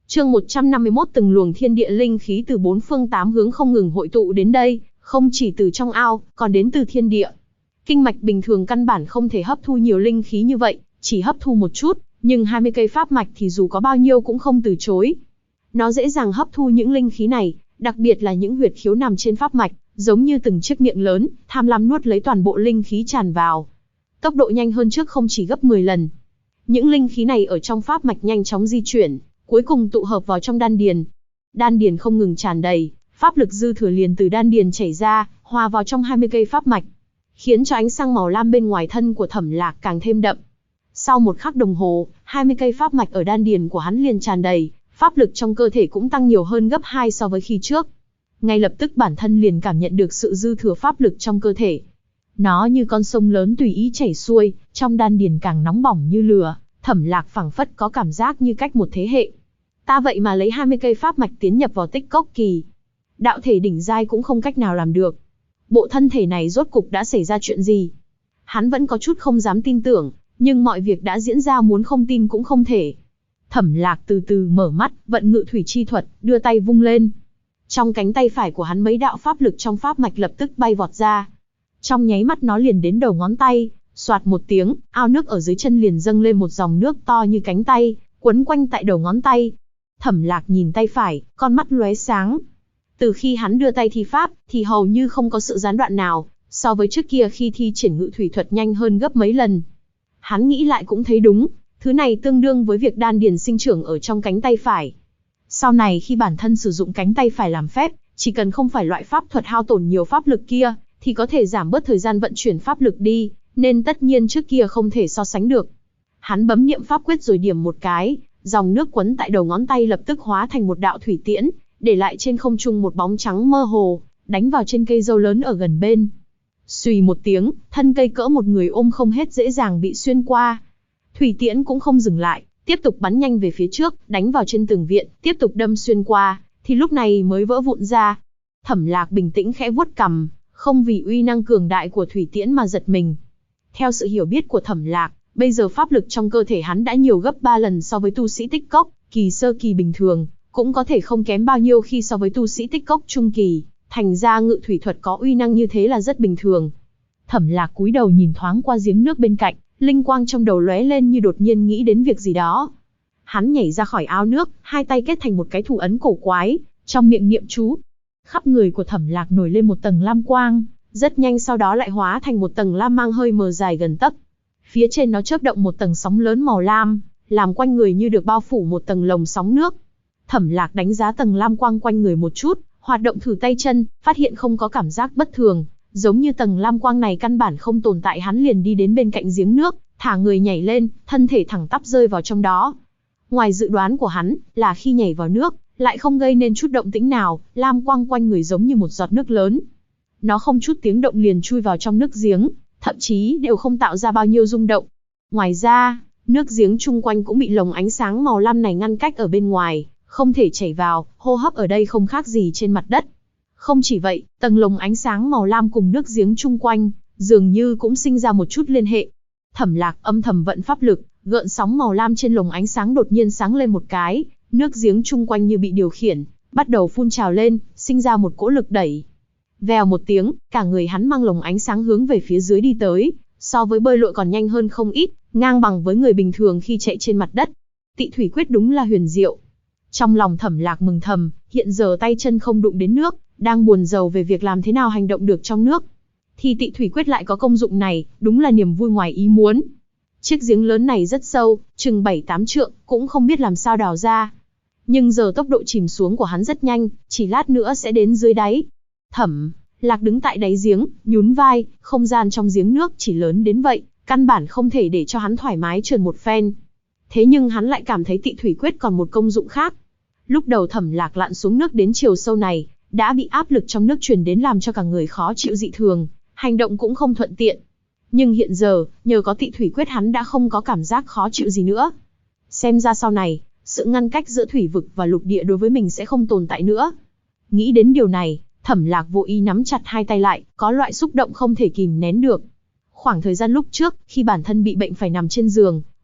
Chương 151 từng luồng thiên địa linh khí từ bốn phương tám hướng không ngừng hội tụ đến đây, không chỉ từ trong ao, còn đến từ thiên địa. Kinh mạch bình thường căn bản không thể hấp thu nhiều linh khí như vậy, chỉ hấp thu một chút, nhưng 20 cây pháp mạch thì dù có bao nhiêu cũng không từ chối. Nó dễ dàng hấp thu những linh khí này, đặc biệt là những huyệt khiếu nằm trên pháp mạch, giống như từng chiếc miệng lớn, tham lam nuốt lấy toàn bộ linh khí tràn vào. Tốc độ nhanh hơn trước không chỉ gấp 10 lần. Những linh khí này ở trong pháp mạch nhanh chóng di chuyển, cuối cùng tụ hợp vào trong đan điền. Đan điền không ngừng tràn đầy, pháp lực dư thừa liền từ đan điền chảy ra, hòa vào trong 20 cây pháp mạch, khiến cho ánh sáng màu lam bên ngoài thân của Thẩm Lạc càng thêm đậm. Sau một khắc đồng hồ, 20 cây pháp mạch ở đan điền của hắn liền tràn đầy, pháp lực trong cơ thể cũng tăng nhiều hơn gấp 2 so với khi trước. Ngay lập tức bản thân liền cảm nhận được sự dư thừa pháp lực trong cơ thể. Nó như con sông lớn tùy ý chảy xuôi, trong đan điền càng nóng bỏng như lửa. Thẩm Lạc phảng phất có cảm giác như cách một thế hệ. Ta vậy mà lấy 20 cây pháp mạch tiến nhập vào tích cốc kỳ. Đạo thể đỉnh giai cũng không cách nào làm được. Bộ thân thể này rốt cục đã xảy ra chuyện gì? Hắn vẫn có chút không dám tin tưởng, nhưng mọi việc đã diễn ra muốn không tin cũng không thể. Thẩm Lạc từ từ mở mắt, vận ngự thủy chi thuật, đưa tay vung lên. Trong cánh tay phải của hắn mấy đạo pháp lực trong pháp mạch lập tức bay vọt ra. Trong nháy mắt nó liền đến đầu ngón tay, soạt một tiếng, ao nước ở dưới chân liền dâng lên một dòng nước to như cánh tay, quấn quanh tại đầu ngón tay. Thẩm Lạc nhìn tay phải, con mắt lóe sáng. Từ khi hắn đưa tay thi pháp, thì hầu như không có sự gián đoạn nào, so với trước kia khi thi triển ngự thủy thuật nhanh hơn gấp mấy lần. Hắn nghĩ lại cũng thấy đúng, thứ này tương đương với việc đan điền sinh trưởng ở trong cánh tay phải. Sau này khi bản thân sử dụng cánh tay phải làm phép, chỉ cần không phải loại pháp thuật hao tổn nhiều pháp lực kia, thì có thể giảm bớt thời gian vận chuyển pháp lực đi, nên tất nhiên trước kia không thể so sánh được. Hắn bấm niệm pháp quyết rồi điểm một cái, dòng nước quấn tại đầu ngón tay lập tức hóa thành một đạo thủy tiễn, để lại trên không trung một bóng trắng mơ hồ, đánh vào trên cây dâu lớn ở gần bên. Xùy một tiếng, thân cây cỡ một người ôm không hết dễ dàng bị xuyên qua. Thủy tiễn cũng không dừng lại, tiếp tục bắn nhanh về phía trước, đánh vào trên tường viện, tiếp tục đâm xuyên qua, thì lúc này mới vỡ vụn ra. Thẩm Lạc bình tĩnh khẽ vuốt cằm, không vì uy năng cường đại của thủy tiễn mà giật mình. Theo sự hiểu biết của Thẩm Lạc, bây giờ pháp lực trong cơ thể hắn đã nhiều gấp 3 lần so với tu sĩ tích cốc kỳ sơ kỳ bình thường, cũng có thể không kém bao nhiêu khi so với tu sĩ tích cốc trung kỳ, thành ra ngự thủy thuật có uy năng như thế là rất bình thường. Thẩm Lạc cúi đầu nhìn thoáng qua giếng nước bên cạnh, linh quang trong đầu lóe lên như đột nhiên nghĩ đến việc gì đó. Hắn nhảy ra khỏi ao nước, hai tay kết thành một cái thủ ấn cổ quái, trong miệng niệm chú. Khắp người của Thẩm Lạc nổi lên một tầng lam quang, rất nhanh sau đó lại hóa thành một tầng lam mang hơi mờ dài gần tấc. Phía trên nó chớp động một tầng sóng lớn màu lam, làm quanh người như được bao phủ một tầng lồng sóng nước. Thẩm Lạc đánh giá tầng lam quang quanh người một chút, hoạt động thử tay chân, phát hiện không có cảm giác bất thường, giống như tầng lam quang này căn bản không tồn tại. Hắn liền đi đến bên cạnh giếng nước, thả người nhảy lên, thân thể thẳng tắp rơi vào trong đó. Ngoài dự đoán của hắn, là khi nhảy vào nước, lại không gây nên chút động tĩnh nào, lam quang quanh người giống như một giọt nước lớn. Nó không chút tiếng động liền chui vào trong nước giếng, thậm chí đều không tạo ra bao nhiêu rung động. Ngoài ra, nước giếng chung quanh cũng bị lồng ánh sáng màu lam này ngăn cách ở bên ngoài, không thể chảy vào, hô hấp ở đây không khác gì trên mặt đất. Không chỉ vậy, tầng lồng ánh sáng màu lam cùng nước giếng chung quanh, dường như cũng sinh ra một chút liên hệ. Thẩm Lạc âm thầm vận pháp lực, gợn sóng màu lam trên lồng ánh sáng đột nhiên sáng lên một cái, nước giếng chung quanh như bị điều khiển, bắt đầu phun trào lên, sinh ra một cỗ lực đẩy. Vèo một tiếng, cả người hắn mang lồng ánh sáng hướng về phía dưới đi tới, so với bơi lội còn nhanh hơn không ít, ngang bằng với người bình thường khi chạy trên mặt đất. Tị thủy quyết đúng là huyền diệu. Trong lòng Thẩm Lạc mừng thầm, hiện giờ tay chân không đụng đến nước, đang buồn rầu về việc làm thế nào hành động được trong nước. Thì tị thủy quyết lại có công dụng này, đúng là niềm vui ngoài ý muốn. Chiếc giếng lớn này rất sâu, chừng 7-8 trượng, cũng không biết làm sao đào ra. Nhưng giờ tốc độ chìm xuống của hắn rất nhanh, chỉ lát nữa sẽ đến dưới đáy. Thẩm Lạc đứng tại đáy giếng, nhún vai, không gian trong giếng nước chỉ lớn đến vậy, căn bản không thể để cho hắn thoải mái trườn một phen. Thế nhưng hắn lại cảm thấy tị thủy quyết còn một công dụng khác. Lúc đầu Thẩm Lạc lặn xuống nước đến chiều sâu này, đã bị áp lực trong nước truyền đến làm cho cả người khó chịu dị thường, hành động cũng không thuận tiện. Nhưng hiện giờ, nhờ có tị thủy quyết hắn đã không có cảm giác khó chịu gì nữa. Xem ra sau này, sự ngăn cách giữa thủy vực và lục địa đối với mình sẽ không tồn tại nữa. Nghĩ đến điều này, Thẩm Lạc vô ý nắm chặt hai tay lại, có loại xúc động không thể kìm nén được. Khoảng thời gian lúc trước, khi bản thân bị bệnh phải nằm trên giường,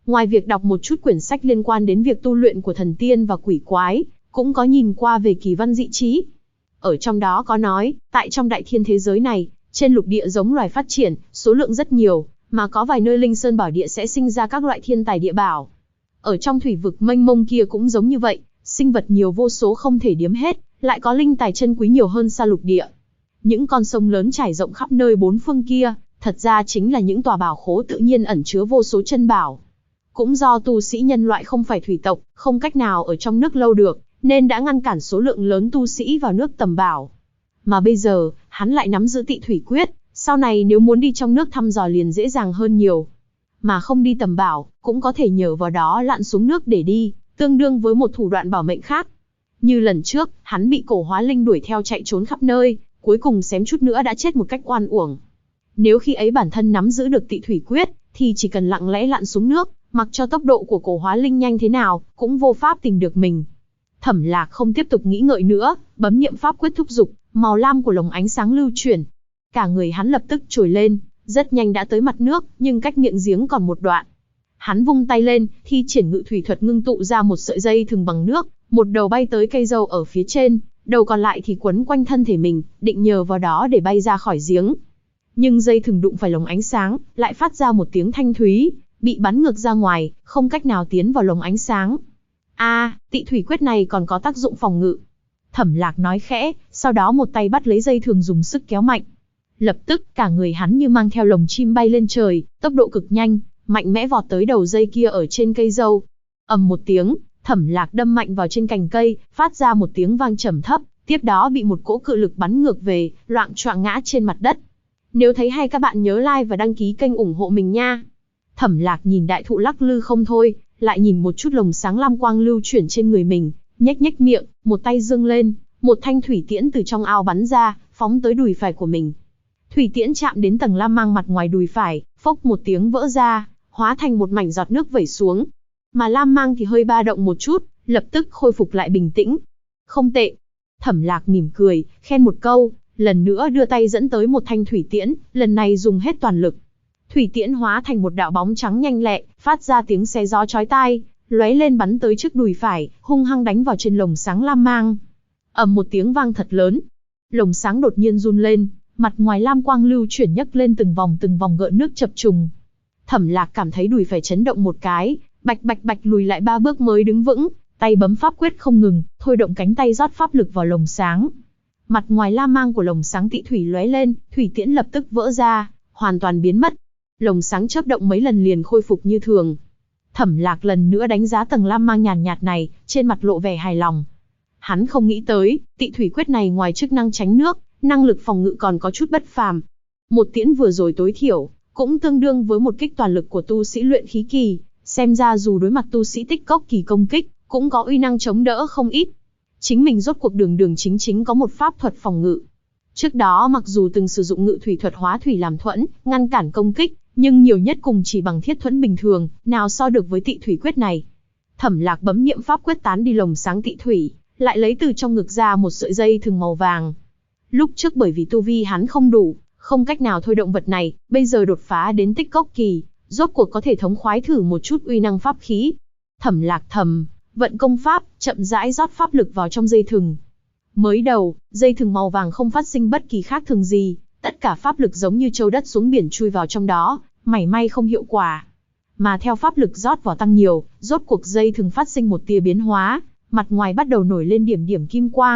Ngoài việc đọc một chút quyển sách liên quan đến việc tu luyện của thần tiên và quỷ quái, cũng có nhìn qua về kỳ văn dị trí. Ở trong đó có nói, tại trong đại thiên thế giới này, trên lục địa giống loài phát triển, số lượng rất nhiều, mà có vài nơi linh sơn bảo địa sẽ sinh ra các loại thiên tài địa bảo. Ở trong thủy vực mênh mông kia cũng giống như vậy, sinh vật nhiều vô số không thể đếm hết, lại có linh tài chân quý nhiều hơn xa lục địa. Những con sông lớn trải rộng khắp nơi bốn phương kia, thật ra chính là những tòa bảo khố tự nhiên ẩn chứa vô số chân bảo. Cũng do tu sĩ nhân loại không phải thủy tộc, không cách nào ở trong nước lâu được, nên đã ngăn cản số lượng lớn tu sĩ vào nước tầm bảo. Mà bây giờ, hắn lại nắm giữ Tị Thủy Quyết, sau này nếu muốn đi trong nước thăm dò liền dễ dàng hơn nhiều. Mà không đi tầm bảo, cũng có thể nhờ vào đó lặn xuống nước để đi, tương đương với một thủ đoạn bảo mệnh khác. Như lần trước, hắn bị cổ hóa linh đuổi theo chạy trốn khắp nơi, cuối cùng xém chút nữa đã chết một cách oan uổng. Nếu khi ấy bản thân nắm giữ được Tị Thủy Quyết, thì chỉ cần lặng lẽ lặn xuống nước, mặc cho tốc độ của cổ hóa linh nhanh thế nào, cũng vô pháp tìm được mình. Thẩm Lạc không tiếp tục nghĩ ngợi nữa, bấm niệm pháp quyết thúc giục, màu lam của lồng ánh sáng lưu chuyển. Cả người hắn lập tức trồi lên, rất nhanh đã tới mặt nước, nhưng cách miệng giếng còn một đoạn. Hắn vung tay lên, thi triển ngự thủy thuật ngưng tụ ra một sợi dây thừng bằng nước, một đầu bay tới cây dâu ở phía trên, đầu còn lại thì quấn quanh thân thể mình, định nhờ vào đó để bay ra khỏi giếng. Nhưng dây thừng đụng phải lồng ánh sáng, lại phát ra một tiếng thanh thúy, bị bắn ngược ra ngoài, không cách nào tiến vào lồng ánh sáng. Tị Thủy Quyết này còn có tác dụng phòng ngự. Thẩm Lạc nói khẽ, sau đó một tay bắt lấy dây thừng dùng sức kéo mạnh. Lập tức, cả người hắn như mang theo lồng chim bay lên trời, tốc độ cực nhanh, mạnh mẽ vọt tới đầu dây kia ở trên cây dâu. Ầm một tiếng, Thẩm Lạc đâm mạnh vào trên cành cây, phát ra một tiếng vang trầm thấp, tiếp đó bị một cỗ cự lực bắn ngược về, loạng choạng ngã trên mặt đất. Nếu thấy hay các bạn nhớ like và đăng ký kênh ủng hộ mình nha. Thẩm Lạc nhìn đại thụ lắc lư không thôi, lại nhìn một chút lồng sáng lam quang lưu chuyển trên người mình, nhếch nhếch miệng, một tay giương lên, một thanh thủy tiễn từ trong ao bắn ra, phóng tới đùi phải của mình. Thủy tiễn chạm đến tầng lam mang mặt ngoài đùi phải, phốc một tiếng vỡ ra, hóa thành một mảnh giọt nước vẩy xuống. Mà lam mang thì hơi ba động một chút, lập tức khôi phục lại bình tĩnh. Không tệ. Thẩm Lạc mỉm cười, khen một câu, lần nữa đưa tay dẫn tới một thanh thủy tiễn, lần này dùng hết toàn lực. Thủy tiễn hóa thành một đạo bóng trắng nhanh lẹ, phát ra tiếng xé gió chói tai, lóe lên bắn tới trước đùi phải, hung hăng đánh vào trên lồng sáng lam mang. Ầm một tiếng vang thật lớn. Lồng sáng đột nhiên run lên, mặt ngoài lam quang lưu chuyển nhấc lên từng vòng gợn nước chập trùng. Thẩm Lạc cảm thấy đùi phải chấn động một cái, bạch bạch bạch lùi lại 3 bước mới đứng vững, tay bấm pháp quyết không ngừng, thôi động cánh tay rót pháp lực vào lồng sáng. Mặt ngoài lam mang của lồng sáng tị thủy lóe lên, thủy tiễn lập tức vỡ ra, hoàn toàn biến mất. Lồng sáng chớp động mấy lần liền khôi phục như thường. Thẩm Lạc lần nữa đánh giá tầng lam mang nhàn nhạt này, trên mặt lộ vẻ hài lòng. Hắn không nghĩ tới, Tị Thủy Quyết này ngoài chức năng tránh nước, năng lực phòng ngự còn có chút bất phàm. Một tiễn vừa rồi tối thiểu, cũng tương đương với một kích toàn lực của tu sĩ luyện khí kỳ, xem ra dù đối mặt tu sĩ tích cốc kỳ công kích, cũng có uy năng chống đỡ không ít. Chính mình rốt cuộc đường chính có một pháp thuật phòng ngự. Trước đó mặc dù từng sử dụng ngự thủy thuật hóa thủy làm thuẫn, ngăn cản công kích, nhưng nhiều nhất cùng chỉ bằng thiết thuẫn bình thường, nào so được với Tị Thủy Quyết này. Thẩm Lạc bấm niệm pháp quyết tán đi lồng sáng tị thủy, lại lấy từ trong ngực ra một sợi dây thừng màu vàng. Lúc trước bởi vì tu vi hắn không đủ, không cách nào thôi động vật này, bây giờ đột phá đến tích cốc kỳ, rốt cuộc có thể thống khoái thử một chút uy năng pháp khí. Thẩm Lạc thầm vận công pháp, chậm rãi rót pháp lực vào trong dây thừng. Mới đầu, dây thừng màu vàng không phát sinh bất kỳ khác thường gì, tất cả pháp lực giống như châu đất xuống biển chui vào trong đó, mảy may không hiệu quả. Mà theo pháp lực rót vào tăng nhiều, rốt cuộc dây thừng phát sinh một tia biến hóa, mặt ngoài bắt đầu nổi lên điểm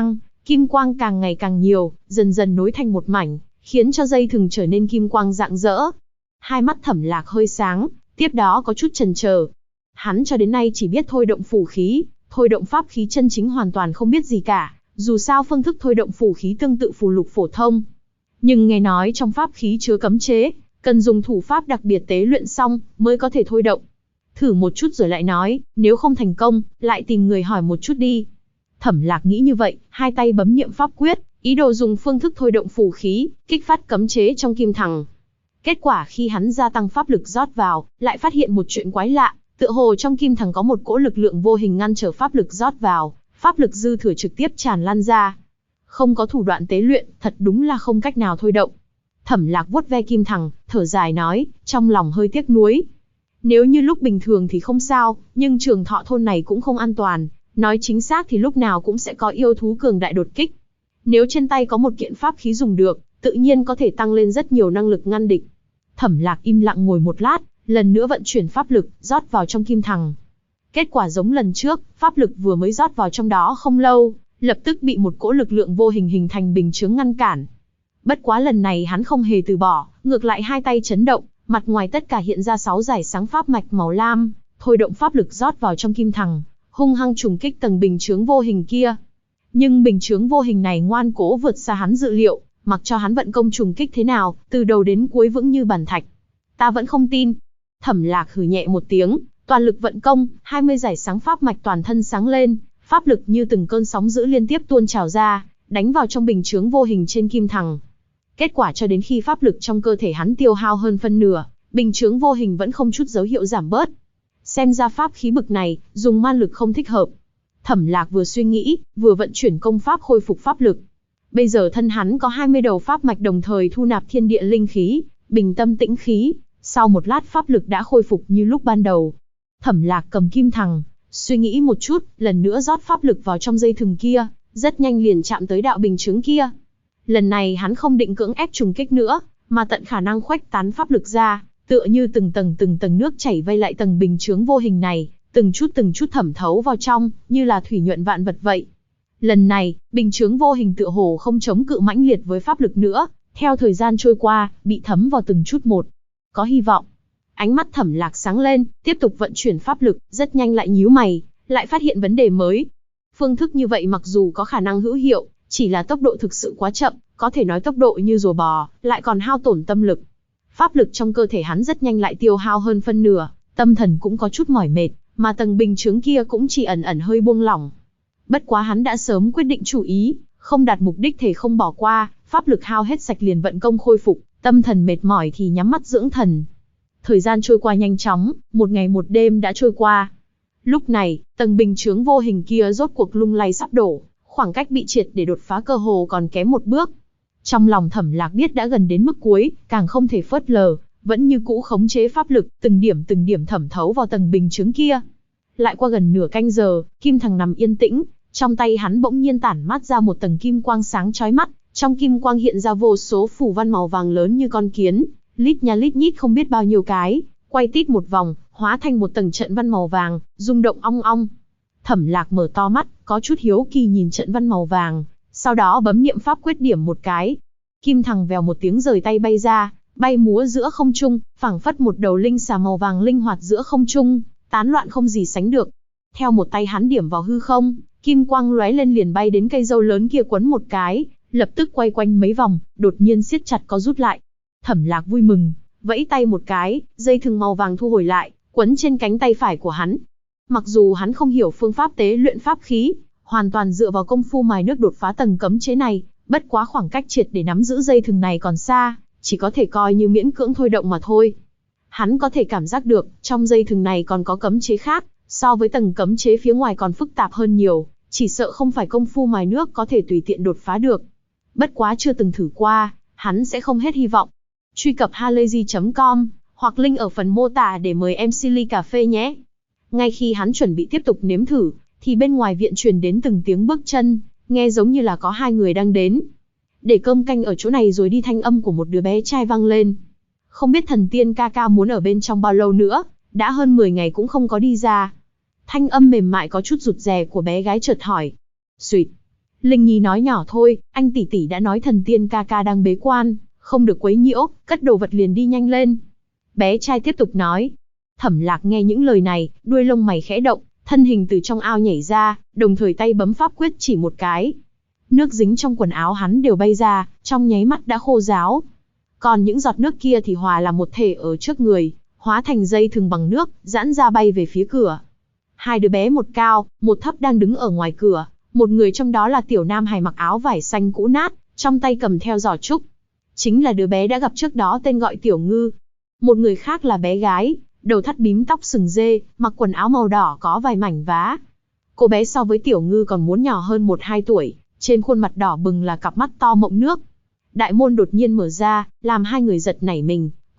kim quang càng ngày càng nhiều, dần dần nối thành một mảnh, khiến cho dây thừng trở nên kim quang rạng rỡ. Hai mắt Thẩm Lạc hơi sáng, tiếp đó có chút chần chờ. Hắn cho đến nay chỉ biết thôi động phù khí, thôi động pháp khí chân chính hoàn toàn không biết gì cả, dù sao phương thức thôi động phù khí tương tự phù lục phổ thông. Nhưng nghe nói trong pháp khí chứa cấm chế, cần dùng thủ pháp đặc biệt tế luyện xong mới có thể thôi động. Thử một chút rồi lại nói, nếu không thành công, lại tìm người hỏi một chút đi. Thẩm Lạc nghĩ như vậy, hai tay bấm niệm pháp quyết, ý đồ dùng phương thức thôi động phù khí, kích phát cấm chế trong kim thằng. Kết quả khi hắn gia tăng pháp lực rót vào, lại phát hiện một chuyện quái lạ, tựa hồ trong kim thằng có một cỗ lực lượng vô hình ngăn trở pháp lực rót vào, pháp lực dư thừa trực tiếp tràn lan ra. Không có thủ đoạn tế luyện, thật đúng là không cách nào thôi động. Thẩm Lạc vuốt ve kim thằng, thở dài nói, trong lòng hơi tiếc nuối. Nếu như lúc bình thường thì không sao, nhưng Trường Thọ thôn này cũng không an toàn, nói chính xác thì lúc nào cũng sẽ có yêu thú cường đại đột kích. Nếu trên tay có một kiện pháp khí dùng được, tự nhiên có thể tăng lên rất nhiều năng lực ngăn địch. Thẩm Lạc im lặng ngồi một lát, lần nữa vận chuyển pháp lực, rót vào trong kim thằng. Kết quả giống lần trước, pháp lực vừa mới rót vào trong đó không lâu, lập tức bị một cỗ lực lượng vô hình hình thành bình chướng ngăn cản. Bất quá lần này hắn không hề từ bỏ, ngược lại hai tay chấn động, mặt ngoài tất cả hiện ra 6 dải sáng pháp mạch màu lam, thôi động pháp lực rót vào trong kim thằng, hung hăng trùng kích tầng bình chướng vô hình kia. Nhưng bình chướng vô hình này ngoan cố vượt xa hắn dự liệu, mặc cho hắn vận công trùng kích thế nào, từ đầu đến cuối vững như bàn thạch. Ta vẫn không tin. Thẩm Lạc hừ nhẹ một tiếng, toàn lực vận công, 20 dải sáng pháp mạch toàn thân sáng lên, pháp lực như từng cơn sóng dữ liên tiếp tuôn trào ra, đánh vào trong bình chướng vô hình trên kim thằng. Kết quả cho đến khi pháp lực trong cơ thể hắn tiêu hao hơn phân nửa, bình chướng vô hình vẫn không chút dấu hiệu giảm bớt. Xem ra pháp khí bực này, dùng man lực không thích hợp. Thẩm Lạc vừa suy nghĩ, vừa vận chuyển công pháp khôi phục pháp lực. Bây giờ thân hắn có 20 đầu pháp mạch đồng thời thu nạp thiên địa linh khí, bình tâm tĩnh khí, sau một lát pháp lực đã khôi phục như lúc ban đầu. Thẩm Lạc cầm kim thằng, suy nghĩ một chút, lần nữa rót pháp lực vào trong dây thừng kia, rất nhanh liền chạm tới đạo bình chướng kia. Lần này hắn không định cưỡng ép trùng kích nữa, mà tận khả năng khuếch tán pháp lực ra, tựa như từng tầng nước chảy vây lại tầng bình chướng vô hình này, từng chút thẩm thấu vào trong, như là thủy nhuận vạn vật vậy. Lần này, bình chướng vô hình tựa hồ không chống cự mãnh liệt với pháp lực nữa, theo thời gian trôi qua, bị thấm vào từng chút một. Có hy vọng. Ánh mắt Thẩm Lạc sáng lên, tiếp tục vận chuyển pháp lực, rất nhanh lại nhíu mày, lại phát hiện vấn đề mới. Phương thức như vậy mặc dù có khả năng hữu hiệu, chỉ là tốc độ thực sự quá chậm, có thể nói tốc độ như rùa bò, lại còn hao tổn tâm lực. Pháp lực trong cơ thể hắn rất nhanh lại tiêu hao hơn phân nửa, tâm thần cũng có chút mỏi mệt, mà tầng bình chướng kia cũng chỉ ẩn hơi buông lỏng. Bất quá hắn đã sớm quyết định chủ ý, không đạt mục đích thể không bỏ qua, pháp lực hao hết sạch liền vận công khôi phục, tâm thần mệt mỏi thì nhắm mắt dưỡng thần. Thời gian trôi qua nhanh chóng, một ngày một đêm đã trôi qua. Lúc này, tầng bình chướng vô hình kia rốt cuộc lung lay sắp đổ, khoảng cách bị triệt để đột phá cơ hồ còn kém một bước. Trong lòng Thẩm Lạc biết đã gần đến mức cuối, càng không thể phớt lờ, vẫn như cũ khống chế pháp lực, từng điểm thẩm thấu vào tầng bình chướng kia. Lại qua gần nửa canh giờ, kim thằng nằm yên tĩnh, trong tay hắn bỗng nhiên tản mát ra một tầng kim quang sáng chói mắt, trong kim quang hiện ra vô số phù văn màu vàng lớn như con kiến, lít nha lít nhít không biết bao nhiêu cái, quay tít một vòng, hóa thành một tầng trận văn màu vàng, rung động ong ong. Thẩm Lạc mở to mắt, có chút hiếu kỳ nhìn trận văn màu vàng, sau đó bấm niệm pháp quyết điểm một cái. Kim thằng vèo một tiếng rời tay bay ra, bay múa giữa không trung, phảng phất một đầu linh xà màu vàng linh hoạt giữa không trung, tán loạn không gì sánh được. Theo một tay hắn điểm vào hư không, kim quang lóe lên liền bay đến cây dâu lớn kia quấn một cái, lập tức quay quanh mấy vòng, đột nhiên siết chặt có rút lại. Thẩm Lạc vui mừng, vẫy tay một cái, dây thừng màu vàng thu hồi lại, quấn trên cánh tay phải của hắn. Mặc dù hắn không hiểu phương pháp tế luyện pháp khí, hoàn toàn dựa vào công phu mài nước đột phá tầng cấm chế này, bất quá khoảng cách triệt để nắm giữ dây thừng này còn xa, chỉ có thể coi như miễn cưỡng thôi động mà thôi. Hắn có thể cảm giác được, trong dây thừng này còn có cấm chế khác, so với tầng cấm chế phía ngoài còn phức tạp hơn nhiều, chỉ sợ không phải công phu mài nước có thể tùy tiện đột phá được. Bất quá chưa từng thử qua, hắn sẽ không hết hy vọng. Truy cập halayzi.com, hoặc link ở phần mô tả để mời em Silly Cà Phê nhé. Ngay khi hắn chuẩn bị tiếp tục nếm thử, thì bên ngoài viện truyền đến từng tiếng bước chân, nghe giống như là có hai người đang đến. Để cơm canh ở chỗ này rồi đi, thanh âm của một đứa bé trai vang lên. Không biết thần tiên ca ca muốn ở bên trong bao lâu nữa, đã hơn 10 ngày cũng không có đi ra. Thanh âm mềm mại có chút rụt rè của bé gái chợt hỏi. Xuyệt. Linh Nhi nói nhỏ thôi, anh tỷ tỷ đã nói thần tiên ca ca đang bế quan, không được quấy nhiễu, cất đồ vật liền đi nhanh lên. Bé trai tiếp tục nói. Thẩm Lạc nghe những lời này, đuôi lông mày khẽ động, thân hình từ trong ao nhảy ra, đồng thời tay bấm pháp quyết chỉ một cái. Nước dính trong quần áo hắn đều bay ra, trong nháy mắt đã khô ráo. Còn những giọt nước kia thì hòa làm một thể ở trước người, hóa thành dây thừng bằng nước, giãn ra bay về phía cửa. Hai đứa bé một cao, một thấp đang đứng ở ngoài cửa, một người trong đó là tiểu nam hài mặc áo vải xanh cũ nát, trong tay cầm theo giỏ trúc. Chính là đứa bé đã gặp trước đó tên gọi Tiểu Ngư. Một người khác là bé gái, đầu thắt bím tóc sừng dê, mặc quần áo màu đỏ có vài mảnh vá. Cô bé so với Tiểu Ngư còn muốn nhỏ hơn 1-2 tuổi, trên khuôn mặt đỏ bừng là cặp mắt to mộng nước. Đại môn đột nhiên mở ra, làm hai người giật nảy mình,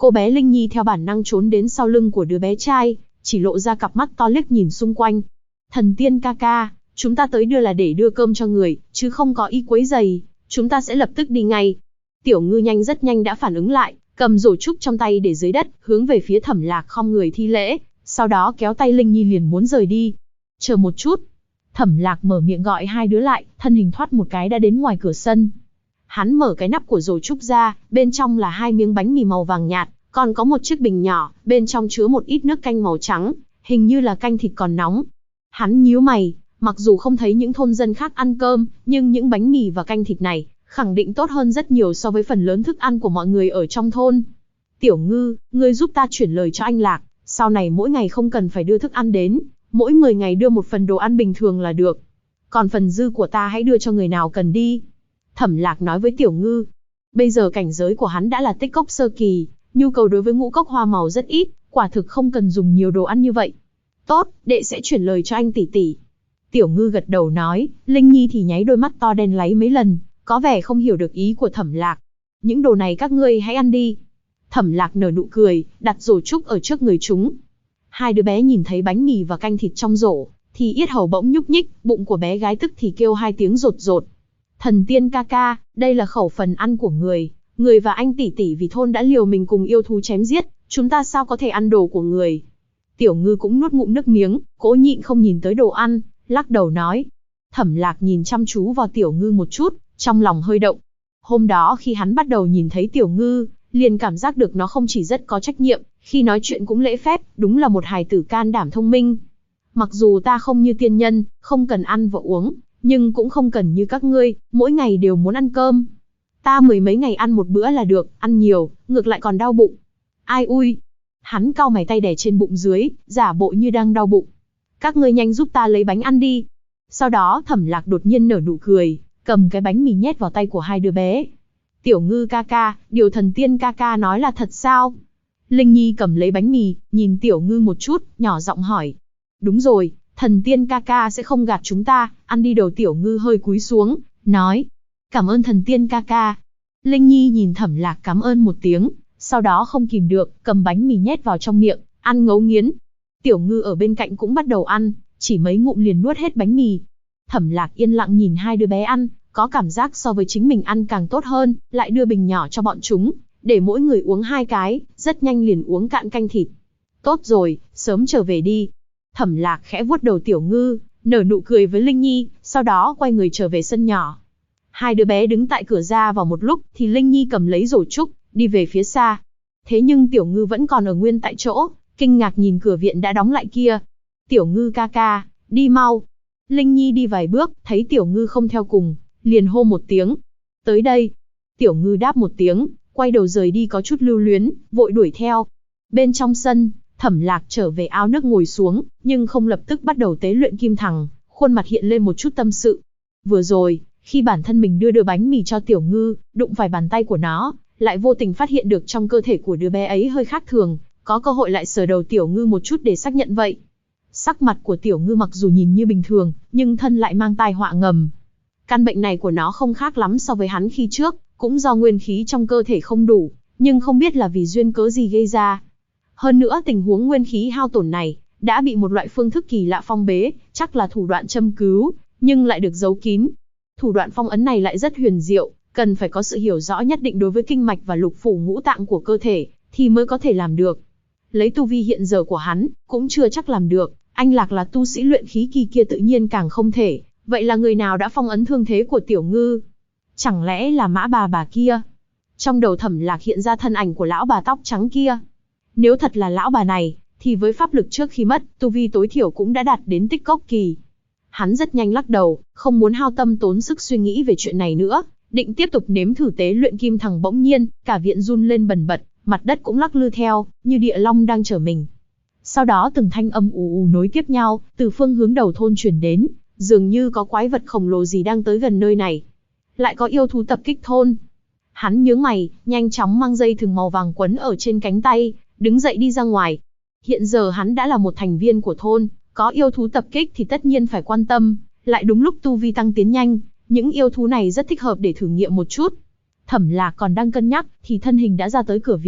Cô bé Linh Nhi theo bản năng trốn đến sau lưng của đứa bé trai, chỉ lộ ra cặp mắt to liếc nhìn xung quanh. Thần tiên ca ca, chúng ta tới đưa là để đưa cơm cho người, chứ không có ý quấy rầy, chúng ta sẽ lập tức đi ngay. Tiểu Ngư rất nhanh đã phản ứng lại, cầm rổ trúc trong tay để dưới đất, hướng về phía Thẩm Lạc khom người thi lễ, sau đó kéo tay Linh Nhi liền muốn rời đi. Chờ một chút. Thẩm Lạc mở miệng gọi hai đứa lại, thân hình thoát một cái đã đến ngoài cửa sân. Hắn mở cái nắp của rổ trúc ra, bên trong là 2 miếng bánh mì màu vàng nhạt, còn có một chiếc bình nhỏ, bên trong chứa một ít nước canh màu trắng, hình như là canh thịt còn nóng. Hắn nhíu mày, mặc dù không thấy những thôn dân khác ăn cơm, nhưng những bánh mì và canh thịt này, khẳng định tốt hơn rất nhiều so với phần lớn thức ăn của mọi người ở trong thôn. Tiểu Ngư, ngươi giúp ta chuyển lời cho anh Lạc, sau này mỗi ngày không cần phải đưa thức ăn đến, mỗi 10 ngày đưa một phần đồ ăn bình thường là được. Còn phần dư của ta hãy đưa cho người nào cần đi. Thẩm Lạc nói với Tiểu Ngư. Bây giờ cảnh giới của hắn đã là tích cốc sơ kỳ, nhu cầu đối với ngũ cốc hoa màu rất ít, quả thực không cần dùng nhiều đồ ăn như vậy. Tốt, đệ sẽ chuyển lời cho anh tỷ tỷ. Tiểu Ngư gật đầu nói, Linh Nhi thì nháy đôi mắt to đen láy mấy lần, có vẻ không hiểu được ý của Thẩm Lạc. Những đồ này các ngươi hãy ăn đi. Thẩm Lạc nở nụ cười, đặt rổ trúc ở trước người chúng. Hai đứa bé nhìn thấy bánh mì và canh thịt trong rổ, thì yết hầu bỗng nhúc nhích, bụng của bé gái tức thì kêu 2 tiếng rột rột. Thần tiên ca ca, đây là khẩu phần ăn của người. Người và anh tỷ tỷ vì thôn đã liều mình cùng yêu thú chém giết, chúng ta sao có thể ăn đồ của người. Tiểu Ngư cũng nuốt ngụm nước miếng, cố nhịn không nhìn tới đồ ăn, lắc đầu nói. Thẩm Lạc nhìn chăm chú vào Tiểu Ngư một chút, trong lòng hơi động. Hôm đó khi hắn bắt đầu nhìn thấy Tiểu Ngư, liền cảm giác được nó không chỉ rất có trách nhiệm, khi nói chuyện cũng lễ phép, đúng là một hài tử can đảm thông minh. Mặc dù ta không như tiên nhân, không cần ăn và uống, nhưng cũng không cần như các ngươi, mỗi ngày đều muốn ăn cơm. Ta 10 mấy ngày ăn một bữa là được, ăn nhiều, ngược lại còn đau bụng. Ai ui. Hắn cau mày tay đè trên bụng dưới, giả bộ như đang đau bụng. Các ngươi nhanh giúp ta lấy bánh ăn đi. Sau đó Thẩm Lạc đột nhiên nở nụ cười, cầm cái bánh mì nhét vào tay của hai đứa bé. Tiểu Ngư ca ca, điều thần tiên ca ca nói là thật sao? Linh Nhi cầm lấy bánh mì, nhìn Tiểu Ngư một chút, nhỏ giọng hỏi. Đúng rồi, thần tiên ca ca sẽ không gạt chúng ta, ăn đi. Đầu Tiểu Ngư hơi cúi xuống, nói. Cảm ơn thần tiên ca ca. Linh Nhi nhìn Thẩm Lạc cảm ơn một tiếng, sau đó không kìm được, cầm bánh mì nhét vào trong miệng, ăn ngấu nghiến. Tiểu Ngư ở bên cạnh cũng bắt đầu ăn, chỉ mấy ngụm liền nuốt hết bánh mì. Thẩm Lạc yên lặng nhìn hai đứa bé ăn, có cảm giác so với chính mình ăn càng tốt hơn, lại đưa bình nhỏ cho bọn chúng, để mỗi người uống 2 cái, rất nhanh liền uống cạn canh thịt. Tốt rồi, sớm trở về đi. Thẩm Lạc khẽ vuốt đầu Tiểu Ngư, nở nụ cười với Linh Nhi, sau đó quay người trở về sân nhỏ. Hai đứa bé đứng tại cửa ra vào một lúc, thì Linh Nhi cầm lấy rổ trúc, đi về phía xa. Thế nhưng Tiểu Ngư vẫn còn ở nguyên tại chỗ, kinh ngạc nhìn cửa viện đã đóng lại kia. Tiểu Ngư ca ca, đi mau. Linh Nhi đi vài bước, thấy Tiểu Ngư không theo cùng, liền hô một tiếng. Tới đây. Tiểu Ngư đáp một tiếng, quay đầu rời đi có chút lưu luyến, vội đuổi theo. Bên trong sân, Thẩm Lạc trở về ao nước ngồi xuống, nhưng không lập tức bắt đầu tế luyện kim thằng, khuôn mặt hiện lên một chút tâm sự. Vừa rồi, khi bản thân mình đưa bánh mì cho Tiểu Ngư, đụng phải bàn tay của nó, lại vô tình phát hiện được trong cơ thể của đứa bé ấy hơi khác thường, có cơ hội lại sờ đầu Tiểu Ngư một chút để xác nhận vậy. Sắc mặt của Tiểu Ngư mặc dù nhìn như bình thường, nhưng thân lại mang tai họa ngầm. Căn bệnh này của nó không khác lắm so với hắn khi trước, cũng do nguyên khí trong cơ thể không đủ, nhưng không biết là vì duyên cớ gì gây ra. Hơn nữa tình huống nguyên khí hao tổn này, đã bị một loại phương thức kỳ lạ phong bế, chắc là thủ đoạn châm cứu, nhưng lại được giấu kín. Thủ đoạn phong ấn này lại rất huyền diệu, cần phải có sự hiểu rõ nhất định đối với kinh mạch và lục phủ ngũ tạng của cơ thể, thì mới có thể làm được. Lấy tu vi hiện giờ của hắn, cũng chưa chắc làm được, anh Lạc là tu sĩ luyện khí kỳ kia tự nhiên càng không thể. Vậy là người nào đã phong ấn thương thế của Tiểu Ngư? Chẳng lẽ là Mã bà kia? Trong đầu Thẩm Lạc hiện ra thân ảnh của lão bà tóc trắng kia. Nếu thật là lão bà này, thì với pháp lực trước khi mất, tu vi tối thiểu cũng đã đạt đến tích cốc kỳ. Hắn rất nhanh lắc đầu, không muốn hao tâm tốn sức suy nghĩ về chuyện này nữa, định tiếp tục nếm thử tế luyện kim thằng. Bỗng nhiên, cả viện run lên bần bật, mặt đất cũng lắc lư theo, như địa long đang chở mình. Sau đó từng thanh âm ù ù nối tiếp nhau, từ phương hướng đầu thôn truyền đến, dường như có quái vật khổng lồ gì đang tới gần nơi này. Lại có yêu thú tập kích thôn. Hắn nhướng mày, nhanh chóng mang dây thừng màu vàng quấn ở trên cánh tay, đứng dậy đi ra ngoài. Hiện giờ hắn đã là một thành viên của thôn, có yêu thú tập kích thì tất nhiên phải quan tâm, lại đúng lúc tu vi tăng tiến nhanh, những yêu thú này rất thích hợp để thử nghiệm một chút. Thẩm Lạc còn đang cân nhắc, thì thân hình đã ra tới cửa viện,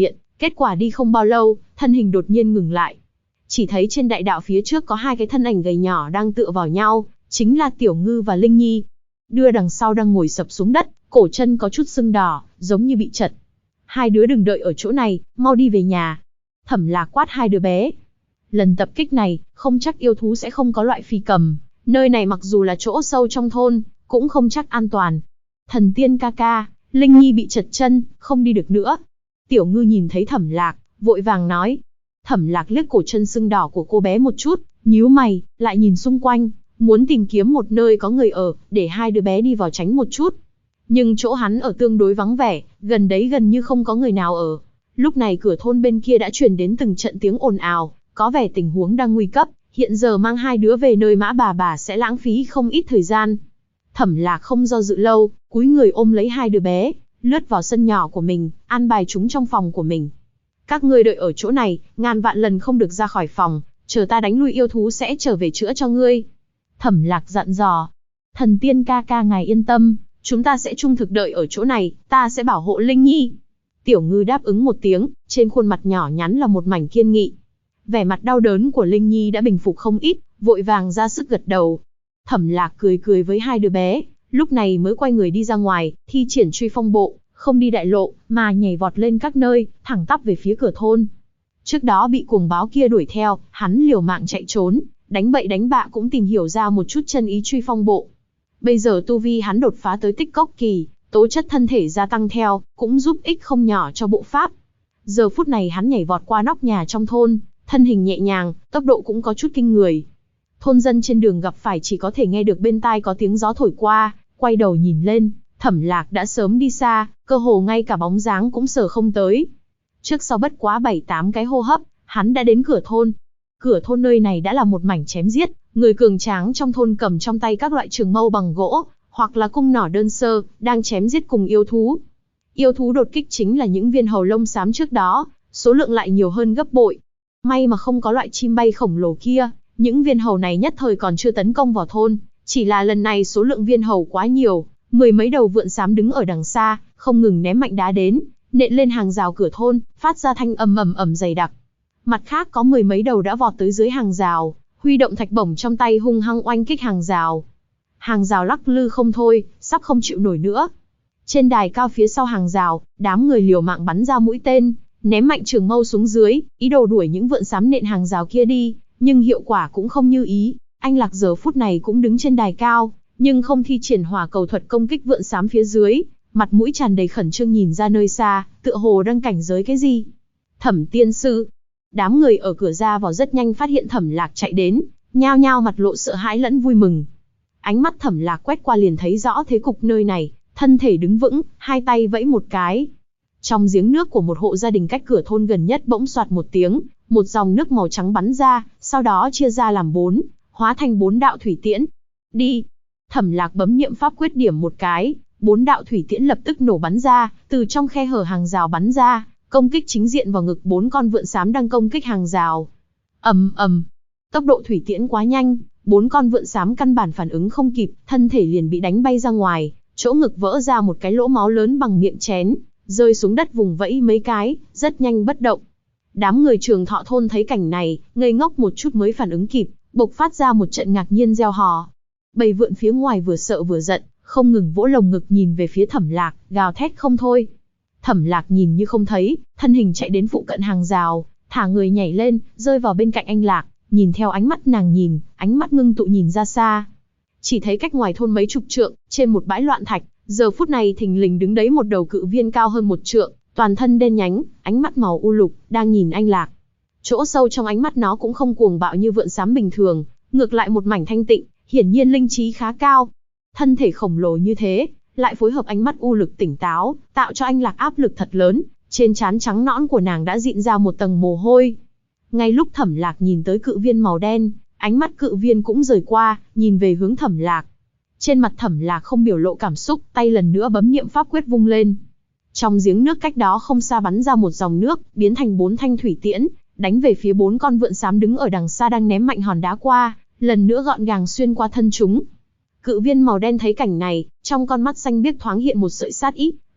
Kết quả đi không bao lâu, thân hình đột nhiên ngừng lại. Chỉ thấy trên đại đạo phía trước có hai cái thân ảnh gầy nhỏ đang tựa vào nhau, chính là Tiểu Ngư và Linh Nhi. Đưa đằng sau đang ngồi sập xuống đất, cổ chân có chút sưng đỏ, giống như bị trật. Hai đứa đừng đợi ở chỗ này, mau đi về nhà. Thẩm Lạc quát hai đứa bé. Lần tập kích này, không chắc yêu thú sẽ không có loại phi cầm. Nơi này mặc dù là chỗ sâu trong thôn, cũng không chắc an toàn. Thần tiên ca ca, Linh Nhi bị trật chân, không đi được nữa. Tiểu Ngư nhìn thấy Thẩm Lạc, vội vàng nói. Thẩm Lạc liếc cổ chân sưng đỏ của cô bé một chút, nhíu mày, lại nhìn xung quanh, muốn tìm kiếm một nơi có người ở, để hai đứa bé đi vào tránh một chút. Nhưng chỗ hắn ở tương đối vắng vẻ, gần đấy gần như không có người nào ở. Lúc này cửa thôn bên kia đã truyền đến từng trận tiếng ồn ào, có vẻ tình huống đang nguy cấp, hiện giờ mang hai đứa về nơi Mã bà sẽ lãng phí không ít thời gian. Thẩm Lạc không do dự lâu, cúi người ôm lấy hai đứa bé, lướt vào sân nhỏ của mình, an bài chúng trong phòng của mình. Các ngươi đợi ở chỗ này, ngàn vạn lần không được ra khỏi phòng, chờ ta đánh lui yêu thú sẽ trở về chữa cho ngươi. Thẩm Lạc dặn dò. Thần tiên ca ca ngài yên tâm, chúng ta sẽ trung thực đợi ở chỗ này, ta sẽ bảo hộ Linh Nhi. Tiểu Ngư đáp ứng một tiếng, trên khuôn mặt nhỏ nhắn là một mảnh kiên nghị. Vẻ mặt đau đớn của Linh Nhi đã bình phục không ít, vội vàng ra sức gật đầu. Thẩm Lạc cười cười với hai đứa bé, lúc này mới quay người đi ra ngoài, thi triển truy phong bộ, không đi đại lộ, mà nhảy vọt lên các nơi, thẳng tắp về phía cửa thôn. Trước đó bị cuồng báo kia đuổi theo, hắn liều mạng chạy trốn, đánh bậy đánh bạ cũng tìm hiểu ra một chút chân ý truy phong bộ. Bây giờ tu vi hắn đột phá tới tích cốc kỳ, tố chất thân thể gia tăng theo, cũng giúp ích không nhỏ cho bộ pháp. Giờ phút này hắn nhảy vọt qua nóc nhà trong thôn, thân hình nhẹ nhàng, tốc độ cũng có chút kinh người. Thôn dân trên đường gặp phải chỉ có thể nghe được bên tai có tiếng gió thổi qua, quay đầu nhìn lên, Thẩm Lạc đã sớm đi xa, cơ hồ ngay cả bóng dáng cũng sờ không tới. Trước sau bất quá 7-8 cái hô hấp, hắn đã đến cửa thôn. Cửa thôn nơi này đã là một mảnh chém giết, người cường tráng trong thôn cầm trong tay các loại trường mâu bằng gỗ, hoặc là cung nỏ đơn sơ, đang chém giết cùng yêu thú. Yêu thú đột kích chính là những viên hầu lông xám trước đó, số lượng lại nhiều hơn gấp bội. May mà không có loại chim bay khổng lồ kia, những viên hầu này nhất thời còn chưa tấn công vào thôn, chỉ là lần này số lượng viên hầu quá nhiều, mười mấy đầu vượn xám đứng ở đằng xa, không ngừng ném mạnh đá đến, nện lên hàng rào cửa thôn, phát ra thanh ầm ầm ầm dày đặc. Mặt khác có mười mấy đầu đã vọt tới dưới hàng rào, huy động thạch bổng trong tay hung hăng oanh kích hàng rào. Hàng rào lắc lư không thôi, sắp không chịu nổi nữa. Trên đài cao phía sau hàng rào, đám người liều mạng bắn ra mũi tên, ném mạnh trường mâu xuống dưới, ý đồ đuổi những vượn xám nện hàng rào kia đi, nhưng hiệu quả cũng không như ý. Anh Lạc giờ phút này cũng đứng trên đài cao, nhưng không thi triển hỏa cầu thuật công kích vượn xám phía dưới, mặt mũi tràn đầy khẩn trương nhìn ra nơi xa, tựa hồ đang cảnh giới cái gì. Thẩm tiên sư. Đám người ở cửa ra vào rất nhanh phát hiện Thẩm Lạc chạy đến, nhao nhao mặt lộ sợ hãi lẫn vui mừng. Ánh mắt Thẩm Lạc quét qua liền thấy rõ thế cục nơi này, thân thể đứng vững, hai tay vẫy một cái. Trong giếng nước của một hộ gia đình cách cửa thôn gần nhất bỗng xoạt một tiếng, một dòng nước màu trắng bắn ra, sau đó chia ra làm 4, hóa thành 4 đạo thủy tiễn. Đi! Thẩm Lạc bấm niệm pháp quyết điểm một cái, 4 đạo thủy tiễn lập tức nổ bắn ra, từ trong khe hở hàng rào bắn ra, công kích chính diện vào ngực 4 con vượn xám đang công kích hàng rào. Ầm ầm! Tốc độ thủy tiễn quá nhanh, 4 con vượn xám căn bản phản ứng không kịp, thân thể liền bị đánh bay ra ngoài, chỗ ngực vỡ ra một cái lỗ máu lớn bằng miệng chén, rơi xuống đất vùng vẫy mấy cái, rất nhanh bất động. Đám người Trường Thọ thôn thấy cảnh này, ngây ngốc một chút mới phản ứng kịp, bộc phát ra một trận ngạc nhiên reo hò. Bầy vượn phía ngoài vừa sợ vừa giận, không ngừng vỗ lồng ngực nhìn về phía Thẩm Lạc, gào thét không thôi. Thẩm Lạc nhìn như không thấy, thân hình chạy đến phụ cận hàng rào, thả người nhảy lên, rơi vào bên cạnh anh Lạc, nhìn theo ánh mắt nàng nhìn, ánh mắt ngưng tụ nhìn ra xa. Chỉ thấy cách ngoài thôn mấy chục trượng, trên một bãi loạn thạch, giờ phút này thình lình đứng đấy một đầu cự viên cao hơn 1 trượng, toàn thân đen nhánh, ánh mắt màu u lục, đang nhìn anh Lạc. Chỗ sâu trong ánh mắt nó cũng không cuồng bạo như vượn xám bình thường, ngược lại một mảnh thanh tịnh, hiển nhiên linh trí khá cao. Thân thể khổng lồ như thế, lại phối hợp ánh mắt u lực tỉnh táo, tạo cho anh Lạc áp lực thật lớn, trên trán trắng nõn của nàng đã dịn ra một tầng mồ hôi. Ngay lúc Thẩm Lạc nhìn tới cự viên màu đen, ánh mắt cự viên cũng rời qua, nhìn về hướng Thẩm Lạc. Trên mặt Thẩm Lạc không biểu lộ cảm xúc, tay lần nữa bấm niệm pháp quyết vung lên. Trong giếng nước cách đó không xa bắn ra một dòng nước, biến thành 4 thanh thủy tiễn, đánh về phía 4 con vượn xám đứng ở đằng xa đang ném mạnh hòn đá qua, lần nữa gọn gàng xuyên qua thân chúng. Cự viên màu đen thấy cảnh này, trong con mắt xanh biếc thoáng hiện một sợi sát ý,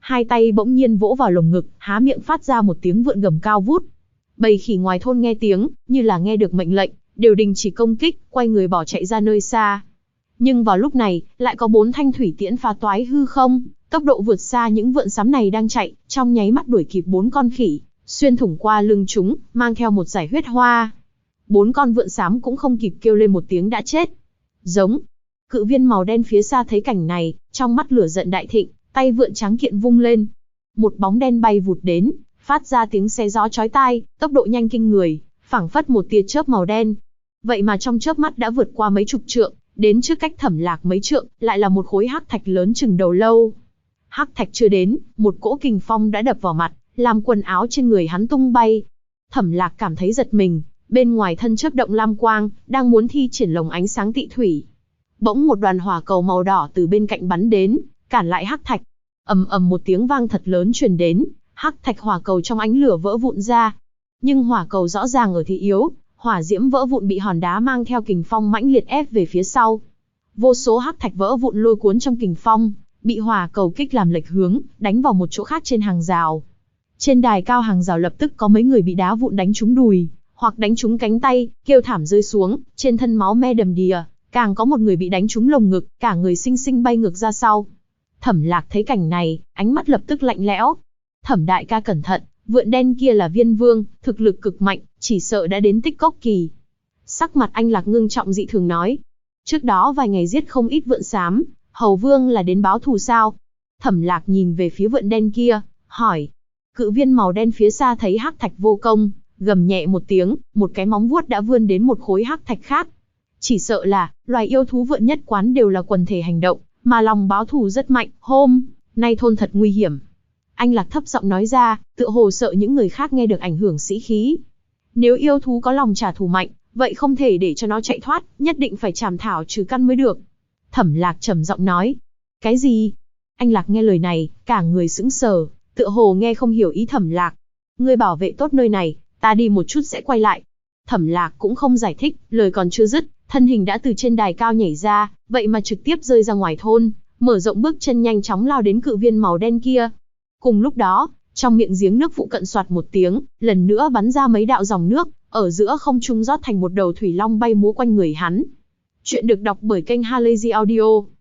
hai tay bỗng nhiên vỗ vào lồng ngực, há miệng phát ra một tiếng vượn gầm cao vút. Bầy khỉ ngoài thôn nghe tiếng, như là nghe được mệnh lệnh, đều đình chỉ công kích, quay người bỏ chạy ra nơi xa. Nhưng vào lúc này, lại có 4 thanh thủy tiễn phá toái hư không, tốc độ vượt xa những vượn sám này đang chạy, trong nháy mắt đuổi kịp 4 con khỉ, xuyên thủng qua lưng chúng, mang theo một dải huyết hoa. 4 con vượn xám cũng không kịp kêu lên một tiếng đã chết. Giống. Cự viên màu đen phía xa thấy cảnh này, trong mắt lửa giận đại thịnh, tay vượn trắng kiện vung lên. Một bóng đen bay vụt đến, phát ra tiếng xé gió chói tai, tốc độ nhanh kinh người, phảng phất một tia chớp màu đen. Vậy mà trong chớp mắt đã vượt qua mấy chục trượng, đến trước cách Thẩm Lạc mấy trượng, lại là một khối hắc thạch lớn chừng đầu lâu. Hắc thạch chưa đến, một cỗ kình phong đã đập vào mặt, làm quần áo trên người hắn tung bay. Thẩm Lạc cảm thấy giật mình, bên ngoài thân chớp động lam quang, đang muốn thi triển lồng ánh sáng tị thủy. Bỗng một đoàn hỏa cầu màu đỏ từ bên cạnh bắn đến, cản lại hắc thạch. Ầm ầm một tiếng vang thật lớn truyền đến, hắc thạch hỏa cầu trong ánh lửa vỡ vụn ra. Nhưng hỏa cầu rõ ràng ở thế yếu, hỏa diễm vỡ vụn bị hòn đá mang theo kình phong mãnh liệt ép về phía sau. Vô số hắc thạch vỡ vụn lôi cuốn trong kình phong, bị hỏa cầu kích làm lệch hướng, đánh vào một chỗ khác trên hàng rào. Trên đài cao hàng rào lập tức có mấy người bị đá vụn đánh trúng đùi, hoặc đánh trúng cánh tay, kêu thảm rơi xuống, trên thân máu me đầm đìa, càng có một người bị đánh trúng lồng ngực, cả người xinh xinh bay ngược ra sau. Thẩm Lạc thấy cảnh này, ánh mắt lập tức lạnh lẽo. Thẩm đại ca cẩn thận, vượn đen kia là Viên Vương, thực lực cực mạnh, chỉ sợ đã đến tích cốc kỳ. Sắc mặt anh Lạc ngưng trọng dị thường nói. Trước đó vài ngày giết không ít vượn xám, Hầu Vương là đến báo thù sao? Thẩm Lạc nhìn về phía vượn đen kia, hỏi. Cự viên màu đen phía xa thấy hắc thạch vô công, gầm nhẹ một tiếng, một cái móng vuốt đã vươn đến một khối hắc thạch khác. Chỉ sợ là, loài yêu thú vượn nhất quán đều là quần thể hành động, mà lòng báo thù rất mạnh, hôm nay thôn thật nguy hiểm. Anh Lạc thấp giọng nói ra, tựa hồ sợ những người khác nghe được ảnh hưởng sĩ khí. Nếu yêu thú có lòng trả thù mạnh, vậy không thể để cho nó chạy thoát, nhất định phải chảm thảo trừ căn mới được. Thẩm Lạc trầm giọng nói. Cái gì? Anh Lạc nghe lời này, cả người sững sờ, tựa hồ nghe không hiểu ý Thẩm Lạc. Ngươi bảo vệ tốt nơi này, ta đi một chút sẽ quay lại. Thẩm Lạc cũng không giải thích, lời còn chưa dứt, thân hình đã từ trên đài cao nhảy ra, vậy mà trực tiếp rơi ra ngoài thôn, mở rộng bước chân nhanh chóng lao đến cự viên màu đen kia. Cùng lúc đó, trong miệng giếng nước phụ cận soạt một tiếng, lần nữa bắn ra mấy đạo dòng nước, ở giữa không trung rót thành một đầu thủy long bay múa quanh người hắn. Chuyện được đọc bởi kênh Halazy Audio.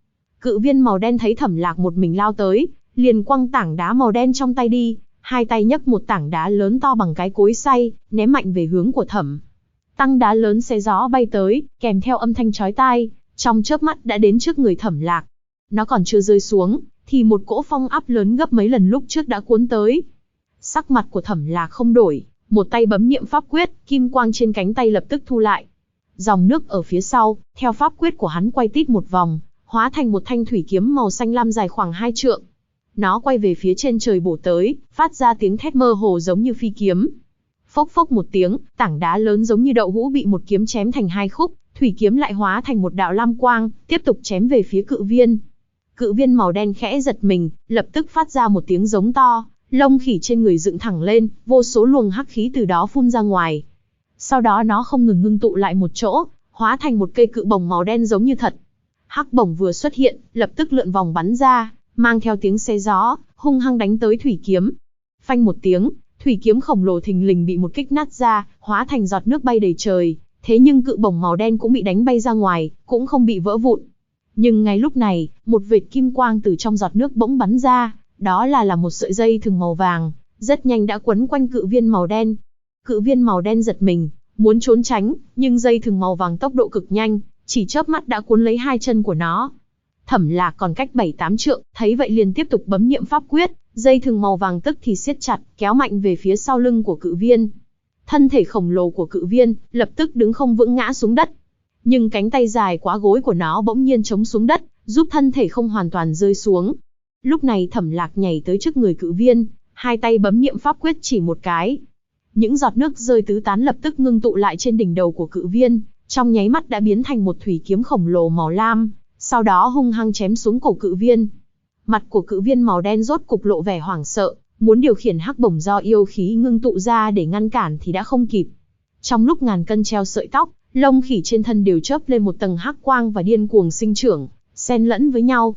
Cự viên màu đen thấy Thẩm Lạc một mình lao tới, liền quăng tảng đá màu đen trong tay đi, hai tay nhấc một tảng đá lớn to bằng cái cối xay, ném mạnh về hướng của Thẩm. Tăng đá lớn xé gió bay tới, kèm theo âm thanh chói tai, trong chớp mắt đã đến trước người Thẩm Lạc. Nó còn chưa rơi xuống, thì một cỗ phong áp lớn gấp mấy lần lúc trước đã cuốn tới. Sắc mặt của Thẩm Lạc không đổi, một tay bấm niệm pháp quyết, kim quang trên cánh tay lập tức thu lại. Dòng nước ở phía sau, theo pháp quyết của hắn quay tít một vòng, hóa thành một thanh thủy kiếm màu xanh lam dài khoảng 2 trượng. Nó quay về phía trên trời bổ tới, phát ra tiếng thét mơ hồ giống như phi kiếm. Phốc phốc một tiếng, tảng đá lớn giống như đậu hũ bị một kiếm chém thành 2 khúc, thủy kiếm lại hóa thành một đạo lam quang, tiếp tục chém về phía cự viên. Cự viên màu đen khẽ giật mình, lập tức phát ra một tiếng giống to, lông khỉ trên người dựng thẳng lên, vô số luồng hắc khí từ đó phun ra ngoài. Sau đó nó không ngừng ngưng tụ lại một chỗ, hóa thành một cây cự bổng màu đen giống như thật. Hắc bổng vừa xuất hiện, lập tức lượn vòng bắn ra, mang theo tiếng xé gió, hung hăng đánh tới thủy kiếm. Phanh một tiếng, thủy kiếm khổng lồ thình lình bị một kích nát ra, hóa thành giọt nước bay đầy trời. Thế nhưng cự bổng màu đen cũng bị đánh bay ra ngoài, cũng không bị vỡ vụn. Nhưng ngay lúc này, một vệt kim quang từ trong giọt nước bỗng bắn ra, đó là một sợi dây thừng màu vàng, rất nhanh đã quấn quanh cự viên màu đen. Cự viên màu đen giật mình, muốn trốn tránh, nhưng dây thừng màu vàng tốc độ cực nhanh, chỉ chớp mắt đã cuốn lấy 2 chân của nó. Thẩm Lạc còn cách 7-8 trượng, thấy vậy liền tiếp tục bấm niệm pháp quyết, dây thừng màu vàng tức thì siết chặt, kéo mạnh về phía sau lưng của cự viên. Thân thể khổng lồ của cự viên lập tức đứng không vững ngã xuống đất. Nhưng cánh tay dài quá gối của nó bỗng nhiên chống xuống đất, giúp thân thể không hoàn toàn rơi xuống. Lúc này Thẩm Lạc nhảy tới trước người cự viên, hai tay bấm niệm pháp quyết chỉ một cái. Những giọt nước rơi tứ tán lập tức ngưng tụ lại trên đỉnh đầu của cự viên, trong nháy mắt đã biến thành một thủy kiếm khổng lồ màu lam, sau đó hung hăng chém xuống cổ cự viên. Mặt của cự viên màu đen rốt cục lộ vẻ hoảng sợ, muốn điều khiển hắc bổng do yêu khí ngưng tụ ra để ngăn cản thì đã không kịp. Trong lúc ngàn cân treo sợi tóc, lông khỉ trên thân đều chớp lên một tầng hắc quang và điên cuồng sinh trưởng, xen lẫn với nhau.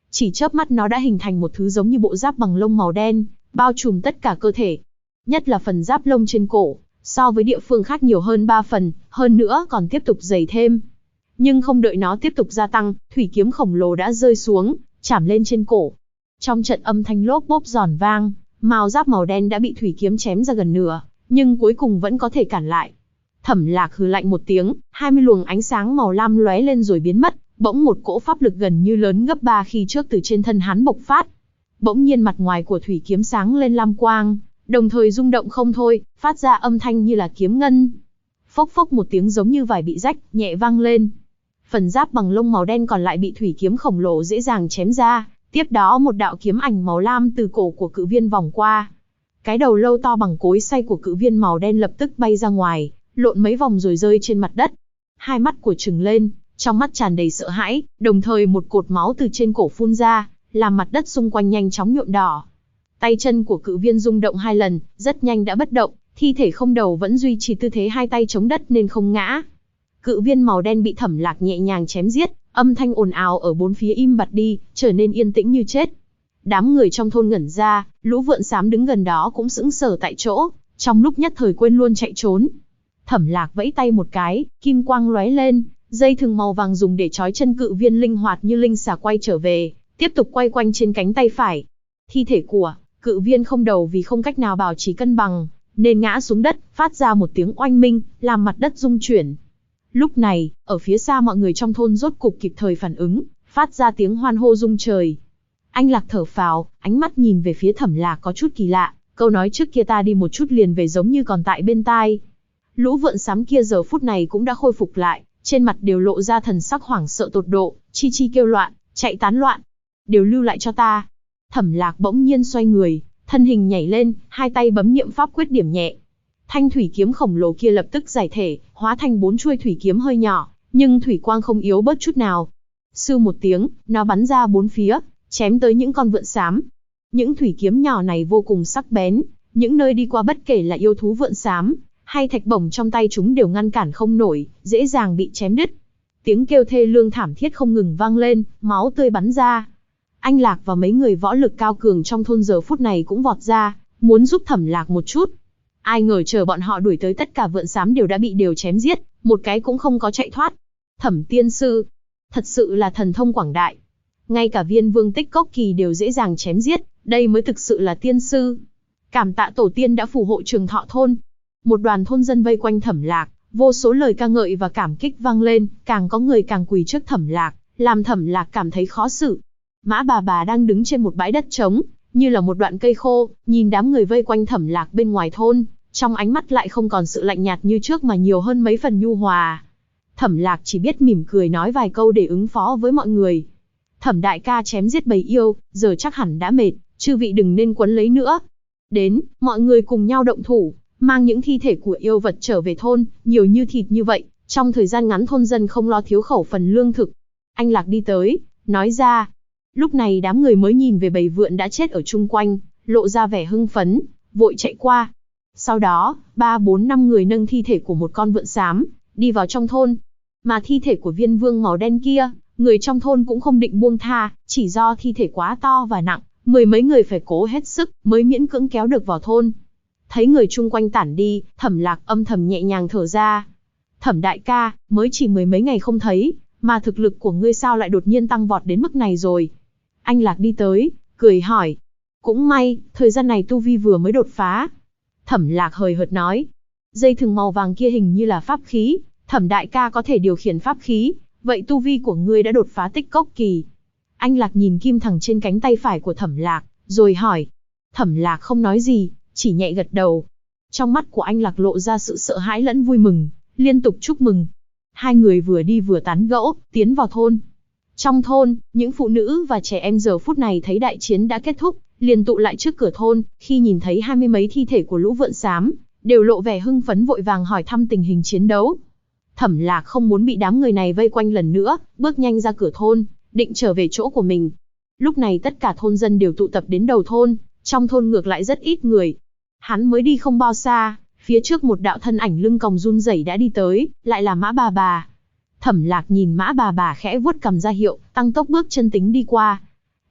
Chỉ chớp mắt nó đã hình thành một thứ giống như bộ giáp bằng lông màu đen, bao trùm tất cả cơ thể. Nhất là phần giáp lông trên cổ, so với địa phương khác nhiều hơn 3 phần, hơn nữa còn tiếp tục dày thêm. Nhưng không đợi nó tiếp tục gia tăng, thủy kiếm khổng lồ đã rơi xuống, chạm lên trên cổ. Trong trận âm thanh lốp bốp giòn vang, mao giáp màu đen đã bị thủy kiếm chém ra gần nửa, nhưng cuối cùng vẫn có thể cản lại. Thẩm Lạc hừ lạnh một tiếng, 20 luồng ánh sáng màu lam lóe lên rồi biến mất, bỗng một cỗ pháp lực gần như lớn gấp 3 khi trước từ trên thân hắn bộc phát. Bỗng nhiên mặt ngoài của thủy kiếm sáng lên lam quang, đồng thời rung động không thôi, phát ra âm thanh như là kiếm ngân. Phốc phốc một tiếng giống như vải bị rách, nhẹ vang lên. Phần giáp bằng lông màu đen còn lại bị thủy kiếm khổng lồ dễ dàng chém ra, tiếp đó một đạo kiếm ảnh màu lam từ cổ của cự viên vòng qua. Cái đầu lâu to bằng cối xay của cự viên màu đen lập tức bay ra ngoài, lộn mấy vòng rồi rơi trên mặt đất. Hai mắt của trừng lên, trong mắt tràn đầy sợ hãi, đồng thời một cột máu từ trên cổ phun ra, làm mặt đất xung quanh nhanh chóng nhuộm đỏ. Tay chân của cự viên rung động 2 lần, rất nhanh đã bất động, thi thể không đầu vẫn duy trì tư thế hai tay chống đất nên không ngã. Cự viên màu đen bị Thẩm Lạc nhẹ nhàng chém giết, âm thanh ồn ào ở bốn phía im bặt đi, trở nên yên tĩnh như chết. Đám người trong thôn ngẩn ra, lũ vượn xám đứng gần đó cũng sững sờ tại chỗ, trong lúc nhất thời quên luôn chạy trốn. Thẩm Lạc vẫy tay một cái, kim quang lóe lên, dây thừng màu vàng dùng để trói chân cự viên linh hoạt như linh xà quay trở về, tiếp tục quay quanh trên cánh tay phải. Thi thể của cự viên không đầu vì không cách nào bảo trì cân bằng, nên ngã xuống đất, phát ra một tiếng oanh minh, làm mặt đất rung chuyển. Lúc này, ở phía xa mọi người trong thôn rốt cục kịp thời phản ứng, phát ra tiếng hoan hô rung trời. Anh Lạc thở phào, ánh mắt nhìn về phía Thẩm Lạc có chút kỳ lạ, câu nói trước kia ta đi một chút liền về giống như còn tại bên tai. Lũ vượn xám kia giờ phút này cũng đã khôi phục lại, trên mặt đều lộ ra thần sắc hoảng sợ tột độ, chi chi kêu loạn, chạy tán loạn. Đều lưu lại cho ta. Thẩm Lạc bỗng nhiên xoay người, thân hình nhảy lên, hai tay bấm niệm pháp quyết điểm nhẹ. Thanh thủy kiếm khổng lồ kia lập tức giải thể, hóa thành 4 chuôi thủy kiếm hơi nhỏ, nhưng thủy quang không yếu bớt chút nào. Sư một tiếng, nó bắn ra 4 phía, chém tới những con vượn xám. Những thủy kiếm nhỏ này vô cùng sắc bén, những nơi đi qua bất kể là yêu thú vượn xám, hay thạch bổng trong tay chúng đều ngăn cản không nổi, dễ dàng bị chém đứt. Tiếng kêu thê lương thảm thiết không ngừng vang lên, máu tươi bắn ra. Anh Lạc và mấy người võ lực cao cường trong thôn giờ phút này cũng vọt ra, muốn giúp Thẩm Lạc một chút. Ai ngờ chờ bọn họ đuổi tới tất cả vượn xám đều đã bị chém giết, một cái cũng không có chạy thoát. Thẩm tiên sư, thật sự là thần thông quảng đại. Ngay cả Viên Vương Tích Cốc Kỳ đều dễ dàng chém giết, đây mới thực sự là tiên sư. Cảm tạ tổ tiên đã phù hộ trường thọ thôn. Một đoàn thôn dân vây quanh Thẩm Lạc, vô số lời ca ngợi và cảm kích vang lên, càng có người càng quỳ trước Thẩm Lạc, làm Thẩm Lạc cảm thấy khó xử. Mã bà đang đứng trên một bãi đất trống, như là một đoạn cây khô, nhìn đám người vây quanh Thẩm Lạc bên ngoài thôn, trong ánh mắt lại không còn sự lạnh nhạt như trước mà nhiều hơn mấy phần nhu hòa. Thẩm Lạc chỉ biết mỉm cười nói vài câu để ứng phó với mọi người. Thẩm đại ca chém giết bầy yêu, giờ chắc hẳn đã mệt, chư vị đừng nên quấn lấy nữa. Đến, mọi người cùng nhau động thủ, mang những thi thể của yêu vật trở về thôn, nhiều như thịt như vậy, trong thời gian ngắn thôn dân không lo thiếu khẩu phần lương thực. Anh Lạc đi tới, nói ra. Lúc này đám người mới nhìn về bầy vượn đã chết ở chung quanh, lộ ra vẻ hưng phấn, vội chạy qua. Sau đó, 3, 4, 5 người nâng thi thể của một con vượn xám, đi vào trong thôn. Mà thi thể của viên vương màu đen kia, người trong thôn cũng không định buông tha, chỉ do thi thể quá to và nặng, mười mấy người phải cố hết sức mới miễn cưỡng kéo được vào thôn. Thấy người chung quanh tản đi, Thẩm Lạc âm thầm nhẹ nhàng thở ra. Thẩm đại ca, mới chỉ mười mấy ngày không thấy, mà thực lực của ngươi sao lại đột nhiên tăng vọt đến mức này rồi? Anh Lạc đi tới, cười hỏi. Cũng may, thời gian này tu vi vừa mới đột phá. Thẩm Lạc hời hợt nói. Dây thừng màu vàng kia hình như là pháp khí, Thẩm đại ca có thể điều khiển pháp khí, vậy tu vi của ngươi đã đột phá tích cốc kỳ. Anh Lạc nhìn kim thẳng trên cánh tay phải của Thẩm Lạc, rồi hỏi. Thẩm Lạc không nói gì, chỉ nhẹ gật đầu. Trong mắt của anh Lạc lộ ra sự sợ hãi lẫn vui mừng, liên tục chúc mừng. Hai người vừa đi vừa tán gẫu, tiến vào thôn. Trong thôn, những phụ nữ và trẻ em giờ phút này thấy đại chiến đã kết thúc, liền tụ lại trước cửa thôn, khi nhìn thấy 20 mấy thi thể của lũ vượn xám, đều lộ vẻ hưng phấn vội vàng hỏi thăm tình hình chiến đấu. Thẩm Lạc không muốn bị đám người này vây quanh lần nữa, bước nhanh ra cửa thôn, định trở về chỗ của mình. Lúc này tất cả thôn dân đều tụ tập đến đầu thôn, trong thôn ngược lại rất ít người. Hắn mới đi không bao xa, phía trước một đạo thân ảnh lưng còng run rẩy đã đi tới, lại là Mã bà. Thẩm Lạc nhìn Mã bà khẽ vuốt cằm ra hiệu, tăng tốc bước chân tính đi qua.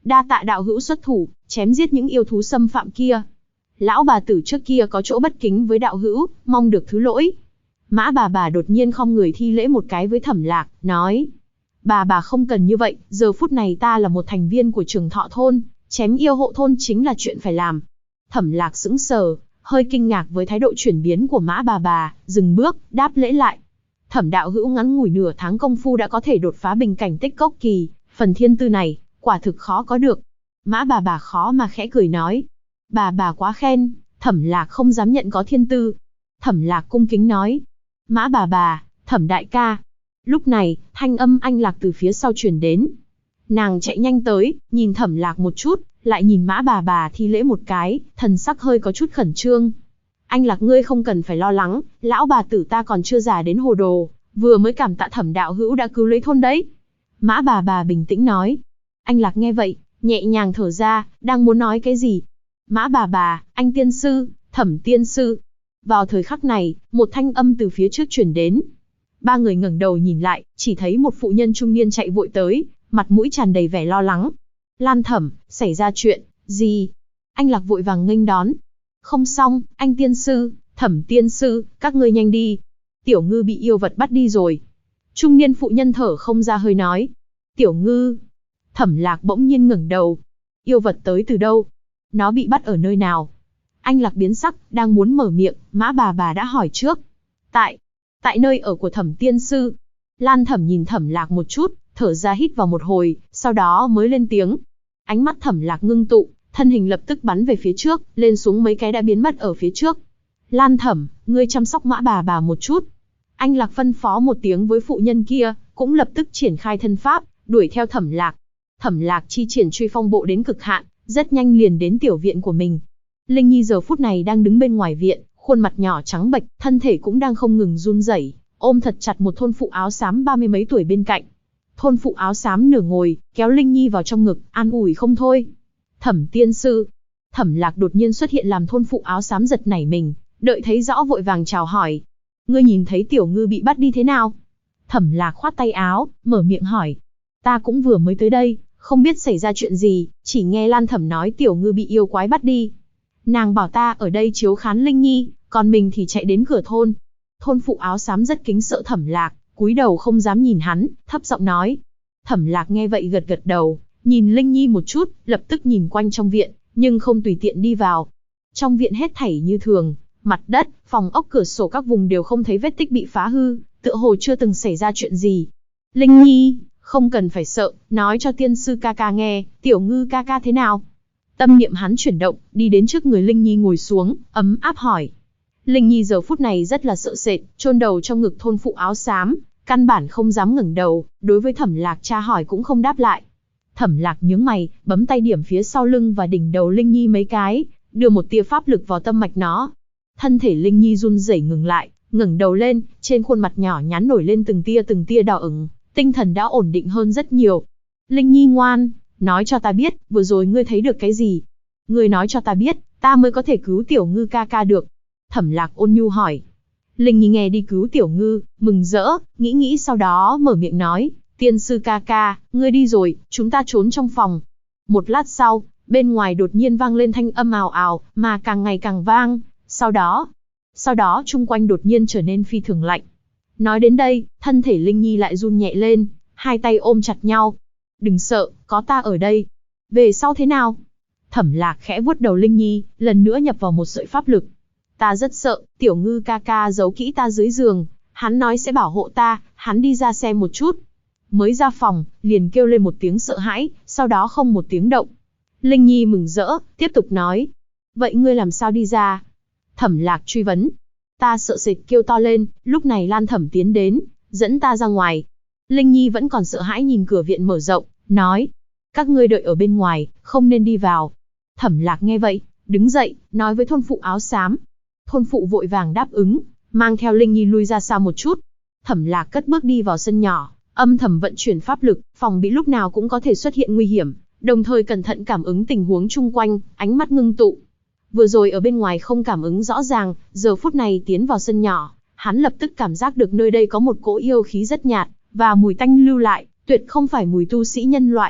đa tạ đạo hữu xuất thủ, chém giết những yêu thú xâm phạm kia. Lão bà tử trước kia có chỗ bất kính với đạo hữu, mong được thứ lỗi. Mã bà đột nhiên khom người thi lễ một cái với Thẩm Lạc, nói. Bà không cần như vậy, giờ phút này ta là một thành viên của Trường Thọ thôn, chém yêu hộ thôn chính là chuyện phải làm. Thẩm Lạc sững sờ, hơi kinh ngạc với thái độ chuyển biến của Mã bà, dừng bước, đáp lễ lại. Thẩm đạo hữu ngắn ngủi nửa tháng công phu đã có thể đột phá bình cảnh tích cốc kỳ, phần thiên tư này, quả thực khó có được. Mã bà khó mà khẽ cười nói. Bà quá khen, Thẩm Lạc không dám nhận có thiên tư. Thẩm Lạc cung kính nói. Mã bà, Thẩm đại ca. Lúc này, thanh âm Anh Lạc từ phía sau truyền đến. Nàng chạy nhanh tới, nhìn Thẩm Lạc một chút, lại nhìn Mã bà thi lễ một cái, thần sắc hơi có chút khẩn trương. Anh Lạc ngươi không cần phải lo lắng, lão bà tử ta còn chưa già đến hồ đồ, vừa mới cảm tạ Thẩm đạo hữu đã cứu lấy thôn đấy. Mã bà bình tĩnh nói. Anh Lạc nghe vậy, nhẹ nhàng thở ra, đang muốn nói cái gì. Mã bà, anh tiên sư, Thẩm tiên sư. Vào thời khắc này, một thanh âm từ phía trước truyền đến. Ba người ngẩng đầu nhìn lại, chỉ thấy một phụ nhân trung niên chạy vội tới, mặt mũi tràn đầy vẻ lo lắng. Lan Thẩm, xảy ra chuyện gì? Anh Lạc vội vàng nghênh đón. Không xong, anh tiên sư, Thẩm tiên sư, các ngươi nhanh đi. Tiểu Ngư bị yêu vật bắt đi rồi. Trung niên phụ nhân thở không ra hơi nói. Tiểu Ngư. Thẩm Lạc bỗng nhiên ngẩng đầu. Yêu vật tới từ đâu? Nó bị bắt ở nơi nào? Anh Lạc biến sắc, đang muốn mở miệng, Mã bà đã hỏi trước. Tại nơi ở của Thẩm tiên sư. Lan Thẩm nhìn Thẩm Lạc một chút, thở ra hít vào một hồi, sau đó mới lên tiếng. Ánh mắt Thẩm Lạc ngưng tụ, thân hình lập tức bắn về phía trước, lên xuống mấy cái đã biến mất ở phía trước. Lan Thẩm, ngươi chăm sóc Mã bà một chút. Anh Lạc phân phó một tiếng với phụ nhân kia, cũng lập tức triển khai thân pháp, đuổi theo Thẩm Lạc. Thẩm Lạc chi triển truy phong bộ đến cực hạn, rất nhanh liền đến tiểu viện của mình. Linh Nhi giờ phút này đang đứng bên ngoài viện, khuôn mặt nhỏ trắng bệch, thân thể cũng đang không ngừng run rẩy, ôm thật chặt một thôn phụ áo xám 30 mấy tuổi bên cạnh. Thôn phụ áo xám nửa ngồi, kéo Linh Nhi vào trong ngực, an ủi không thôi. Thẩm tiên sư. Thẩm Lạc đột nhiên xuất hiện làm thôn phụ áo xám giật nảy mình, đợi thấy rõ vội vàng chào hỏi. Ngươi nhìn thấy Tiểu Ngư bị bắt đi thế nào? Thẩm Lạc khoát tay áo, mở miệng hỏi. Ta cũng vừa mới tới đây, không biết xảy ra chuyện gì, chỉ nghe Lan Thẩm nói Tiểu Ngư bị yêu quái bắt đi. Nàng bảo ta ở đây chiếu khán Linh Nhi, còn mình thì chạy đến cửa thôn. Thôn phụ áo xám rất kính sợ Thẩm Lạc, cúi đầu không dám nhìn hắn, thấp giọng nói. Thẩm Lạc nghe vậy gật gật đầu, nhìn Linh Nhi một chút, lập tức nhìn quanh trong viện, nhưng không tùy tiện đi vào. Trong viện hết thảy như thường, mặt đất, phòng ốc cửa sổ các vùng đều không thấy vết tích bị phá hư, tựa hồ chưa từng xảy ra chuyện gì. Linh Nhi, không cần phải sợ, nói cho tiên sư ca ca nghe, Tiểu Ngư ca ca thế nào? Tâm niệm hắn chuyển động, đi đến trước người Linh Nhi ngồi xuống, ấm áp hỏi. Linh Nhi giờ phút này rất là sợ sệt, chôn đầu trong ngực thôn phụ áo xám, căn bản không dám ngẩng đầu, đối với Thẩm Lạc tra hỏi cũng không đáp lại. Thẩm Lạc nhướng mày, bấm tay điểm phía sau lưng và đỉnh đầu Linh Nhi mấy cái, đưa một tia pháp lực vào tâm mạch nó. Thân thể Linh Nhi run rẩy ngừng lại, ngẩng đầu lên, trên khuôn mặt nhỏ nhắn nổi lên từng tia đỏ ửng, tinh thần đã ổn định hơn rất nhiều. Linh Nhi ngoan, nói cho ta biết, vừa rồi ngươi thấy được cái gì? Ngươi nói cho ta biết, ta mới có thể cứu Tiểu Ngư ca ca được. Thẩm Lạc ôn nhu hỏi. Linh Nhi nghe đi cứu Tiểu Ngư, mừng rỡ, nghĩ sau đó mở miệng nói. Tiên sư ca ca, ngươi đi rồi, chúng ta trốn trong phòng. Một lát sau, bên ngoài đột nhiên vang lên thanh âm ào ào, mà càng ngày càng vang. Sau đó chung quanh đột nhiên trở nên phi thường lạnh. Nói đến đây, thân thể Linh Nhi lại run nhẹ lên, hai tay ôm chặt nhau. Đừng sợ, có ta ở đây. Về sau thế nào? Thẩm Lạc khẽ vuốt đầu Linh Nhi, lần nữa nhập vào một sợi pháp lực. Ta rất sợ, Tiểu Ngư ca ca giấu kỹ ta dưới giường. Hắn nói sẽ bảo hộ ta, hắn đi ra xem một chút. Mới ra phòng, liền kêu lên một tiếng sợ hãi, sau đó không một tiếng động. Linh Nhi mừng rỡ, tiếp tục nói. Vậy ngươi làm sao đi ra? Thẩm Lạc truy vấn. Ta sợ sệt kêu to lên, lúc này Lan Thẩm tiến đến, dẫn ta ra ngoài. Linh Nhi vẫn còn sợ hãi nhìn cửa viện mở rộng, nói. Các ngươi đợi ở bên ngoài, không nên đi vào. Thẩm Lạc nghe vậy, đứng dậy, nói với thôn phụ áo xám. Thôn phụ vội vàng đáp ứng, mang theo Linh Nhi lui ra xa một chút. Thẩm Lạc cất bước đi vào sân nhỏ, âm thầm vận chuyển pháp lực, phòng bị lúc nào cũng có thể xuất hiện nguy hiểm, đồng thời cẩn thận cảm ứng tình huống chung quanh, ánh mắt ngưng tụ. Vừa rồi ở bên ngoài không cảm ứng rõ ràng, giờ phút này tiến vào sân nhỏ, hắn lập tức cảm giác được nơi đây có một cỗ yêu khí rất nhạt, và mùi tanh lưu lại, tuyệt không phải mùi tu sĩ nhân loại.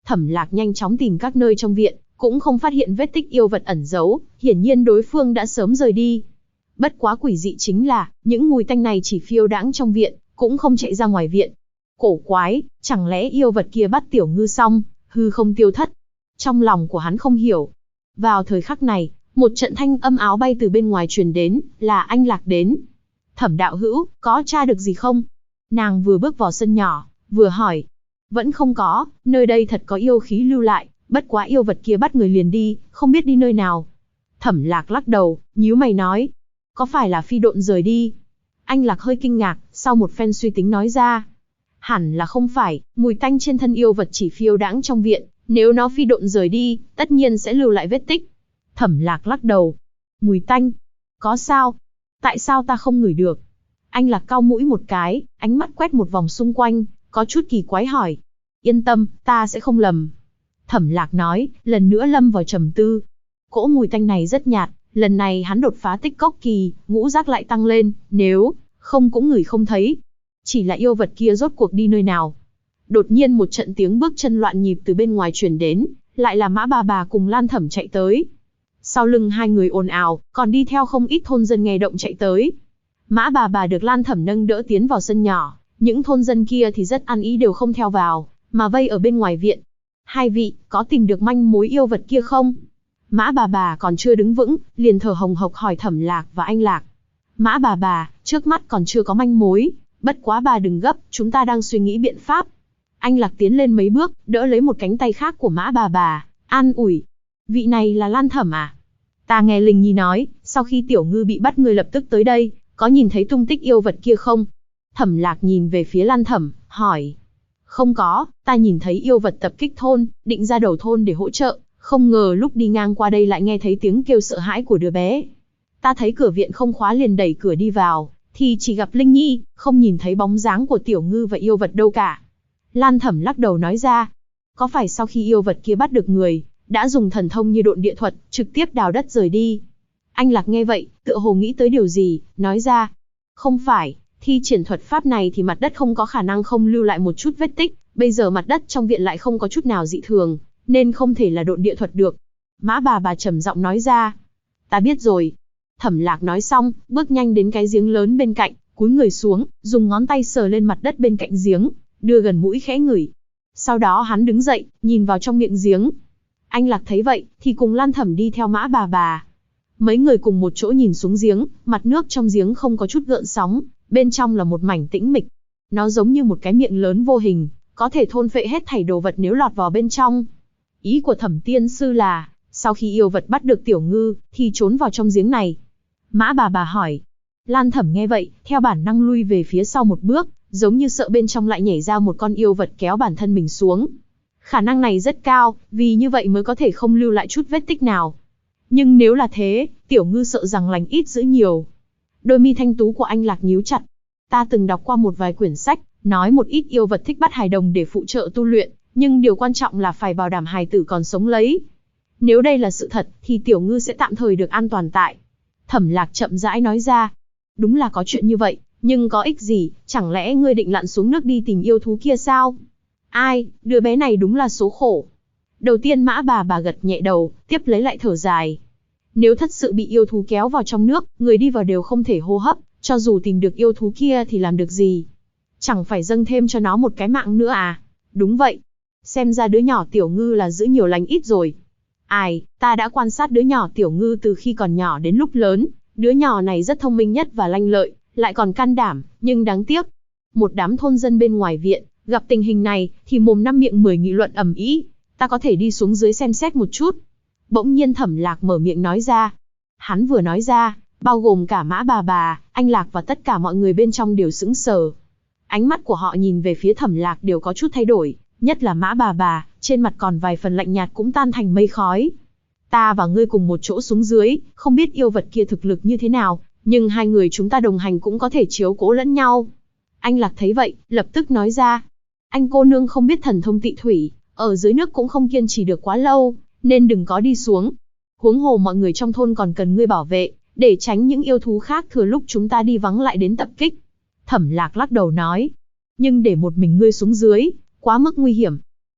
Thẩm Lạc nhanh chóng tìm các nơi trong viện, cũng không phát hiện vết tích yêu vật ẩn giấu, hiển nhiên đối phương đã sớm rời đi. Bất quá quỷ dị chính là, những mùi tanh này chỉ phiêu đãng trong viện, cũng không chạy ra ngoài viện. Cổ quái, chẳng lẽ yêu vật kia bắt Tiểu Ngư xong, hư không tiêu thất? Trong lòng của hắn không hiểu. Vào thời khắc này, một trận thanh âm áo bay từ bên ngoài truyền đến, là Anh Lạc đến. Thẩm đạo hữu, có tra được gì không? Nàng vừa bước vào sân nhỏ, vừa hỏi. Vẫn không có, nơi đây thật có yêu khí lưu lại, bất quá yêu vật kia bắt người liền đi, không biết đi nơi nào. Thẩm Lạc lắc đầu, nhíu mày nói. Có phải là phi độn rời đi? Anh Lạc hơi kinh ngạc, sau một phen suy tính nói ra. Hẳn là không phải, mùi tanh trên thân yêu vật chỉ phiêu đãng trong viện, nếu nó phi độn rời đi, tất nhiên sẽ lưu lại vết tích. Thẩm Lạc lắc đầu. Mùi tanh? Có sao? Tại sao ta không ngửi được? Anh Lạc cau mũi một cái, ánh mắt quét một vòng xung quanh, có chút kỳ quái hỏi. Yên tâm, ta sẽ không lầm. Thẩm Lạc nói, lần nữa lâm vào trầm tư. Cỗ mùi tanh này rất nhạt, lần này hắn đột phá tích cốc kỳ, ngũ giác lại tăng lên, nếu không cũng ngửi không thấy. Chỉ là yêu vật kia rốt cuộc đi nơi nào? Đột nhiên một trận tiếng bước chân loạn nhịp từ bên ngoài truyền đến, lại là Mã Bà cùng Lan Thẩm chạy tới. Sau lưng hai người ồn ào, còn đi theo không ít thôn dân nghe động chạy tới. Mã Bà được Lan Thẩm nâng đỡ tiến vào sân nhỏ, những thôn dân kia thì rất ăn ý đều không theo vào, mà vây ở bên ngoài viện. Hai vị, có tìm được manh mối yêu vật kia không? Mã Bà còn chưa đứng vững, liền thở hồng hộc hỏi Thẩm Lạc và Anh Lạc. Mã Bà, trước mắt còn chưa có manh mối, bất quá bà đừng gấp, chúng ta đang suy nghĩ biện pháp. Anh Lạc tiến lên mấy bước, đỡ lấy một cánh tay khác của Mã Bà, an ủi. Vị này là Lan Thẩm à? Ta nghe Linh Nhi nói, sau khi Tiểu Ngư bị bắt người lập tức tới đây, có nhìn thấy tung tích yêu vật kia không? Thẩm Lạc nhìn về phía Lan Thẩm, hỏi. Không có, ta nhìn thấy yêu vật tập kích thôn, định ra đầu thôn để hỗ trợ, không ngờ lúc đi ngang qua đây lại nghe thấy tiếng kêu sợ hãi của đứa bé. Ta thấy cửa viện không khóa liền đẩy cửa đi vào, thì chỉ gặp Linh Nhi, không nhìn thấy bóng dáng của Tiểu Ngư và yêu vật đâu cả. Lan Thẩm lắc đầu nói ra. Có phải sau khi yêu vật kia bắt được người, đã dùng thần thông như độn địa thuật, trực tiếp đào đất rời đi? Anh Lạc nghe vậy, tựa hồ nghĩ tới điều gì, nói ra. Không phải, thi triển thuật pháp này thì mặt đất không có khả năng không lưu lại một chút vết tích, bây giờ mặt đất trong viện lại không có chút nào dị thường, nên không thể là độn địa thuật được. Mã Bà trầm giọng nói ra. Ta biết rồi. Thẩm Lạc nói xong, bước nhanh đến cái giếng lớn bên cạnh, cúi người xuống, dùng ngón tay sờ lên mặt đất bên cạnh giếng, đưa gần mũi khẽ ngửi. Sau đó hắn đứng dậy, nhìn vào trong miệng giếng. Anh Lạc thấy vậy, thì cùng Lan Thẩm đi theo Mã Bà. Mấy người cùng một chỗ nhìn xuống giếng, mặt nước trong giếng không có chút gợn sóng, bên trong là một mảnh tĩnh mịch. Nó giống như một cái miệng lớn vô hình, có thể thôn phệ hết thảy đồ vật nếu lọt vào bên trong. Ý của Thẩm tiên sư là, sau khi yêu vật bắt được Tiểu Ngư, thì trốn vào trong giếng này. Mã Bà hỏi. Lan Thẩm nghe vậy, theo bản năng lui về phía sau một bước, giống như sợ bên trong lại nhảy ra một con yêu vật kéo bản thân mình xuống. Khả năng này rất cao, vì như vậy mới có thể không lưu lại chút vết tích nào. Nhưng nếu là thế, Tiểu Ngư sợ rằng lành ít dữ nhiều. Đôi mi thanh tú của anh Lạc nhíu chặt. Ta từng đọc qua một vài quyển sách, nói một ít yêu vật thích bắt hài đồng để phụ trợ tu luyện, nhưng điều quan trọng là phải bảo đảm hài tử còn sống lấy. Nếu đây là sự thật, thì Tiểu Ngư sẽ tạm thời được an toàn tại. Thẩm Lạc chậm rãi nói ra. Đúng là có chuyện như vậy, nhưng có ích gì, chẳng lẽ ngươi định lặn xuống nước đi tìm yêu thú kia sao? Ai, đứa bé này đúng là số khổ. Đầu tiên Mã Bà gật nhẹ đầu, tiếp lấy lại thở dài. Nếu thật sự bị yêu thú kéo vào trong nước, người đi vào đều không thể hô hấp, cho dù tìm được yêu thú kia thì làm được gì? Chẳng phải dâng thêm cho nó một cái mạng nữa à? Đúng vậy. Xem ra đứa nhỏ Tiểu Ngư là giữ nhiều lành ít rồi. Ai, ta đã quan sát đứa nhỏ Tiểu Ngư từ khi còn nhỏ đến lúc lớn, đứa nhỏ này rất thông minh nhất và lanh lợi, lại còn can đảm, nhưng đáng tiếc. Một đám thôn dân bên ngoài viện, gặp tình hình này, thì mồm năm miệng mười nghị luận ầm ĩ. Ta có thể đi xuống dưới xem xét một chút. Bỗng nhiên Thẩm Lạc mở miệng nói ra. Hắn vừa nói ra, bao gồm cả Mã Bà, Anh Lạc và tất cả mọi người bên trong đều sững sờ. Ánh mắt của họ nhìn về phía Thẩm Lạc đều có chút thay đổi, nhất là Mã Bà, trên mặt còn vài phần lạnh nhạt cũng tan thành mây khói. Ta và ngươi cùng một chỗ xuống dưới, không biết yêu vật kia thực lực như thế nào, nhưng hai người chúng ta đồng hành cũng có thể chiếu cố lẫn nhau. Anh Lạc thấy vậy, lập tức nói ra. Anh cô nương không biết thần thông tị thủy, ở dưới nước cũng không kiên trì được quá lâu, nên đừng có đi xuống. Huống hồ mọi người trong thôn còn cần ngươi bảo vệ, để tránh những yêu thú khác thừa lúc chúng ta đi vắng lại đến tập kích. Thẩm Lạc lắc đầu nói. Nhưng để một mình ngươi xuống dưới, quá mức nguy hiểm.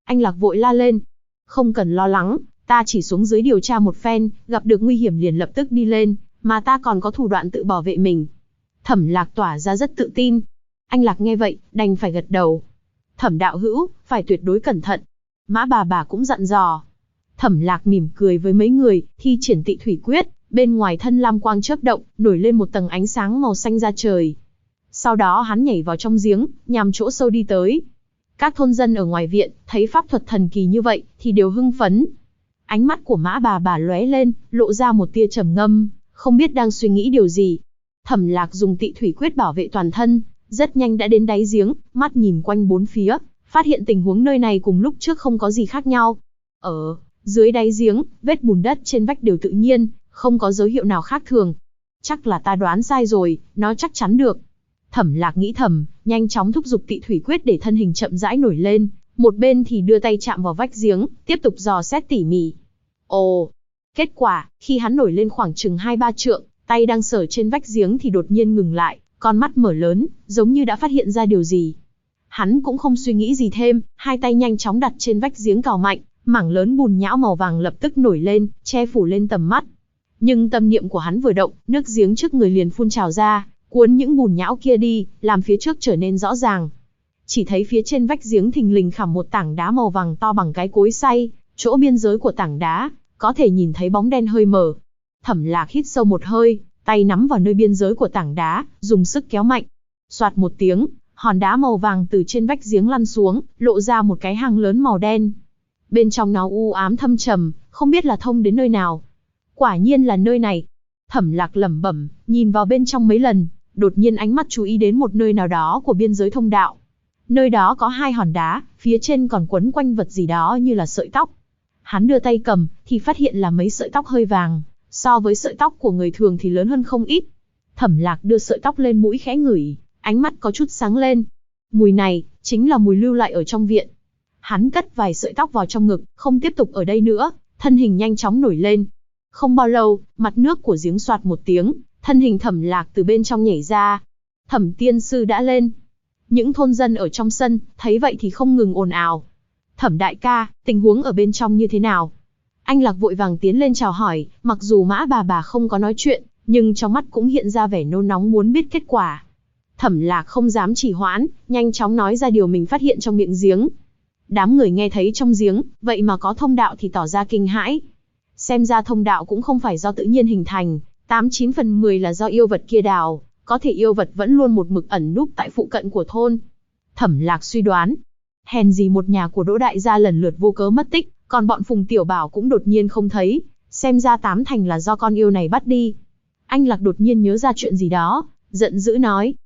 Anh Lạc vội la lên. Không cần lo lắng, ta chỉ xuống dưới điều tra một phen, gặp được nguy hiểm liền lập tức đi lên, mà ta còn có thủ đoạn tự bảo vệ mình. Thẩm Lạc tỏa ra rất tự tin. Anh Lạc nghe vậy, đành phải gật đầu. Thẩm đạo hữu, phải tuyệt đối cẩn thận. Mã bà cũng dặn dò. Thẩm Lạc mỉm cười với mấy người, thi triển Tị Thủy Quyết, bên ngoài thân lam quang chớp động, nổi lên một tầng ánh sáng màu xanh ra trời. Sau đó hắn nhảy vào trong giếng, nhằm chỗ sâu đi tới. Các thôn dân ở ngoài viện, thấy pháp thuật thần kỳ như vậy, thì đều hưng phấn. Ánh mắt của Mã bà lóe lên, lộ ra một tia trầm ngâm, không biết đang suy nghĩ điều gì. Thẩm Lạc dùng Tị Thủy Quyết bảo vệ toàn thân, rất nhanh đã đến đáy giếng, mắt nhìn quanh bốn phía, phát hiện tình huống nơi này cùng lúc trước không có gì khác nhau. Ở dưới đáy giếng, vết bùn đất trên vách đều tự nhiên, không có dấu hiệu nào khác thường. Chắc là ta đoán sai rồi, nó chắc chắn được. Thẩm Lạc nghĩ thầm, nhanh chóng thúc giục Tị Thủy Quyết để thân hình chậm rãi nổi lên, một bên thì đưa tay chạm vào vách giếng, tiếp tục dò xét tỉ mỉ. Ồ! Kết quả, khi hắn nổi lên khoảng chừng 2-3 trượng, tay đang sờ trên vách giếng thì đột nhiên ngừng lại, con mắt mở lớn, giống như đã phát hiện ra điều gì. Hắn cũng không suy nghĩ gì thêm, hai tay nhanh chóng đặt trên vách giếng cào mạnh, mảng lớn bùn nhão màu vàng lập tức nổi lên, che phủ lên tầm mắt. Nhưng tâm niệm của hắn vừa động, nước giếng trước người liền phun trào ra, cuốn những bùn nhão kia đi, làm phía trước trở nên rõ ràng. Chỉ thấy phía trên vách giếng thình lình khảm một tảng đá màu vàng to bằng cái cối xay, chỗ biên giới của tảng đá, có thể nhìn thấy bóng đen hơi mờ. Thẩm Lạc hít sâu một hơi, tay nắm vào nơi biên giới của tảng đá, dùng sức kéo mạnh. Soạt một tiếng, hòn đá màu vàng từ trên vách giếng lăn xuống, lộ ra một cái hang lớn màu đen. Bên trong nó u ám thâm trầm, không biết là thông đến nơi nào. Quả nhiên là nơi này. Thẩm Lạc lẩm bẩm, nhìn vào bên trong mấy lần, đột nhiên ánh mắt chú ý đến một nơi nào đó của biên giới thông đạo. Nơi đó có hai hòn đá, phía trên còn quấn quanh vật gì đó như là sợi tóc. Hắn đưa tay cầm, thì phát hiện là mấy sợi tóc hơi vàng, so với sợi tóc của người thường thì lớn hơn không ít. Thẩm Lạc đưa sợi tóc lên mũi khẽ ngửi, ánh mắt có chút sáng lên. Mùi này, chính là mùi lưu lại ở trong viện. Hắn cất vài sợi tóc vào trong ngực, không tiếp tục ở đây nữa, thân hình nhanh chóng nổi lên. Không bao lâu, mặt nước của giếng xoạt một tiếng, thân hình Thẩm Lạc từ bên trong nhảy ra. Thẩm tiên sư đã lên. Những thôn dân ở trong sân, thấy vậy thì không ngừng ồn ào. Thẩm đại ca, tình huống ở bên trong như thế nào? Anh Lạc vội vàng tiến lên chào hỏi, mặc dù Mã bà không có nói chuyện, nhưng trong mắt cũng hiện ra vẻ nôn nóng muốn biết kết quả. Thẩm Lạc không dám trì hoãn, nhanh chóng nói ra điều mình phát hiện trong miệng giếng. Đám người nghe thấy trong giếng, vậy mà có thông đạo thì tỏ ra kinh hãi. Xem ra thông đạo cũng không phải do tự nhiên hình thành, 89 phần 10 là do yêu vật kia đào, có thể yêu vật vẫn luôn một mực ẩn núp tại phụ cận của thôn. Thẩm Lạc suy đoán, hèn gì một nhà của Đỗ đại gia lần lượt vô cớ mất tích, còn bọn Phùng Tiểu Bảo cũng đột nhiên không thấy, xem ra tám thành là do con yêu này bắt đi. Anh Lạc đột nhiên nhớ ra chuyện gì đó, giận dữ nói,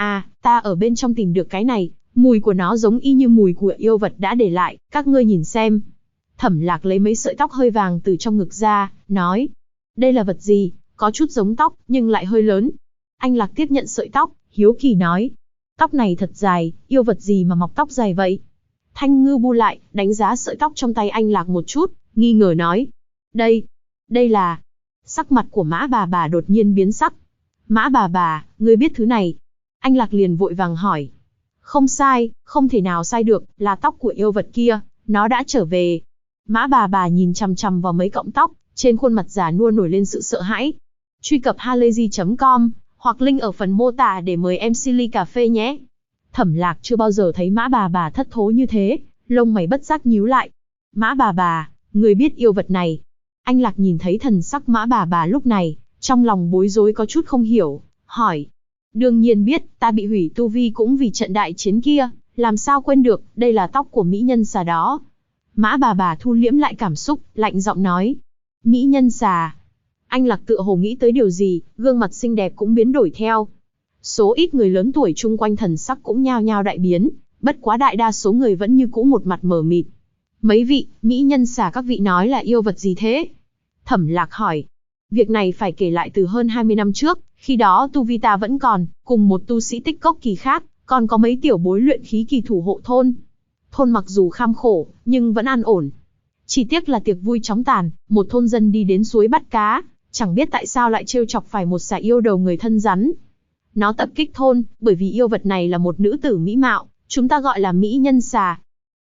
ta ở bên trong tìm được cái này, mùi của nó giống y như mùi của yêu vật đã để lại, các ngươi nhìn xem. Thẩm Lạc lấy mấy sợi tóc hơi vàng từ trong ngực ra, nói, đây là vật gì, có chút giống tóc, nhưng lại hơi lớn. Anh Lạc tiếp nhận sợi tóc, hiếu kỳ nói, tóc này thật dài, yêu vật gì mà mọc tóc dài vậy? Thanh Ngư bu lại, đánh giá sợi tóc trong tay anh Lạc một chút, nghi ngờ nói, đây là... Sắc mặt của Mã bà đột nhiên biến sắc. Mã bà, ngươi biết thứ này? Anh Lạc liền vội vàng hỏi. Không sai, không thể nào sai được, là tóc của yêu vật kia, nó đã trở về. Mã bà nhìn chằm chằm vào mấy cọng tóc, trên khuôn mặt già nua nổi lên sự sợ hãi. Truy cập halayzi.com, hoặc link ở phần mô tả để mời em Silly Cà Phê nhé. Thẩm Lạc chưa bao giờ thấy Mã bà thất thố như thế, lông mày bất giác nhíu lại. Mã bà, người biết yêu vật này? Anh Lạc nhìn thấy thần sắc Mã bà lúc này, trong lòng bối rối có chút không hiểu, hỏi. Đương nhiên biết, ta bị hủy tu vi cũng vì trận đại chiến kia, làm sao quên được, đây là tóc của mỹ nhân xà đó. Mã bà thu liễm lại cảm xúc, lạnh giọng nói. Mỹ nhân xà. Anh Lạc tựa hồ nghĩ tới điều gì, gương mặt xinh đẹp cũng biến đổi theo. Số ít người lớn tuổi chung quanh thần sắc cũng nhao nhao đại biến, bất quá đại đa số người vẫn như cũ một mặt mờ mịt. Mấy vị, mỹ nhân xà các vị nói là yêu vật gì thế? Thẩm Lạc hỏi. Việc này phải kể lại từ hơn 20 năm trước, khi đó tu vi ta vẫn còn, cùng một tu sĩ tích cốc kỳ khác, còn có mấy tiểu bối luyện khí kỳ thủ hộ thôn. Thôn mặc dù kham khổ, nhưng vẫn an ổn. Chỉ tiếc là tiệc vui chóng tàn, một thôn dân đi đến suối bắt cá, chẳng biết tại sao lại trêu chọc phải một xà yêu đầu người thân rắn. Nó tập kích thôn, bởi vì yêu vật này là một nữ tử mỹ mạo, chúng ta gọi là mỹ nhân xà.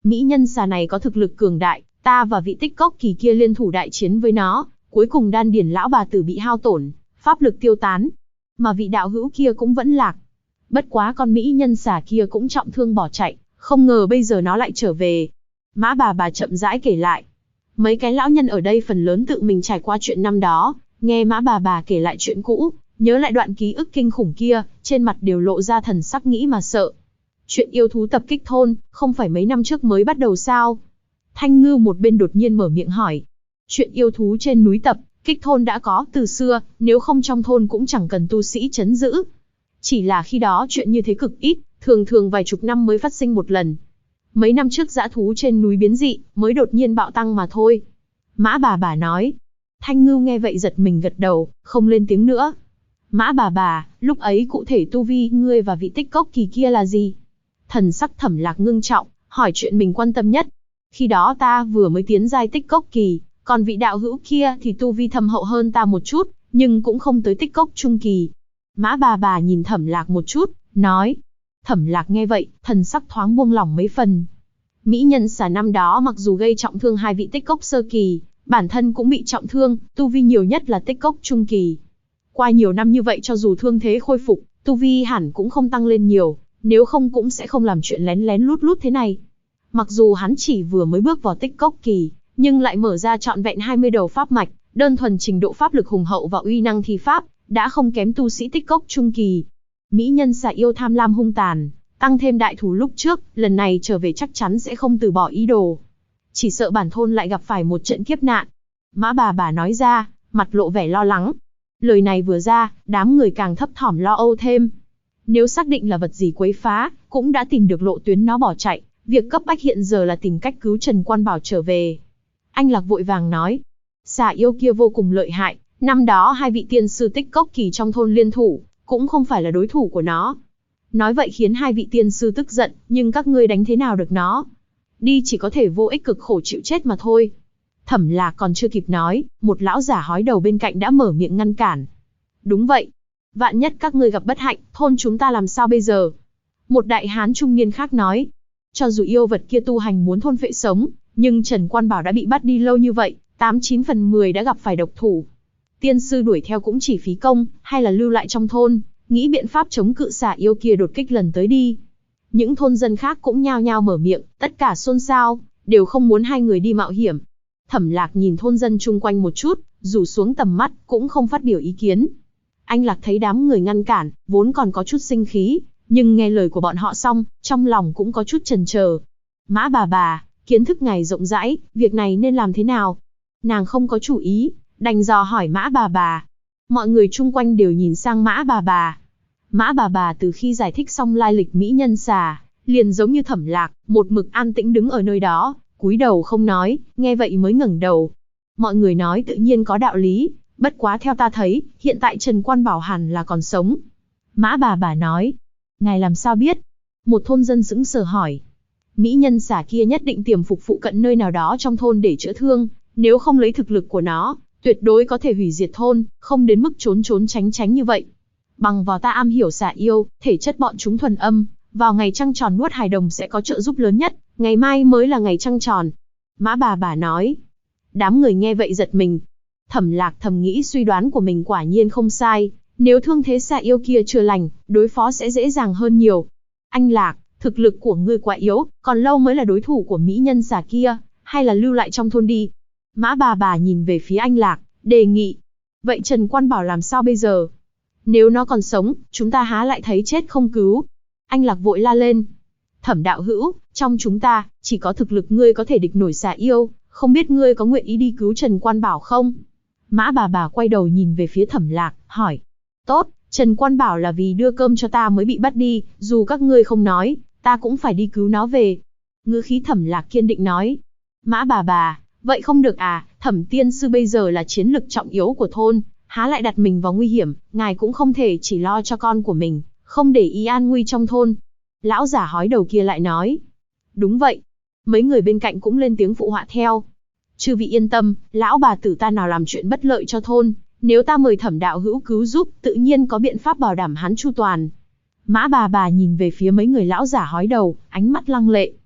Mỹ nhân xà này có thực lực cường đại, ta và vị tích cốc kỳ kia liên thủ đại chiến với nó, cuối cùng đan điển lão bà tử bị hao tổn, pháp lực tiêu tán, mà vị đạo hữu kia cũng vẫn lạc. Bất quá con mỹ nhân xà kia cũng trọng thương bỏ chạy, không ngờ bây giờ nó lại trở về. Mã bà chậm rãi kể lại. Mấy cái lão nhân ở đây phần lớn tự mình trải qua chuyện năm đó, nghe Mã bà kể lại chuyện cũ, nhớ lại đoạn ký ức kinh khủng kia, trên mặt đều lộ ra thần sắc nghĩ mà sợ. Chuyện yêu thú tập kích thôn, không phải mấy năm trước mới bắt đầu sao? Thanh Ngư một bên đột nhiên mở miệng hỏi. Chuyện yêu thú trên núi tập kích thôn đã có từ xưa, nếu không trong thôn cũng chẳng cần tu sĩ trấn giữ. Chỉ là khi đó chuyện như thế cực ít, thường vài chục năm mới phát sinh một lần. Mấy năm trước dã thú trên núi biến dị, mới đột nhiên bạo tăng mà thôi. Mã bà nói. Thanh Ngư nghe vậy giật mình gật đầu, không lên tiếng nữa. Mã bà, lúc ấy cụ thể tu vi ngươi và vị tích cốc kỳ kia là gì? Thần sắc Thẩm Lạc ngưng trọng, hỏi chuyện mình quan tâm nhất. Khi đó ta vừa mới tiến giai tích cốc kỳ, còn vị đạo hữu kia thì tu vi thâm hậu hơn ta một chút, nhưng cũng không tới tích cốc trung kỳ. Mã bà nhìn Thẩm Lạc một chút, nói. Thẩm Lạc nghe vậy, thần sắc thoáng buông lỏng mấy phần. Mỹ nhân xà năm đó mặc dù gây trọng thương hai vị tích cốc sơ kỳ, bản thân cũng bị trọng thương, tu vi nhiều nhất là tích cốc trung kỳ. Qua nhiều năm như vậy cho dù thương thế khôi phục, tu vi hẳn cũng không tăng lên nhiều, nếu không cũng sẽ không làm chuyện lén lén lút lút thế này. Mặc dù hắn chỉ vừa mới bước vào tích cốc kỳ, nhưng lại mở ra trọn vẹn 20 đầu pháp mạch, đơn thuần trình độ pháp lực hùng hậu và uy năng thi pháp, đã không kém tu sĩ tích cốc trung kỳ. Mỹ nhân xà yêu tham lam hung tàn, tăng thêm đại thù lúc trước, lần này trở về chắc chắn sẽ không từ bỏ ý đồ. Chỉ sợ bản thôn lại gặp phải một trận kiếp nạn. Mã bà nói ra, mặt lộ vẻ lo lắng. Lời này vừa ra, đám người càng thấp thỏm lo âu thêm. Nếu xác định là vật gì quấy phá, cũng đã tìm được lộ tuyến nó bỏ chạy, việc cấp bách hiện giờ là tìm cách cứu Trần Quan Bảo trở về. Anh Lạc vội vàng nói, xà yêu kia vô cùng lợi hại, năm đó hai vị tiên sư tích cốc kỳ trong thôn liên thủ, cũng không phải là đối thủ của nó. Nói vậy khiến hai vị tiên sư tức giận, nhưng các ngươi đánh thế nào được nó? Đi chỉ có thể vô ích cực khổ chịu chết mà thôi. Thẩm Lạc còn chưa kịp nói, một lão giả hói đầu bên cạnh đã mở miệng ngăn cản. Đúng vậy. Vạn nhất các ngươi gặp bất hạnh, thôn chúng ta làm sao bây giờ? Một đại hán trung niên khác nói. Cho dù yêu vật kia tu hành muốn thôn phệ sống, nhưng Trần Quan Bảo đã bị bắt đi lâu như vậy, 89 phần 10 đã gặp phải độc thủ. Tiên sư đuổi theo cũng chỉ phí công, hay là lưu lại trong thôn, nghĩ biện pháp chống cự xà yêu kia đột kích lần tới đi. Những thôn dân khác cũng nhao nhao mở miệng, tất cả xôn xao, đều không muốn hai người đi mạo hiểm. Thẩm Lạc nhìn thôn dân chung quanh một chút, rủ xuống tầm mắt, cũng không phát biểu ý kiến. Anh Lạc thấy đám người ngăn cản, vốn còn có chút sinh khí, nhưng nghe lời của bọn họ xong, trong lòng cũng có chút chần chờ. Mã bà, kiến thức ngài rộng rãi, việc này nên làm thế nào? Nàng không có chủ ý, đành dò hỏi Mã bà. Mọi người chung quanh đều nhìn sang Mã bà. Mã bà từ khi giải thích xong lai lịch mỹ nhân xà, liền giống như Thẩm Lạc, một mực an tĩnh đứng ở nơi đó, cúi đầu không nói, nghe vậy mới ngẩng đầu. Mọi người nói tự nhiên có đạo lý, bất quá theo ta thấy, hiện tại Trần Quan Bảo hẳn là còn sống. Mã bà nói, ngài làm sao biết? Một thôn dân sững sờ hỏi. Mỹ nhân xà kia nhất định tiềm phục phụ cận nơi nào đó trong thôn để chữa thương, nếu không lấy thực lực của nó, tuyệt đối có thể hủy diệt thôn, không đến mức trốn tránh như vậy. Bằng vào ta am hiểu xà yêu, thể chất bọn chúng thuần âm, vào ngày trăng tròn nuốt hài đồng sẽ có trợ giúp lớn nhất, ngày mai mới là ngày trăng tròn. Mã bà nói. Đám người nghe vậy giật mình. Thẩm Lạc thầm nghĩ suy đoán của mình quả nhiên không sai, nếu thương thế xà yêu kia chưa lành, đối phó sẽ dễ dàng hơn nhiều. Anh Lạc, thực lực của ngươi quá yếu, còn lâu mới là đối thủ của mỹ nhân xà kia, hay là lưu lại trong thôn đi. Mã bà nhìn về phía anh Lạc, đề nghị. Vậy Trần Quan Bảo làm sao bây giờ? Nếu nó còn sống, chúng ta há lại thấy chết không cứu. Anh Lạc vội la lên. Thẩm đạo hữu, trong chúng ta, chỉ có thực lực ngươi có thể địch nổi xà yêu, không biết ngươi có nguyện ý đi cứu Trần Quan Bảo không? Mã bà quay đầu nhìn về phía Thẩm Lạc, hỏi. Tốt, Trần Quan Bảo là vì đưa cơm cho ta mới bị bắt đi, dù các ngươi không nói, ta cũng phải đi cứu nó về. Ngữ khí Thẩm Lạc kiên định nói. Mã bà, vậy không được à, Thẩm tiên sư bây giờ là chiến lực trọng yếu của thôn, há lại đặt mình vào nguy hiểm, ngài cũng không thể chỉ lo cho con của mình, không để ý an nguy trong thôn. Lão giả hói đầu kia lại nói. Đúng vậy. Mấy người bên cạnh cũng lên tiếng phụ họa theo. Chư vị yên tâm, lão bà tử ta nào làm chuyện bất lợi cho thôn, nếu ta mời Thẩm đạo hữu cứu giúp, tự nhiên có biện pháp bảo đảm hắn chu toàn. Mã bà nhìn về phía mấy người lão giả hói đầu, ánh mắt lăng lệ.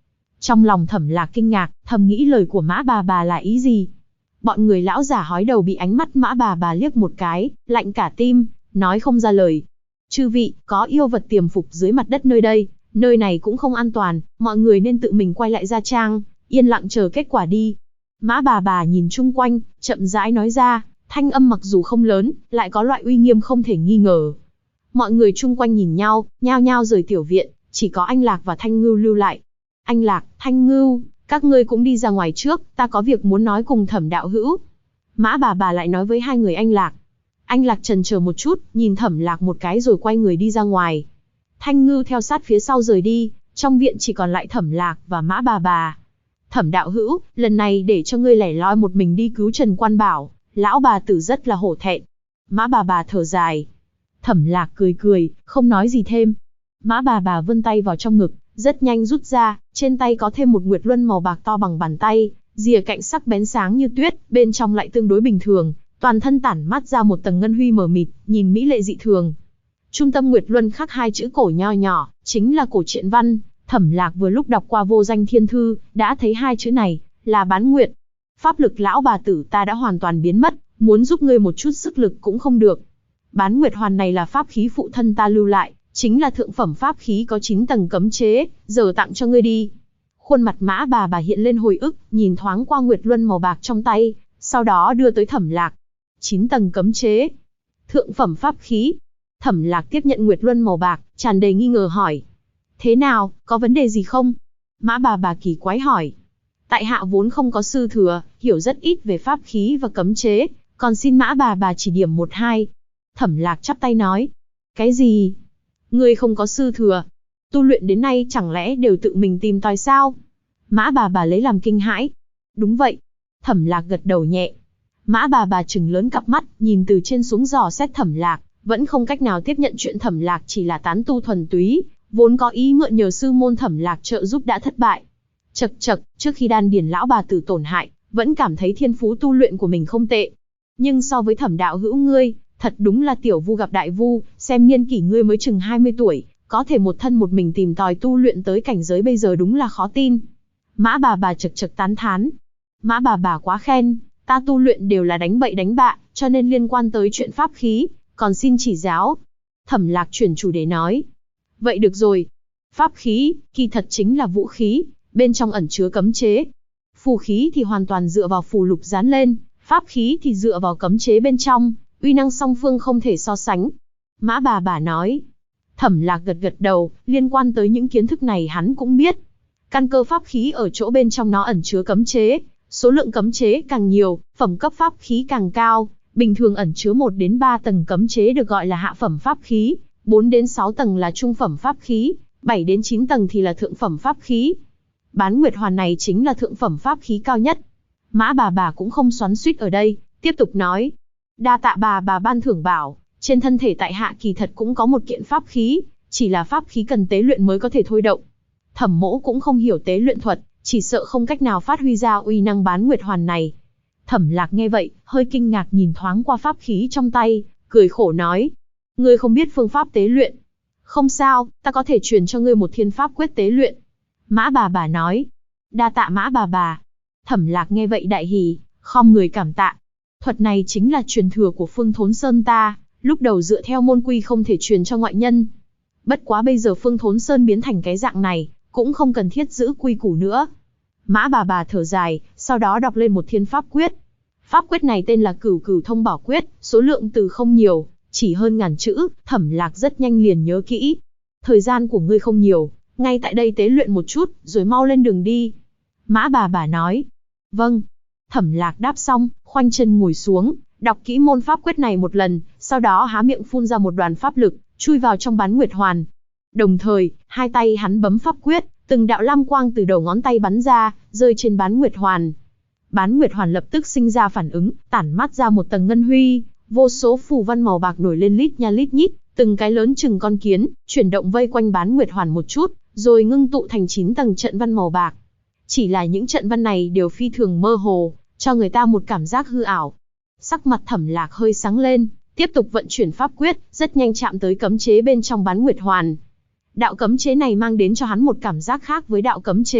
Trong lòng Thẩm Lạc kinh ngạc, thầm nghĩ lời của Mã bà là ý gì? Bọn người lão giả hói đầu bị ánh mắt Mã bà liếc một cái, lạnh cả tim, nói không ra lời. Chư vị, có yêu vật tiềm phục dưới mặt đất nơi đây, nơi này cũng không an toàn, mọi người nên tự mình quay lại gia trang, yên lặng chờ kết quả đi. Mã bà nhìn chung quanh, chậm rãi nói ra, thanh âm mặc dù không lớn, lại có loại uy nghiêm không thể nghi ngờ. Mọi người chung quanh nhìn nhau, nhao nhao rời tiểu viện, chỉ có Anh Lạc và Thanh Ngưu lưu lại. Anh Lạc, Thanh Ngưu, các ngươi cũng đi ra ngoài trước, ta có việc muốn nói cùng Thẩm đạo hữu. Mã bà lại nói với hai người Anh Lạc. Anh Lạc chần chờ một chút, nhìn Thẩm Lạc một cái rồi quay người đi ra ngoài. Thanh Ngưu theo sát phía sau rời đi, trong viện chỉ còn lại Thẩm Lạc và Mã bà. Thẩm đạo hữu, lần này để cho ngươi lẻ loi một mình đi cứu Trần Quan Bảo, lão bà tử rất là hổ thẹn. Mã bà thở dài. Thẩm Lạc cười, không nói gì thêm. Mã bà vươn tay vào trong ngực, rất nhanh rút ra, trên tay có thêm một nguyệt luân màu bạc to bằng bàn tay, rìa cạnh sắc bén sáng như tuyết, bên trong lại tương đối bình thường, toàn thân tản mát ra một tầng ngân huy mờ mịt, nhìn mỹ lệ dị thường. Trung tâm nguyệt luân khắc hai chữ cổ nho nhỏ, chính là cổ truyện văn. Thẩm Lạc vừa lúc đọc qua vô danh thiên thư, đã thấy hai chữ này, là bán nguyệt. Pháp lực lão bà tử ta đã hoàn toàn biến mất, muốn giúp ngươi một chút sức lực cũng không được. Bán nguyệt hoàn này là pháp khí phụ thân ta lưu lại, chính là thượng phẩm pháp khí có 9 tầng cấm chế, giờ tặng cho ngươi đi. Khuôn mặt Mã bà hiện lên hồi ức, nhìn thoáng qua nguyệt luân màu bạc trong tay, sau đó đưa tới Thẩm Lạc. 9 tầng cấm chế, thượng phẩm pháp khí. Thẩm Lạc tiếp nhận nguyệt luân màu bạc, tràn đầy nghi ngờ hỏi. Thế nào, có vấn đề gì không? Mã bà kỳ quái hỏi. Tại hạ vốn không có sư thừa, hiểu rất ít về pháp khí và cấm chế, còn xin Mã bà chỉ điểm một hai. Thẩm Lạc chắp tay nói. Cái gì? Ngươi không có sư thừa? Tu luyện đến nay chẳng lẽ đều tự mình tìm tòi sao? Mã bà lấy làm kinh hãi. Đúng vậy. Thẩm Lạc gật đầu nhẹ. Mã bà trừng lớn cặp mắt, nhìn từ trên xuống dò xét Thẩm Lạc, vẫn không cách nào tiếp nhận chuyện Thẩm Lạc chỉ là tán tu thuần túy, vốn có ý mượn nhờ sư môn Thẩm Lạc trợ giúp đã thất bại. Chậc, trước khi đan điền lão bà tử tổn hại, vẫn cảm thấy thiên phú tu luyện của mình không tệ. Nhưng so với Thẩm đạo hữu ngươi, thật đúng là tiểu vu gặp đại vu, xem niên kỷ ngươi mới chừng 20 tuổi, có thể một thân một mình tìm tòi tu luyện tới cảnh giới bây giờ đúng là khó tin. Mã bà chậc tán thán. Mã bà quá khen, ta tu luyện đều là đánh bậy đánh bạ, cho nên liên quan tới chuyện pháp khí, còn xin chỉ giáo. Thẩm Lạc chuyển chủ đề nói. Vậy được rồi. Pháp khí, kỳ thật chính là vũ khí, bên trong ẩn chứa cấm chế. Phù khí thì hoàn toàn dựa vào phù lục dán lên, pháp khí thì dựa vào cấm chế bên trong, uy năng song phương không thể so sánh. Mã bà nói. Thẩm Lạc gật đầu, liên quan tới những kiến thức này hắn cũng biết. Căn cơ pháp khí ở chỗ bên trong nó ẩn chứa cấm chế, số lượng cấm chế càng nhiều, phẩm cấp pháp khí càng cao. Bình thường ẩn chứa 1 đến 3 tầng cấm chế được gọi là hạ phẩm pháp khí, 4 đến 6 tầng là trung phẩm pháp khí, 7 đến 9 tầng thì là thượng phẩm pháp khí. Bán nguyệt hoàn này chính là thượng phẩm pháp khí cao nhất. Mã bà cũng không xoắn xuýt ở đây, tiếp tục nói. Đa tạ bà ban thưởng bảo, trên thân thể tại hạ kỳ thật cũng có một kiện pháp khí, chỉ là pháp khí cần tế luyện mới có thể thôi động. Thẩm mỗ cũng không hiểu tế luyện thuật, chỉ sợ không cách nào phát huy ra uy năng bán nguyệt hoàn này. Thẩm Lạc nghe vậy, hơi kinh ngạc nhìn thoáng qua pháp khí trong tay, cười khổ nói. Ngươi không biết phương pháp tế luyện. Không sao, ta có thể truyền cho ngươi một thiên pháp quyết tế luyện. Mã bà nói. Đa tạ Mã bà. Thẩm Lạc nghe vậy đại hỉ, khom người cảm tạ. Thuật này chính là truyền thừa của Phương Thốn Sơn ta, lúc đầu dựa theo môn quy không thể truyền cho ngoại nhân. Bất quá bây giờ Phương Thốn Sơn biến thành cái dạng này, cũng không cần thiết giữ quy củ nữa. Mã bà thở dài, sau đó đọc lên một thiên pháp quyết. Pháp quyết này tên là Cửu Cửu Thông Bảo Quyết, số lượng từ không nhiều, chỉ hơn 1000 chữ, Thẩm Lạc rất nhanh liền nhớ kỹ. Thời gian của ngươi không nhiều, ngay tại đây tế luyện một chút, rồi mau lên đường đi. Mã bà nói. Vâng. Thẩm Lạc đáp xong, khoanh chân ngồi xuống, đọc kỹ môn pháp quyết này một lần, sau đó há miệng phun ra một đoàn pháp lực, chui vào trong bán nguyệt hoàn. Đồng thời, hai tay hắn bấm pháp quyết, từng đạo lam quang từ đầu ngón tay bắn ra, rơi trên bán nguyệt hoàn. Bán nguyệt hoàn lập tức sinh ra phản ứng, tản mát ra một tầng ngân huy, vô số phù văn màu bạc nổi lên lít nha lít nhít, từng cái lớn chừng con kiến, chuyển động vây quanh bán nguyệt hoàn một chút, rồi ngưng tụ thành 9 tầng trận văn màu bạc. Chỉ là những trận văn này đều phi thường mơ hồ, cho người ta một cảm giác hư ảo. Sắc mặt Thẩm Lạc hơi sáng lên, tiếp tục vận chuyển pháp quyết, rất nhanh chạm tới cấm chế bên trong bán nguyệt hoàn. Đạo cấm chế này mang đến cho hắn một cảm giác khác với đạo cấm chế,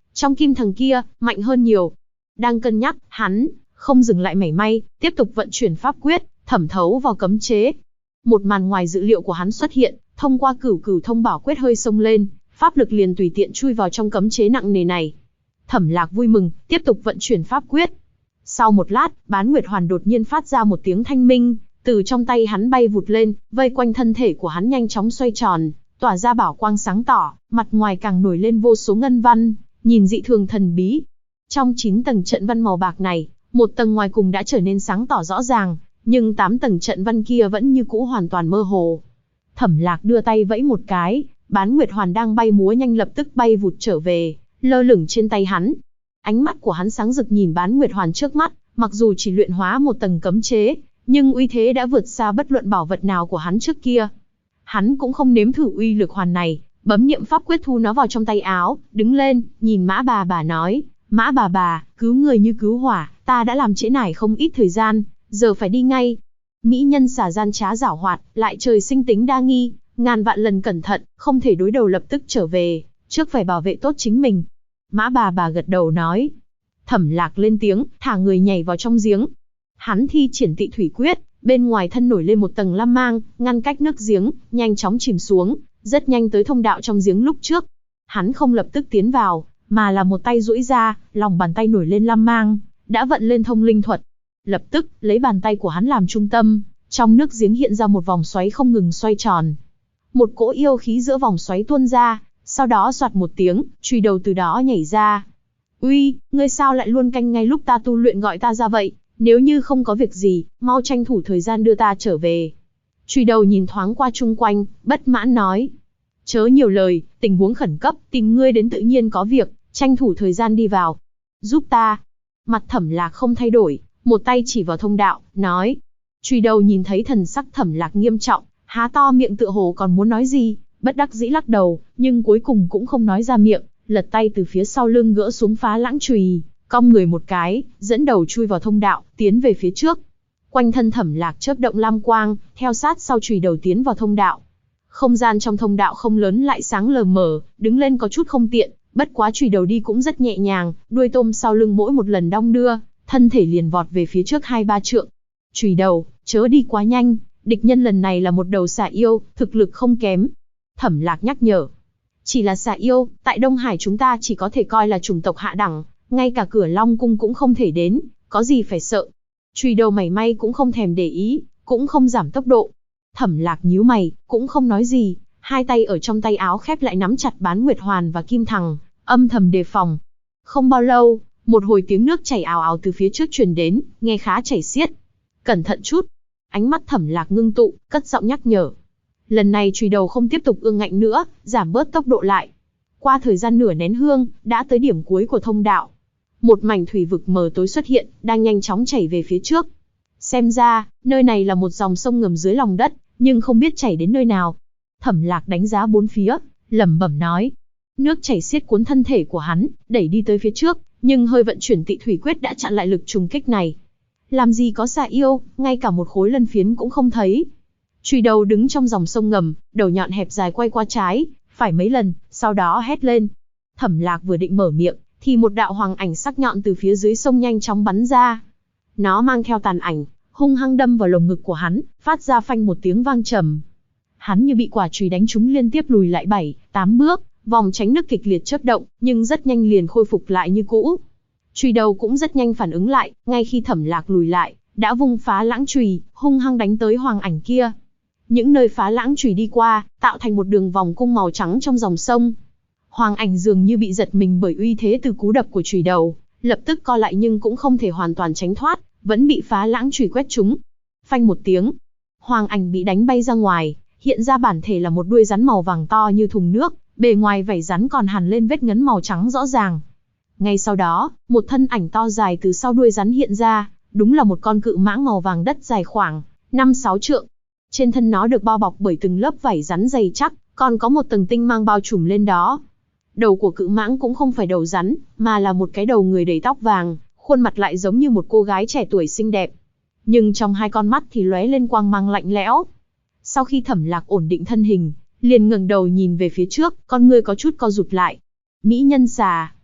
Trong kim thằng kia, mạnh hơn nhiều. Đang cân nhắc, hắn không dừng lại mảy may, tiếp tục vận chuyển pháp quyết, thẩm thấu vào cấm chế. Một màn ngoài dự liệu của hắn xuất hiện, thông qua cửu cửu thông bảo quyết hơi xông lên, pháp lực liền tùy tiện chui vào trong cấm chế nặng nề này. Thẩm Lạc vui mừng, tiếp tục vận chuyển pháp quyết. Sau một lát, Bán Nguyệt Hoàn đột nhiên phát ra một tiếng thanh minh, từ trong tay hắn bay vụt lên, vây quanh thân thể của hắn nhanh chóng xoay tròn, tỏa ra bảo quang sáng tỏ, mặt ngoài càng nổi lên vô số ngân văn, nhìn dị thường thần bí. Trong 9 tầng trận văn màu bạc này, một tầng ngoài cùng đã trở nên sáng tỏ rõ ràng, nhưng 8 tầng trận văn kia vẫn như cũ hoàn toàn mơ hồ. Thẩm Lạc đưa tay vẫy một cái, Bán Nguyệt Hoàn đang bay múa nhanh lập tức bay vụt trở về, lơ lửng trên tay hắn. Ánh mắt của hắn sáng rực nhìn Bán Nguyệt Hoàn trước mắt, mặc dù chỉ luyện hóa một tầng cấm chế, nhưng uy thế đã vượt xa bất luận bảo vật nào của hắn trước kia. Hắn cũng không nếm thử uy lực hoàn này, bấm niệm pháp quyết thu nó vào trong tay áo, đứng lên, nhìn Mã bà nói, Mã bà, cứu người như cứu hỏa, ta đã làm trễ nải không ít thời gian, giờ phải đi ngay. Mỹ nhân xả gian trá giảo hoạt, lại trời sinh tính đa nghi, ngàn vạn lần cẩn thận, không thể đối đầu lập tức trở về, trước phải bảo vệ tốt chính mình. Mã bà gật đầu nói. Thẩm Lạc lên tiếng, thả người nhảy vào trong giếng. Hắn thi triển Tị Thủy Quyết, bên ngoài thân nổi lên một tầng lam mang, ngăn cách nước giếng, nhanh chóng chìm xuống, rất nhanh tới thông đạo trong giếng lúc trước. Hắn không lập tức tiến vào, mà là một tay duỗi ra, lòng bàn tay nổi lên lam mang, đã vận lên thông linh thuật. Lập tức, lấy bàn tay của hắn làm trung tâm, trong nước giếng hiện ra một vòng xoáy không ngừng xoay tròn. Một cỗ yêu khí giữa vòng xoáy tuôn ra, sau đó soạt một tiếng, chùy đầu từ đó nhảy ra. Uy, ngươi sao lại luôn canh ngay lúc ta tu luyện gọi ta ra vậy? Nếu như không có việc gì, mau tranh thủ thời gian đưa ta trở về. Chùy đầu nhìn thoáng qua chung quanh, bất mãn nói. Chớ nhiều lời, tình huống khẩn cấp, tìm ngươi đến tự nhiên có việc, tranh thủ thời gian đi vào. Giúp ta. Mặt Thẩm Lạc không thay đổi, một tay chỉ vào thông đạo, nói. Chùy đầu nhìn thấy thần sắc Thẩm Lạc nghiêm trọng, há to miệng tựa hồ còn muốn nói gì, bất đắc dĩ lắc đầu, nhưng cuối cùng cũng không nói ra miệng, lật tay từ phía sau lưng gỡ xuống phá lãng chùy, cong người một cái, dẫn đầu chui vào thông đạo, tiến về phía trước. Quanh thân Thẩm Lạc chớp động lam quang, theo sát sau chùy đầu tiến vào thông đạo. Không gian trong thông đạo không lớn lại sáng lờ mờ, đứng lên có chút không tiện, bất quá chùy đầu đi cũng rất nhẹ nhàng, đuôi tôm sau lưng mỗi một lần đong đưa, thân thể liền vọt về phía trước 2-3 trượng. Chùy đầu, chớ đi quá nhanh, địch nhân lần này là một đầu xà yêu, thực lực không kém. Thẩm Lạc nhắc nhở. Chỉ là xà yêu, tại Đông Hải chúng ta chỉ có thể coi là chủng tộc hạ đẳng, ngay cả cửa Long Cung cũng không thể đến, có gì phải sợ. Chùy đầu mảy may cũng không thèm để ý, cũng không giảm tốc độ. Thẩm Lạc nhíu mày, cũng không nói gì, hai tay ở trong tay áo khép lại nắm chặt Bán Nguyệt Hoàn và Kim Thằng, âm thầm đề phòng. Không bao lâu, một hồi tiếng nước chảy ào ào từ phía trước truyền đến, nghe khá chảy xiết. Cẩn thận chút. Ánh mắt Thẩm Lạc ngưng tụ, cất giọng nhắc nhở. Lần này chùy đầu không tiếp tục ương ngạnh nữa, giảm bớt tốc độ lại. Qua thời gian nửa nén hương, đã tới điểm cuối của thông đạo. Một mảnh thủy vực mờ tối xuất hiện, đang nhanh chóng chảy về phía trước. Xem ra, nơi này là một dòng sông ngầm dưới lòng đất, nhưng không biết chảy đến nơi nào. Thẩm Lạc đánh giá bốn phía, lẩm bẩm nói. Nước chảy xiết cuốn thân thể của hắn, đẩy đi tới phía trước, nhưng hơi vận chuyển Tị Thủy Quyết đã chặn lại lực trùng kích này. Làm gì có xà yêu, ngay cả một khối lân phiến cũng không thấy. Chùy đầu đứng trong dòng sông ngầm, đầu nhọn hẹp dài quay qua trái, phải mấy lần, sau đó hét lên. Thẩm Lạc vừa định mở miệng, thì một đạo hoàng ảnh sắc nhọn từ phía dưới sông nhanh chóng bắn ra. Nó mang theo tàn ảnh, hung hăng đâm vào lồng ngực của hắn, phát ra phanh một tiếng vang trầm. Hắn như bị quả chùy đánh trúng liên tiếp lùi lại 7-8 bước, vòng tránh nước kịch liệt chớp động, nhưng rất nhanh liền khôi phục lại như cũ. Chùy đầu cũng rất nhanh phản ứng lại, ngay khi Thẩm Lạc lùi lại, đã vung phá lãng chùy, hung hăng đánh tới hoàng ảnh kia. Những nơi phá lãng chùy đi qua, tạo thành một đường vòng cung màu trắng trong dòng sông. Hoàng ảnh dường như bị giật mình bởi uy thế từ cú đập của chùy đầu, lập tức co lại nhưng cũng không thể hoàn toàn tránh thoát, vẫn bị phá lãng chùy quét trúng. Phanh một tiếng, hoàng ảnh bị đánh bay ra ngoài, hiện ra bản thể là một đuôi rắn màu vàng to như thùng nước, bề ngoài vảy rắn còn hằn lên vết ngấn màu trắng rõ ràng. Ngay sau đó, một thân ảnh to dài từ sau đuôi rắn hiện ra, đúng là một con cự mãng màu vàng đất dài khoảng 5-6 trượng. Trên thân nó được bao bọc bởi từng lớp vảy rắn dày chắc, còn có một tầng tinh mang bao trùm lên đó. Đầu của cự mãng cũng không phải đầu rắn, mà là một cái đầu người đầy tóc vàng, khuôn mặt lại giống như một cô gái trẻ tuổi xinh đẹp. Nhưng trong hai con mắt thì lóe lên quang mang lạnh lẽo. Sau khi Thẩm Lạc ổn định thân hình, liền ngẩng đầu nhìn về phía trước, con ngươi có chút co rụt lại. Mỹ nhân xà.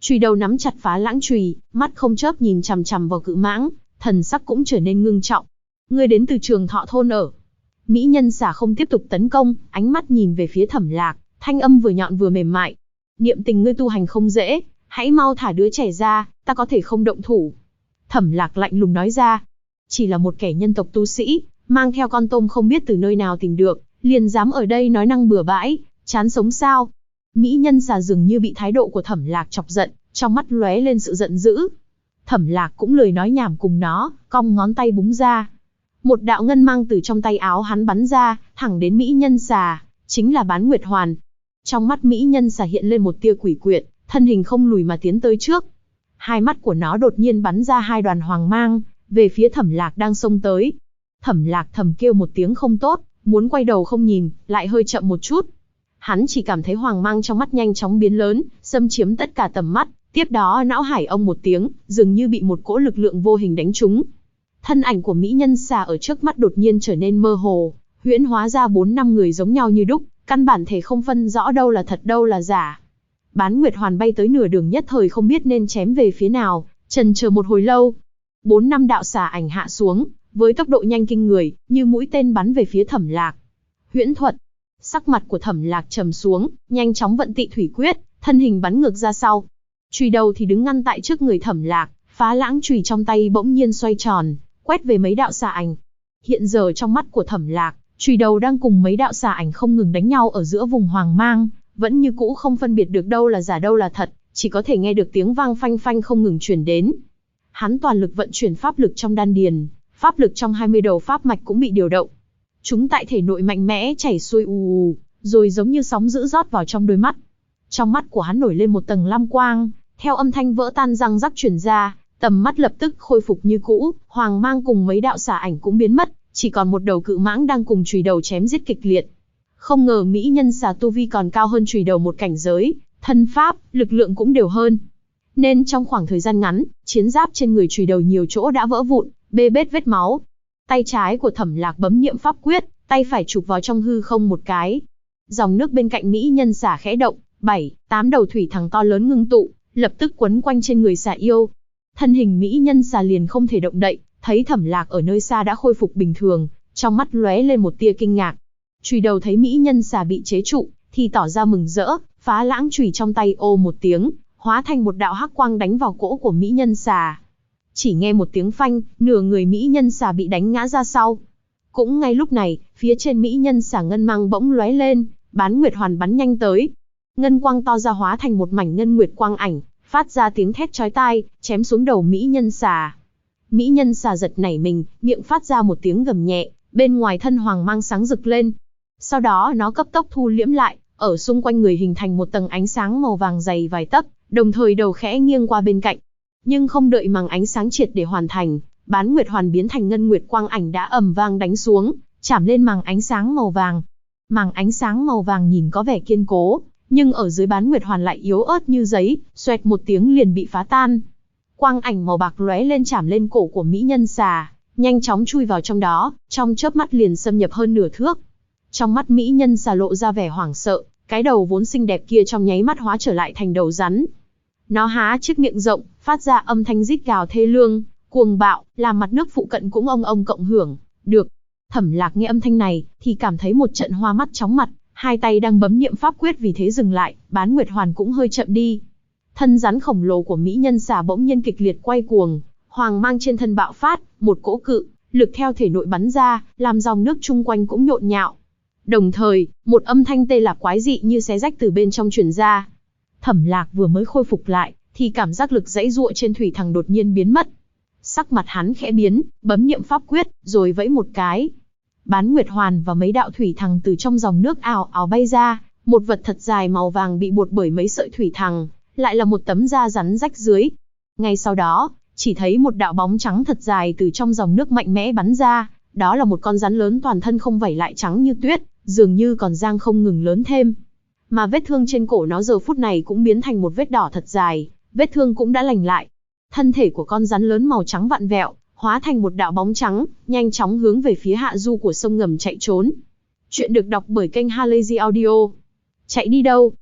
Chùy đầu nắm chặt phá lãng chùy, mắt không chớp nhìn chằm chằm vào cự mãng, thần sắc cũng trở nên ngưng trọng. Ngươi đến từ Trường Thọ thôn ở. Mỹ nhân xà không tiếp tục tấn công, ánh mắt nhìn về phía Thẩm Lạc, thanh âm vừa nhọn vừa mềm mại. Niệm tình ngươi tu hành không dễ, hãy mau thả đứa trẻ ra, ta có thể không động thủ. Thẩm Lạc lạnh lùng nói ra. Chỉ là một kẻ nhân tộc tu sĩ, mang theo con tôm không biết từ nơi nào tìm được, liền dám ở đây nói năng bừa bãi, chán sống sao? Mỹ nhân xà dường như bị thái độ của Thẩm Lạc chọc giận, trong mắt lóe lên sự giận dữ. Thẩm Lạc cũng lười nói nhảm cùng nó, cong ngón tay búng ra. Một đạo ngân mang từ trong tay áo hắn bắn ra, thẳng đến Mỹ nhân xà, chính là Bán Nguyệt Hoàn. Trong mắt Mỹ nhân xà hiện lên một tia quỷ quyệt, thân hình không lùi mà tiến tới trước. Hai mắt của nó đột nhiên bắn ra hai đoàn hoàng mang, về phía Thẩm Lạc đang xông tới. Thẩm Lạc thầm kêu một tiếng không tốt, muốn quay đầu không nhìn, lại hơi chậm một chút. Hắn chỉ cảm thấy hoàng mang trong mắt nhanh chóng biến lớn, xâm chiếm tất cả tầm mắt, tiếp đó não hải ông một tiếng, dường như bị một cỗ lực lượng vô hình đánh trúng. Thân ảnh của Mỹ nhân xà ở trước mắt đột nhiên trở nên mơ hồ, huyễn hóa ra 4-5 người giống nhau như đúc, căn bản thể không phân rõ đâu là thật đâu là giả. Bán Nguyệt Hoàn bay tới nửa đường nhất thời không biết nên chém về phía nào, chần chờ một hồi lâu. 4-5 đạo xà ảnh hạ xuống, với tốc độ nhanh kinh người, như mũi tên bắn về phía Thẩm Lạc. Huyễn thuật. Sắc mặt của Thẩm Lạc trầm xuống, nhanh chóng vận tị thủy quyết, thân hình bắn ngược ra sau. Chùy đầu thì đứng ngăn tại trước người Thẩm Lạc, phá lãng chùy trong tay bỗng nhiên xoay tròn, quét về mấy đạo xà ảnh. Hiện giờ trong mắt của Thẩm Lạc, chùy đầu đang cùng mấy đạo xà ảnh không ngừng đánh nhau ở giữa vùng hoàng mang, vẫn như cũ không phân biệt được đâu là giả đâu là thật, chỉ có thể nghe được tiếng vang phanh phanh không ngừng truyền đến. Hắn toàn lực vận chuyển pháp lực trong đan điền, pháp lực trong 20 đầu pháp mạch cũng bị điều động. Chúng tại thể nội mạnh mẽ chảy xuôi ù ù, rồi giống như sóng dữ rót vào trong đôi mắt. Trong mắt của hắn nổi lên một tầng lam quang, theo âm thanh vỡ tan răng rắc truyền ra, tầm mắt lập tức khôi phục như cũ, hoàng mang cùng mấy đạo xà ảnh cũng biến mất, chỉ còn một đầu cự mãng đang cùng chùy đầu chém giết kịch liệt. Không ngờ Mỹ nhân xà tu vi còn cao hơn chùy đầu một cảnh giới, thân pháp, lực lượng cũng đều hơn. Nên trong khoảng thời gian ngắn, chiến giáp trên người chùy đầu nhiều chỗ đã vỡ vụn, bê bết vết máu. Tay trái của Thẩm Lạc bấm niệm pháp quyết, tay phải chụp vào trong hư không một cái. Dòng nước bên cạnh Mỹ nhân xà khẽ động, 7-8 đầu thủy thằng to lớn ngưng tụ, lập tức quấn quanh trên người xà yêu. Thân hình Mỹ nhân xà liền không thể động đậy, thấy Thẩm Lạc ở nơi xa đã khôi phục bình thường, trong mắt lóe lên một tia kinh ngạc. Chùy đầu thấy Mỹ nhân xà bị chế trụ, thì tỏ ra mừng rỡ, phá lãng chùy trong tay ô một tiếng, hóa thành một đạo hắc quang đánh vào cỗ của Mỹ nhân xà. Chỉ nghe một tiếng phanh, nửa người Mỹ nhân xà bị đánh ngã ra sau. Cũng ngay lúc này, phía trên Mỹ nhân xà ngân mang bỗng lóe lên, Bán Nguyệt Hoàn bắn nhanh tới. Ngân quang to ra hóa thành một mảnh ngân nguyệt quang ảnh, phát ra tiếng thét chói tai, chém xuống đầu Mỹ nhân xà. Mỹ nhân xà giật nảy mình, miệng phát ra một tiếng gầm nhẹ, bên ngoài thân hoàng mang sáng rực lên. Sau đó nó cấp tốc thu liễm lại, ở xung quanh người hình thành một tầng ánh sáng màu vàng dày vài tấc, đồng thời đầu khẽ nghiêng qua bên cạnh. Nhưng không đợi màng ánh sáng triệt để hoàn thành, Bán Nguyệt Hoàn biến thành ngân nguyệt quang ảnh đã ầm vang đánh xuống, chạm lên màng ánh sáng màu vàng. Màng ánh sáng màu vàng nhìn có vẻ kiên cố, nhưng ở dưới Bán Nguyệt Hoàn lại yếu ớt như giấy, xoẹt một tiếng liền bị phá tan. Quang ảnh màu bạc lóe lên chạm lên cổ của Mỹ nhân xà, nhanh chóng chui vào trong đó, trong chớp mắt liền xâm nhập hơn nửa thước. Trong mắt Mỹ nhân xà lộ ra vẻ hoảng sợ, cái đầu vốn xinh đẹp kia trong nháy mắt hóa trở lại thành đầu rắn. Nó há chiếc miệng rộng, phát ra âm thanh rít gào thê lương, cuồng bạo, làm mặt nước phụ cận cũng ông cộng hưởng. Được. Thẩm Lạc nghe âm thanh này, thì cảm thấy một trận hoa mắt chóng mặt, hai tay đang bấm niệm pháp quyết vì thế dừng lại, Bán Nguyệt Hoàn cũng hơi chậm đi. Thân rắn khổng lồ của Mỹ nhân xà bỗng nhiên kịch liệt quay cuồng, hoàng mang trên thân bạo phát, một cỗ cự lực theo thể nội bắn ra, làm dòng nước chung quanh cũng nhộn nhạo. Đồng thời, một âm thanh tê lạp quái dị như xé rách từ bên trong truyền ra. Thẩm Lạc vừa mới khôi phục lại, thì cảm giác lực giãy giụa trên thủy thằng đột nhiên biến mất. Sắc mặt hắn khẽ biến, bấm niệm pháp quyết, rồi vẫy một cái. Bán Nguyệt Hoàn và mấy đạo thủy thằng từ trong dòng nước ào ào bay ra, một vật thật dài màu vàng bị buộc bởi mấy sợi thủy thằng, lại là một tấm da rắn rách dưới. Ngay sau đó, chỉ thấy một đạo bóng trắng thật dài từ trong dòng nước mạnh mẽ bắn ra, đó là một con rắn lớn toàn thân không vảy lại trắng như tuyết, dường như còn giang không ngừng lớn thêm. Mà vết thương trên cổ nó giờ phút này cũng biến thành một vết đỏ thật dài, vết thương cũng đã lành lại. Thân thể của con rắn lớn màu trắng vặn vẹo, hóa thành một đạo bóng trắng, nhanh chóng hướng về phía hạ du của sông ngầm chạy trốn. Chuyện được đọc bởi kênh Halazy Audio. Chạy đi đâu?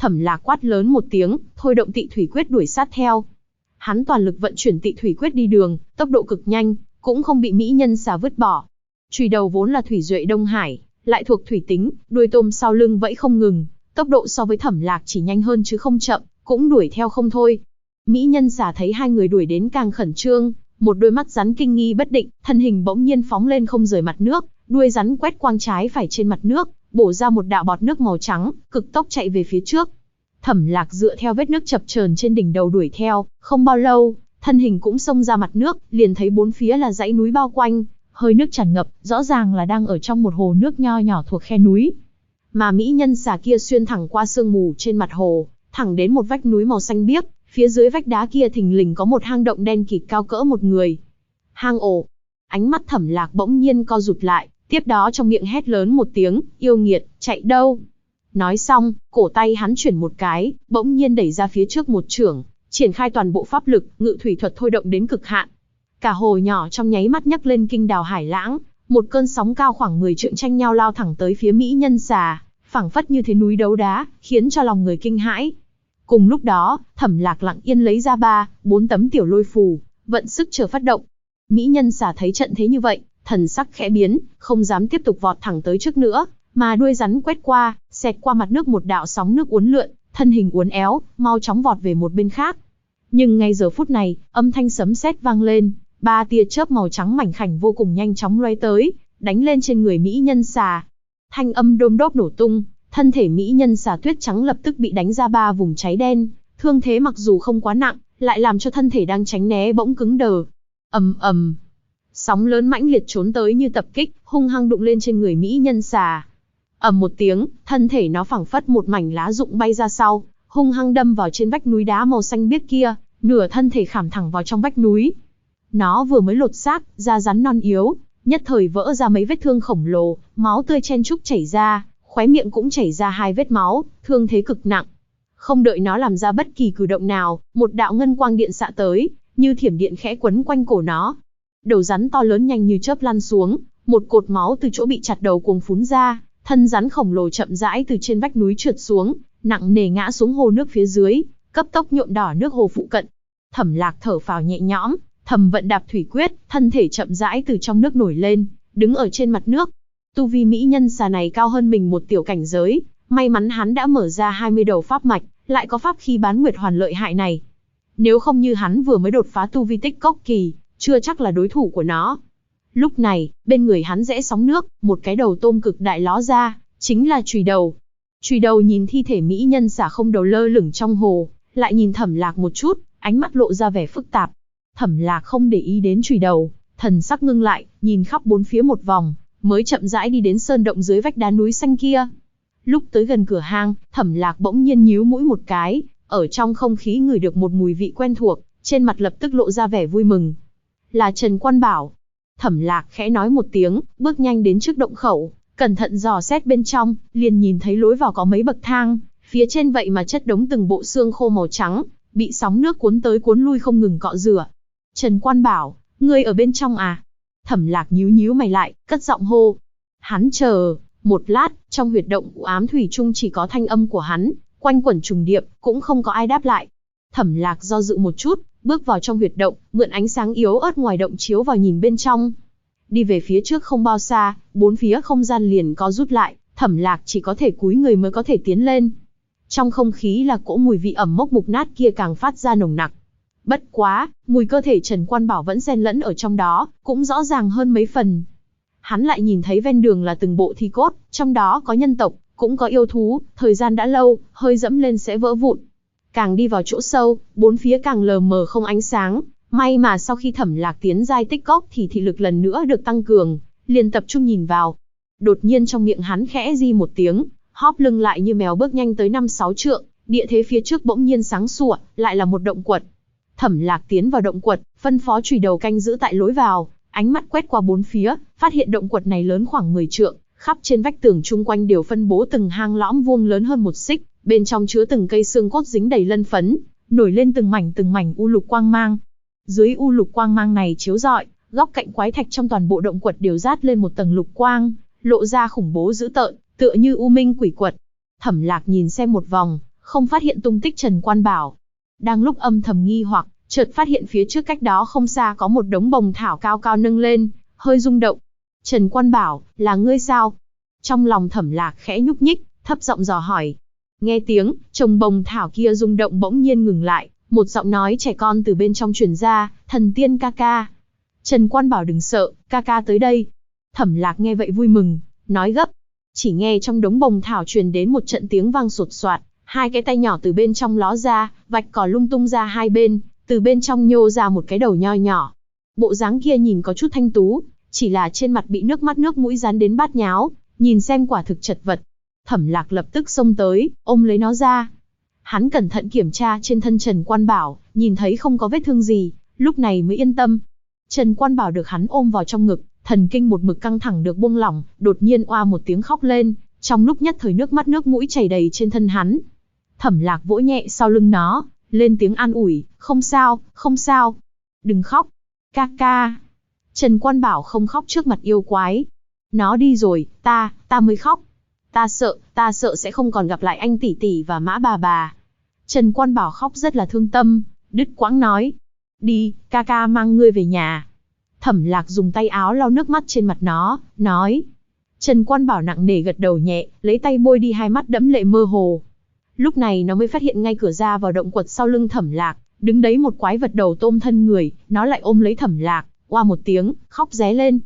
Thẩm Lạc quát lớn một tiếng, thôi động Tị Thủy Quyết đuổi sát theo. Hắn toàn lực vận chuyển Tị Thủy Quyết đi đường, tốc độ cực nhanh, cũng không bị mỹ nhân xà vứt bỏ. Chùy đầu vốn là thủy duệ Đông Hải, lại thuộc thủy tính, đuôi tôm sau lưng vẫy không ngừng, tốc độ so với Thẩm Lạc chỉ nhanh hơn chứ không chậm, cũng đuổi theo không thôi. Mỹ nhân xà thấy hai người đuổi đến càng khẩn trương, một đôi mắt rắn kinh nghi bất định, thân hình bỗng nhiên phóng lên không rời mặt nước, đuôi rắn quét quang trái phải trên mặt nước, bổ ra một đạo bọt nước màu trắng, cực tốc chạy về phía trước. Thẩm Lạc dựa theo vết nước chập chờn trên đỉnh đầu đuổi theo, không bao lâu, thân hình cũng xông ra mặt nước, liền thấy bốn phía là dãy núi bao quanh, hơi nước tràn ngập, rõ ràng là đang ở trong một hồ nước nho nhỏ thuộc khe núi. Mà mỹ nhân xà kia xuyên thẳng qua sương mù trên mặt hồ, thẳng đến một vách núi màu xanh biếc, phía dưới vách đá kia thình lình có một hang động đen kịt cao cỡ một người. Hang ổ. Ánh mắt Thẩm Lạc bỗng nhiên co rụt lại, tiếp đó trong miệng hét lớn một tiếng, yêu nghiệt, chạy đâu? Nói xong, cổ tay hắn chuyển một cái, bỗng nhiên đẩy ra phía trước một chưởng, triển khai toàn bộ pháp lực, ngự thủy thuật thôi động đến cực hạn. Cả hồ nhỏ trong nháy mắt nhấc lên kinh đào hải lãng, một cơn sóng cao khoảng 10 trượng tranh nhau lao thẳng tới phía mỹ nhân xà, phảng phất như thế núi đấu đá, khiến cho lòng người kinh hãi. Cùng lúc đó, Thẩm Lạc lặng yên lấy ra 3-4 tấm tiểu lôi phù, vận sức chờ phát động. Mỹ nhân xà thấy trận thế như vậy, thần sắc khẽ biến, không dám tiếp tục vọt thẳng tới trước nữa, mà đuôi rắn quét qua, xẹt qua mặt nước một đạo sóng nước uốn lượn, thân hình uốn éo, mau chóng vọt về một bên khác. Nhưng ngay giờ phút này, âm thanh sấm sét vang lên, 3 tia chớp màu trắng mảnh khảnh vô cùng nhanh chóng lóe tới, đánh lên trên người mỹ nhân xà. Thanh âm đôm đốp nổ tung, thân thể mỹ nhân xà tuyết trắng lập tức bị đánh ra 3 vùng cháy đen, thương thế mặc dù không quá nặng, lại làm cho thân thể đang tránh né bỗng cứng đờ. Ầm ầm. Sóng lớn mãnh liệt trốn tới như tập kích, hung hăng đụng lên trên người mỹ nhân xà. Ầm một tiếng, thân thể nó phảng phất một mảnh lá rụng bay ra sau, hung hăng đâm vào trên vách núi đá màu xanh biếc kia, nửa thân thể khảm thẳng vào trong vách núi. Nó vừa mới lột xác, da rắn non yếu, nhất thời vỡ ra mấy vết thương khổng lồ, máu tươi chen chúc chảy ra, khóe miệng cũng chảy ra 2 vết máu, thương thế cực nặng. Không đợi nó làm ra bất kỳ cử động nào, một đạo ngân quang điện xạ tới, như thiểm điện khẽ quấn quanh cổ nó. Đầu rắn to lớn nhanh như chớp lăn xuống, một cột máu từ chỗ bị chặt đầu cuồng phún ra, thân rắn khổng lồ chậm rãi từ trên vách núi trượt xuống, nặng nề ngã xuống hồ nước phía dưới, cấp tốc nhuộm đỏ nước hồ phụ cận. Thẩm Lạc thở phào nhẹ nhõm, thầm vận đạp thủy quyết, thân thể chậm rãi từ trong nước nổi lên, đứng ở trên mặt nước. Tu vi mỹ nhân xà này cao hơn mình một tiểu cảnh giới, may mắn hắn đã mở ra 20 đầu pháp mạch, lại có pháp khí bán nguyệt hoàn lợi hại này. Nếu không như hắn vừa mới đột phá tu vi tích cốc kỳ, chưa chắc là đối thủ của nó. Lúc này, bên người hắn rẽ sóng nước, một cái đầu tôm cực đại ló ra, chính là chùy đầu. Chùy đầu nhìn thi thể mỹ nhân xà không đầu lơ lửng trong hồ, lại nhìn Thẩm Lạc một chút, ánh mắt lộ ra vẻ phức tạp. Thẩm Lạc không để ý đến chùy đầu, thần sắc ngưng lại, nhìn khắp bốn phía một vòng, mới chậm rãi đi đến sơn động dưới vách đá núi xanh kia. Lúc tới gần cửa hang, Thẩm Lạc bỗng nhiên nhíu mũi một cái, ở trong không khí ngửi được một mùi vị quen thuộc, trên mặt lập tức lộ ra vẻ vui mừng. Là Trần Quan Bảo. Thẩm Lạc khẽ nói một tiếng, bước nhanh đến trước động khẩu, cẩn thận dò xét bên trong, liền nhìn thấy lối vào có mấy bậc thang, phía trên vậy mà chất đống từng bộ xương khô màu trắng, bị sóng nước cuốn tới cuốn lui không ngừng cọ rửa. Trần Quan Bảo, ngươi ở bên trong à? Thẩm Lạc nhíu mày lại, cất giọng hô. Hắn chờ một lát, trong huyệt động u ám thủy chung chỉ có thanh âm của hắn, quanh quẩn trùng điệp, cũng không có ai đáp lại. Thẩm Lạc do dự một chút, bước vào trong huyệt động, mượn ánh sáng yếu ớt ngoài động chiếu vào nhìn bên trong. Đi về phía trước không bao xa, bốn phía không gian liền co rút lại, Thẩm Lạc chỉ có thể cúi người mới có thể tiến lên. Trong không khí là cỗ mùi vị ẩm mốc mục nát kia càng phát ra nồng nặc. Bất quá, mùi cơ thể Trần Quan Bảo vẫn xen lẫn ở trong đó, cũng rõ ràng hơn mấy phần. Hắn lại nhìn thấy ven đường là từng bộ thi cốt, trong đó có nhân tộc, cũng có yêu thú, thời gian đã lâu, hơi dẫm lên sẽ vỡ vụn. Càng đi vào chỗ sâu, bốn phía càng lờ mờ không ánh sáng, may mà sau khi Thẩm Lạc tiến giai tích cốc thì thị lực lần nữa được tăng cường, liền tập trung nhìn vào. Đột nhiên trong miệng hắn khẽ di một tiếng, hóp lưng lại như mèo bước nhanh tới 5-6 trượng, địa thế phía trước bỗng nhiên sáng sủa, lại là một động quật. Thẩm Lạc tiến vào động quật, phân phó chùy đầu canh giữ tại lối vào, ánh mắt quét qua bốn phía, phát hiện động quật này lớn khoảng 10 trượng, khắp trên vách tường chung quanh đều phân bố từng hang lõm vuông lớn hơn 1 xích, bên trong chứa từng cây xương cốt dính đầy lân phấn, nổi lên từng mảnh u lục quang mang. Dưới u lục quang mang này chiếu rọi, góc cạnh quái thạch trong toàn bộ động quật đều rát lên một tầng lục quang, lộ ra khủng bố dữ tợn, tựa như u minh quỷ quật. Thẩm Lạc nhìn xem một vòng, không phát hiện tung tích Trần Quan Bảo. Đang lúc âm thầm nghi hoặc, chợt phát hiện phía trước cách đó không xa có một đống bồng thảo cao cao nâng lên, hơi rung động. Trần Quan Bảo, là ngươi sao? Trong lòng Thẩm Lạc khẽ nhúc nhích, thấp giọng dò hỏi. Nghe tiếng, chồng bồng thảo kia rung động bỗng nhiên ngừng lại, một giọng nói trẻ con từ bên trong truyền ra, thần tiên ca ca. Trần Quan Bảo đừng sợ, ca ca tới đây. Thẩm Lạc nghe vậy vui mừng, nói gấp. Chỉ nghe trong đống bồng thảo truyền đến một trận tiếng vang sột soạt, hai cái tay nhỏ từ bên trong ló ra, vạch cỏ lung tung ra hai bên, từ bên trong nhô ra một cái đầu nho nhỏ. Bộ dáng kia nhìn có chút thanh tú, chỉ là trên mặt bị nước mắt nước mũi dán đến bát nháo, nhìn xem quả thực chật vật. Thẩm Lạc lập tức xông tới, ôm lấy nó ra. Hắn cẩn thận kiểm tra trên thân Trần Quan Bảo, nhìn thấy không có vết thương gì, lúc này mới yên tâm. Trần Quan Bảo được hắn ôm vào trong ngực, thần kinh một mực căng thẳng được buông lỏng, đột nhiên oa một tiếng khóc lên, trong lúc nhất thời nước mắt nước mũi chảy đầy trên thân hắn. Thẩm Lạc vỗ nhẹ sau lưng nó, lên tiếng an ủi, không sao, không sao. Đừng khóc, ca ca. Trần Quan Bảo không khóc trước mặt yêu quái. Nó đi rồi, ta mới khóc. Ta sợ sẽ không còn gặp lại anh tỷ tỷ và Mã bà. Trần Quan Bảo khóc rất là thương tâm, đứt quãng nói. Đi, ca ca mang ngươi về nhà. Thẩm Lạc dùng tay áo lau nước mắt trên mặt nó, nói. Trần Quan Bảo nặng nề gật đầu nhẹ, lấy tay bôi đi hai mắt đẫm lệ mơ hồ. Lúc này nó mới phát hiện ngay cửa ra vào động quật sau lưng Thẩm Lạc, đứng đấy một quái vật đầu tôm thân người, nó lại ôm lấy Thẩm Lạc, oa một tiếng, khóc ré lên.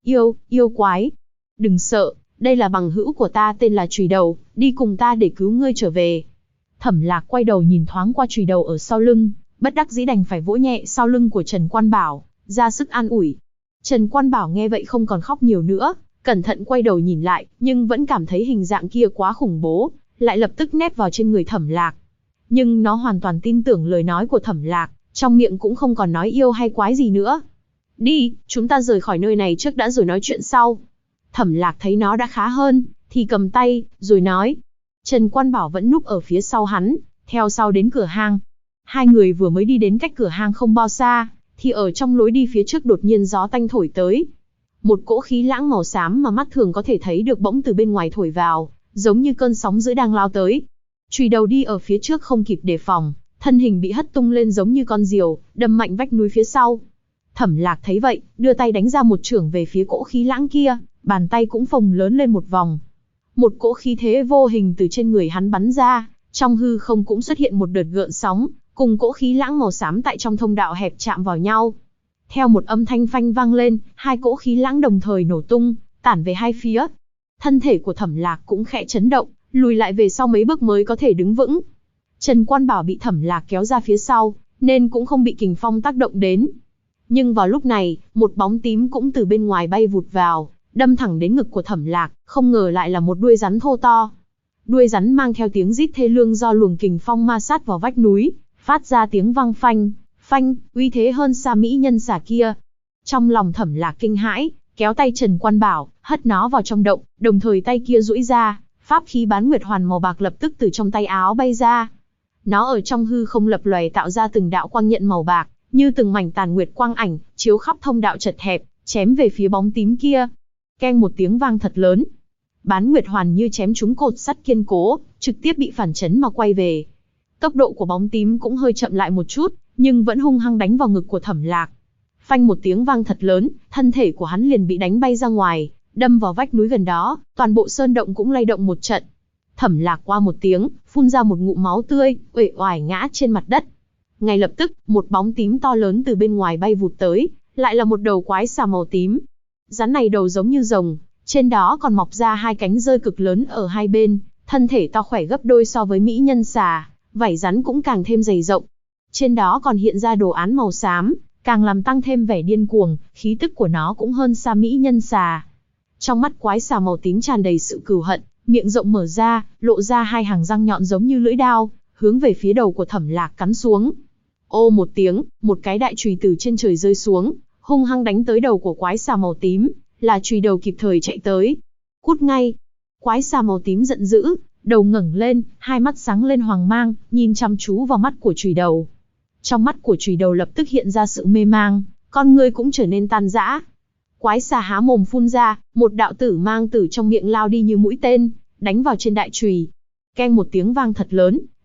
Yêu quái. Đừng sợ, đây là bằng hữu của ta tên là Chùy Đầu, đi cùng ta để cứu ngươi trở về. Thẩm Lạc quay đầu nhìn thoáng qua Chùy Đầu ở sau lưng, bất đắc dĩ đành phải vỗ nhẹ sau lưng của Trần Quan Bảo, ra sức an ủi. Trần Quan Bảo nghe vậy không còn khóc nhiều nữa, cẩn thận quay đầu nhìn lại, nhưng vẫn cảm thấy hình dạng kia quá khủng bố, lại lập tức nép vào trên người Thẩm Lạc. Nhưng nó hoàn toàn tin tưởng lời nói của Thẩm Lạc, trong miệng cũng không còn nói yêu hay quái gì nữa. Đi, chúng ta rời khỏi nơi này trước đã rồi nói chuyện sau. Thẩm Lạc thấy nó đã khá hơn, thì cầm tay, rồi nói. Trần Quan Bảo vẫn núp ở phía sau hắn, theo sau đến cửa hang. Hai người vừa mới đi đến cách cửa hang không bao xa, thì ở trong lối đi phía trước đột nhiên gió tanh thổi tới. Một cỗ khí lãng màu xám mà mắt thường có thể thấy được bỗng từ bên ngoài thổi vào, giống như cơn sóng dữ đang lao tới. Chùy Đầu đi ở phía trước không kịp đề phòng, thân hình bị hất tung lên giống như con diều, đâm mạnh vách núi phía sau. Thẩm Lạc thấy vậy, đưa tay đánh ra một chưởng về phía cỗ khí lãng kia, bàn tay cũng phồng lớn lên một vòng. Một cỗ khí thế vô hình từ trên người hắn bắn ra, trong hư không cũng xuất hiện một đợt gợn sóng, cùng cỗ khí lãng màu xám tại trong thông đạo hẹp chạm vào nhau. Theo một âm thanh phanh vang lên, hai cỗ khí lãng đồng thời nổ tung, tản về hai phía. Thân thể của Thẩm Lạc cũng khẽ chấn động, lùi lại về sau mấy bước mới có thể đứng vững. Trần Quan Bảo bị Thẩm Lạc kéo ra phía sau, nên cũng không bị kình phong tác động đến. Nhưng vào lúc này, một bóng tím cũng từ bên ngoài bay vụt vào, đâm thẳng đến ngực của Thẩm Lạc, không ngờ lại là một đuôi rắn thô to. Đuôi rắn mang theo tiếng rít thê lương do luồng kình phong ma sát vào vách núi, phát ra tiếng vang phanh, phanh, uy thế hơn xa mỹ nhân xà kia. Trong lòng Thẩm Lạc kinh hãi, kéo tay Trần Quan Bảo, hất nó vào trong động, đồng thời tay kia duỗi ra, pháp khí bán nguyệt hoàn màu bạc lập tức từ trong tay áo bay ra. Nó ở trong hư không lập lòe tạo ra từng đạo quang nhận màu bạc, như từng mảnh tàn nguyệt quang ảnh, chiếu khắp thông đạo chật hẹp, chém về phía bóng tím kia. Keng một tiếng vang thật lớn. Bán nguyệt hoàn như chém trúng cột sắt kiên cố, trực tiếp bị phản chấn mà quay về. Tốc độ của bóng tím cũng hơi chậm lại một chút, nhưng vẫn hung hăng đánh vào ngực của Thẩm Lạc. Phanh một tiếng vang thật lớn, thân thể của hắn liền bị đánh bay ra ngoài, đâm vào vách núi gần đó, toàn bộ sơn động cũng lay động một trận. Thẩm Lạc qua một tiếng, phun ra một ngụm máu tươi, uể oải ngã trên mặt đất. Ngay lập tức, một bóng tím to lớn từ bên ngoài bay vụt tới, lại là một đầu quái xà màu tím. Rắn này đầu giống như rồng, trên đó còn mọc ra hai cánh rơi cực lớn ở hai bên, thân thể to khỏe gấp đôi so với mỹ nhân xà, vảy rắn cũng càng thêm dày rộng. Trên đó còn hiện ra đồ án màu xám, càng làm tăng thêm vẻ điên cuồng, khí tức của nó cũng hơn xa mỹ nhân xà. Trong mắt quái xà màu tím tràn đầy sự cừu hận, miệng rộng mở ra, lộ ra hai hàng răng nhọn giống như lưỡi đao, hướng về phía đầu của Thẩm Lạc cắn xuống. Ô một tiếng, một cái đại chùy từ trên trời rơi xuống, hung hăng đánh tới đầu của quái xà màu tím, là Chùy Đầu kịp thời chạy tới. Cút ngay! Quái xà màu tím giận dữ, đầu ngẩng lên, hai mắt sáng lên hoàng mang, nhìn chăm chú vào mắt của Chùy Đầu. Trong mắt của Chùy Đầu lập tức hiện ra sự mê mang, con ngươi cũng trở nên tan rã. Quái xà há mồm phun ra, một đạo tử mang từ trong miệng lao đi như mũi tên, đánh vào trên đại chùy. Keng một tiếng vang thật lớn,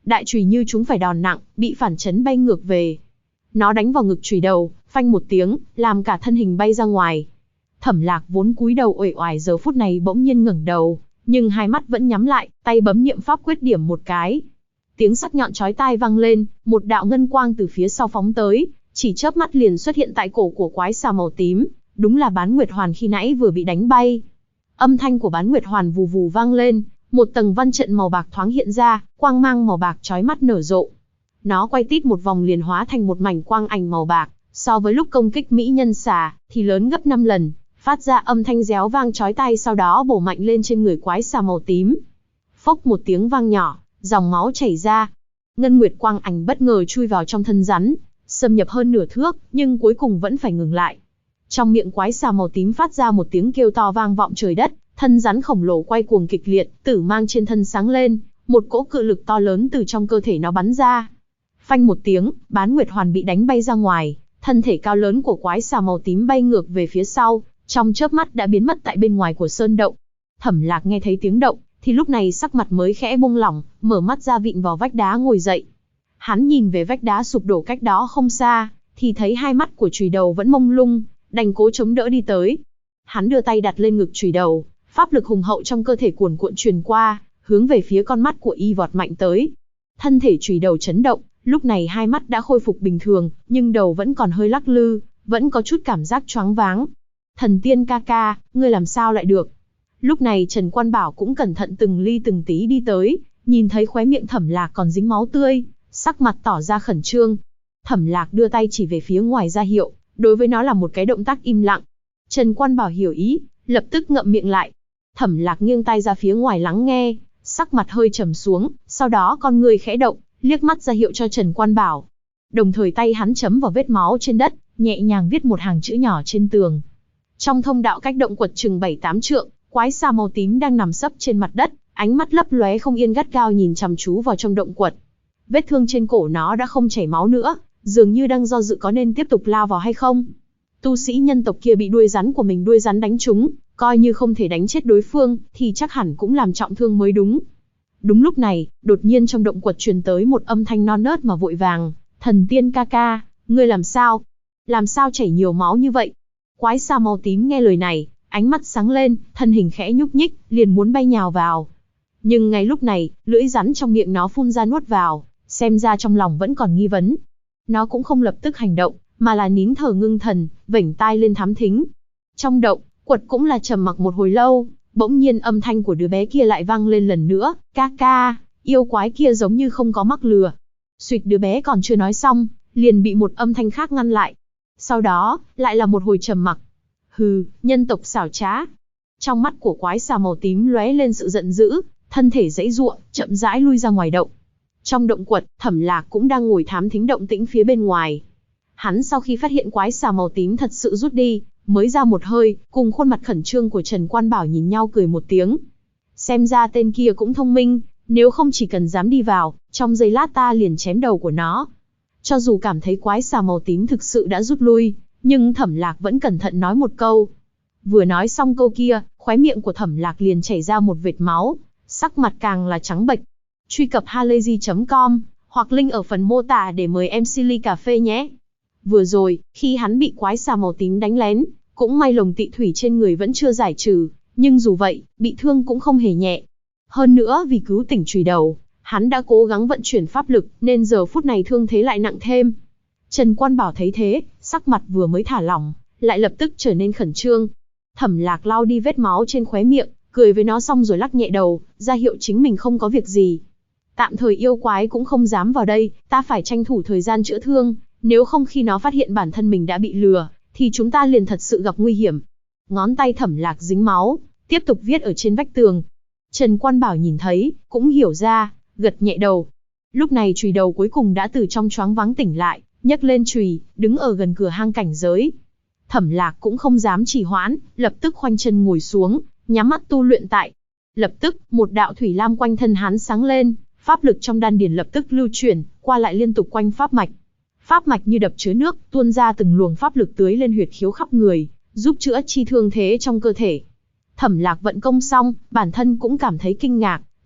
đại chùy như chúng phải đòn nặng, bị phản chấn bay ngược về. Nó đánh vào ngực chùy đầu, phanh một tiếng, làm cả thân hình bay ra ngoài. Thẩm Lạc vốn cúi đầu uể oải giờ phút này bỗng nhiên ngẩng đầu, nhưng hai mắt vẫn nhắm lại, tay bấm niệm pháp quyết điểm một cái. Tiếng sắc nhọn chói tai vang lên, một đạo ngân quang từ phía sau phóng tới, chỉ chớp mắt liền xuất hiện tại cổ của quái xà màu tím, đúng là Bán Nguyệt Hoàn khi nãy vừa bị đánh bay. Âm thanh của Bán Nguyệt Hoàn vù vù vang lên, một tầng văn trận màu bạc thoáng hiện ra, quang mang màu bạc chói mắt nở rộ. Nó quay tít một vòng liền hóa thành một mảnh quang ảnh màu bạc, so với lúc công kích mỹ nhân xà thì lớn gấp 5 lần, phát ra âm thanh réo vang chói tai, sau đó bổ mạnh lên trên người quái xà màu tím. Phốc một tiếng vang nhỏ, dòng máu chảy ra. Ngân Nguyệt quang ảnh bất ngờ chui vào trong thân rắn, xâm nhập hơn nửa thước, nhưng cuối cùng vẫn phải ngừng lại. Trong miệng quái xà màu tím phát ra một tiếng kêu to vang vọng trời đất, thân rắn khổng lồ quay cuồng kịch liệt, tử mang trên thân sáng lên, một cỗ cự lực to lớn từ trong cơ thể nó bắn ra. Phanh một tiếng, Bán Nguyệt Hoàn bị đánh bay ra ngoài, thân thể cao lớn của quái xà màu tím bay ngược về phía sau, trong chớp mắt đã biến mất tại bên ngoài của sơn động. Thẩm Lạc nghe thấy tiếng động, thì lúc này sắc mặt mới khẽ buông lỏng, mở mắt ra vịn vào vách đá ngồi dậy. Hắn nhìn về vách đá sụp đổ cách đó không xa, thì thấy hai mắt của chùy đầu vẫn mông lung, đành cố chống đỡ đi tới. Hắn đưa tay đặt lên ngực chùy đầu, pháp lực hùng hậu trong cơ thể cuồn cuộn truyền qua, hướng về phía con mắt của y vọt mạnh tới. Thân thể chùy đầu chấn động, lúc này hai mắt đã khôi phục bình thường, nhưng đầu vẫn còn hơi lắc lư, vẫn có chút cảm giác choáng váng. Thần Tiên ca ca, ngươi làm sao lại được? Lúc này Trần Quan Bảo cũng cẩn thận từng ly từng tí đi tới, nhìn thấy khóe miệng Thẩm Lạc còn dính máu tươi, sắc mặt tỏ ra khẩn trương. Thẩm Lạc đưa tay chỉ về phía ngoài ra hiệu, đối với nó là một cái động tác im lặng. Trần Quan Bảo hiểu ý, lập tức ngậm miệng lại. Thẩm Lạc nghiêng tay ra phía ngoài lắng nghe, sắc mặt hơi trầm xuống, sau đó con người khẽ động, liếc mắt ra hiệu cho Trần Quan Bảo. Đồng thời tay hắn chấm vào vết máu trên đất, nhẹ nhàng viết một hàng chữ nhỏ trên tường. Trong thông đạo cách động quật chừng 7-8 trượng, quái xà màu tím đang nằm sấp trên mặt đất, ánh mắt lấp lóe không yên gắt gao nhìn chăm chú vào trong động quật. Vết thương trên cổ nó đã không chảy máu nữa, dường như đang do dự có nên tiếp tục lao vào hay không. Tu sĩ nhân tộc kia bị đuôi rắn của mình đuôi rắn đánh trúng, coi như không thể đánh chết đối phương, thì chắc hẳn cũng làm trọng thương mới đúng. Đúng lúc này, đột nhiên trong động quật truyền tới một âm thanh non nớt mà vội vàng. Thần Tiên ca ca, ngươi làm sao? Làm sao chảy nhiều máu như vậy? Quái xà màu tím nghe lời này, ánh mắt sáng lên, thân hình khẽ nhúc nhích, liền muốn bay nhào vào. Nhưng ngay lúc này, lưỡi rắn trong miệng nó phun ra nuốt vào, xem ra trong lòng vẫn còn nghi vấn. Nó cũng không lập tức hành động, mà là nín thở ngưng thần, vểnh tai lên thám thính. Trong động quật cũng là trầm mặc một hồi lâu, bỗng nhiên âm thanh của đứa bé kia lại vang lên lần nữa, ca ca, yêu quái kia giống như không có mắc lừa. Suýt đứa bé còn chưa nói xong, liền bị một âm thanh khác ngăn lại. Sau đó, lại là một hồi trầm mặc. Hừ, nhân tộc xảo trá. Trong mắt của quái xà màu tím lóe lên sự giận dữ, thân thể giãy giụa, chậm rãi lui ra ngoài động. Trong động quật, Thẩm Lạc cũng đang ngồi thám thính động tĩnh phía bên ngoài. Hắn sau khi phát hiện quái xà màu tím thật sự rút đi, mới ra một hơi, cùng khuôn mặt khẩn trương của Trần Quan Bảo nhìn nhau cười một tiếng. Xem ra tên kia cũng thông minh, nếu không chỉ cần dám đi vào, trong giây lát ta liền chém đầu của nó. Cho dù cảm thấy quái xà màu tím thực sự đã rút lui, nhưng Thẩm Lạc vẫn cẩn thận nói một câu. Vừa nói xong câu kia, khóe miệng của Thẩm Lạc liền chảy ra một vệt máu, sắc mặt càng là trắng bệch. Truy cập halayzi.com, hoặc link ở phần mô tả để mời MC ly cà phê nhé. Vừa rồi, khi hắn bị quái xà màu tím đánh lén, cũng may lồng tị thủy trên người vẫn chưa giải trừ, nhưng dù vậy, bị thương cũng không hề nhẹ. Hơn nữa vì cứu tỉnh chùy đầu, hắn đã cố gắng vận chuyển pháp lực, nên giờ phút này thương thế lại nặng thêm. Trần Quan Bảo thấy thế, sắc mặt vừa mới thả lỏng, lại lập tức trở nên khẩn trương. Thẩm Lạc lau đi vết máu trên khóe miệng, cười với nó xong rồi lắc nhẹ đầu, ra hiệu chính mình không có việc gì. Tạm thời yêu quái cũng không dám vào đây, ta phải tranh thủ thời gian chữa thương, nếu không khi nó phát hiện bản thân mình đã bị lừa, thì chúng ta liền thật sự gặp nguy hiểm. Ngón tay Thẩm Lạc dính máu, tiếp tục viết ở trên vách tường. Trần Quan Bảo nhìn thấy, cũng hiểu ra, gật nhẹ đầu. Lúc này chùy đầu cuối cùng đã từ trong choáng váng tỉnh lại, nhấc lên chùy, đứng ở gần cửa hang cảnh giới. Thẩm Lạc cũng không dám trì hoãn, lập tức khoanh chân ngồi xuống, nhắm mắt tu luyện tại. Lập tức, một đạo thủy lam quanh thân hắn sáng lên, pháp lực trong đan điền lập tức lưu chuyển, qua lại liên tục quanh pháp mạch. Pháp mạch như đập chứa nước, tuôn ra từng luồng pháp lực tưới lên huyệt khiếu khắp người, giúp chữa chi thương thế trong cơ thể. Thẩm Lạc vận công xong, bản thân cũng cảm thấy kinh ngạc,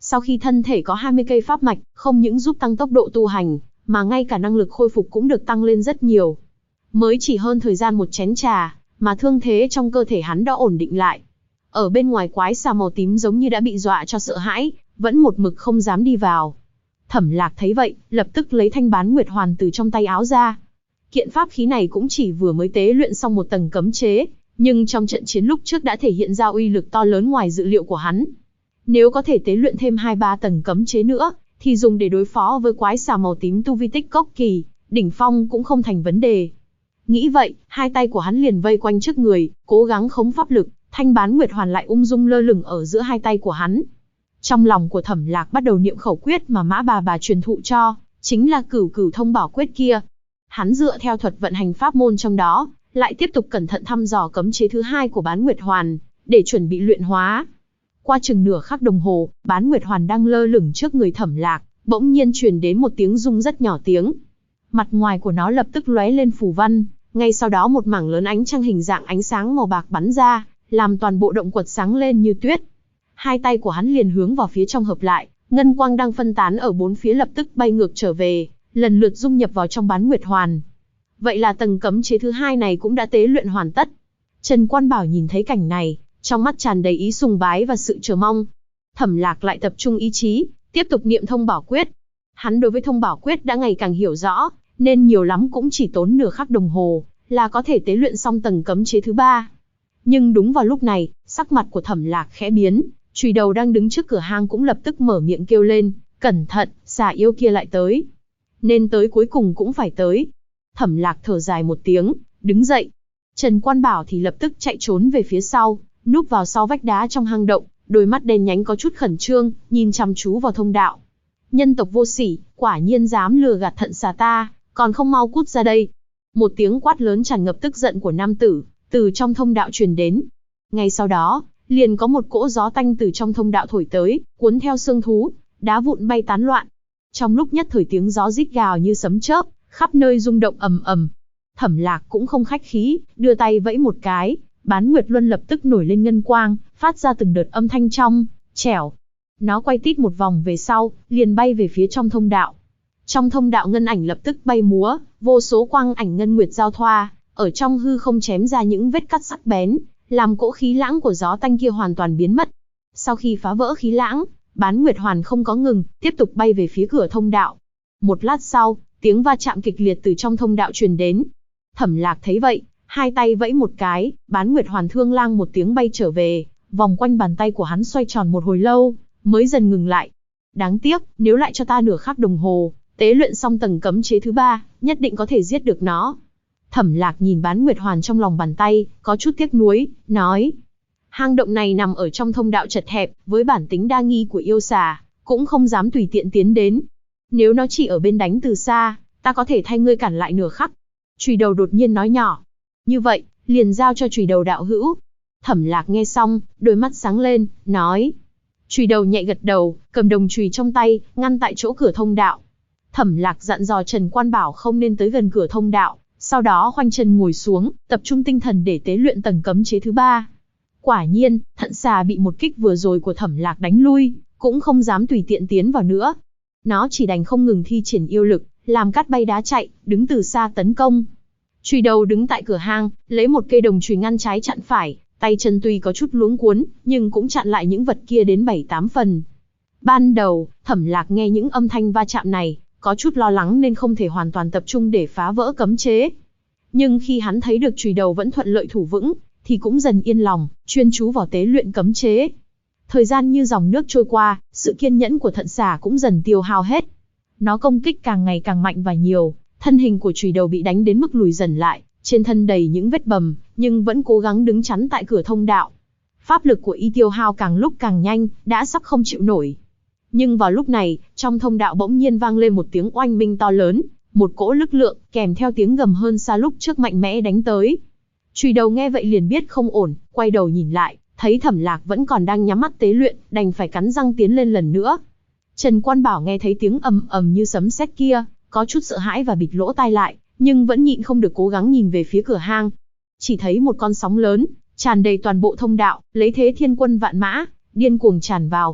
Sau khi thân thể có 20 cây pháp mạch, không những giúp tăng tốc độ tu hành, mà ngay cả năng lực khôi phục cũng được tăng lên rất nhiều. Mới chỉ hơn thời gian một chén trà, mà thương thế trong cơ thể hắn đã ổn định lại. Ở bên ngoài quái xà màu tím giống như đã bị dọa cho sợ hãi, vẫn một mực không dám đi vào. Thẩm Lạc thấy vậy, lập tức lấy thanh bán nguyệt hoàn từ trong tay áo ra. Kiện pháp khí này cũng chỉ vừa mới tế luyện xong một tầng cấm chế, nhưng trong trận chiến lúc trước đã thể hiện ra uy lực to lớn ngoài dự liệu của hắn. Nếu có thể tế luyện thêm 2-3 tầng cấm chế nữa, thì dùng để đối phó với quái xà màu tím tu vi tích cốc kỳ, đỉnh phong cũng không thành vấn đề. Nghĩ vậy, hai tay của hắn liền vây quanh trước người, cố gắng khống pháp lực, thanh bán nguyệt hoàn lại ung dung lơ lửng ở giữa hai tay của hắn. Trong lòng của Thẩm Lạc bắt đầu niệm khẩu quyết mà Mã bà truyền thụ cho, chính là Cửu Cửu Thông Bảo Quyết kia. Hắn dựa theo thuật vận hành pháp môn trong đó, lại tiếp tục cẩn thận thăm dò cấm chế thứ hai của bán nguyệt hoàn, để chuẩn bị luyện hóa. Qua chừng nửa khắc đồng hồ, bán nguyệt hoàn đang lơ lửng trước người Thẩm Lạc, bỗng nhiên truyền đến một tiếng rung rất nhỏ tiếng. Mặt ngoài của nó lập tức lóe lên phù văn, ngay sau đó một mảng lớn ánh trăng hình dạng ánh sáng màu bạc bắn ra, làm toàn bộ động quật sáng lên như tuyết. Hai tay của hắn liền hướng vào phía trong hợp lại, ngân quang đang phân tán ở bốn phía lập tức bay ngược trở về, lần lượt dung nhập vào trong bán nguyệt hoàn. Vậy là tầng cấm chế thứ hai này cũng đã tế luyện hoàn tất. Trần Quan Bảo nhìn thấy cảnh này, trong mắt tràn đầy ý sùng bái và sự chờ mong. Thẩm Lạc lại tập trung ý chí, tiếp tục niệm thông bảo quyết. Hắn đối với thông bảo quyết đã ngày càng hiểu rõ, nên nhiều lắm cũng chỉ tốn nửa khắc đồng hồ, là có thể tế luyện xong tầng cấm chế thứ ba. Nhưng đúng vào lúc này, sắc mặt của Thẩm Lạc khẽ biến, chùy đầu đang đứng trước cửa hang cũng lập tức mở miệng kêu lên, cẩn thận, xà yêu kia lại tới. Nên tới cuối cùng cũng phải tới. Thẩm Lạc thở dài một tiếng, đứng dậy. Trần Quan Bảo thì lập tức chạy trốn về phía sau, núp vào sau vách đá trong hang động, đôi mắt đen nhánh có chút khẩn trương, nhìn chăm chú vào thông đạo. Nhân tộc vô sỉ, quả nhiên dám lừa gạt thận xà ta, còn không mau cút ra đây. Một tiếng quát lớn tràn ngập tức giận của nam tử, từ trong thông đạo truyền đến. Ngay sau đó, liền có một cỗ gió tanh từ trong thông đạo thổi tới, cuốn theo xương thú, đá vụn bay tán loạn. Trong lúc nhất thời tiếng gió rít gào như sấm chớp, khắp nơi rung động ầm ầm. Thẩm Lạc cũng không khách khí, đưa tay vẫy một cái, bán nguyệt luân lập tức nổi lên ngân quang, phát ra từng đợt âm thanh trong, trẻo. Nó quay tít một vòng về sau, liền bay về phía trong thông đạo. Trong thông đạo ngân ảnh lập tức bay múa, vô số quang ảnh ngân nguyệt giao thoa, ở trong hư không chém ra những vết cắt sắc bén, làm cỗ khí lãng của gió tanh kia hoàn toàn biến mất. Sau khi phá vỡ khí lãng, bán nguyệt hoàn không có ngừng, tiếp tục bay về phía cửa thông đạo. Một lát sau, tiếng va chạm kịch liệt từ trong thông đạo truyền đến. Thẩm Lạc thấy vậy, hai tay vẫy một cái, bán nguyệt hoàn thương lang một tiếng bay trở về, vòng quanh bàn tay của hắn xoay tròn một hồi lâu, mới dần ngừng lại. Đáng tiếc, nếu lại cho ta nửa khắc đồng hồ, tế luyện xong tầng cấm chế thứ ba, nhất định có thể giết được nó. Thẩm Lạc nhìn bán nguyệt hoàn trong lòng bàn tay, có chút tiếc nuối, nói. Hang động này nằm ở trong thông đạo chật hẹp, với bản tính đa nghi của yêu xà, cũng không dám tùy tiện tiến đến. Nếu nó chỉ ở bên đánh từ xa, ta có thể thay ngươi cản lại nửa khắc. Chùy đầu đột nhiên nói nhỏ. Như vậy, liền giao cho chùy đầu đạo hữu. Thẩm Lạc nghe xong, đôi mắt sáng lên, nói. Chùy đầu nhẹ gật đầu, cầm đồng chùy trong tay, ngăn tại chỗ cửa thông đạo. Thẩm Lạc dặn dò Trần Quan Bảo không nên tới gần cửa thông đạo, sau đó khoanh chân ngồi xuống, tập trung tinh thần để tế luyện tầng cấm chế thứ ba. Quả nhiên, thận xà bị một kích vừa rồi của Thẩm Lạc đánh lui, cũng không dám tùy tiện tiến vào nữa. Nó chỉ đành không ngừng thi triển yêu lực, làm cát bay đá chạy, đứng từ xa tấn công. Chùy đầu đứng tại cửa hang, lấy một cây đồng chùy ngăn trái chặn phải, tay chân tuy có chút luống cuốn, nhưng cũng chặn lại những vật kia đến 7-8 phần. Ban đầu, Thẩm Lạc nghe những âm thanh va chạm này, có chút lo lắng nên không thể hoàn toàn tập trung để phá vỡ cấm chế. Nhưng khi hắn thấy được chùy đầu vẫn thuận lợi thủ vững, thì cũng dần yên lòng, chuyên chú vào tế luyện cấm chế. Thời gian như dòng nước trôi qua, sự kiên nhẫn của thận xà cũng dần tiêu hao hết. Nó công kích càng ngày càng mạnh và nhiều, thân hình của chùy đầu bị đánh đến mức lùi dần lại, trên thân đầy những vết bầm, nhưng vẫn cố gắng đứng chắn tại cửa thông đạo. Pháp lực của y tiêu hao càng lúc càng nhanh, đã sắp không chịu nổi. Nhưng vào lúc này, trong thông đạo bỗng nhiên vang lên một tiếng oanh minh to lớn, một cỗ lực lượng, kèm theo tiếng gầm hơn xa lúc trước mạnh mẽ đánh tới. Chùy đầu nghe vậy liền biết không ổn, quay đầu nhìn lại, thấy Thẩm Lạc vẫn còn đang nhắm mắt tế luyện, đành phải cắn răng tiến lên lần nữa. Trần Quan Bảo nghe thấy tiếng ầm ầm như sấm sét kia, có chút sợ hãi và bịt lỗ tai lại, nhưng vẫn nhịn không được cố gắng nhìn về phía cửa hang. Chỉ thấy một con sóng lớn, tràn đầy toàn bộ thông đạo, lấy thế thiên quân vạn mã, điên cuồng tràn vào.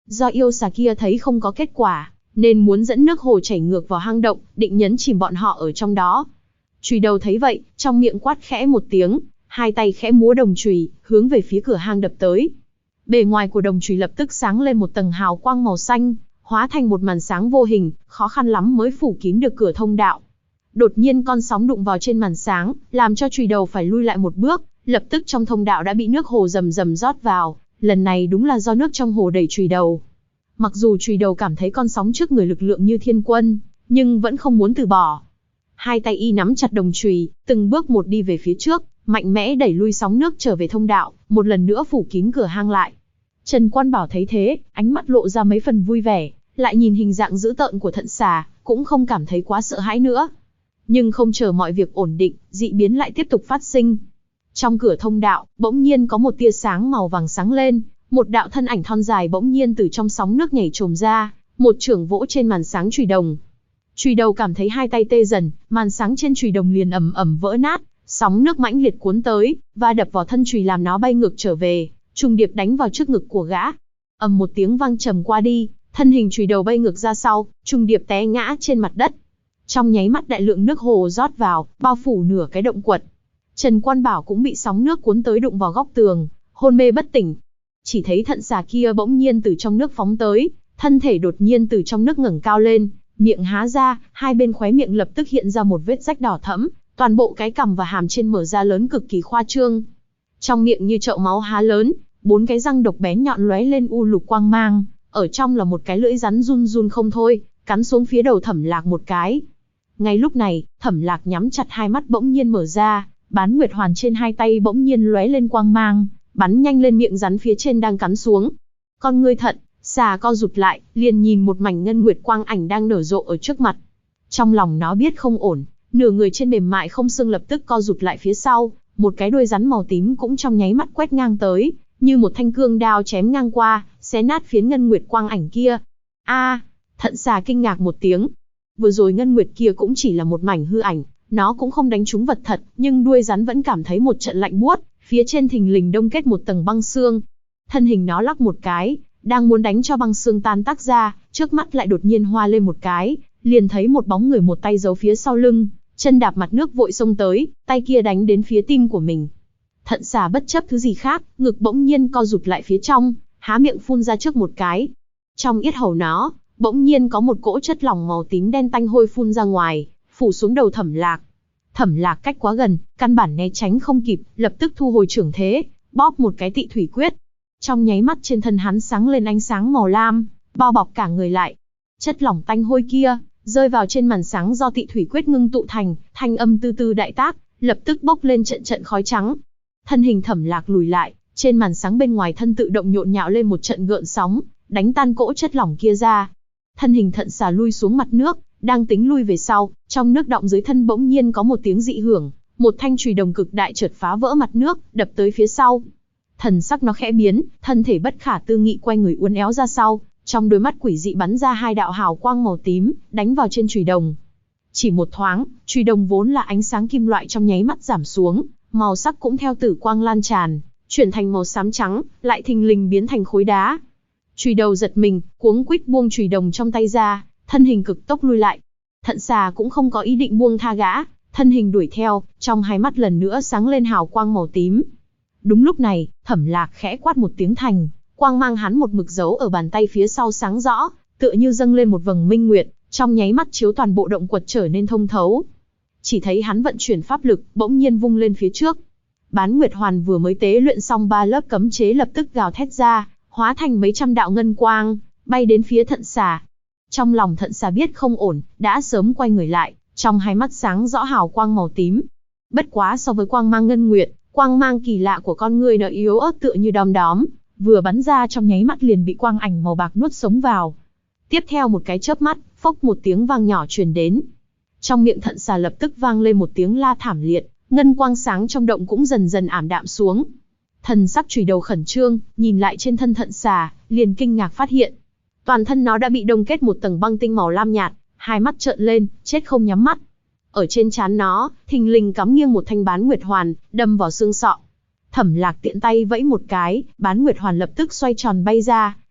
Do yêu xà kia thấy không có kết quả, nên muốn dẫn nước hồ chảy ngược vào hang động, định nhấn chìm bọn họ ở trong đó. Chùy đầu thấy vậy, trong miệng quát khẽ một tiếng, hai tay khẽ múa đồng chùy, hướng về phía cửa hang đập tới. Bề ngoài của đồng chùy lập tức sáng lên một tầng hào quang màu xanh, hóa thành một màn sáng vô hình, khó khăn lắm mới phủ kín được cửa thông đạo. Đột nhiên con sóng đụng vào trên màn sáng, làm cho chùy đầu phải lui lại một bước, lập tức trong thông đạo đã bị nước hồ rầm rầm rót vào, lần này đúng là do nước trong hồ đẩy chùy đầu. Mặc dù chùy đầu cảm thấy con sóng trước người lực lượng như thiên quân, nhưng vẫn không muốn từ bỏ. Hai tay y nắm chặt đồng chùy, từng bước một đi về phía trước, mạnh mẽ đẩy lui sóng nước trở về thông đạo, một lần nữa phủ kín cửa hang lại. Trần Quan Bảo thấy thế, ánh mắt lộ ra mấy phần vui vẻ, lại nhìn hình dạng dữ tợn của thận xà, cũng không cảm thấy quá sợ hãi nữa. Nhưng không chờ mọi việc ổn định, dị biến lại tiếp tục phát sinh. Trong cửa thông đạo, bỗng nhiên có một tia sáng màu vàng sáng lên, một đạo thân ảnh thon dài bỗng nhiên từ trong sóng nước nhảy trồm ra, một chưởng vỗ trên màn sáng chùy đồng. Chùy đầu cảm thấy hai tay tê dần, màn sáng trên chùy đồng liền ầm ầm vỡ nát, sóng nước mãnh liệt cuốn tới, và đập vào thân chùy làm nó bay ngược trở về, trùng điệp đánh vào trước ngực của gã. Ầm một tiếng vang trầm qua đi, thân hình chùy đầu bay ngược ra sau, trùng điệp té ngã trên mặt đất. Trong nháy mắt đại lượng nước hồ rót vào, bao phủ nửa cái động quật. Trần Quan Bảo cũng bị sóng nước cuốn tới đụng vào góc tường, hôn mê bất tỉnh. Chỉ thấy thận xà kia bỗng nhiên từ trong nước phóng tới, thân thể đột nhiên từ trong nước ngẩng cao lên, miệng há ra, hai bên khóe miệng lập tức hiện ra một vết rách đỏ thẫm, toàn bộ cái cằm và hàm trên mở ra lớn cực kỳ khoa trương. Trong miệng như chậu máu há lớn, 4 cái răng độc bén nhọn lóe lên u lục quang mang, ở trong là một cái lưỡi rắn run run không thôi, cắn xuống phía đầu Thẩm Lạc một cái. Ngay lúc này, Thẩm Lạc nhắm chặt hai mắt bỗng nhiên mở ra, bán nguyệt hoàn trên hai tay bỗng nhiên lóe lên quang mang, bắn nhanh lên miệng rắn phía trên đang cắn xuống. Con ngươi thận xà co rụt lại, liền nhìn một mảnh ngân nguyệt quang ảnh đang nở rộ ở trước mặt. Trong lòng nó biết không ổn, nửa người trên mềm mại không xương lập tức co rụt lại phía sau, một cái đuôi rắn màu tím cũng trong nháy mắt quét ngang tới, như một thanh cương đao chém ngang qua, xé nát phiến ngân nguyệt quang ảnh kia. A! Thận xà kinh ngạc một tiếng. Vừa rồi ngân nguyệt kia cũng chỉ là một mảnh hư ảnh, nó cũng không đánh trúng vật thật, nhưng đuôi rắn vẫn cảm thấy một trận lạnh buốt, phía trên thình lình đông kết một tầng băng xương. Thân hình nó lắc một cái, đang muốn đánh cho băng xương tan tác ra, trước mắt lại đột nhiên hoa lên một cái, liền thấy một bóng người một tay giấu phía sau lưng, chân đạp mặt nước vội xông tới, tay kia đánh đến phía tim của mình. Thận xà bất chấp thứ gì khác, ngực bỗng nhiên co rụt lại phía trong, há miệng phun ra trước một cái. Trong yết hầu nó, bỗng nhiên có một cỗ chất lỏng màu tím đen tanh hôi phun ra ngoài, phủ xuống đầu Thẩm Lạc. Thẩm Lạc cách quá gần, căn bản né tránh không kịp, lập tức thu hồi trưởng thế, bóp một cái Tị Thủy Quyết. Trong nháy mắt trên thân hắn sáng lên ánh sáng màu lam, bao bọc cả người lại. Chất lỏng tanh hôi kia rơi vào trên màn sáng do Tị Thủy Quyết ngưng tụ thành, thanh âm tư tư đại tác, lập tức bốc lên trận trận khói trắng. Thân hình Thẩm Lạc lùi lại, trên màn sáng bên ngoài thân tự động nhộn nhạo lên một trận gợn sóng, đánh tan cỗ chất lỏng kia ra. Thân hình thận xà lui xuống mặt nước, đang tính lui về sau, trong nước đọng dưới thân bỗng nhiên có một tiếng dị hưởng, một thanh chùy đồng cực đại chợt phá vỡ mặt nước, đập tới phía sau. Thần sắc nó khẽ biến, thân thể bất khả tư nghị quay người uốn éo ra sau, trong đôi mắt quỷ dị bắn ra hai đạo hào quang màu tím, đánh vào trên chùy đồng. Chỉ một thoáng, chùy đồng vốn là ánh sáng kim loại trong nháy mắt giảm xuống, màu sắc cũng theo tử quang lan tràn, chuyển thành màu xám trắng, lại thình lình biến thành khối đá. Chùy đầu giật mình, cuống quýt buông chùy đồng trong tay ra, thân hình cực tốc lui lại. Thận xà cũng không có ý định buông tha gã, thân hình đuổi theo, trong hai mắt lần nữa sáng lên hào quang màu tím. Đúng lúc này, Thẩm Lạc khẽ quát một tiếng thành, quang mang hắn một mực giấu ở bàn tay phía sau sáng rõ, tựa như dâng lên một vầng minh nguyệt, trong nháy mắt chiếu toàn bộ động quật trở nên thông thấu. Chỉ thấy hắn vận chuyển pháp lực, bỗng nhiên vung lên phía trước. Bán Nguyệt Hoàn vừa mới tế luyện xong 3 lớp cấm chế lập tức gào thét ra, hóa thành mấy trăm đạo ngân quang, bay đến phía thận xà. Trong lòng thận xà biết không ổn, đã sớm quay người lại, trong hai mắt sáng rõ hào quang màu tím. Bất quá so với quang mang ngân nguyệt, quang mang kỳ lạ của con người nó yếu ớt tựa như đom đóm, vừa bắn ra trong nháy mắt liền bị quang ảnh màu bạc nuốt sống vào. Tiếp theo một cái chớp mắt, phốc một tiếng vang nhỏ truyền đến. Trong miệng thận xà lập tức vang lên một tiếng la thảm liệt, ngân quang sáng trong động cũng dần dần ảm đạm xuống. Thần sắc chùy đầu khẩn trương, nhìn lại trên thân thận xà, liền kinh ngạc phát hiện. Toàn thân nó đã bị đông kết một tầng băng tinh màu lam nhạt, hai mắt trợn lên, chết không nhắm mắt. Ở trên trán nó, thình lình cắm nghiêng một thanh bán nguyệt hoàn, đâm vào xương sọ. Thẩm Lạc tiện tay vẫy một cái, bán nguyệt hoàn lập tức xoay tròn bay ra,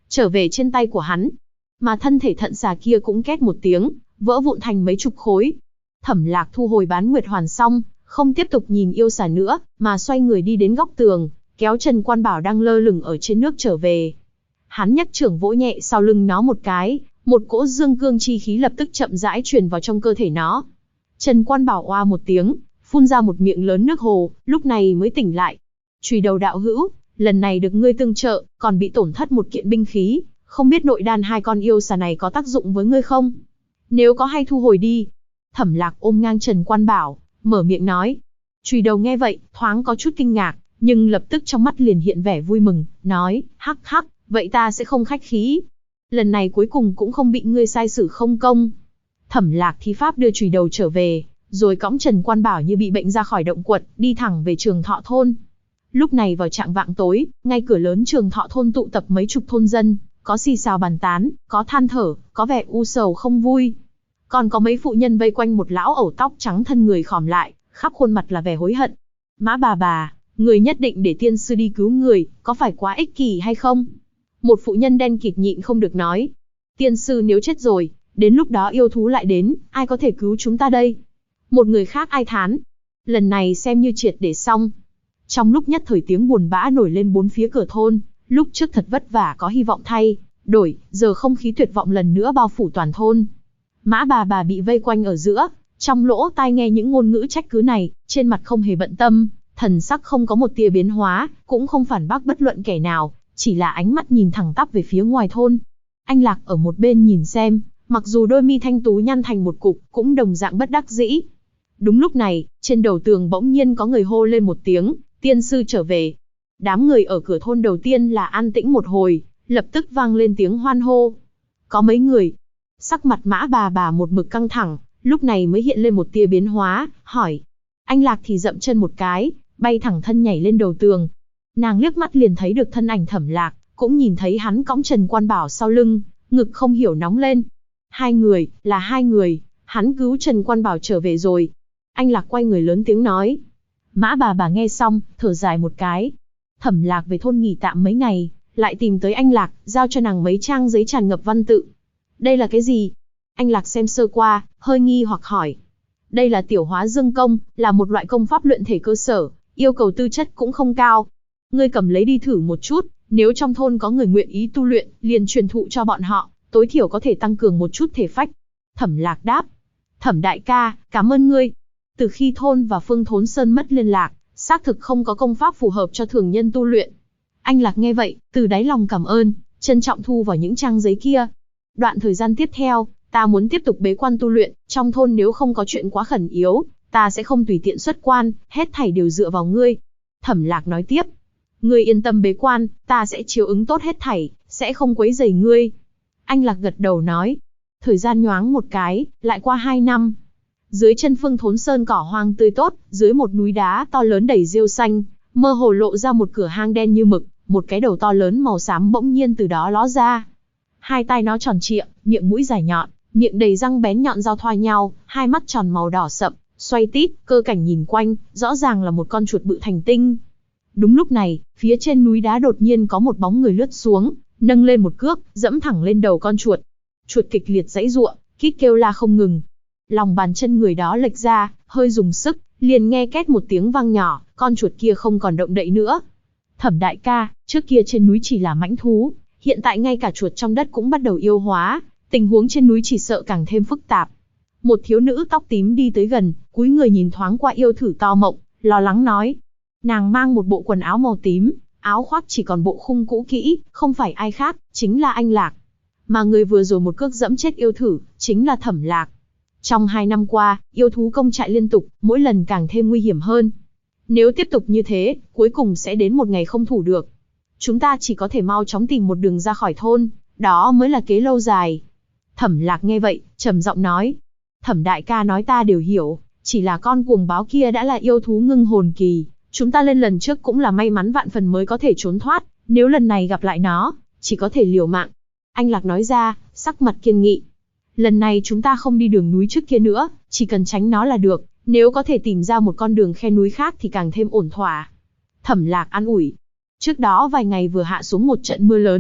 trở về trên tay của hắn. Mà thân thể thận xà kia cũng két một tiếng, vỡ vụn thành mấy chục khối. Thẩm Lạc thu hồi bán nguyệt hoàn xong, không tiếp tục nhìn yêu xà nữa, mà xoay người đi đến góc tường, kéo Trần Quan Bảo đang lơ lửng ở trên nước trở về. Hắn nhấc trưởng vỗ nhẹ sau lưng nó một cái, một cỗ dương cương chi khí lập tức chậm rãi truyền vào trong cơ thể nó. Trần Quan Bảo oa một tiếng, phun ra một miệng lớn nước hồ, lúc này mới tỉnh lại. Chùy Đầu đạo hữu, lần này được ngươi tương trợ, còn bị tổn thất một kiện binh khí, không biết nội đan hai con yêu xà này có tác dụng với ngươi không? Nếu có hay thu hồi đi. Thẩm Lạc ôm ngang Trần Quan Bảo, mở miệng nói. Chùy Đầu nghe vậy, thoáng có chút kinh ngạc, nhưng lập tức trong mắt liền hiện vẻ vui mừng, nói, hắc hắc, vậy ta sẽ không khách khí. Lần này cuối cùng cũng không bị ngươi sai xử không công. Thẩm Lạc thi pháp đưa Chùy Đầu trở về, rồi cõng Trần Quan Bảo như bị bệnh ra khỏi động quật, đi thẳng về Trường Thọ thôn. Lúc này vào trạng vạng tối, ngay cửa lớn Trường Thọ thôn tụ tập mấy chục thôn dân, có xì xào bàn tán, có than thở, có vẻ u sầu không vui. Còn có mấy phụ nhân vây quanh một lão ẩu tóc trắng thân người khòm lại, khắp khuôn mặt là vẻ hối hận. Mã bà, người nhất định để tiên sư đi cứu người, có phải quá ích kỷ hay không? Một phụ nhân đen kịt nhịn không được nói. Tiên sư nếu chết rồi, đến lúc đó yêu thú lại đến, ai có thể cứu chúng ta đây? Một người khác ai thán. Lần này xem như triệt để xong. Trong lúc nhất thời tiếng buồn bã nổi lên bốn phía cửa thôn, lúc trước thật vất vả có hy vọng thay đổi, giờ không khí tuyệt vọng lần nữa bao phủ toàn thôn. Mã bà bị vây quanh ở giữa, trong lỗ tai nghe những ngôn ngữ trách cứ này, trên mặt không hề bận tâm, thần sắc không có một tia biến hóa, cũng không phản bác bất luận kẻ nào, chỉ là ánh mắt nhìn thẳng tắp về phía ngoài thôn. Anh Lạc ở một bên nhìn xem, mặc dù đôi mi thanh tú nhăn thành một cục, cũng đồng dạng bất đắc dĩ. Đúng lúc này, trên đầu tường bỗng nhiên có người hô lên một tiếng, tiên sư trở về. Đám người ở cửa thôn đầu tiên là an tĩnh một hồi, lập tức vang lên tiếng hoan hô. Có mấy người, sắc mặt Mã bà một mực căng thẳng, lúc này mới hiện lên một tia biến hóa, hỏi. Anh Lạc thì dậm chân một cái, bay thẳng thân nhảy lên đầu tường. Nàng liếc mắt liền thấy được thân ảnh Thẩm Lạc, cũng nhìn thấy hắn cõng Trần Quan Bảo sau lưng, ngực không hiểu nóng lên. Hai người, là hai người, hắn cứu Trần Quan Bảo trở về rồi. Anh Lạc quay người lớn tiếng nói. Mã bà nghe xong, thở dài một cái. Thẩm Lạc về thôn nghỉ tạm mấy ngày, lại tìm tới anh Lạc, giao cho nàng mấy trang giấy tràn ngập văn tự. Đây là cái gì? Anh Lạc xem sơ qua, hơi nghi hoặc hỏi. Đây là tiểu hóa dương công, là một loại công pháp luyện thể cơ sở, yêu cầu tư chất cũng không cao. Ngươi cầm lấy đi thử một chút, nếu trong thôn có người nguyện ý tu luyện, liền truyền thụ cho bọn họ, tối thiểu có thể tăng cường một chút thể phách. Thẩm Lạc đáp. Thẩm đại ca, cảm ơn ngươi. Từ khi thôn và Phương Thốn Sơn mất liên lạc, xác thực không có công pháp phù hợp cho thường nhân tu luyện. Anh Lạc nghe vậy, từ đáy lòng cảm ơn, trân trọng thu vào những trang giấy kia. Đoạn thời gian tiếp theo, ta muốn tiếp tục bế quan tu luyện, trong thôn nếu không có chuyện quá khẩn yếu, ta sẽ không tùy tiện xuất quan, hết thảy đều dựa vào ngươi. Thẩm Lạc nói tiếp. Ngươi yên tâm bế quan, ta sẽ chiếu ứng tốt hết thảy, sẽ không quấy rầy ngươi. Anh Lạc gật đầu nói. Thời gian nhoáng một cái, lại qua 2 năm. Dưới chân Phương Thốn Sơn cỏ hoang tươi tốt, dưới một núi đá to lớn đầy rêu xanh, mơ hồ lộ ra một cửa hang đen như mực, một cái đầu to lớn màu xám bỗng nhiên từ đó ló ra. Hai tai nó tròn trịa, miệng mũi dài nhọn, miệng đầy răng bén nhọn giao thoa nhau, hai mắt tròn màu đỏ sậm, xoay tít, cơ cảnh nhìn quanh, rõ ràng là một con chuột bự thành tinh. Đúng lúc này, phía trên núi đá đột nhiên có một bóng người lướt xuống, nâng lên một cước, dẫm thẳng lên đầu con chuột. Chuột kịch liệt giãy giụa, kít kêu la không ngừng. Lòng bàn chân người đó lệch ra, hơi dùng sức, liền nghe két một tiếng vang nhỏ, con chuột kia không còn động đậy nữa. Thẩm đại ca, trước kia trên núi chỉ là mãnh thú, hiện tại ngay cả chuột trong đất cũng bắt đầu yêu hóa, tình huống trên núi chỉ sợ càng thêm phức tạp. Một thiếu nữ tóc tím đi tới gần, cúi người nhìn thoáng qua yêu thử to mộng, lo lắng nói. Nàng mang một bộ quần áo màu tím, áo khoác chỉ còn bộ khung cũ kỹ, không phải ai khác, chính là anh Lạc. Mà người vừa rồi một cước dẫm chết yêu thử, chính là Thẩm Lạc. Trong 2 năm qua, yêu thú công trại liên tục, mỗi lần càng thêm nguy hiểm hơn. Nếu tiếp tục như thế, cuối cùng sẽ đến một ngày không thủ được. Chúng ta chỉ có thể mau chóng tìm một đường ra khỏi thôn, đó mới là kế lâu dài. Thẩm Lạc nghe vậy, trầm giọng nói. Thẩm đại ca nói ta đều hiểu, chỉ là con cuồng báo kia đã là yêu thú ngưng hồn kỳ. Chúng ta lên lần trước cũng là may mắn vạn phần mới có thể trốn thoát, nếu lần này gặp lại nó, chỉ có thể liều mạng. Anh Lạc nói ra, sắc mặt kiên nghị. Lần này chúng ta không đi đường núi trước kia nữa, chỉ cần tránh nó là được, nếu có thể tìm ra một con đường khe núi khác thì càng thêm ổn thỏa. Thẩm Lạc an ủi. Trước đó vài ngày vừa hạ xuống một trận mưa lớn,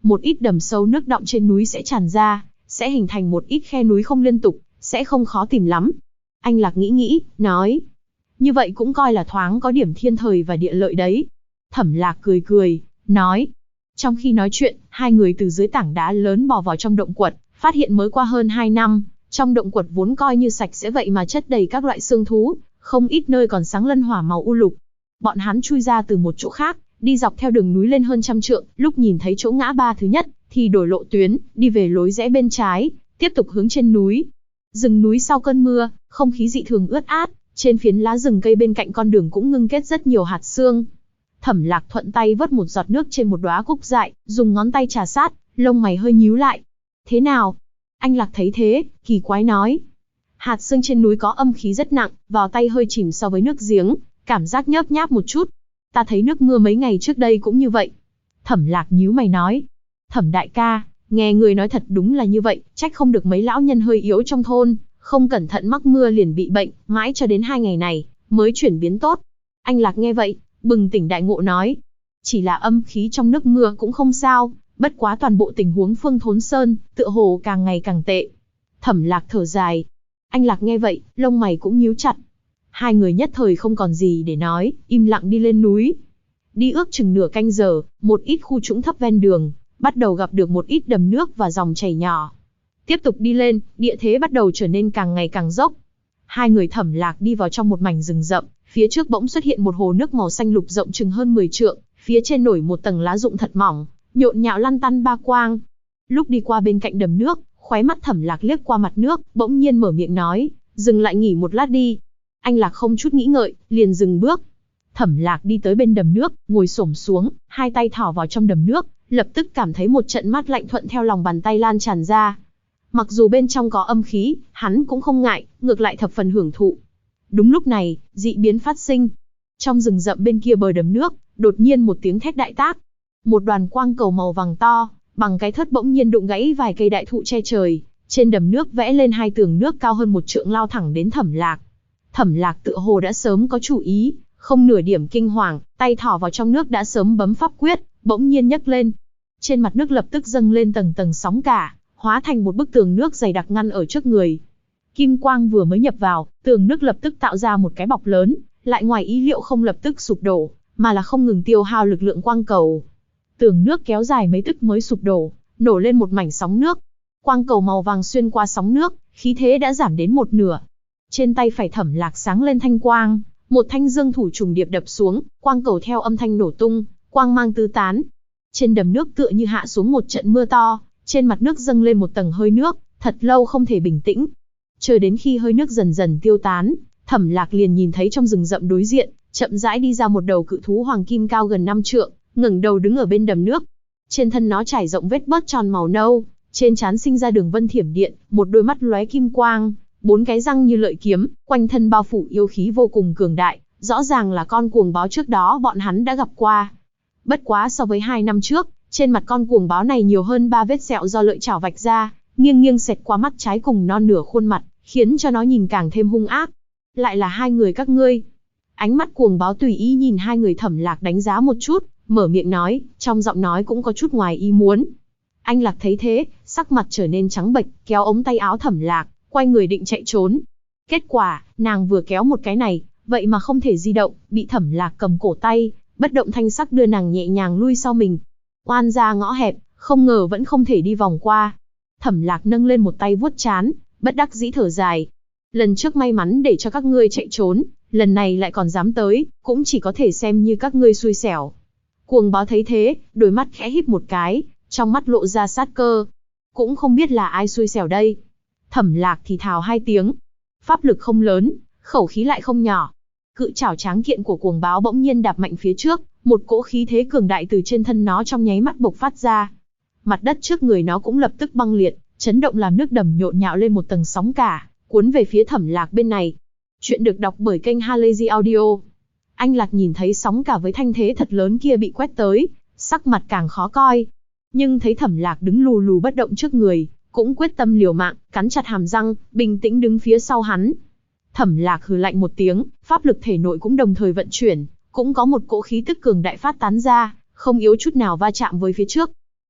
một ít đầm sâu nước đọng trên núi sẽ tràn ra, sẽ hình thành một ít khe núi không liên tục, sẽ không khó tìm lắm. Anh Lạc nghĩ, nói. Như vậy cũng coi là thoáng có điểm thiên thời và địa lợi đấy. Thẩm Lạc cười, nói. Trong khi nói chuyện, hai người từ dưới tảng đá lớn bò vào trong động quật, phát hiện mới qua hơn 2 năm, trong động quật vốn coi như sạch sẽ vậy mà chất đầy các loại xương thú, không ít nơi còn sáng lân hỏa màu u lục. Bọn hắn chui ra từ một chỗ khác, đi dọc theo đường núi lên hơn 100 trượng, lúc nhìn thấy chỗ ngã ba thứ nhất, thì đổi lộ tuyến, đi về lối rẽ bên trái, tiếp tục hướng trên núi. Rừng núi sau cơn mưa, không khí dị thường ướt át, trên phiến lá rừng cây bên cạnh con đường cũng ngưng kết rất nhiều hạt sương. Thẩm Lạc thuận tay vớt một giọt nước trên một đóa cúc dại, dùng ngón tay trà sát, lông mày hơi nhíu lại. Thế nào? Anh Lạc thấy thế, kỳ quái nói. Hạt sương trên núi có âm khí rất nặng, vào tay hơi chìm so với nước giếng, cảm giác nhớp nháp một chút. Ta thấy nước mưa mấy ngày trước đây cũng như vậy. Thẩm Lạc nhíu mày nói. Thẩm đại ca, nghe người nói thật đúng là như vậy, trách không được mấy lão nhân hơi yếu trong thôn, không cẩn thận mắc mưa liền bị bệnh, mãi cho đến 2 ngày này, mới chuyển biến tốt. Anh Lạc nghe vậy, bừng tỉnh đại ngộ nói. Chỉ là âm khí trong nước mưa cũng không sao, bất quá toàn bộ tình huống Phương Thốn Sơn, tựa hồ càng ngày càng tệ. Thẩm Lạc thở dài. Anh Lạc nghe vậy, lông mày cũng nhíu chặt. Hai người nhất thời không còn gì để nói, im lặng đi lên núi. Đi ước chừng nửa canh giờ, một ít khu trũng thấp ven đường, bắt đầu gặp được một ít đầm nước và dòng chảy nhỏ. Tiếp tục đi lên, địa thế bắt đầu trở nên càng ngày càng dốc. Hai người Thẩm Lạc đi vào trong một mảnh rừng rậm, phía trước bỗng xuất hiện một hồ nước màu xanh lục rộng chừng hơn 10 trượng, phía trên nổi một tầng lá rụng thật mỏng, nhộn nhạo lăn tăn ba quang. Lúc đi qua bên cạnh đầm nước, khóe mắt Thẩm Lạc liếc qua mặt nước, bỗng nhiên mở miệng nói, dừng lại nghỉ một lát đi. Anh Lạc không chút nghĩ ngợi, liền dừng bước. Thẩm Lạc đi tới bên đầm nước, ngồi xổm xuống, hai tay thỏ vào trong đầm nước, lập tức cảm thấy một trận mát lạnh thuận theo lòng bàn tay lan tràn ra. Mặc dù bên trong có âm khí, hắn cũng không ngại, ngược lại thập phần hưởng thụ. Đúng lúc này, dị biến phát sinh. Trong rừng rậm bên kia bờ đầm nước, đột nhiên một tiếng thét đại tác. Một đoàn quang cầu màu vàng to, bằng cái thớt bỗng nhiên đụng gãy vài cây đại thụ che trời, trên đầm nước vẽ lên 2 tường nước cao hơn 1 trượng lao thẳng đến Thẩm Lạc. Thẩm Lạc tựa hồ đã sớm có chủ ý, không nửa điểm kinh hoàng, tay thỏ vào trong nước đã sớm bấm pháp quyết, bỗng nhiên nhấc lên. Trên mặt nước lập tức dâng lên tầng tầng sóng cả, hóa thành một bức tường nước dày đặc ngăn ở trước người. Kim quang vừa mới nhập vào, tường nước lập tức tạo ra một cái bọc lớn, lại ngoài ý liệu không lập tức sụp đổ, mà là không ngừng tiêu hao lực lượng quang cầu. Tường nước kéo dài mấy tức mới sụp đổ, nổ lên một mảnh sóng nước. Quang cầu màu vàng xuyên qua sóng nước, khí thế đã giảm đến 1/2. Trên tay phải Thẩm Lạc sáng lên thanh quang, một thanh dương thủ trùng điệp đập xuống, quang cầu theo âm thanh nổ tung, quang mang tứ tán. Trên đầm nước tựa như hạ xuống một trận mưa to, trên mặt nước dâng lên một tầng hơi nước, thật lâu không thể bình tĩnh. Chờ đến khi hơi nước dần dần tiêu tán, Thẩm Lạc liền nhìn thấy trong rừng rậm đối diện, chậm rãi đi ra một đầu cự thú hoàng kim cao gần 5 trượng, ngẩng đầu đứng ở bên đầm nước. Trên thân nó trải rộng vết bớt tròn màu nâu, trên trán sinh ra đường vân thiểm điện, một đôi mắt lóe kim quang, 4 cái răng như lợi kiếm, quanh thân bao phủ yêu khí vô cùng cường đại, rõ ràng là con cuồng báo trước đó bọn hắn đã gặp qua. Bất quá so với 2 năm trước, trên mặt con cuồng báo này nhiều hơn 3 vết sẹo do lợi chảo vạch ra, nghiêng nghiêng xẹt qua mắt trái cùng non nửa khuôn mặt, khiến cho nó nhìn càng thêm hung ác. Lại là hai người các ngươi. Ánh mắt cuồng báo tùy ý nhìn hai người Thẩm Lạc đánh giá một chút, mở miệng nói, trong giọng nói cũng có chút ngoài ý muốn. Anh Lạc thấy thế, sắc mặt trở nên trắng bệch, kéo ống tay áo Thẩm Lạc, quay người định chạy trốn. Kết quả, nàng vừa kéo một cái này, vậy mà không thể di động, bị Thẩm Lạc cầm cổ tay, bất động thanh sắc đưa nàng nhẹ nhàng lui sau mình. Oan ra ngõ hẹp, không ngờ vẫn không thể đi vòng qua. Thẩm Lạc nâng lên một tay vuốt trán, bất đắc dĩ thở dài. Lần trước may mắn để cho các ngươi chạy trốn, lần này lại còn dám tới, cũng chỉ có thể xem như các ngươi xui xẻo. Cuồng báo thấy thế, đôi mắt khẽ híp một cái, trong mắt lộ ra sát cơ. Cũng không biết là ai xui xẻo đây. Thẩm Lạc thì thào 2 tiếng. Pháp lực không lớn, khẩu khí lại không nhỏ. Cự chảo tráng kiện của cuồng báo bỗng nhiên đạp mạnh phía trước, một cỗ khí thế cường đại từ trên thân nó trong nháy mắt bộc phát ra. Mặt đất trước người nó cũng lập tức băng liệt, chấn động làm nước đầm nhộn nhạo lên một tầng sóng cả, cuốn về phía Thẩm Lạc bên này. Chuyện được đọc bởi kênh Halazy Audio. Anh Lạc nhìn thấy sóng cả với thanh thế thật lớn kia bị quét tới, sắc mặt càng khó coi. Nhưng thấy Thẩm Lạc đứng lù lù bất động trước người, cũng quyết tâm liều mạng, cắn chặt hàm răng, bình tĩnh đứng phía sau hắn. Thẩm Lạc hừ lạnh một tiếng, pháp lực thể nội cũng đồng thời vận chuyển, cũng có một cỗ khí tức cường đại phát tán ra, không yếu chút nào va chạm với phía trước.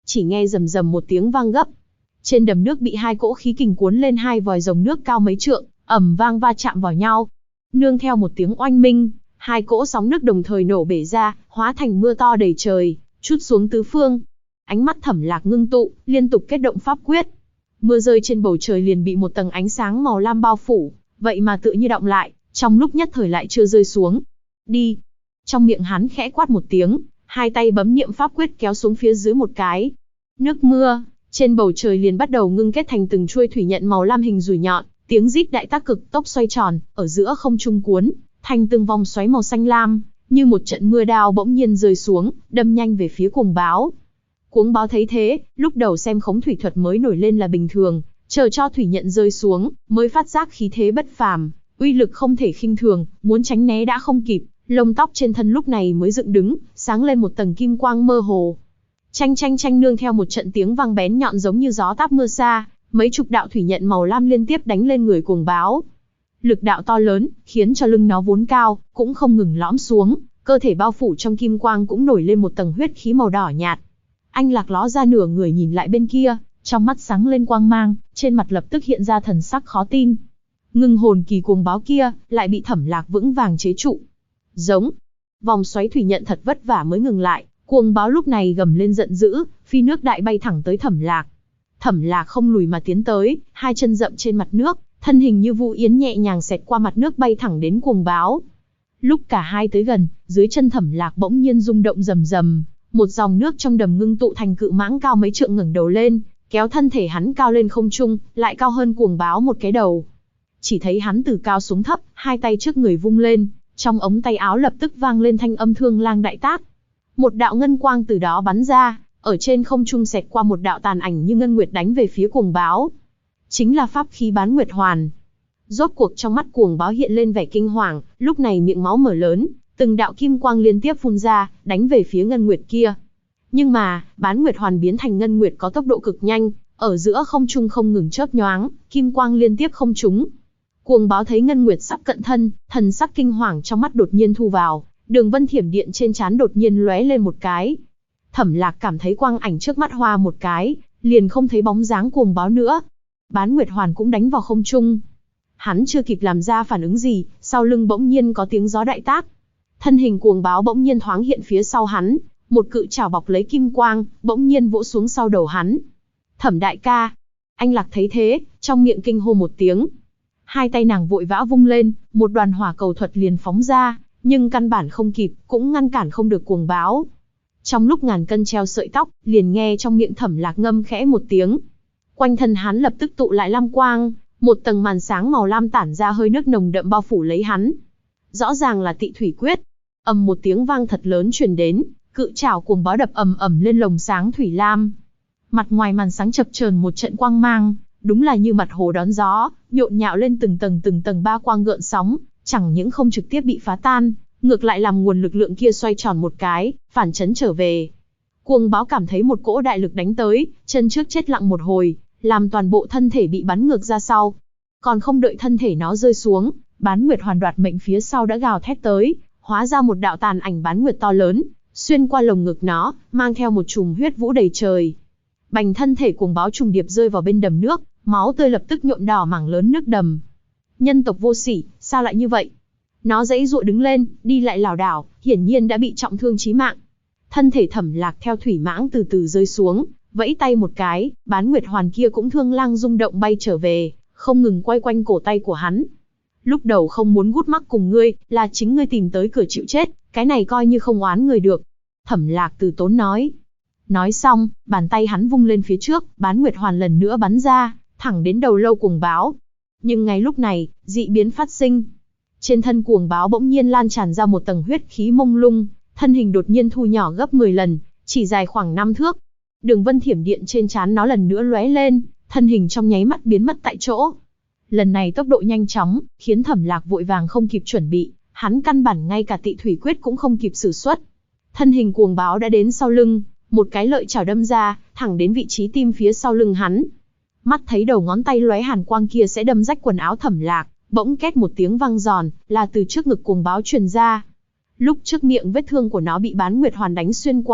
Chỉ nghe rầm rầm một tiếng vang gấp. Trên đầm nước bị hai cỗ khí kình cuốn lên hai vòi rồng nước cao mấy trượng, ầm vang va chạm vào nhau. Nương theo một tiếng oanh minh, hai cỗ sóng nước đồng thời nổ bể ra, hóa thành mưa to đầy trời, trút xuống tứ phương. Ánh mắt Thẩm Lạc ngưng tụ, liên tục kết động pháp quyết. Mưa rơi trên bầu trời liền bị một tầng ánh sáng màu lam bao phủ, vậy mà tựa như đọng lại, trong lúc nhất thời lại chưa rơi xuống. Đi. Trong miệng hắn khẽ quát một tiếng, hai tay bấm niệm pháp quyết kéo xuống phía dưới một cái. Nước mưa, trên bầu trời liền bắt đầu ngưng kết thành từng chuôi thủy nhận màu lam hình dùi nhọn, tiếng rít đại tác cực tốc xoay tròn, ở giữa không trung cuốn, thành từng vòng xoáy màu xanh lam, như một trận mưa đao bỗng nhiên rơi xuống, đâm nhanh về phía Cuồng Báo. Cuồng Báo thấy thế, lúc đầu xem khống thủy thuật mới nổi lên là bình thường, chờ cho thủy nhận rơi xuống, mới phát giác khí thế bất phàm, uy lực không thể khinh thường, muốn tránh né đã không kịp, lông tóc trên thân lúc này mới dựng đứng, sáng lên một tầng kim quang mơ hồ. Chanh chanh chanh, nương theo một trận tiếng vang bén nhọn giống như gió táp mưa xa, mấy chục đạo thủy nhận màu lam liên tiếp đánh lên người Cuồng Báo. Lực đạo to lớn, khiến cho lưng nó vốn cao, cũng không ngừng lõm xuống, cơ thể bao phủ trong kim quang cũng nổi lên một tầng huyết khí màu đỏ nhạt. Anh Lạc ló ra nửa người nhìn lại bên kia, trong mắt sáng lên quang mang, trên mặt lập tức hiện ra thần sắc khó tin. Ngưng hồn kỳ Cuồng Báo kia, lại bị Thẩm Lạc vững vàng chế trụ. Giống. Vòng xoáy thủy nhận thật vất vả mới ngừng lại, Cuồng Báo lúc này gầm lên giận dữ, phi nước đại bay thẳng tới Thẩm Lạc. Thẩm Lạc không lùi mà tiến tới, hai chân dậm trên mặt nước, thân hình như vũ yến nhẹ nhàng xẹt qua mặt nước bay thẳng đến Cuồng Báo. Lúc cả hai tới gần, dưới chân Thẩm Lạc bỗng nhiên rung động rầm rầm, một dòng nước trong đầm ngưng tụ thành cự mãng cao mấy trượng ngẩng đầu lên, kéo thân thể hắn cao lên không trung, lại cao hơn Cuồng Báo một cái đầu. Chỉ thấy hắn từ cao xuống thấp, hai tay trước người vung lên, trong ống tay áo lập tức vang lên thanh âm Thương Lang đại tác. Một đạo ngân quang từ đó bắn ra, ở trên không trung xẹt qua một đạo tàn ảnh như ngân nguyệt đánh về phía Cuồng Báo. Chính là pháp khí Bán Nguyệt Hoàn. Rốt cuộc trong mắt Cuồng Báo hiện lên vẻ kinh hoàng, lúc này miệng máu mở lớn, từng đạo kim quang liên tiếp phun ra, đánh về phía ngân nguyệt kia. Nhưng mà, Bán Nguyệt Hoàn biến thành ngân nguyệt có tốc độ cực nhanh, ở giữa không trung không ngừng chớp nhoáng, kim quang liên tiếp không trúng. Cuồng Báo thấy ngân nguyệt sắp cận thân, thần sắc kinh hoàng trong mắt đột nhiên thu vào, đường vân thiểm điện trên trán đột nhiên lóe lên một cái. Thẩm Lạc cảm thấy quang ảnh trước mắt hoa một cái, liền không thấy bóng dáng Cuồng Báo nữa. Bán Nguyệt Hoàn cũng đánh vào không trung. Hắn chưa kịp làm ra phản ứng gì, sau lưng bỗng nhiên có tiếng gió đại tác. Thân hình Cuồng Báo bỗng nhiên thoáng hiện phía sau hắn, một cự chảo bọc lấy kim quang, bỗng nhiên vỗ xuống sau đầu hắn. Thẩm đại ca. Anh Lạc thấy thế, trong miệng kinh hô một tiếng. Hai tay nàng vội vã vung lên, một đoàn hỏa cầu thuật liền phóng ra, nhưng căn bản không kịp, cũng ngăn cản không được Cuồng Báo. Trong lúc ngàn cân treo sợi tóc, liền nghe trong miệng Thẩm Lạc ngâm khẽ một tiếng. Quanh thân hắn lập tức tụ lại lam quang, một tầng màn sáng màu lam tản ra hơi nước nồng đậm bao phủ lấy hắn. Rõ ràng là Tị Thủy Quyết. Ầm một tiếng vang thật lớn truyền đến, cự trảo Cuồng Báo đập ầm ầm lên lồng sáng thủy lam. Mặt ngoài màn sáng chập chờn một trận quang mang, đúng là như mặt hồ đón gió, nhộn nhạo lên từng tầng ba quang gợn sóng, chẳng những không trực tiếp bị phá tan, ngược lại làm nguồn lực lượng kia xoay tròn một cái, phản chấn trở về. Cuồng Báo cảm thấy một cỗ đại lực đánh tới, chân trước chết lặng một hồi, làm toàn bộ thân thể bị bắn ngược ra sau. Còn không đợi thân thể nó rơi xuống, Bán Nguyệt Hoàn đoạt mệnh phía sau đã gào thét tới, hóa ra một đạo tàn ảnh Bán Nguyệt to lớn, xuyên qua lồng ngực nó, mang theo một chùm huyết vũ đầy trời. Bành thân thể Cuồng Báo trùng điệp rơi vào bên đầm nước, máu tươi lập tức nhuộm đỏ mảng lớn nước đầm. Nhân tộc vô sỉ, sao lại như vậy? Nó giãy giụa đứng lên, đi lại lảo đảo, hiển nhiên đã bị trọng thương chí mạng. Thân thể Thẩm Lạc theo thủy mãng từ từ rơi xuống, vẫy tay một cái, Bán Nguyệt Hoàn kia cũng thương lang rung động bay trở về, không ngừng quay quanh cổ tay của hắn. Lúc đầu không muốn gút mắc cùng ngươi, là chính ngươi tìm tới cửa chịu chết, cái này coi như không oán người được. Thẩm Lạc từ tốn nói. Nói xong, bàn tay hắn vung lên phía trước, Bán Nguyệt Hoàn lần nữa bắn ra, thẳng đến đầu lâu Cuồng Báo. Nhưng ngay lúc này, dị biến phát sinh. Trên thân Cuồng Báo bỗng nhiên lan tràn ra một tầng huyết khí mông lung, thân hình đột nhiên thu nhỏ gấp 10 lần, chỉ dài khoảng 5 thước. Đường vân thiểm điện trên trán nó lần nữa lóe lên, thân hình trong nháy mắt biến mất tại chỗ. Lần này tốc độ nhanh chóng, khiến Thẩm Lạc vội vàng không kịp chuẩn bị, hắn căn bản ngay cả Tị Thủy Quyết cũng không kịp sử xuất. Thân hình Cuồng Báo đã đến sau lưng, một cái lợi chảo đâm ra, thẳng đến vị trí tim phía sau lưng hắn. Mắt thấy đầu ngón tay lóe hàn quang kia sẽ đâm rách quần áo Thẩm Lạc, bỗng két một tiếng vang giòn, là từ trước ngực Cuồng Báo truyền ra. Lúc trước miệng vết thương của nó bị Bán Nguyệt Hoàn đánh xuyên qua,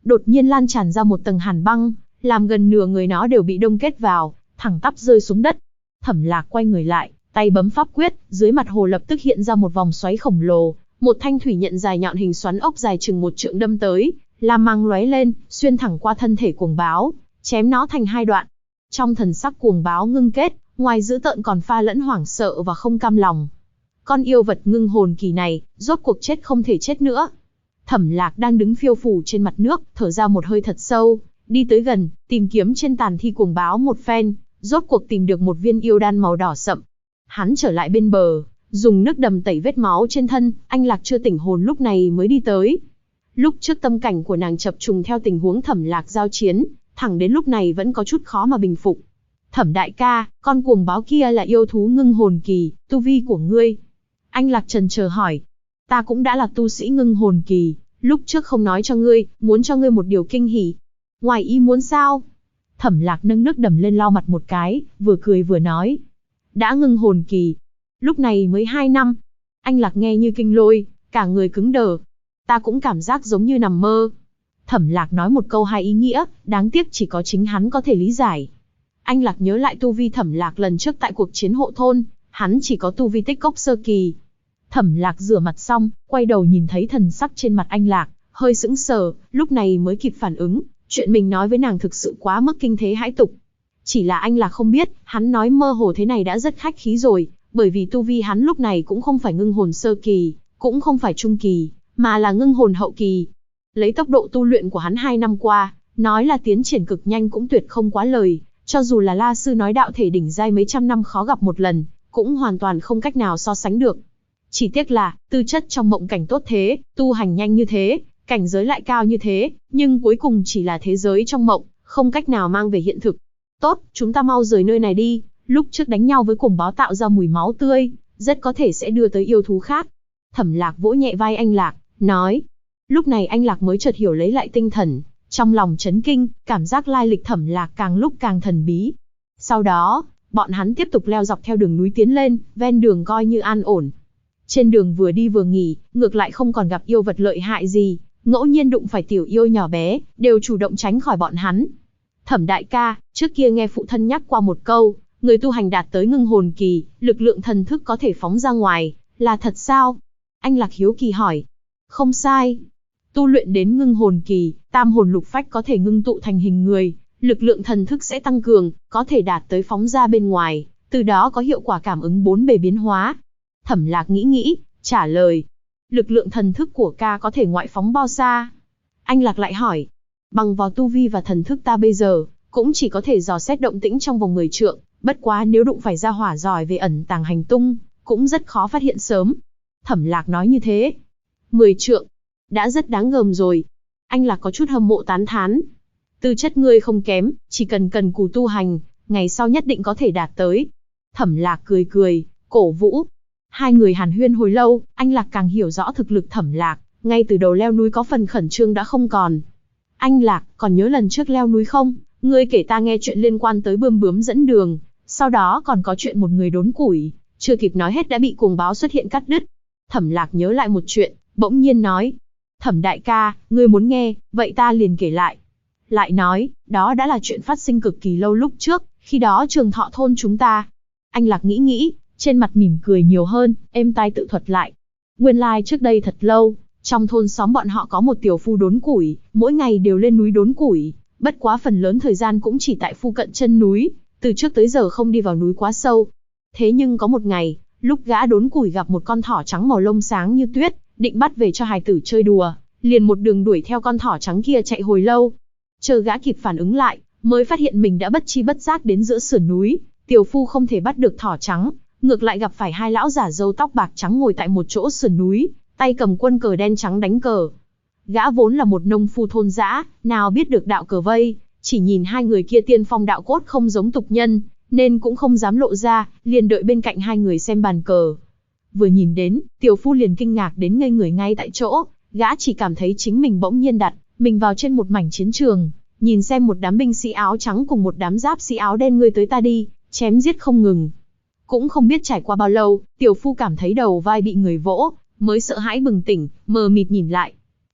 đột nhiên lan tràn ra một tầng hàn băng, làm gần nửa người nó đều bị đông kết vào, thẳng tắp rơi xuống đất. Thẩm Lạc quay người lại, tay bấm pháp quyết, dưới mặt hồ lập tức hiện ra một vòng xoáy khổng lồ, một thanh thủy nhận dài nhọn hình xoắn ốc dài chừng 1 trượng đâm tới, lam mang lóe lên, xuyên thẳng qua thân thể cuồng báo, chém nó thành 2 đoạn. Trong thần sắc cuồng báo ngưng kết, ngoài dữ tợn còn pha lẫn hoảng sợ và không cam lòng. Con yêu vật ngưng hồn kỳ này, rốt cuộc chết không thể chết nữa. Thẩm Lạc đang đứng phiêu phù trên mặt nước, thở ra một hơi thật sâu, đi tới gần, tìm kiếm trên tàn thi cuồng báo một phen, rốt cuộc tìm được một viên yêu đan màu đỏ sậm. Hắn trở lại bên bờ, dùng nước đầm tẩy vết máu trên thân, Anh Lạc chưa tỉnh hồn lúc này mới đi tới. Lúc trước tâm cảnh của nàng chập trùng theo tình huống Thẩm Lạc giao chiến, thẳng đến lúc này vẫn có chút khó mà bình phục. Thẩm đại ca, con cuồng báo kia là yêu thú ngưng hồn kỳ, tu vi của ngươi. Anh Lạc chần chờ hỏi. Ta cũng đã là tu sĩ ngưng hồn kỳ, lúc trước không nói cho ngươi, muốn cho ngươi một điều kinh hỉ. Ngoài ý muốn sao? Thẩm Lạc nâng nước đầm lên lau mặt một cái, vừa cười vừa nói. Đã ngưng hồn kỳ. Lúc này mới 2 năm. Anh Lạc nghe như kinh lôi, cả người cứng đờ. Ta cũng cảm giác giống như nằm mơ. Thẩm Lạc nói một câu hai ý nghĩa, đáng tiếc chỉ có chính hắn có thể lý giải. Anh Lạc nhớ lại tu vi Thẩm Lạc lần trước tại cuộc chiến hộ thôn, hắn chỉ có tu vi tích cốc sơ kỳ. Thẩm Lạc rửa mặt xong, quay đầu nhìn thấy thần sắc trên mặt anh Lạc, hơi sững sờ, lúc này mới kịp phản ứng, chuyện mình nói với nàng thực sự quá mức kinh thế hãi tục. Chỉ là anh Lạc không biết, hắn nói mơ hồ thế này đã rất khách khí rồi, bởi vì tu vi hắn lúc này cũng không phải ngưng hồn sơ kỳ, cũng không phải trung kỳ, mà là ngưng hồn hậu kỳ. Lấy tốc độ tu luyện của hắn 2 năm qua, nói là tiến triển cực nhanh cũng tuyệt không quá lời, cho dù là La Sư nói đạo thể đỉnh giai mấy trăm năm khó gặp một lần, cũng hoàn toàn không cách nào so sánh được. Chỉ tiếc là, tư chất trong mộng cảnh tốt thế, tu hành nhanh như thế, cảnh giới lại cao như thế, nhưng cuối cùng chỉ là thế giới trong mộng, không cách nào mang về hiện thực. Tốt, chúng ta mau rời nơi này đi, lúc trước đánh nhau với cuồng báo tạo ra mùi máu tươi, rất có thể sẽ đưa tới yêu thú khác. Thẩm Lạc vỗ nhẹ vai anh Lạc, nói. Lúc này anh Lạc mới chợt hiểu lấy lại tinh thần, trong lòng chấn kinh, cảm giác lai lịch Thẩm Lạc càng lúc càng thần bí. Sau đó, bọn hắn tiếp tục leo dọc theo đường núi tiến lên, ven đường coi như an ổn. Trên đường vừa đi vừa nghỉ, ngược lại không còn gặp yêu vật lợi hại gì, ngẫu nhiên đụng phải tiểu yêu nhỏ bé, đều chủ động tránh khỏi bọn hắn. Thẩm đại ca, trước kia nghe phụ thân nhắc qua một câu, người tu hành đạt tới ngưng hồn kỳ, lực lượng thần thức có thể phóng ra ngoài, là thật sao? Anh Lạc hiếu kỳ hỏi. Không sai. Tu luyện đến ngưng hồn kỳ, tam hồn lục phách có thể ngưng tụ thành hình người, lực lượng thần thức sẽ tăng cường, có thể đạt tới phóng ra bên ngoài, từ đó có hiệu quả cảm ứng 4 bề biến hóa. Thẩm Lạc nghĩ, trả lời. Lực lượng thần thức của ca có thể ngoại phóng bao xa? Anh Lạc lại hỏi. Bằng vào tu vi và thần thức ta bây giờ, cũng chỉ có thể dò xét động tĩnh trong vòng 10 trượng, bất quá nếu đụng phải ra hỏa giỏi về ẩn tàng hành tung, cũng rất khó phát hiện sớm. Thẩm Lạc nói như thế. 10 trượng, đã rất đáng gờm rồi. Anh Lạc có chút hâm mộ tán thán. Tư chất ngươi không kém, chỉ cần cần cù tu hành, ngày sau nhất định có thể đạt tới. Thẩm Lạc cười, cổ vũ. Hai người hàn huyên hồi lâu, anh Lạc càng hiểu rõ thực lực Thẩm Lạc, ngay từ đầu leo núi có phần khẩn trương đã không còn. Anh Lạc, còn nhớ lần trước leo núi không? Ngươi kể ta nghe chuyện liên quan tới bươm bướm dẫn đường, sau đó còn có chuyện một người đốn củi, chưa kịp nói hết đã bị cuồng báo xuất hiện cắt đứt. Thẩm Lạc nhớ lại một chuyện, bỗng nhiên nói. Thẩm đại ca, ngươi muốn nghe, vậy ta liền kể lại. Lại nói, đó đã là chuyện phát sinh cực kỳ lâu lúc trước, khi đó Trường Thọ thôn chúng ta. Anh Lạc nghĩ, trên mặt mỉm cười nhiều hơn, êm tai tự thuật lại. Nguyên lai trước đây thật lâu, trong thôn xóm bọn họ có một tiểu phu đốn củi, mỗi ngày đều lên núi đốn củi, bất quá phần lớn thời gian cũng chỉ tại phu cận chân núi, từ trước tới giờ không đi vào núi quá sâu. Thế nhưng có một ngày, lúc gã đốn củi gặp một con thỏ trắng màu lông sáng như tuyết, định bắt về cho hài tử chơi đùa, liền một đường đuổi theo con thỏ trắng kia chạy hồi lâu. Chờ gã kịp phản ứng lại, mới phát hiện mình đã bất chi bất giác đến giữa sườn núi, tiểu phu không thể bắt được thỏ trắng, ngược lại gặp phải hai lão giả râu tóc bạc trắng ngồi tại một chỗ sườn núi, tay cầm quân cờ đen trắng đánh cờ. Gã vốn là một nông phu thôn dã, nào biết được đạo cờ vây, chỉ nhìn hai người kia tiên phong đạo cốt không giống tục nhân, nên cũng không dám lộ ra, liền đợi bên cạnh hai người xem bàn cờ. Vừa nhìn đến, tiểu phu liền kinh ngạc đến ngây người ngay tại chỗ, gã chỉ cảm thấy chính mình bỗng nhiên đặt mình vào trên một mảnh chiến trường, nhìn xem một đám binh sĩ áo trắng cùng một đám giáp sĩ áo đen ngươi tới ta đi, chém giết không ngừng. Cũng không biết trải qua bao lâu, tiểu phu cảm thấy đầu vai bị người vỗ, mới sợ hãi bừng tỉnh, mờ mịt nhìn lại.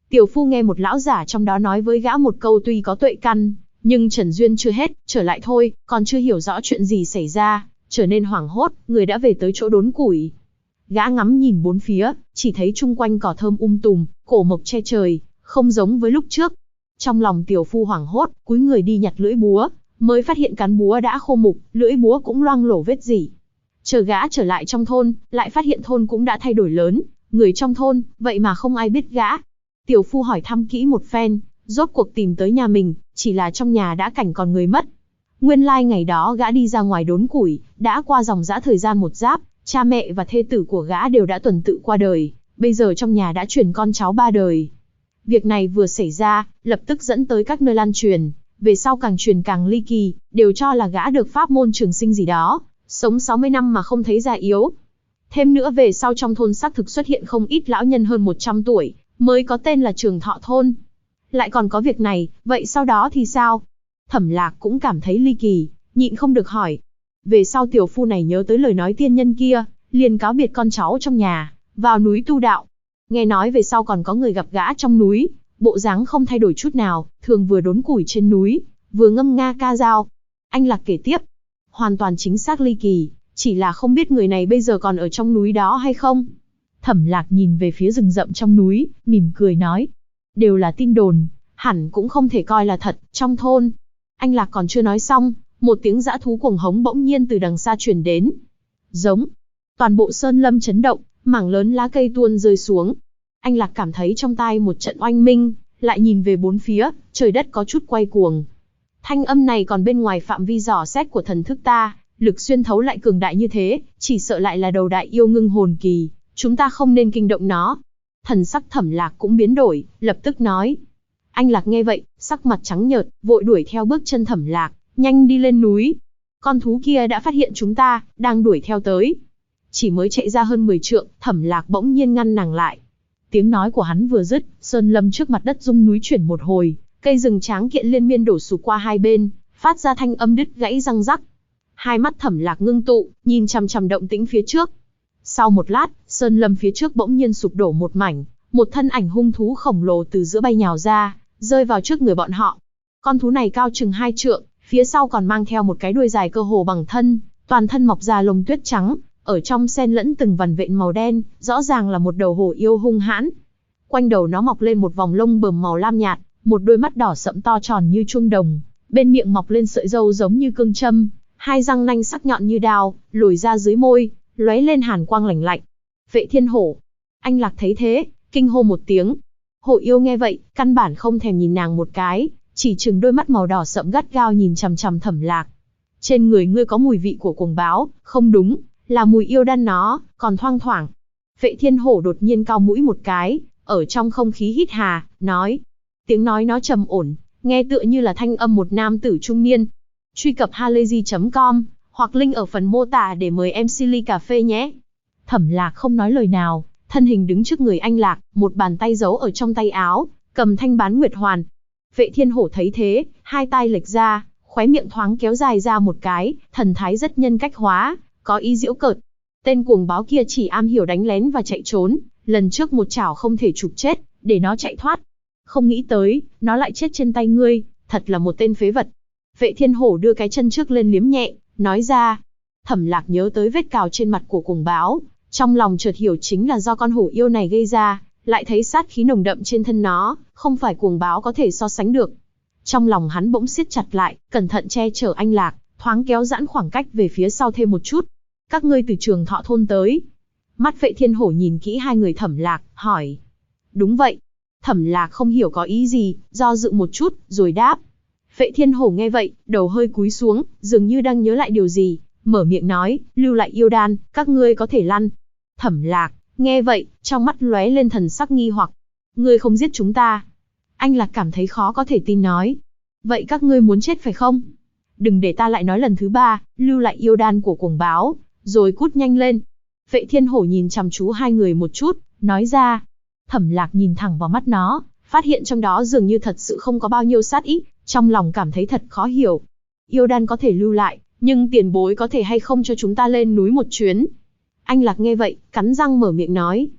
Tiểu phu nghe một lão giả trong đó nói với gã một câu tuy có tuệ căn, nhưng Trần Duyên chưa hết, trở lại thôi, còn chưa hiểu rõ chuyện gì xảy ra, trở nên hoảng hốt, người đã về tới chỗ đốn củi. Gã ngắm nhìn bốn phía, chỉ thấy chung quanh cỏ thơm tùm, cổ mộc che trời, không giống với lúc trước. Trong lòng tiểu phu hoảng hốt, cúi người đi nhặt lưỡi búa, mới phát hiện cán búa đã khô mục, lưỡi búa cũng loang lổ vết rỉ. Chờ gã trở lại trong thôn, lại phát hiện thôn cũng đã thay đổi lớn, người trong thôn, vậy mà không ai biết gã. Tiểu phu hỏi thăm kỹ một phen, rốt cuộc tìm tới nhà mình, chỉ là trong nhà đã cảnh còn người mất. Nguyên lai ngày đó gã đi ra ngoài đốn củi, đã qua dòng dã thời gian một giáp, cha mẹ và thê tử của gã đều đã tuần tự qua đời, bây giờ trong nhà đã truyền con cháu 3 đời. Việc này vừa xảy ra, lập tức dẫn tới các nơi lan truyền, về sau càng truyền càng ly kỳ, đều cho là gã được pháp môn trường sinh gì đó, sống 60 năm mà không thấy già yếu. Thêm nữa về sau trong thôn xác thực xuất hiện không ít lão nhân hơn 100 tuổi, mới có tên là Trường Thọ thôn. Lại còn có việc này, vậy sau đó thì sao? Thẩm Lạc cũng cảm thấy ly kỳ, nhịn không được hỏi. Về sau tiểu phu này nhớ tới lời nói tiên nhân kia, liền cáo biệt con cháu trong nhà, vào núi tu đạo. Nghe nói về sau còn có người gặp gã trong núi, bộ dáng không thay đổi chút nào, thường vừa đốn củi trên núi, vừa ngâm nga ca dao. Anh Lạc kể tiếp, hoàn toàn chính xác ly kỳ, chỉ là không biết người này bây giờ còn ở trong núi đó hay không. Thẩm Lạc nhìn về phía rừng rậm trong núi, mỉm cười nói, đều là tin đồn, hẳn cũng không thể coi là thật. Trong thôn, anh Lạc còn chưa nói xong, một tiếng dã thú cuồng hống bỗng nhiên từ đằng xa truyền đến. Giống. Toàn bộ sơn lâm chấn động, mảng lớn lá cây tuôn rơi xuống. Anh Lạc cảm thấy trong tai một trận oanh minh, lại nhìn về bốn phía, trời đất có chút quay cuồng. Thanh âm này còn bên ngoài phạm vi dò xét của thần thức ta, lực xuyên thấu lại cường đại như thế, chỉ sợ lại là đầu đại yêu ngưng hồn kỳ, chúng ta không nên kinh động nó. Thần sắc Thẩm Lạc cũng biến đổi, lập tức nói. Anh Lạc nghe vậy, sắc mặt trắng nhợt, vội đuổi theo bước chân Thẩm Lạc, nhanh đi lên núi. Con thú kia đã phát hiện chúng ta, đang đuổi theo tới. Chỉ mới chạy ra hơn 10 trượng, Thẩm Lạc bỗng nhiên ngăn nàng lại. Tiếng nói của hắn vừa dứt, sơn lâm trước mặt đất rung núi chuyển một hồi, cây rừng tráng kiện liên miên đổ sụp qua hai bên, phát ra thanh âm đứt gãy răng rắc. Hai mắt Thẩm Lạc ngưng tụ, nhìn chằm chằm động tĩnh phía trước. Sau một lát, sơn lâm phía trước bỗng nhiên sụp đổ một mảnh, một thân ảnh hung thú khổng lồ từ giữa bay nhào ra, rơi vào trước người bọn họ. Con thú này cao chừng 2 trượng, phía sau còn mang theo một cái đuôi dài cơ hồ bằng thân, toàn thân mọc ra lông tuyết trắng, ở trong xen lẫn từng vằn vện màu đen, rõ ràng là một đầu hổ yêu hung hãn. Quanh đầu nó mọc lên một vòng lông bờm màu lam nhạt, một đôi mắt đỏ sẫm to tròn như chuông đồng, bên miệng mọc lên sợi râu giống như cương châm, hai răng nanh sắc nhọn như đao, lồi ra dưới môi, lóe lên hàn quang lạnh lạnh. Vệ Thiên Hổ. Anh Lạc thấy thế, kinh hô một tiếng. Hổ yêu nghe vậy, căn bản không thèm nhìn nàng một cái, chỉ trừng đôi mắt màu đỏ sẫm gắt gao nhìn chằm chằm Thẩm Lạc. Trên người ngươi có mùi vị của cuồng báo, không đúng, là mùi yêu đan nó, còn thoang thoảng. Vệ Thiên Hổ đột nhiên cao mũi một cái, ở trong không khí hít hà, nói. Tiếng nói nó trầm ổn, nghe tựa như là thanh âm một nam tử trung niên. Truy cập halayzi.com, hoặc link ở phần mô tả để mời em ly cà phê nhé. Thẩm Lạc không nói lời nào, thân hình đứng trước người anh Lạc, một bàn tay giấu ở trong tay áo, cầm thanh bán nguyệt hoàn. Vệ Thiên Hổ thấy thế, hai tay lệch ra, khóe miệng thoáng kéo dài ra một cái, thần thái rất nhân cách hóa, có ý giễu cợt. Tên cuồng báo kia chỉ am hiểu đánh lén và chạy trốn, lần trước một chảo không thể chụp chết, để nó chạy thoát. Không nghĩ tới, nó lại chết trên tay ngươi, thật là một tên phế vật. Vệ Thiên Hổ đưa cái chân trước lên liếm nhẹ, nói ra. Thẩm Lạc nhớ tới vết cào trên mặt của cuồng báo, trong lòng chợt hiểu chính là do con hổ yêu này gây ra, lại thấy sát khí nồng đậm trên thân nó, không phải cuồng báo có thể so sánh được. Trong lòng hắn bỗng siết chặt lại, cẩn thận che chở anh Lạc, thoáng kéo giãn khoảng cách về phía sau thêm một chút. Các ngươi từ Trường Thọ thôn tới. Mắt Vệ Thiên Hổ nhìn kỹ hai người Thẩm Lạc, hỏi. Đúng vậy. Thẩm Lạc không hiểu có ý gì, do dự một chút, rồi đáp. Vệ Thiên Hổ nghe vậy, đầu hơi cúi xuống, dường như đang nhớ lại điều gì, mở miệng nói, lưu lại yêu đan, các ngươi có thể lăn. Thẩm Lạc, nghe vậy, trong mắt lóe lên thần sắc nghi hoặc. Ngươi không giết chúng ta. Anh Lạc cảm thấy khó có thể tin nói. Vậy các ngươi muốn chết phải không? Đừng để ta lại nói lần thứ 3, lưu lại yêu đan của cuồng báo, rồi cút nhanh lên. Vệ Thiên Hổ nhìn chăm chú hai người một chút, nói ra. Thẩm Lạc nhìn thẳng vào mắt nó, phát hiện trong đó dường như thật sự không có bao nhiêu sát ý, trong lòng cảm thấy thật khó hiểu. Yêu đan có thể lưu lại, nhưng tiền bối có thể hay không cho chúng ta lên núi một chuyến? Anh Lạc nghe vậy, cắn răng mở miệng nói.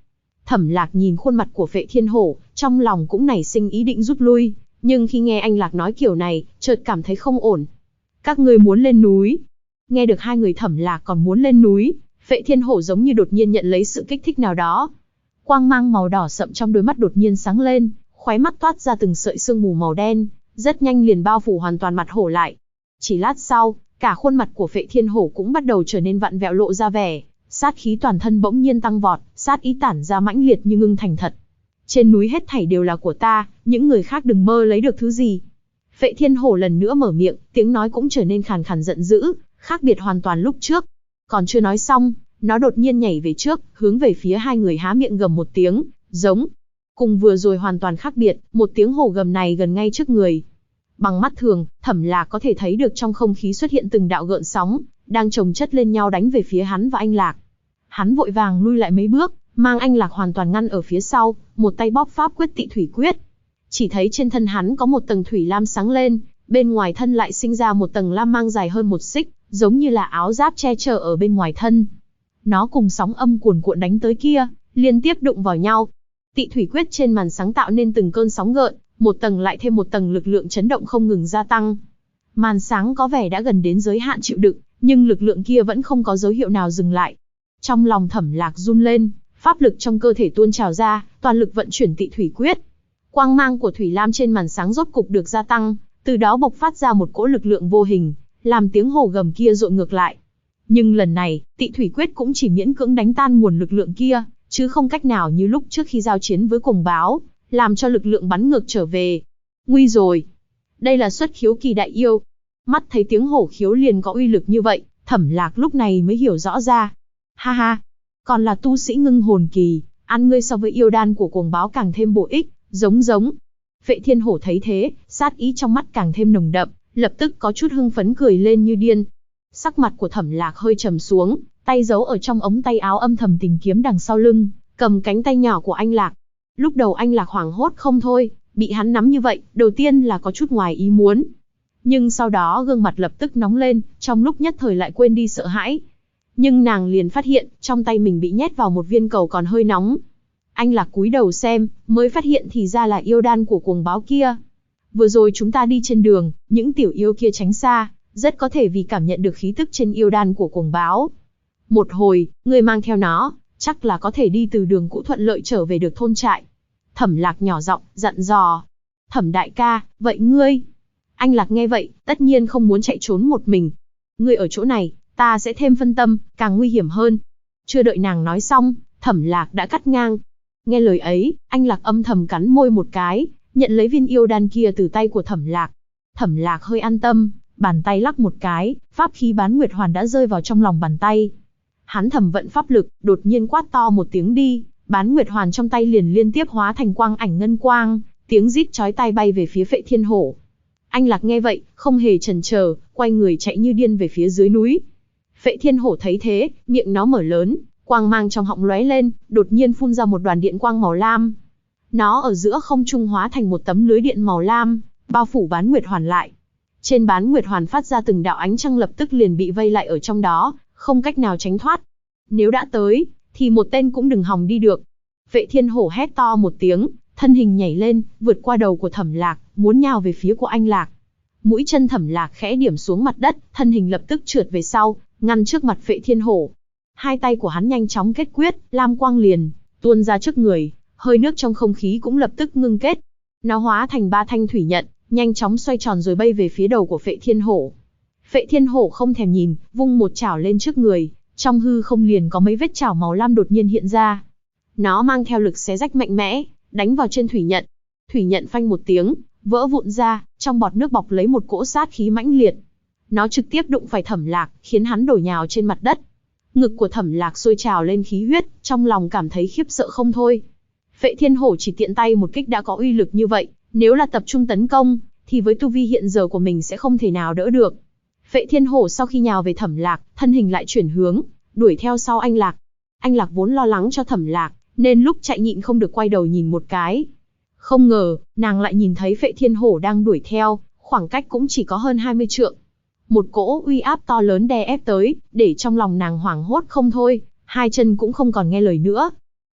Thẩm Lạc nhìn khuôn mặt của Phệ Thiên Hổ, trong lòng cũng nảy sinh ý định rút lui, nhưng khi nghe anh Lạc nói kiểu này, chợt cảm thấy không ổn. Các ngươi muốn lên núi? Nghe được hai người Thẩm Lạc còn muốn lên núi, Phệ Thiên Hổ giống như đột nhiên nhận lấy sự kích thích nào đó. Quang mang màu đỏ sậm trong đôi mắt đột nhiên sáng lên, khóe mắt toát ra từng sợi sương mù màu đen, rất nhanh liền bao phủ hoàn toàn mặt hổ lại. Chỉ lát sau, cả khuôn mặt của Phệ Thiên Hổ cũng bắt đầu trở nên vặn vẹo, lộ ra vẻ sát khí, toàn thân bỗng nhiên tăng vọt, sát ý tản ra mãnh liệt như ngưng thành thật. Trên núi hết thảy đều là của ta, những người khác đừng mơ lấy được thứ gì. Phệ Thiên Hổ lần nữa mở miệng, tiếng nói cũng trở nên khàn khàn giận dữ, khác biệt hoàn toàn lúc trước. Còn chưa nói xong, nó đột nhiên nhảy về trước, hướng về phía hai người há miệng gầm một tiếng, giống. Cùng vừa rồi hoàn toàn khác biệt, một tiếng hổ gầm này gần ngay trước người. Bằng mắt thường, Thẩm Lạc có thể thấy được trong không khí xuất hiện từng đạo gợn sóng, đang chồng chất lên nhau đánh về phía hắn và anh Lạc. Hắn vội vàng lui lại mấy bước, mang anh Lạc hoàn toàn ngăn ở phía sau, một tay bóp pháp quyết Tị Thủy Quyết. Chỉ thấy trên thân hắn có một tầng thủy lam sáng lên, bên ngoài thân lại sinh ra một tầng lam mang dài hơn một xích, giống như là áo giáp che chở ở bên ngoài thân. Nó cùng sóng âm cuồn cuộn đánh tới kia, liên tiếp đụng vào nhau. Tị Thủy Quyết trên màn sáng tạo nên từng cơn sóng gợn, một tầng lại thêm một tầng, lực lượng chấn động không ngừng gia tăng. Màn sáng có vẻ đã gần đến giới hạn chịu đựng, nhưng lực lượng kia vẫn không có dấu hiệu nào dừng lại. Trong lòng Thẩm Lạc run lên, pháp lực trong cơ thể tuôn trào ra, toàn lực vận chuyển Tị Thủy Quyết. Quang mang của thủy lam trên màn sáng rốt cục được gia tăng, từ đó bộc phát ra một cỗ lực lượng vô hình, làm tiếng hổ gầm kia dội ngược lại. Nhưng lần này, Tị Thủy Quyết cũng chỉ miễn cưỡng đánh tan nguồn lực lượng kia, chứ không cách nào như lúc trước khi giao chiến với Cuồng Báo, làm cho lực lượng bắn ngược trở về. Nguy rồi! Đây là xuất khiếu kỳ đại yêu. Mắt thấy tiếng hổ khiếu liền có uy lực như vậy, Thẩm Lạc lúc này mới hiểu rõ ra. Ha ha! Còn là tu sĩ ngưng hồn kỳ, ăn ngươi so với yêu đan của Cuồng Báo càng thêm bổ ích, giống. Phệ Thiên Hổ thấy thế, sát ý trong mắt càng thêm nồng đậm, lập tức có chút hưng phấn cười lên như điên. Sắc mặt của Thẩm Lạc hơi trầm xuống, tay giấu ở trong ống tay áo âm thầm tìm kiếm đằng sau lưng, cầm cánh tay nhỏ của anh Lạc. Lúc đầu anh Lạc hoảng hốt không thôi, bị hắn nắm như vậy, đầu tiên là có chút ngoài ý muốn. Nhưng sau đó gương mặt lập tức nóng lên, trong lúc nhất thời lại quên đi sợ hãi. Nhưng nàng liền phát hiện, trong tay mình bị nhét vào một viên cầu còn hơi nóng. Anh Lạc cúi đầu xem, mới phát hiện thì ra là yêu đan của Cuồng Báo kia. Vừa rồi chúng ta đi trên đường, những tiểu yêu kia tránh xa, rất có thể vì cảm nhận được khí tức trên yêu đan của Cuồng Báo. Một hồi, ngươi mang theo nó, chắc là có thể đi từ đường cũ thuận lợi trở về được thôn trại. Thẩm Lạc nhỏ giọng dặn dò. Thẩm đại ca, vậy ngươi? Anh Lạc nghe vậy, tất nhiên không muốn chạy trốn một mình. Ngươi ở chỗ này, ta sẽ thêm phân tâm, càng nguy hiểm hơn. Chưa đợi nàng nói xong, Thẩm Lạc đã cắt ngang. Nghe lời ấy, anh Lạc âm thầm cắn môi một cái, nhận lấy viên yêu đan kia từ tay của Thẩm Lạc. Thẩm Lạc hơi an tâm, bàn tay lắc một cái, pháp khí Bán Nguyệt Hoàn đã rơi vào trong lòng bàn tay. Hắn thầm vận pháp lực, đột nhiên quát to một tiếng đi, Bán Nguyệt Hoàn trong tay liền liên tiếp hóa thành quang ảnh ngân quang, tiếng rít chói tai bay về phía Phệ Thiên Hổ. Anh Lạc nghe vậy, không hề chần chờ, quay người chạy như điên về phía dưới núi. Phệ Thiên Hổ thấy thế, miệng nó mở lớn, quang mang trong họng lóe lên, đột nhiên phun ra một đoàn điện quang màu lam. Nó ở giữa không trung hóa thành một tấm lưới điện màu lam, bao phủ Bán Nguyệt Hoàn lại. Trên Bán Nguyệt Hoàn phát ra từng đạo ánh trăng, lập tức liền bị vây lại ở trong đó, không cách nào tránh thoát. Nếu đã tới, thì một tên cũng đừng hòng đi được. Phệ Thiên Hổ hét to một tiếng, thân hình nhảy lên, vượt qua đầu của Thẩm Lạc, muốn nhào về phía của anh Lạc. Mũi chân Thẩm Lạc khẽ điểm xuống mặt đất, thân hình lập tức trượt về sau, ngăn trước mặt Phệ Thiên Hổ. Hai tay của hắn nhanh chóng kết quyết, lam quang liền tuôn ra trước người, hơi nước trong không khí cũng lập tức ngưng kết. Nó hóa thành 3 thanh thủy nhận, nhanh chóng xoay tròn rồi bay về phía đầu của Phệ Thiên Hổ. Phệ Thiên Hổ không thèm nhìn, vung một chảo lên trước người, trong hư không liền có mấy vết chảo màu lam đột nhiên hiện ra. Nó mang theo lực xé rách mạnh mẽ, đánh vào trên thủy nhận. Thủy nhận phanh một tiếng, vỡ vụn ra, trong bọt nước bọc lấy một cỗ sát khí mãnh liệt. Nó trực tiếp đụng phải Thẩm Lạc, khiến hắn đổ nhào trên mặt đất. Ngực của Thẩm Lạc sôi trào lên khí huyết, trong lòng cảm thấy khiếp sợ không thôi. Phệ Thiên Hổ chỉ tiện tay một kích đã có uy lực như vậy, nếu là tập trung tấn công, thì với tu vi hiện giờ của mình sẽ không thể nào đỡ được. Phệ Thiên Hổ sau khi nhào về Thẩm Lạc, thân hình lại chuyển hướng, đuổi theo sau anh Lạc. Anh Lạc vốn lo lắng cho Thẩm Lạc, nên lúc chạy nhịn không được quay đầu nhìn một cái. Không ngờ, nàng lại nhìn thấy Phệ Thiên Hổ đang đuổi theo, khoảng cách cũng chỉ có hơn 20 trượng. Một cỗ uy áp to lớn đè ép tới, để trong lòng nàng hoảng hốt không thôi, hai chân cũng không còn nghe lời nữa.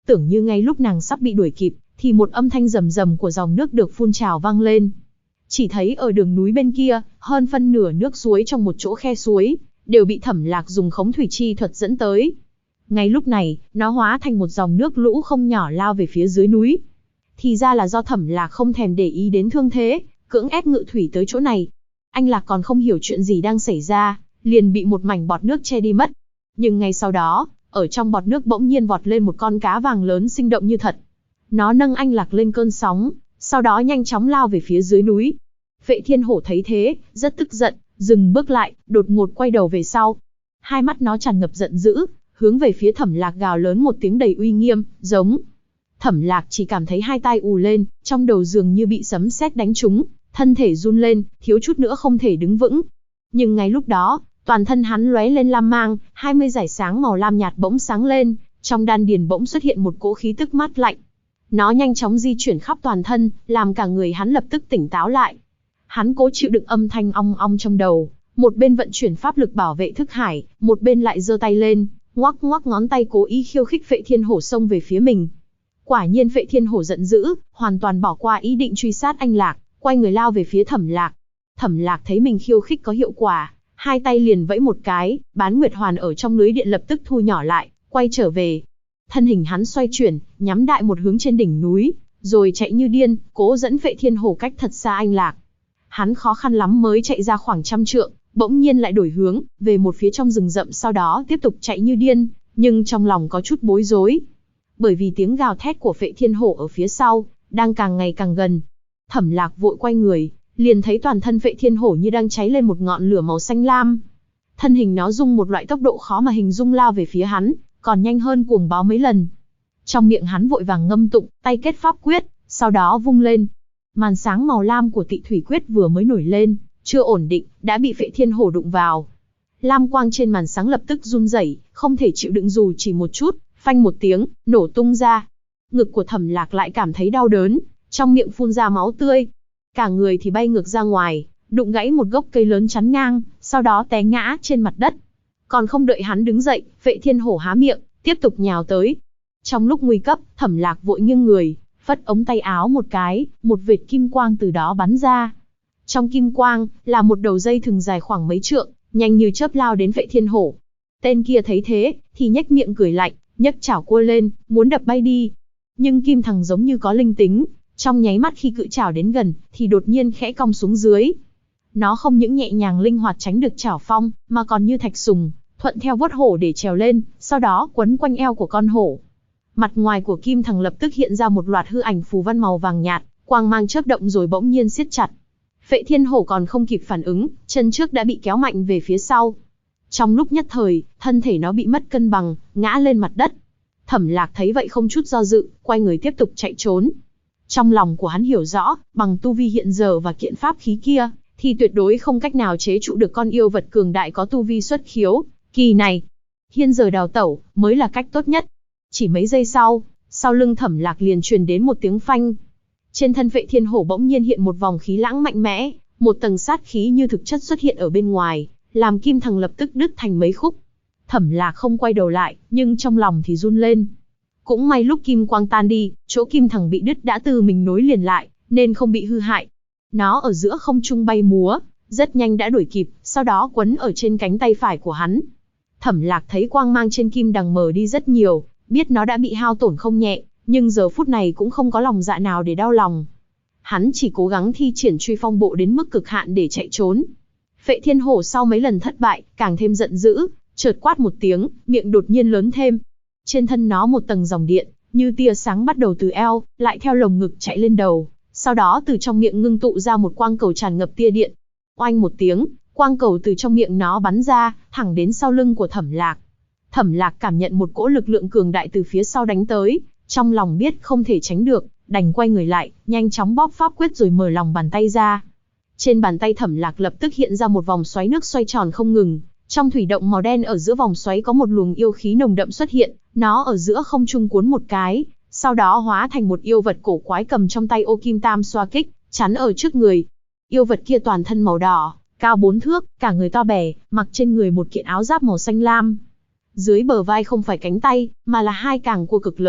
Tưởng như ngay lúc nàng sắp bị đuổi kịp, thì một âm thanh rầm rầm của dòng nước được phun trào vang lên. Chỉ thấy ở đường núi bên kia, hơn phân nửa nước suối trong một chỗ khe suối, đều bị Thẩm Lạc dùng khống thủy chi thuật dẫn tới. Ngay lúc này, nó hóa thành một dòng nước lũ không nhỏ lao về phía dưới núi. Thì ra là do Thẩm Lạc không thèm để ý đến thương thế, cưỡng ép ngự thủy tới chỗ này. Anh Lạc còn không hiểu chuyện gì đang xảy ra, liền bị một mảnh bọt nước che đi mất. Nhưng ngay sau đó, ở trong bọt nước bỗng nhiên vọt lên một con cá vàng lớn sinh động như thật. Nó nâng anh Lạc lên cơn sóng, sau đó nhanh chóng lao về phía dưới núi. Vệ Thiên Hổ thấy thế, rất tức giận, dừng bước lại, đột ngột quay đầu về sau. Hai mắt nó tràn ngập giận dữ, hướng về phía Thẩm Lạc gào lớn một tiếng đầy uy nghiêm, giống. Thẩm Lạc chỉ cảm thấy hai tai ù lên, trong đầu dường như bị sấm sét đánh trúng, thân thể run lên, thiếu chút nữa không thể đứng vững. Nhưng ngay lúc đó, toàn thân hắn lóe lên lam mang, 20 dải sáng màu lam nhạt bỗng sáng lên, trong đan điền bỗng xuất hiện một cỗ khí tức mát lạnh. Nó nhanh chóng di chuyển khắp toàn thân, làm cả người hắn lập tức tỉnh táo lại. Hắn cố chịu đựng âm thanh ong ong trong đầu, một bên vận chuyển pháp lực bảo vệ thức hải, một bên lại giơ tay lên, ngoắc ngoắc ngón tay cố ý khiêu khích Vệ Thiên Hổ xông về phía mình. Quả nhiên Vệ Thiên Hổ giận dữ, hoàn toàn bỏ qua ý định truy sát anh Lạc, quay người lao về phía Thẩm Lạc. Thẩm Lạc thấy mình khiêu khích có hiệu quả, hai tay liền vẫy một cái, bán nguyệt hoàn ở trong lưới điện lập tức thu nhỏ lại, quay trở về. Thân hình hắn xoay chuyển, nhắm đại một hướng trên đỉnh núi, rồi chạy như điên, cố dẫn Vệ Thiên Hổ cách thật xa anh Lạc. Hắn khó khăn lắm mới chạy ra khoảng 100 trượng, bỗng nhiên lại đổi hướng, về một phía trong rừng rậm, sau đó tiếp tục chạy như điên, nhưng trong lòng có chút bối rối. Bởi vì tiếng gào thét của Vệ Thiên Hổ ở phía sau, đang càng ngày càng gần. Thẩm Lạc vội quay người, liền thấy toàn thân Vệ Thiên Hổ như đang cháy lên một ngọn lửa màu xanh lam. Thân hình nó dùng một loại tốc độ khó mà hình dung lao về phía hắn, còn nhanh hơn cuồng báo mấy lần. Trong miệng hắn vội vàng ngâm tụng, tay kết pháp quyết, sau đó vung lên. Màn sáng màu lam của Tị Thủy Quyết vừa mới nổi lên, chưa ổn định, đã bị Vệ Thiên Hổ đụng vào. Lam quang trên màn sáng lập tức run rẩy, không thể chịu đựng dù chỉ một chút, phanh một tiếng, nổ tung ra. Ngực của Thẩm Lạc lại cảm thấy đau đớn, trong miệng phun ra máu tươi. Cả người thì bay ngược ra ngoài, đụng gãy một gốc cây lớn chắn ngang, sau đó té ngã trên mặt đất. Còn không đợi hắn đứng dậy, Vệ Thiên Hổ há miệng, tiếp tục nhào tới. Trong lúc nguy cấp, Thẩm Lạc vội nghiêng người, phất ống tay áo một cái, một vệt kim quang từ đó bắn ra. Trong kim quang, là một đầu dây thừng dài khoảng mấy trượng, nhanh như chớp lao đến Vệ Thiên Hổ. Tên kia thấy thế, thì nhếch miệng cười lạnh, nhấc chảo cua lên, muốn đập bay đi. Nhưng kim thằng giống như có linh tính, trong nháy mắt khi cự chảo đến gần, thì đột nhiên khẽ cong xuống dưới. Nó không những nhẹ nhàng linh hoạt tránh được chảo phong, mà còn như thạch sùng, thuận theo vuốt hổ để trèo lên, sau đó quấn quanh eo của con hổ. Mặt ngoài của kim thằng lập tức hiện ra một loạt hư ảnh phù văn màu vàng nhạt, quang mang chớp động rồi bỗng nhiên siết chặt. Vệ Thiên Hổ còn không kịp phản ứng, chân trước đã bị kéo mạnh về phía sau. Trong lúc nhất thời, thân thể nó bị mất cân bằng, ngã lên mặt đất. Thẩm Lạc thấy vậy không chút do dự, quay người tiếp tục chạy trốn. Trong lòng của hắn hiểu rõ, bằng tu vi hiện giờ và kiện pháp khí kia, thì tuyệt đối không cách nào chế trụ được con yêu vật cường đại có tu vi xuất khiếu kỳ này. Hiện giờ đào tẩu mới là cách tốt nhất. Chỉ mấy giây sau lưng Thẩm Lạc liền truyền đến một tiếng phanh. Trên thân Vệ Thiên Hổ bỗng nhiên hiện một vòng khí lãng mạnh mẽ, một tầng sát khí như thực chất xuất hiện ở bên ngoài, làm kim thằng lập tức đứt thành mấy khúc. Thẩm Lạc không quay đầu lại, nhưng trong lòng thì run lên. Cũng may lúc kim quang tan đi, chỗ kim thằng bị đứt đã từ mình nối liền lại, nên không bị hư hại. Nó ở giữa không trung bay múa, rất nhanh đã đuổi kịp, sau đó quấn ở trên cánh tay phải của hắn. Thẩm Lạc thấy quang mang trên kim đằng mờ đi rất nhiều, biết nó đã bị hao tổn không nhẹ, nhưng giờ phút này cũng không có lòng dạ nào để đau lòng. Hắn chỉ cố gắng thi triển truy phong bộ đến mức cực hạn để chạy trốn. Vệ Thiên Hổ sau mấy lần thất bại, càng thêm giận dữ, chợt quát một tiếng, miệng đột nhiên lớn thêm. Trên thân nó một tầng dòng điện, như tia sáng bắt đầu từ eo, lại theo lồng ngực chạy lên đầu, sau đó từ trong miệng ngưng tụ ra một quang cầu tràn ngập tia điện. Oanh một tiếng, quang cầu từ trong miệng nó bắn ra, thẳng đến sau lưng của Thẩm Lạc. Thẩm Lạc cảm nhận một cỗ lực lượng cường đại từ phía sau đánh tới, trong lòng biết không thể tránh được, đành quay người lại, nhanh chóng bóp pháp quyết rồi mở lòng bàn tay ra. Trên bàn tay Thẩm Lạc lập tức hiện ra một vòng xoáy nước xoay tròn không ngừng, trong thủy động màu đen ở giữa vòng xoáy có một luồng yêu khí nồng đậm xuất hiện, nó ở giữa không trung cuốn một cái, sau đó hóa thành một yêu vật cổ quái cầm trong tay ô kim tam xoa kích, chắn ở trước người. Yêu vật kia toàn thân màu đỏ, cao 4 thước, cả người to bè, mặc trên người một kiện áo giáp màu xanh lam. Dưới bờ vai không phải cánh tay, mà là hai càng cua cực lớn,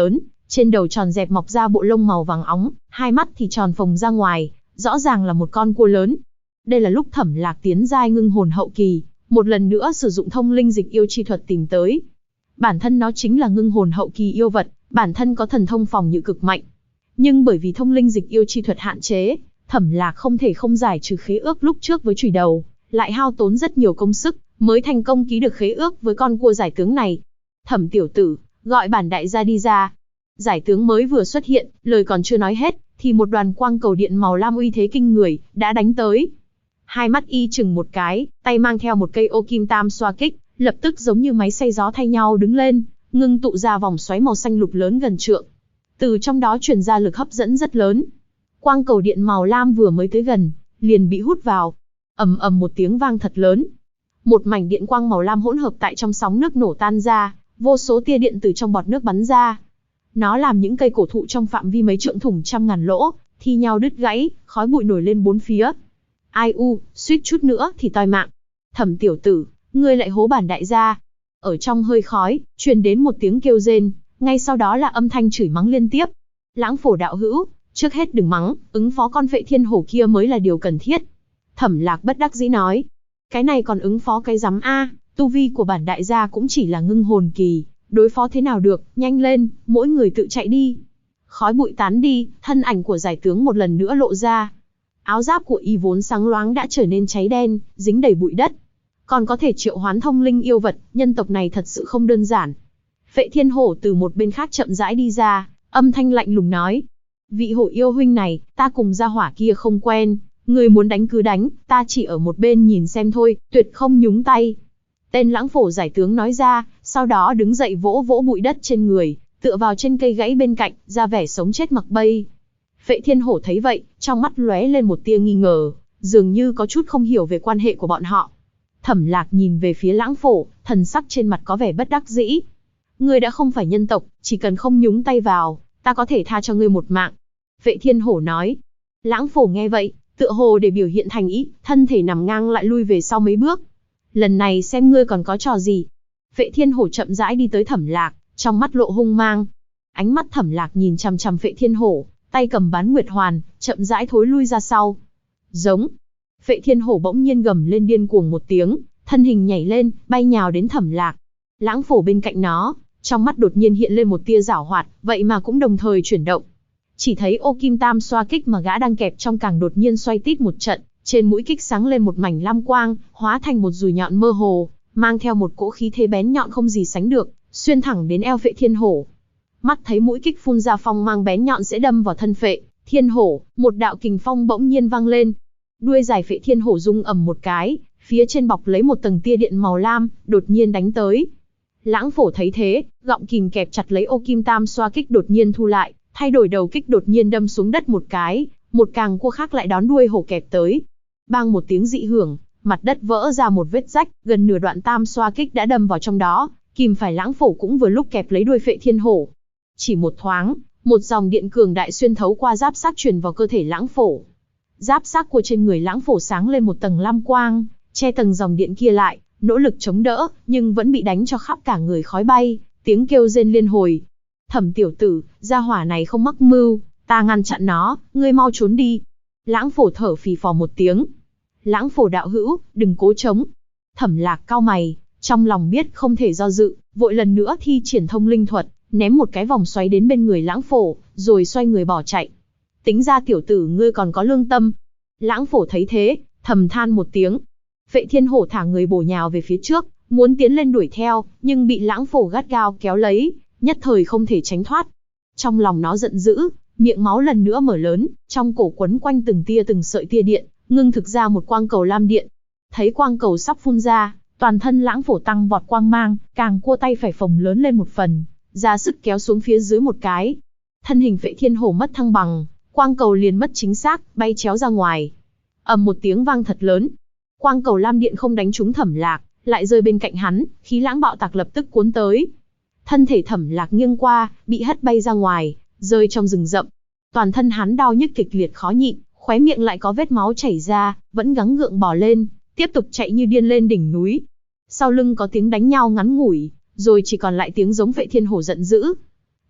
Trên đầu tròn dẹp mọc ra bộ lông màu vàng óng, hai mắt thì tròn phồng ra ngoài, rõ ràng là một con cua lớn. Đây là lúc Thẩm Lạc tiến giai ngưng hồn hậu kỳ, một lần nữa sử dụng thông linh dịch yêu chi thuật tìm tới. Bản thân nó chính là ngưng hồn hậu kỳ yêu vật, bản thân có thần thông phòng ngự cực mạnh. Nhưng bởi vì thông linh dịch yêu chi thuật hạn chế, Thẩm Lạc không thể không giải trừ khế ước lúc trước với chùy đầu, lại hao tốn rất nhiều công sức, mới thành công ký được khế ước với con cua giải tướng này. Thẩm tiểu tử, gọi bản đại gia đi ra. Giải tướng mới vừa xuất hiện, lời còn chưa nói hết, thì một đoàn quang cầu điện màu lam uy thế kinh người, đã đánh tới. Hai mắt y chừng một cái, tay mang theo một cây ô kim tam xoa kích, lập tức giống như máy xay gió thay nhau đứng lên, ngưng tụ ra vòng xoáy màu xanh lục lớn gần trượng. Từ trong đó truyền ra lực hấp dẫn rất lớn. Quang cầu điện màu lam vừa mới tới gần, liền bị hút vào. Ầm ầm một tiếng vang thật lớn. Một mảnh điện quang màu lam hỗn hợp tại trong sóng nước nổ tan ra, vô số tia điện từ trong bọt nước bắn ra. Nó làm những cây cổ thụ trong phạm vi mấy trượng thủng trăm ngàn lỗ, thi nhau đứt gãy, khói bụi nổi lên bốn phía. Ai u, suýt chút nữa thì toi mạng. Thẩm tiểu tử, ngươi lại hố bản đại gia. Ở trong hơi khói, truyền đến một tiếng kêu rên, ngay sau đó là âm thanh chửi mắng liên tiếp. Lãng Phổ đạo hữu, trước hết đừng mắng, ứng phó con Phệ Thiên Hổ kia mới là điều cần thiết. Thẩm Lạc bất đắc dĩ nói. Cái này còn ứng phó cái rắm a, tu vi của bản đại gia cũng chỉ là ngưng hồn kỳ, đối phó thế nào được, nhanh lên, mỗi người tự chạy đi. Khói bụi tán đi, thân ảnh của giải tướng một lần nữa lộ ra. Áo giáp của y vốn sáng loáng đã trở nên cháy đen, dính đầy bụi đất. Còn có thể triệu hoán thông linh yêu vật, nhân tộc này thật sự không đơn giản. Phệ Thiên Hổ từ một bên khác chậm rãi đi ra, âm thanh lạnh lùng nói. Vị hổ yêu huynh này, ta cùng gia hỏa kia không quen, người muốn đánh cứ đánh, ta chỉ ở một bên nhìn xem thôi, tuyệt không nhúng tay. Tên Lãng Phổ giải tướng nói ra, sau đó đứng dậy vỗ vỗ bụi đất trên người, tựa vào trên cây gãy bên cạnh, ra vẻ sống chết mặc bay. Phệ Thiên Hổ thấy vậy, trong mắt lóe lên một tia nghi ngờ, dường như có chút không hiểu về quan hệ của bọn họ. Thẩm Lạc nhìn về phía Lãng Phổ, thần sắc trên mặt có vẻ bất đắc dĩ. Ngươi đã không phải nhân tộc, chỉ cần không nhúng tay vào, ta có thể tha cho ngươi một mạng. Phệ Thiên Hổ nói. Lãng Phổ nghe vậy, tựa hồ để biểu hiện thành ý, thân thể nằm ngang lại lui về sau mấy bước. Lần này xem ngươi còn có trò gì. Phệ Thiên Hổ chậm rãi đi tới Thẩm Lạc, trong mắt lộ hung mang. Ánh mắt Thẩm Lạc nhìn chằm chằm Phệ Thiên Hổ, tay cầm bán nguyệt hoàn, chậm rãi thối lui ra sau. Giống. Phệ Thiên Hổ bỗng nhiên gầm lên điên cuồng một tiếng, thân hình nhảy lên, bay nhào đến Thẩm Lạc. Lãng Phổ bên cạnh nó, trong mắt đột nhiên hiện lên một tia giảo hoạt, vậy mà cũng đồng thời chuyển động. Chỉ thấy ô kim tam xoa kích mà gã đang kẹp trong càng đột nhiên xoay tít một trận, trên mũi kích sáng lên một mảnh lam quang, hóa thành một dùi nhọn mơ hồ, mang theo một cỗ khí thế bén nhọn không gì sánh được, xuyên thẳng đến eo Phệ Thiên Hổ. Mắt thấy mũi kích phun ra phong mang bén nhọn sẽ đâm vào thân Phệ Thiên Hổ, một đạo kình phong bỗng nhiên vang lên. Đuôi dài Phệ Thiên Hổ rung ầm một cái, phía trên bọc lấy một tầng tia điện màu lam, đột nhiên đánh tới. Lãng Phổ thấy thế, gọng kìm kẹp chặt lấy ô kim tam xoa kích đột nhiên thu lại, thay đổi đầu kích đột nhiên đâm xuống đất một cái, một càng cua khác lại đón đuôi hổ kẹp tới. Bang một tiếng dị hưởng, mặt đất vỡ ra một vết rách, gần nửa đoạn tam xoa kích đã đâm vào trong đó, kìm phải Lãng Phổ cũng vừa lúc kẹp lấy đuôi Phệ Thiên Hổ. Chỉ một thoáng, một dòng điện cường đại xuyên thấu qua giáp xác truyền vào cơ thể Lãng Phổ. Giáp xác của trên người Lãng Phổ sáng lên một tầng lam quang, che tầng dòng điện kia lại, nỗ lực chống đỡ, nhưng vẫn bị đánh cho khắp cả người khói bay, tiếng kêu rên liên hồi. Thẩm tiểu tử, gia hỏa này không mắc mưu, ta ngăn chặn nó, ngươi mau trốn đi. Lãng Phổ thở phì phò một tiếng. Lãng Phổ đạo hữu, đừng cố chống. Thẩm Lạc cau mày, trong lòng biết không thể do dự, vội lần nữa thi triển thông linh thuật, ném một cái vòng xoáy đến bên người Lãng Phổ, rồi xoay người bỏ chạy. Tính ra tiểu tử ngươi còn có lương tâm. Lãng Phổ thấy thế, thầm than một tiếng. Phệ Thiên Hổ thả người bổ nhào về phía trước, muốn tiến lên đuổi theo, nhưng bị Lãng Phổ gắt gao kéo lấy, nhất thời không thể tránh thoát. Trong lòng nó giận dữ, miệng máu lần nữa mở lớn, trong cổ quấn quanh từng sợi tia điện, ngưng thực ra một quang cầu lam điện. Thấy quang cầu sắp phun ra, toàn thân Lãng Phổ tăng vọt quang mang, càng cua tay phải phồng lớn lên một phần, ra sức kéo xuống phía dưới một cái. Thân hình Phệ Thiên Hổ mất thăng bằng, quang cầu liền mất chính xác, bay chéo ra ngoài. Ầm một tiếng vang thật lớn. Quang cầu lam điện không đánh trúng Thẩm Lạc, lại rơi bên cạnh hắn, khí lãng bạo tạc lập tức cuốn tới. Thân thể Thẩm Lạc nghiêng qua, bị hất bay ra ngoài, rơi trong rừng rậm. Toàn thân hắn đau nhức kịch liệt khó nhịn, khóe miệng lại có vết máu chảy ra, vẫn gắng gượng bò lên, tiếp tục chạy như điên lên đỉnh núi. Sau lưng có tiếng đánh nhau ngắn ngủi, rồi chỉ còn lại tiếng giống Phệ Thiên Hổ giận dữ.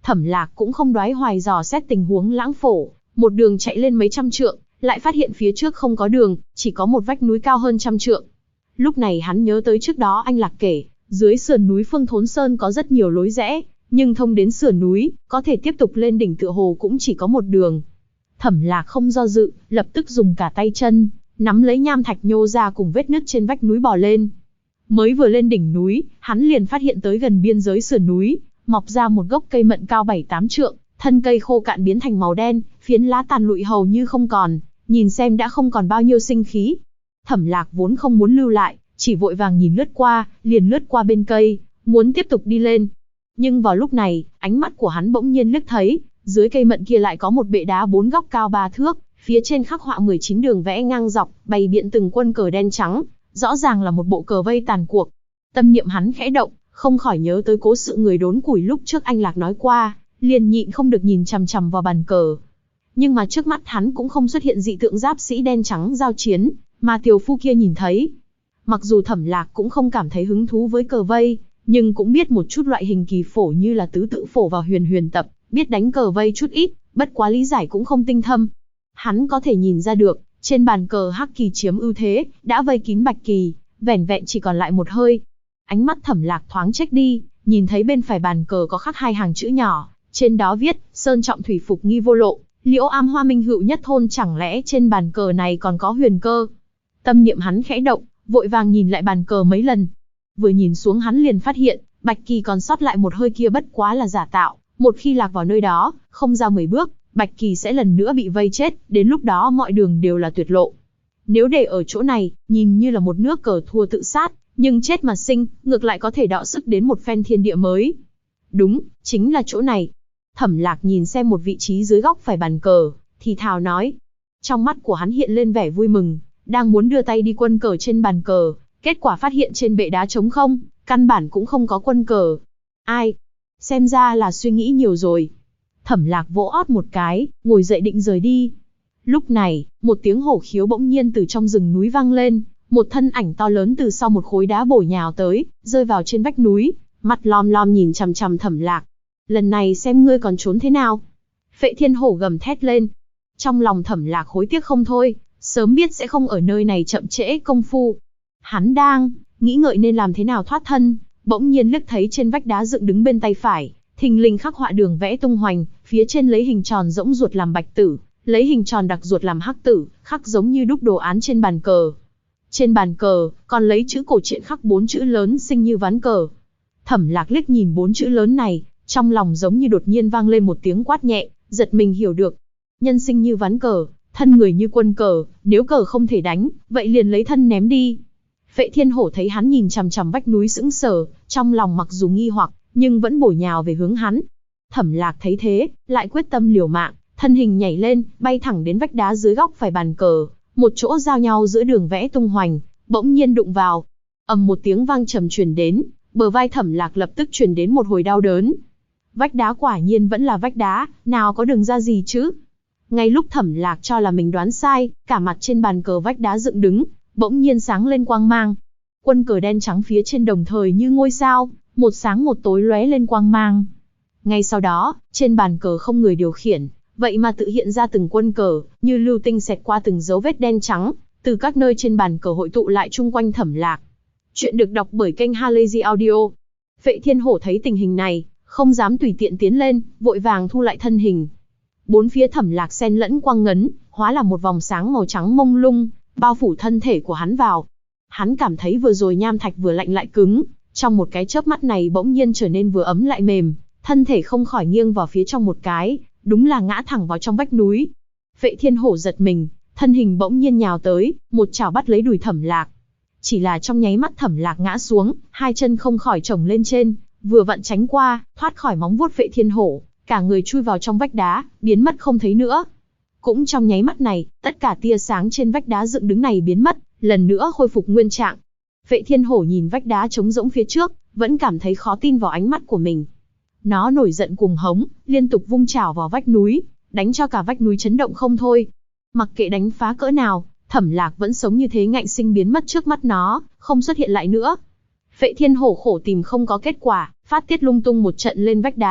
Thẩm Lạc cũng không đoái hoài dò xét tình huống lãng phổ, một đường chạy lên mấy trăm trượng, lại phát hiện phía trước không có đường, chỉ có một vách núi cao hơn trăm trượng. Lúc này hắn nhớ tới trước đó anh Lạc kể, dưới sườn núi Phương Thốn Sơn có rất nhiều lối rẽ, nhưng thông đến sườn núi, có thể tiếp tục lên đỉnh tựa hồ cũng chỉ có một đường. Thẩm Lạc không do dự, lập tức dùng cả tay chân, nắm lấy nham thạch nhô ra cùng vết nứt trên vách núi bò lên. Mới vừa lên đỉnh núi, hắn liền phát hiện tới gần biên giới sườn núi, mọc ra một gốc cây mận cao 7-8 trượng, thân cây khô cạn biến thành màu đen, phiến lá tàn lụi hầu như không còn, nhìn xem đã không còn bao nhiêu sinh khí. Thẩm Lạc vốn không muốn lưu lại, chỉ vội vàng nhìn lướt qua, liền lướt qua bên cây, muốn tiếp tục đi lên. Nhưng vào lúc này, ánh mắt của hắn bỗng nhiên liếc thấy, dưới cây mận kia lại có một bệ đá 4 góc cao 3 thước, phía trên khắc họa 19 đường vẽ ngang dọc, bày biện từng quân cờ đen trắng, rõ ràng là một bộ cờ vây tàn cuộc. Tâm niệm hắn khẽ động, không khỏi nhớ tới cố sự người đốn củi lúc trước anh Lạc nói qua, liền nhịn không được nhìn chằm chằm vào bàn cờ. Nhưng mà trước mắt hắn cũng không xuất hiện dị tượng giáp sĩ đen trắng giao chiến, mà tiểu phu kia nhìn thấy. Mặc dù Thẩm Lạc cũng không cảm thấy hứng thú với cờ vây, nhưng cũng biết một chút loại hình kỳ phổ như là tứ tự phổ và huyền huyền tập, biết đánh cờ vây chút ít, bất quá lý giải cũng không tinh thâm. Hắn có thể nhìn ra được, trên bàn cờ hắc kỳ chiếm ưu thế, đã vây kín bạch kỳ, vẻn vẹn chỉ còn lại một hơi. Ánh mắt Thẩm Lạc thoáng chếch đi, nhìn thấy bên phải bàn cờ có khắc 2 hàng chữ nhỏ, trên đó viết, Sơn trọng thủy phục nghi vô lộ, Liễu am hoa minh hữu nhất thôn, chẳng lẽ trên bàn cờ này còn có huyền cơ. Tâm niệm hắn khẽ động, vội vàng nhìn lại bàn cờ mấy lần. Vừa nhìn xuống hắn liền phát hiện, bạch kỳ còn sót lại một hơi kia bất quá là giả tạo, một khi lạc vào nơi đó, không ra 10 bước, bạch kỳ sẽ lần nữa bị vây chết, đến lúc đó mọi đường đều là tuyệt lộ. Nếu để ở chỗ này, nhìn như là một nước cờ thua tự sát, nhưng chết mà sinh, ngược lại có thể đọ sức đến một phen thiên địa mới. Đúng, chính là chỗ này. Thẩm Lạc nhìn xem một vị trí dưới góc phải bàn cờ, thì thào nói. Trong mắt của hắn hiện lên vẻ vui mừng, đang muốn đưa tay đi quân cờ trên bàn cờ, kết quả phát hiện trên bệ đá trống không, căn bản cũng không có quân cờ. Ai? Xem ra là suy nghĩ nhiều rồi. Thẩm Lạc vỗ ót một cái, ngồi dậy định rời đi. Lúc này, một tiếng hổ khiếu bỗng nhiên từ trong rừng núi vang lên, một thân ảnh to lớn từ sau một khối đá bổ nhào tới, rơi vào trên vách núi, mặt lom lom nhìn chằm chằm Thẩm Lạc. Lần này xem ngươi còn trốn thế nào. Phệ Thiên Hổ gầm thét lên. Trong lòng Thẩm Lạc hối tiếc không thôi, sớm biết sẽ không ở nơi này chậm trễ công phu. Hắn đang nghĩ ngợi nên làm thế nào thoát thân, bỗng nhiên liếc thấy trên vách đá dựng đứng bên tay phải, thình lình khắc họa đường vẽ tung hoành, phía trên lấy hình tròn rỗng ruột làm bạch tử, lấy hình tròn đặc ruột làm hắc tử, khắc giống như đúc đồ án trên bàn cờ. Trên bàn cờ, còn lấy chữ cổ truyện khắc 4 chữ lớn sinh như ván cờ. Thẩm Lạc liếc nhìn 4 chữ lớn này, trong lòng giống như đột nhiên vang lên một tiếng quát nhẹ, giật mình hiểu được. Nhân sinh như ván cờ, thân người như quân cờ, nếu cờ không thể đánh, vậy liền lấy thân ném đi. Phệ Thiên Hổ thấy hắn nhìn chằm chằm vách núi sững sờ, trong lòng mặc dù nghi hoặc, nhưng vẫn bổ nhào về hướng hắn. Thẩm Lạc thấy thế, lại quyết tâm liều mạng, thân hình nhảy lên, bay thẳng đến vách đá dưới góc phải bàn cờ, một chỗ giao nhau giữa đường vẽ tung hoành, bỗng nhiên đụng vào. Ầm một tiếng vang trầm truyền đến, bờ vai Thẩm Lạc lập tức truyền đến một hồi đau đớn. Vách đá quả nhiên vẫn là vách đá, nào có đường ra gì chứ? Ngay lúc Thẩm Lạc cho là mình đoán sai, cả mặt trên bàn cờ vách đá dựng đứng, bỗng nhiên sáng lên quang mang. Quân cờ đen trắng phía trên đồng thời như ngôi sao, một sáng một tối lóe lên quang mang. Ngay sau đó, trên bàn cờ không người điều khiển, vậy mà tự hiện ra từng quân cờ, như lưu tinh xẹt qua từng dấu vết đen trắng, từ các nơi trên bàn cờ hội tụ lại chung quanh Thẩm Lạc. Chuyện được đọc bởi kênh Halazy Audio. Phệ Thiên Hổ thấy tình hình này, không dám tùy tiện tiến lên, vội vàng thu lại thân hình. Bốn phía Thẩm Lạc xen lẫn quang ngấn, hóa là một vòng sáng màu trắng mông lung, bao phủ thân thể của hắn vào. Hắn cảm thấy vừa rồi nham thạch vừa lạnh lại cứng, trong một cái chớp mắt này bỗng nhiên trở nên vừa ấm lại mềm, thân thể không khỏi nghiêng vào phía trong một cái, đúng là ngã thẳng vào trong vách núi. Phệ Thiên Hổ giật mình, thân hình bỗng nhiên nhào tới, một chảo bắt lấy đùi Thẩm Lạc. Chỉ là trong nháy mắt Thẩm Lạc ngã xuống, hai chân không khỏi chồng lên trên, vừa vặn tránh qua, thoát khỏi móng vuốt Phệ Thiên Hổ, cả người chui vào trong vách đá, biến mất không thấy nữa. Cũng trong nháy mắt này, tất cả tia sáng trên vách đá dựng đứng này biến mất, lần nữa khôi phục nguyên trạng. Phệ Thiên Hổ nhìn vách đá trống rỗng phía trước, vẫn cảm thấy khó tin vào ánh mắt của mình. Nó nổi giận cuồng hống, liên tục vung chảo vào vách núi, đánh cho cả vách núi chấn động không thôi. Mặc kệ đánh phá cỡ nào, Thẩm Lạc vẫn sống như thế ngạnh sinh biến mất trước mắt nó, không xuất hiện lại nữa. Phệ Thiên Hổ khổ tìm không có kết quả, phát tiết lung tung một trận lên vách đá,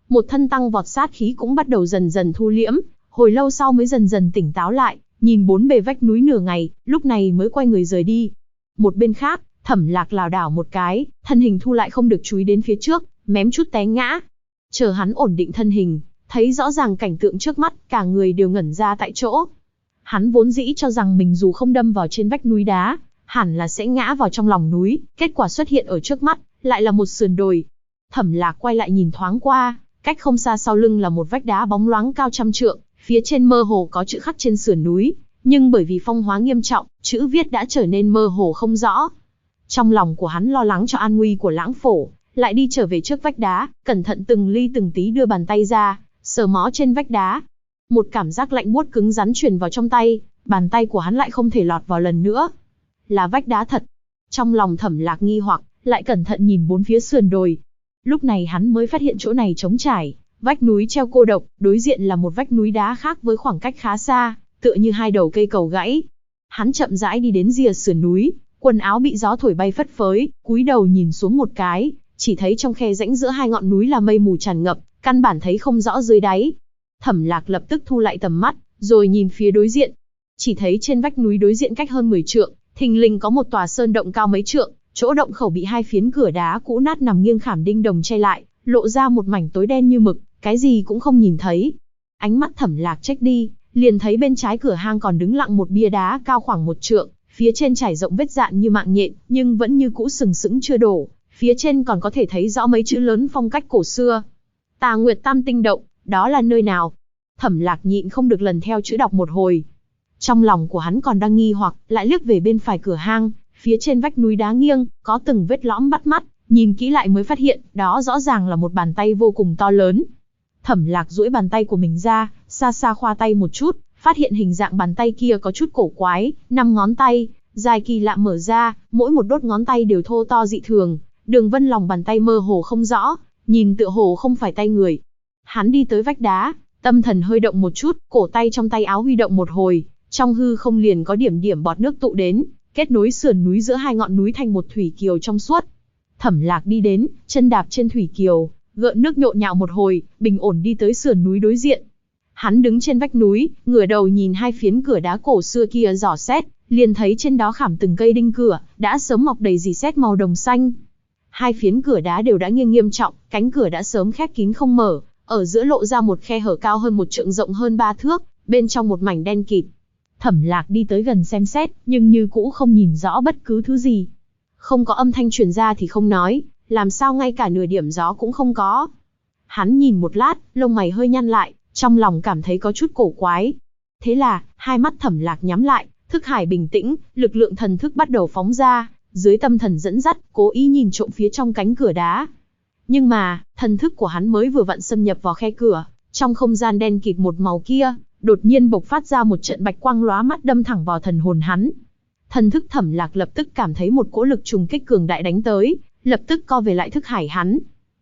một thân tăng vọt sát khí cũng bắt đầu dần dần thu liễm, hồi lâu sau mới dần dần tỉnh táo lại, nhìn bốn bề vách núi nửa ngày, lúc này mới quay người rời đi. Một bên khác, Thẩm Lạc lảo đảo một cái, thân hình thu lại không được chú ý đến phía trước, mém chút té ngã. Chờ hắn ổn định thân hình, thấy rõ ràng cảnh tượng trước mắt, cả người đều ngẩn ra tại chỗ. Hắn vốn dĩ cho rằng mình dù không đâm vào trên vách núi đá, hẳn là sẽ ngã vào trong lòng núi, kết quả xuất hiện ở trước mắt, lại là một sườn đồi. Thẩm Lạc quay lại nhìn thoáng qua, cách không xa sau lưng là một vách đá bóng loáng cao trăm trượng, phía trên mơ hồ có chữ khắc trên sườn núi, nhưng bởi vì phong hóa nghiêm trọng, chữ viết đã trở nên mơ hồ không rõ. Trong lòng của hắn lo lắng cho an nguy của Lãng Phổ, lại đi trở về trước vách đá, cẩn thận từng ly từng tí đưa bàn tay ra, sờ mó trên vách đá. Một cảm giác lạnh buốt cứng rắn truyền vào trong tay, bàn tay của hắn lại không thể lọt vào lần nữa. Là vách đá thật. Trong lòng Thẩm Lạc nghi hoặc, lại cẩn thận nhìn bốn phía sườn đồi. Lúc này hắn mới phát hiện chỗ này trống trải, vách núi treo cô độc, đối diện là một vách núi đá khác với khoảng cách khá xa, tựa như hai đầu cây cầu gãy. Hắn chậm rãi đi đến rìa sườn núi, quần áo bị gió thổi bay phất phới, cúi đầu nhìn xuống một cái, chỉ thấy trong khe rãnh giữa hai ngọn núi là mây mù tràn ngập, căn bản thấy không rõ dưới đáy. Thẩm Lạc lập tức thu lại tầm mắt, rồi nhìn phía đối diện. Chỉ thấy trên vách núi đối diện cách hơn 10 trượng, thình lình có một tòa sơn động cao mấy trượng, chỗ động khẩu bị hai phiến cửa đá cũ nát nằm nghiêng khảm đinh đồng che lại, lộ ra một mảnh tối đen như mực, cái gì cũng không nhìn thấy. Ánh mắt Thẩm Lạc chếch đi, liền thấy bên trái cửa hang còn đứng lặng một bia đá cao khoảng 1 trượng, phía trên trải rộng vết dạn như mạng nhện, nhưng vẫn như cũ sừng sững chưa đổ, phía trên còn có thể thấy rõ mấy chữ lớn phong cách cổ xưa. Tà Nguyệt Tam Tinh Động, đó là nơi nào? Thẩm Lạc nhịn không được lần theo chữ đọc một hồi. Trong lòng của hắn còn đang nghi hoặc, lại liếc về bên phải cửa hang, phía trên vách núi đá nghiêng, có từng vết lõm bắt mắt, nhìn kỹ lại mới phát hiện, đó rõ ràng là một bàn tay vô cùng to lớn. Thẩm Lạc duỗi bàn tay của mình ra, xa xa khoa tay một chút, phát hiện hình dạng bàn tay kia có chút cổ quái, 5 ngón tay, dài kỳ lạ mở ra, mỗi một đốt ngón tay đều thô to dị thường, đường vân lòng bàn tay mơ hồ không rõ, nhìn tựa hồ không phải tay người. Hắn đi tới vách đá, tâm thần hơi động một chút, cổ tay trong tay áo huy động một hồi, trong hư không liền có điểm điểm bọt nước tụ đến, kết nối sườn núi giữa hai ngọn núi thành một thủy kiều trong suốt. Thẩm Lạc đi đến, chân đạp trên thủy kiều, gợn nước nhộn nhạo một hồi, bình ổn đi tới sườn núi đối diện. Hắn đứng trên vách núi, ngửa đầu nhìn hai phiến cửa đá cổ xưa kia dò xét, liền thấy trên đó khảm từng cây đinh cửa, đã sớm mọc đầy rỉ sét màu đồng xanh. Hai phiến cửa đá đều đã nghiêng nghiêm trọng, cánh cửa đã sớm khép kín không mở, ở giữa lộ ra một khe hở cao hơn 1 trượng rộng hơn 3 thước, bên trong một mảnh đen kịt. Thẩm Lạc đi tới gần xem xét, nhưng như cũ không nhìn rõ bất cứ thứ gì. Không có âm thanh truyền ra thì không nói, làm sao ngay cả nửa điểm gió cũng không có. Hắn nhìn một lát, lông mày hơi nhăn lại, trong lòng cảm thấy có chút cổ quái. Thế là, hai mắt Thẩm Lạc nhắm lại, thức hải bình tĩnh, lực lượng thần thức bắt đầu phóng ra, dưới tâm thần dẫn dắt, cố ý nhìn trộm phía trong cánh cửa đá. Nhưng mà, thần thức của hắn mới vừa vặn xâm nhập vào khe cửa, trong không gian đen kịt một màu kia, đột nhiên bộc phát ra một trận bạch quang lóa mắt đâm thẳng vào thần hồn hắn. Thần thức Thẩm Lạc lập tức cảm thấy một cỗ lực trùng kích cường đại đánh tới, lập tức co về lại thức hải hắn.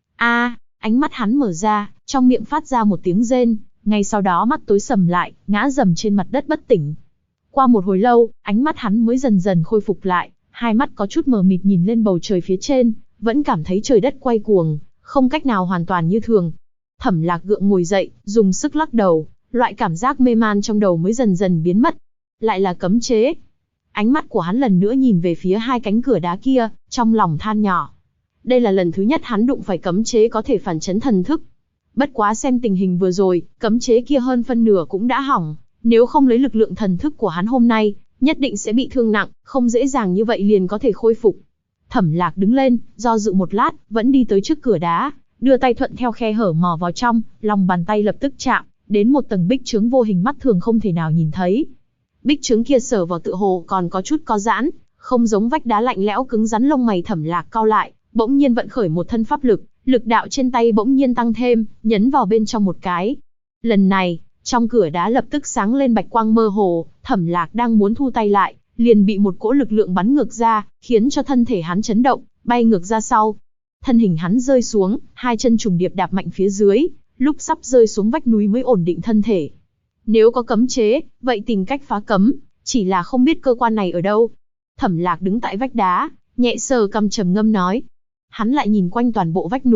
Ánh mắt hắn mở ra, trong miệng phát ra một tiếng rên, ngay sau đó mắt tối sầm lại, ngã rầm trên mặt đất bất tỉnh. Qua một hồi lâu, ánh mắt hắn mới dần dần khôi phục lại, hai mắt có chút mờ mịt nhìn lên bầu trời phía trên, vẫn cảm thấy trời đất quay cuồng, không cách nào hoàn toàn như thường. Thẩm Lạc gượng ngồi dậy, dùng sức lắc đầu, loại cảm giác mê man trong đầu mới dần dần biến mất. Lại là cấm chế. Ánh mắt của hắn lần nữa nhìn về phía hai cánh cửa đá kia, trong lòng than nhỏ. Đây là lần thứ nhất hắn đụng phải cấm chế có thể phản chấn thần thức. Bất quá xem tình hình vừa rồi, cấm chế kia hơn phân nửa cũng đã hỏng, nếu không lấy lực lượng thần thức của hắn hôm nay, nhất định sẽ bị thương nặng, không dễ dàng như vậy liền có thể khôi phục. Thẩm Lạc đứng lên, do dự một lát, vẫn đi tới trước cửa đá, đưa tay thuận theo khe hở mò vào trong, lòng bàn tay lập tức chạm đến một tầng bích chướng vô hình mắt thường không thể nào nhìn thấy. Bích chướng kia sờ vào tựa hồ còn có chút co giãn, không giống vách đá lạnh lẽo cứng rắn. Lông mày Thẩm Lạc cau lại, bỗng nhiên vận khởi một thân pháp lực, lực đạo trên tay bỗng nhiên tăng thêm, nhấn vào bên trong một cái. Lần này, trong cửa đá lập tức sáng lên bạch quang mơ hồ, Thẩm Lạc đang muốn thu tay lại, liền bị một cỗ lực lượng bắn ngược ra, khiến cho thân thể hắn chấn động, bay ngược ra sau. Thân hình hắn rơi xuống, hai chân trùng điệp đạp mạnh phía dưới, lúc sắp rơi xuống vách núi mới ổn định thân thể. Nếu có cấm chế, vậy tìm cách phá cấm, chỉ là không biết cơ quan này ở đâu. Thẩm Lạc đứng tại vách đá, nhẹ sờ cằm trầm ngâm nói. Hắn lại nhìn quanh toàn bộ vách núi,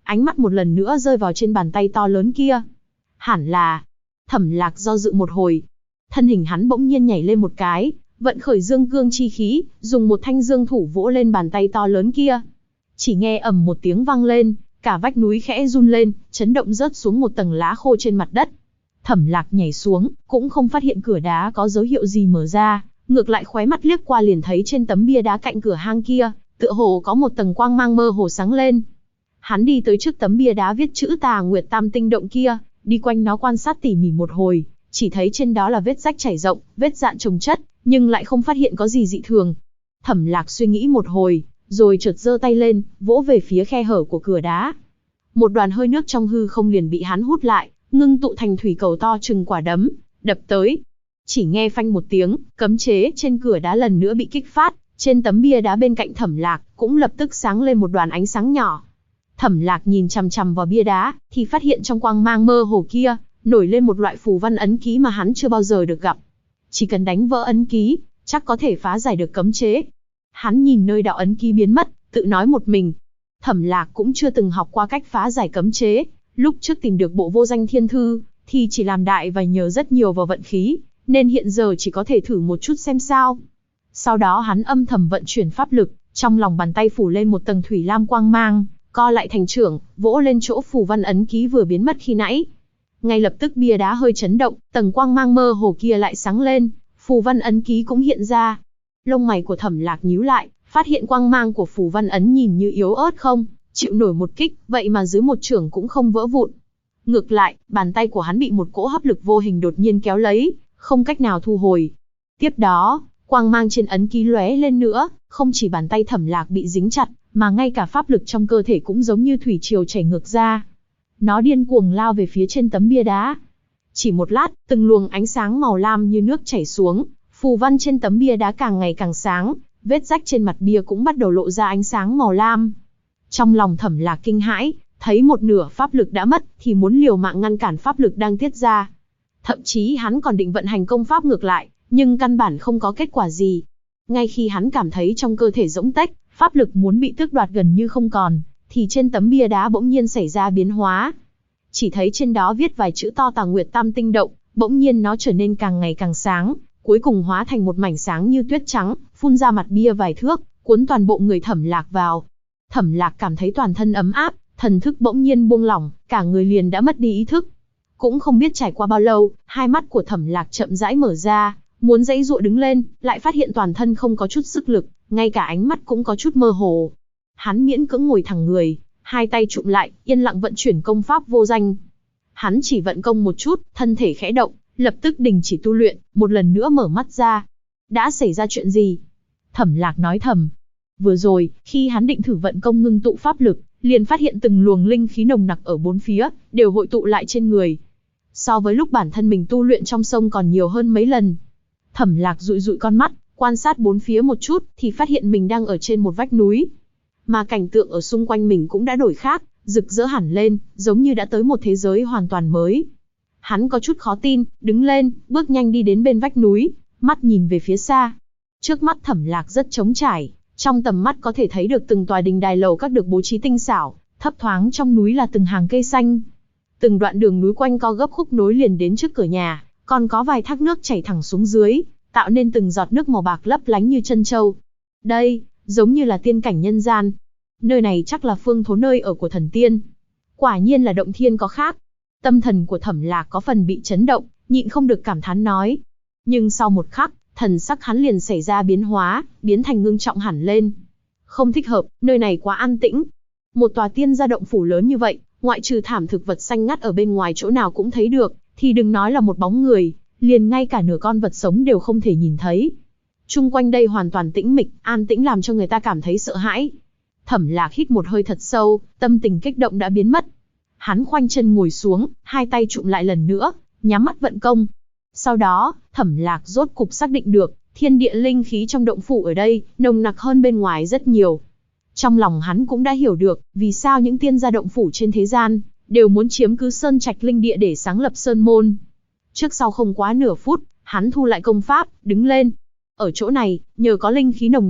ánh mắt một lần nữa rơi vào trên bàn tay to lớn kia. Hẳn là... Thẩm Lạc do dự một hồi. Thân hình hắn bỗng nhiên nhảy lên một cái, vận khởi dương cương chi khí, dùng một thanh dương thủ vỗ lên bàn tay to lớn kia. Chỉ nghe ầm một tiếng vang lên, cả vách núi khẽ run lên, chấn động rớt xuống một tầng lá khô trên mặt đất. Thẩm Lạc nhảy xuống, cũng không phát hiện cửa đá có dấu hiệu gì mở ra, ngược lại khóe mắt liếc qua liền thấy trên tấm bia đá cạnh cửa hang kia, tựa hồ có một tầng quang mang mơ hồ sáng lên. Hắn đi tới trước tấm bia đá viết chữ Tà Nguyệt Tam Tinh Động kia, đi quanh nó quan sát tỉ mỉ một hồi, chỉ thấy trên đó là vết rách trải rộng, vết dạn chồng chất, nhưng lại không phát hiện có gì dị thường. Thẩm Lạc suy nghĩ một hồi, rồi chợt giơ tay lên, vỗ về phía khe hở của cửa đá. Một đoàn hơi nước trong hư không liền bị hắn hút lại, ngưng tụ thành thủy cầu to chừng quả đấm, đập tới. Chỉ nghe phanh một tiếng, cấm chế trên cửa đá lần nữa bị kích phát, trên tấm bia đá bên cạnh Thẩm Lạc cũng lập tức sáng lên một đoàn ánh sáng nhỏ. Thẩm Lạc nhìn chằm chằm vào bia đá, thì phát hiện trong quang mang mơ hồ kia, nổi lên một loại phù văn ấn ký mà hắn chưa bao giờ được gặp. Chỉ cần đánh vỡ ấn ký, chắc có thể phá giải được cấm chế. Hắn nhìn nơi đạo ấn ký biến mất, tự nói một mình. Thẩm Lạc cũng chưa từng học qua cách phá giải cấm chế, lúc trước tìm được bộ vô danh thiên thư, thì chỉ làm đại và nhờ rất nhiều vào vận khí, nên hiện giờ chỉ có thể thử một chút xem sao. Sau đó hắn âm thầm vận chuyển pháp lực, trong lòng bàn tay phủ lên một tầng thủy lam quang mang, co lại thành trưởng, vỗ lên chỗ phù văn ấn ký vừa biến mất khi nãy. Ngay lập tức bia đá hơi chấn động, tầng quang mang mơ hồ kia lại sáng lên, phù văn ấn ký cũng hiện ra. Lông mày của Thẩm Lạc nhíu lại, phát hiện quang mang của phù văn ấn nhìn như yếu ớt không chịu nổi một kích, vậy mà dưới một chưởng cũng không vỡ vụn. Ngược lại, bàn tay của hắn bị một cỗ hấp lực vô hình đột nhiên kéo lấy, không cách nào thu hồi. Tiếp đó, quang mang trên ấn ký lóe lên nữa, không chỉ bàn tay Thẩm Lạc bị dính chặt, mà ngay cả pháp lực trong cơ thể cũng giống như thủy triều chảy ngược ra. Nó điên cuồng lao về phía trên tấm bia đá. Chỉ một lát, từng luồng ánh sáng màu lam như nước chảy xuống, phù văn trên tấm bia đá càng ngày càng sáng, vết rách trên mặt bia cũng bắt đầu lộ ra ánh sáng màu lam. Trong lòng Thẩm Lạc kinh hãi, thấy một nửa pháp lực đã mất, thì muốn liều mạng ngăn cản pháp lực đang tiết ra. Thậm chí hắn còn định vận hành công pháp ngược lại, nhưng căn bản không có kết quả gì. Ngay khi hắn cảm thấy trong cơ thể rỗng tách, pháp lực muốn bị tước đoạt gần như không còn, thì trên tấm bia đá bỗng nhiên xảy ra biến hóa. Chỉ thấy trên đó viết vài chữ to Tà Nguyệt Tam Tinh Động, bỗng nhiên nó trở nên càng ngày càng sáng, cuối cùng hóa thành một mảnh sáng như tuyết trắng, phun ra mặt bia vài thước, cuốn toàn bộ người Thẩm Lạc vào. Thẩm Lạc cảm thấy toàn thân ấm áp, thần thức bỗng nhiên buông lỏng, cả người liền đã mất đi ý thức. Cũng không biết trải qua bao lâu, hai mắt của Thẩm Lạc chậm rãi mở ra, muốn giãy giụa đứng lên, lại phát hiện toàn thân không có chút sức lực, ngay cả ánh mắt cũng có chút mơ hồ. Hắn miễn cưỡng ngồi thẳng người, hai tay chụm lại, yên lặng vận chuyển công pháp vô danh. Hắn chỉ vận công một chút, thân thể khẽ động, lập tức đình chỉ tu luyện, một lần nữa mở mắt ra. Đã xảy ra chuyện gì? Thẩm Lạc nói thầm. Vừa rồi, khi hắn định thử vận công ngưng tụ pháp lực, liền phát hiện từng luồng linh khí nồng nặc ở bốn phía, đều hội tụ lại trên người. So với lúc bản thân mình tu luyện trong sông còn nhiều hơn mấy lần. Thẩm Lạc dụi dụi con mắt, quan sát bốn phía một chút, thì phát hiện mình đang ở trên một vách núi. Mà cảnh tượng ở xung quanh mình cũng đã đổi khác, rực rỡ hẳn lên, giống như đã tới một thế giới hoàn toàn mới. Hắn có chút khó tin, đứng lên, bước nhanh đi đến bên vách núi, mắt nhìn về phía xa. Trước mắt Thẩm Lạc rất trống trải, trong tầm mắt có thể thấy được từng tòa đình đài lầu các được bố trí tinh xảo, thấp thoáng trong núi là từng hàng cây xanh. Từng đoạn đường núi quanh co gấp khúc nối liền đến trước cửa nhà, còn có vài thác nước chảy thẳng xuống dưới, tạo nên từng giọt nước màu bạc lấp lánh như trân châu. Đây, giống như là tiên cảnh nhân gian. Nơi này chắc là phương thốn nơi ở của thần tiên. Quả nhiên là động thiên có khác. Tâm thần của Thẩm Lạc có phần bị chấn động, nhịn không được cảm thán nói. Nhưng sau một khắc, thần sắc hắn liền xảy ra biến hóa, biến thành ngưng trọng hẳn lên. Không thích hợp, nơi này quá an tĩnh. Một tòa tiên gia động phủ lớn như vậy, ngoại trừ thảm thực vật xanh ngắt ở bên ngoài chỗ nào cũng thấy được, thì đừng nói là một bóng người, liền ngay cả nửa con vật sống đều không thể nhìn thấy. Chung quanh đây hoàn toàn tĩnh mịch, an tĩnh làm cho người ta cảm thấy sợ hãi. Thẩm Lạc hít một hơi thật sâu, tâm tình kích động đã biến mất. Hắn khoanh chân ngồi xuống, hai tay chụm lại lần nữa, nhắm mắt vận công. Sau đó, Thẩm Lạc rốt cục xác định được, thiên địa linh khí trong động phủ ở đây, nồng nặc hơn bên ngoài rất nhiều. Trong lòng hắn cũng đã hiểu được, vì sao những tiên gia động phủ trên thế gian, đều muốn chiếm cứ sơn trạch linh địa để sáng lập sơn môn. Trước sau không quá nửa phút, hắn thu lại công pháp, đứng lên. Ở chỗ này, nhờ có linh khí nồng nặc,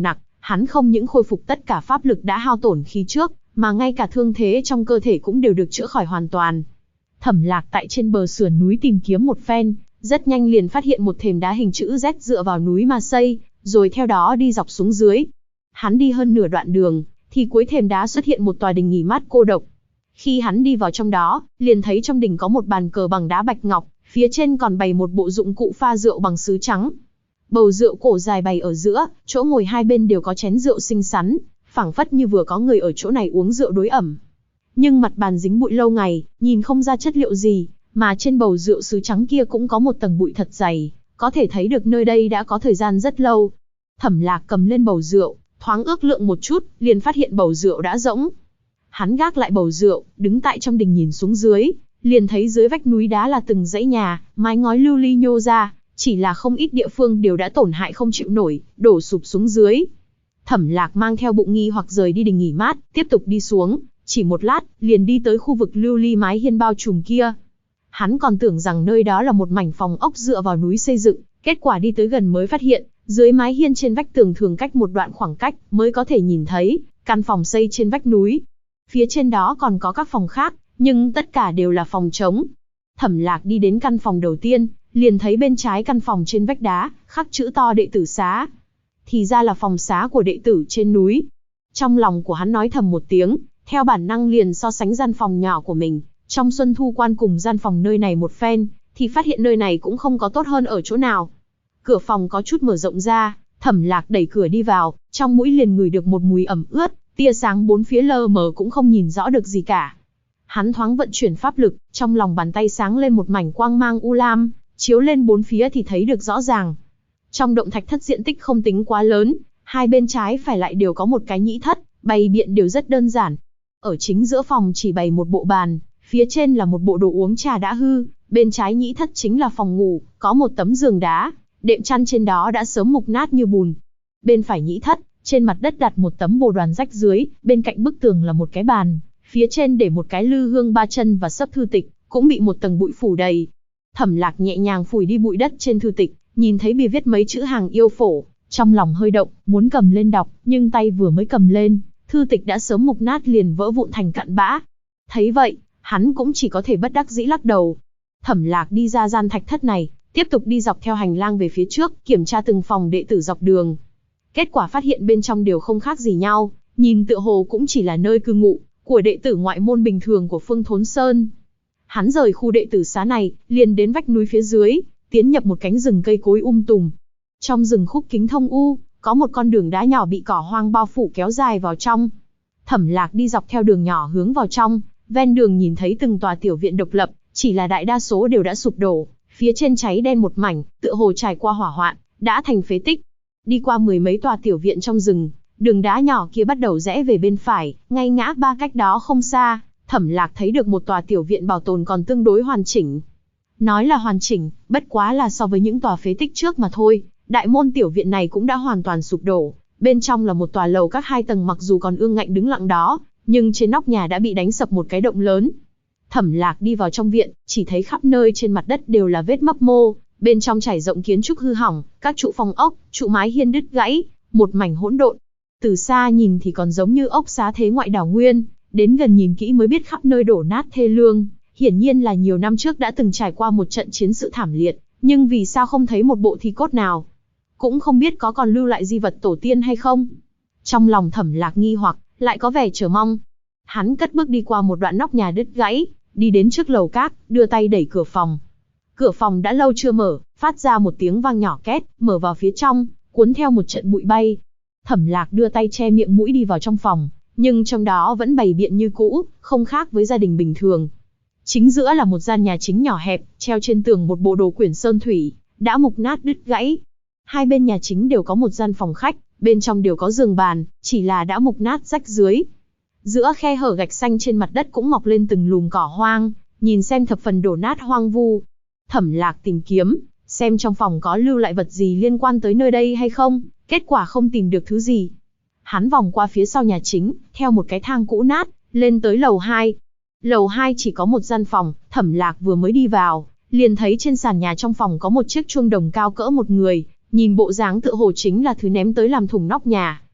Hắn không những khôi phục tất cả pháp lực đã hao tổn khi trước, mà ngay cả thương thế trong cơ thể cũng đều được chữa khỏi hoàn toàn. Thẩm Lạc tại trên bờ sườn núi tìm kiếm một phen, rất nhanh liền phát hiện một thềm đá hình chữ Z dựa vào núi mà xây, rồi theo đó đi dọc xuống dưới. Hắn đi hơn nửa đoạn đường, thì cuối thềm đá xuất hiện một tòa đình nghỉ mát cô độc. Khi hắn đi vào trong đó, liền thấy trong đình có một bàn cờ bằng đá bạch ngọc, phía trên còn bày một bộ dụng cụ pha rượu bằng sứ trắng. Bầu rượu cổ dài bày ở giữa, chỗ ngồi hai bên đều có chén rượu xinh xắn, phảng phất như vừa có người ở chỗ này uống rượu đối ẩm. Nhưng mặt bàn dính bụi lâu ngày, nhìn không ra chất liệu gì, mà trên bầu rượu sứ trắng kia cũng có một tầng bụi thật dày, có thể thấy được nơi đây đã có thời gian rất lâu. Thẩm Lạc cầm lên bầu rượu, thoáng ước lượng một chút, liền phát hiện bầu rượu đã rỗng. Hắn gác lại bầu rượu, đứng tại trong đình nhìn xuống dưới, liền thấy dưới vách núi đá là từng dãy nhà, mái ngói lưu ly nhô ra, chỉ là không ít địa phương đều đã tổn hại không chịu nổi, đổ sụp xuống dưới. Thẩm Lạc mang theo bụng nghi hoặc rời đi đình nghỉ mát, tiếp tục đi xuống, chỉ một lát, liền đi tới khu vực lưu ly mái hiên bao trùm kia. Hắn còn tưởng rằng nơi đó là một mảnh phòng ốc dựa vào núi xây dựng, kết quả đi tới gần mới phát hiện, dưới mái hiên trên vách tường thường cách một đoạn khoảng cách mới có thể nhìn thấy căn phòng xây trên vách núi. Phía trên đó còn có các phòng khác, nhưng tất cả đều là phòng trống. Thẩm Lạc đi đến căn phòng đầu tiên, liền thấy bên trái căn phòng trên vách đá, khắc chữ to đệ tử xá. Thì ra là phòng xá của đệ tử trên núi. Trong lòng của hắn nói thầm một tiếng, theo bản năng liền so sánh gian phòng nhỏ của mình, trong Xuân Thu Quan cùng gian phòng nơi này một phen, thì phát hiện nơi này cũng không có tốt hơn ở chỗ nào. Cửa phòng có chút mở rộng ra, Thẩm Lạc đẩy cửa đi vào, trong mũi liền ngửi được một mùi ẩm ướt, tia sáng bốn phía lờ mờ cũng không nhìn rõ được gì cả. Hắn thoáng vận chuyển pháp lực, trong lòng bàn tay sáng lên một mảnh quang mang u lam, chiếu lên bốn phía thì thấy được rõ ràng. Trong động thạch thất diện tích không tính quá lớn, hai bên trái phải lại đều có một cái nhĩ thất, bày biện đều rất đơn giản. Ở chính giữa phòng chỉ bày một bộ bàn, phía trên là một bộ đồ uống trà đã hư, bên trái nhĩ thất chính là phòng ngủ, có một tấm giường đá, đệm chăn trên đó đã sớm mục nát như bùn. Bên phải nhĩ thất, trên mặt đất đặt một tấm bồ đoàn rách dưới, bên cạnh bức tường là một cái bàn, phía trên để một cái lư hương ba chân và sấp thư tịch, cũng bị một tầng bụi phủ đầy. Thẩm Lạc nhẹ nhàng phủi đi bụi đất trên thư tịch, nhìn thấy bìa viết mấy chữ hàng yêu phổ, trong lòng hơi động, muốn cầm lên đọc, nhưng tay vừa mới cầm lên, thư tịch đã sớm mục nát liền vỡ vụn thành cặn bã. Thấy vậy, hắn cũng chỉ có thể bất đắc dĩ lắc đầu. Thẩm Lạc đi ra gian thạch thất này, tiếp tục đi dọc theo hành lang về phía trước, kiểm tra từng phòng đệ tử dọc đường. Kết quả phát hiện bên trong đều không khác gì nhau, nhìn tựa hồ cũng chỉ là nơi cư ngụ của đệ tử ngoại môn bình thường của Phương Thốn Sơn. Hắn rời khu đệ tử xá này, liền đến vách núi phía dưới, tiến nhập một cánh rừng cây cối tùm. Trong rừng khúc kính thông u, có một con đường đá nhỏ bị cỏ hoang bao phủ kéo dài vào trong. Thẩm Lạc đi dọc theo đường nhỏ hướng vào trong, ven đường nhìn thấy từng tòa tiểu viện độc lập, chỉ là đại đa số đều đã sụp đổ, phía trên cháy đen một mảnh, tựa hồ trải qua hỏa hoạn, đã thành phế tích. Đi qua mười mấy tòa tiểu viện trong rừng, đường đá nhỏ kia bắt đầu rẽ về bên phải, ngay ngã ba cách đó không xa, Thẩm Lạc thấy được một tòa tiểu viện bảo tồn còn tương đối hoàn chỉnh. Nói là hoàn chỉnh, bất quá là so với những tòa phế tích trước mà thôi. Đại môn tiểu viện này cũng đã hoàn toàn sụp đổ, bên trong là một tòa lầu các 2 tầng mặc dù còn ương ngạnh đứng lặng đó, nhưng trên nóc nhà đã bị đánh sập một cái động lớn. Thẩm Lạc đi vào trong viện, chỉ thấy khắp nơi trên mặt đất đều là vết mấp mô, bên trong trải rộng kiến trúc hư hỏng, các trụ phòng ốc, trụ mái hiên đứt gãy, một mảnh hỗn độn. Từ xa nhìn thì còn giống như ốc xá thế ngoại đảo nguyên, đến gần nhìn kỹ mới biết khắp nơi đổ nát thê lương, hiển nhiên là nhiều năm trước đã từng trải qua một trận chiến sự thảm liệt, nhưng vì sao không thấy một bộ thi cốt nào? Cũng không biết có còn lưu lại di vật tổ tiên hay không. Trong lòng Thẩm Lạc nghi hoặc, lại có vẻ chờ mong. Hắn cất bước đi qua một đoạn nóc nhà đứt gãy, đi đến trước lầu các, đưa tay đẩy cửa phòng. Cửa phòng đã lâu chưa mở, phát ra một tiếng vang nhỏ két, mở vào phía trong, cuốn theo một trận bụi bay. Thẩm Lạc đưa tay che miệng mũi đi vào trong phòng, nhưng trong đó vẫn bày biện như cũ, không khác với gia đình bình thường. Chính giữa là một gian nhà chính nhỏ hẹp, treo trên tường một bộ đồ quyển sơn thủy, đã mục nát đứt gãy. Hai bên nhà chính đều có một gian phòng khách, bên trong đều có giường bàn, chỉ là đã mục nát rách dưới. Giữa khe hở gạch xanh trên mặt đất cũng mọc lên từng lùm cỏ hoang, nhìn xem thập phần đổ nát hoang vu. Thẩm Lạc tìm kiếm, xem trong phòng có lưu lại vật gì liên quan tới nơi đây hay không, kết quả không tìm được thứ gì. Hắn vòng qua phía sau nhà chính, theo một cái thang cũ nát, lên tới lầu 2. Lầu 2 chỉ có một gian phòng, Thẩm Lạc vừa mới đi vào, liền thấy trên sàn nhà trong phòng có một chiếc chuông đồng cao cỡ một người, nhìn bộ dáng tựa hồ chính là thứ ném tới làm thủng nóc nhà.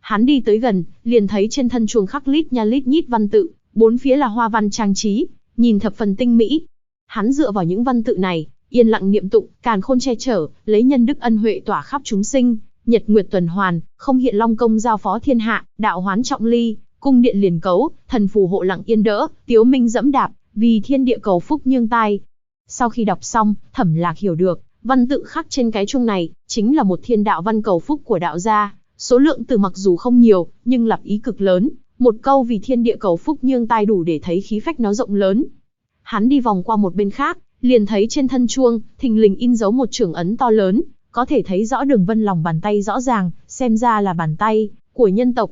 Hắn đi tới gần, liền thấy trên thân chuông khắc lít nha lít nhít văn tự, bốn phía là hoa văn trang trí, nhìn thập phần tinh mỹ. Hắn dựa vào những văn tự này, yên lặng niệm tụng, càn khôn che chở, lấy nhân đức ân huệ tỏa khắp chúng sinh, nhật nguyệt tuần hoàn, không hiện long công giao phó thiên hạ, đạo hoán trọng ly, cung điện liền cấu, thần phù hộ lặng yên đỡ, tiếu minh dẫm đạp, vì thiên địa cầu phúc nhương tai. Sau khi đọc xong, Thẩm Lạc hiểu được, văn tự khắc trên cái chuông này, chính là một thiên đạo văn cầu phúc của đạo gia, số lượng từ mặc dù không nhiều, nhưng lập ý cực lớn, một câu vì thiên địa cầu phúc nhương tai đủ để thấy khí phách nó rộng lớn. Hắn đi vòng qua một bên khác, liền thấy trên thân chuông, thình lình in dấu một chưởng ấn to lớn, có thể thấy rõ đường vân lòng bàn tay rõ ràng, xem ra là bàn tay của nhân tộc.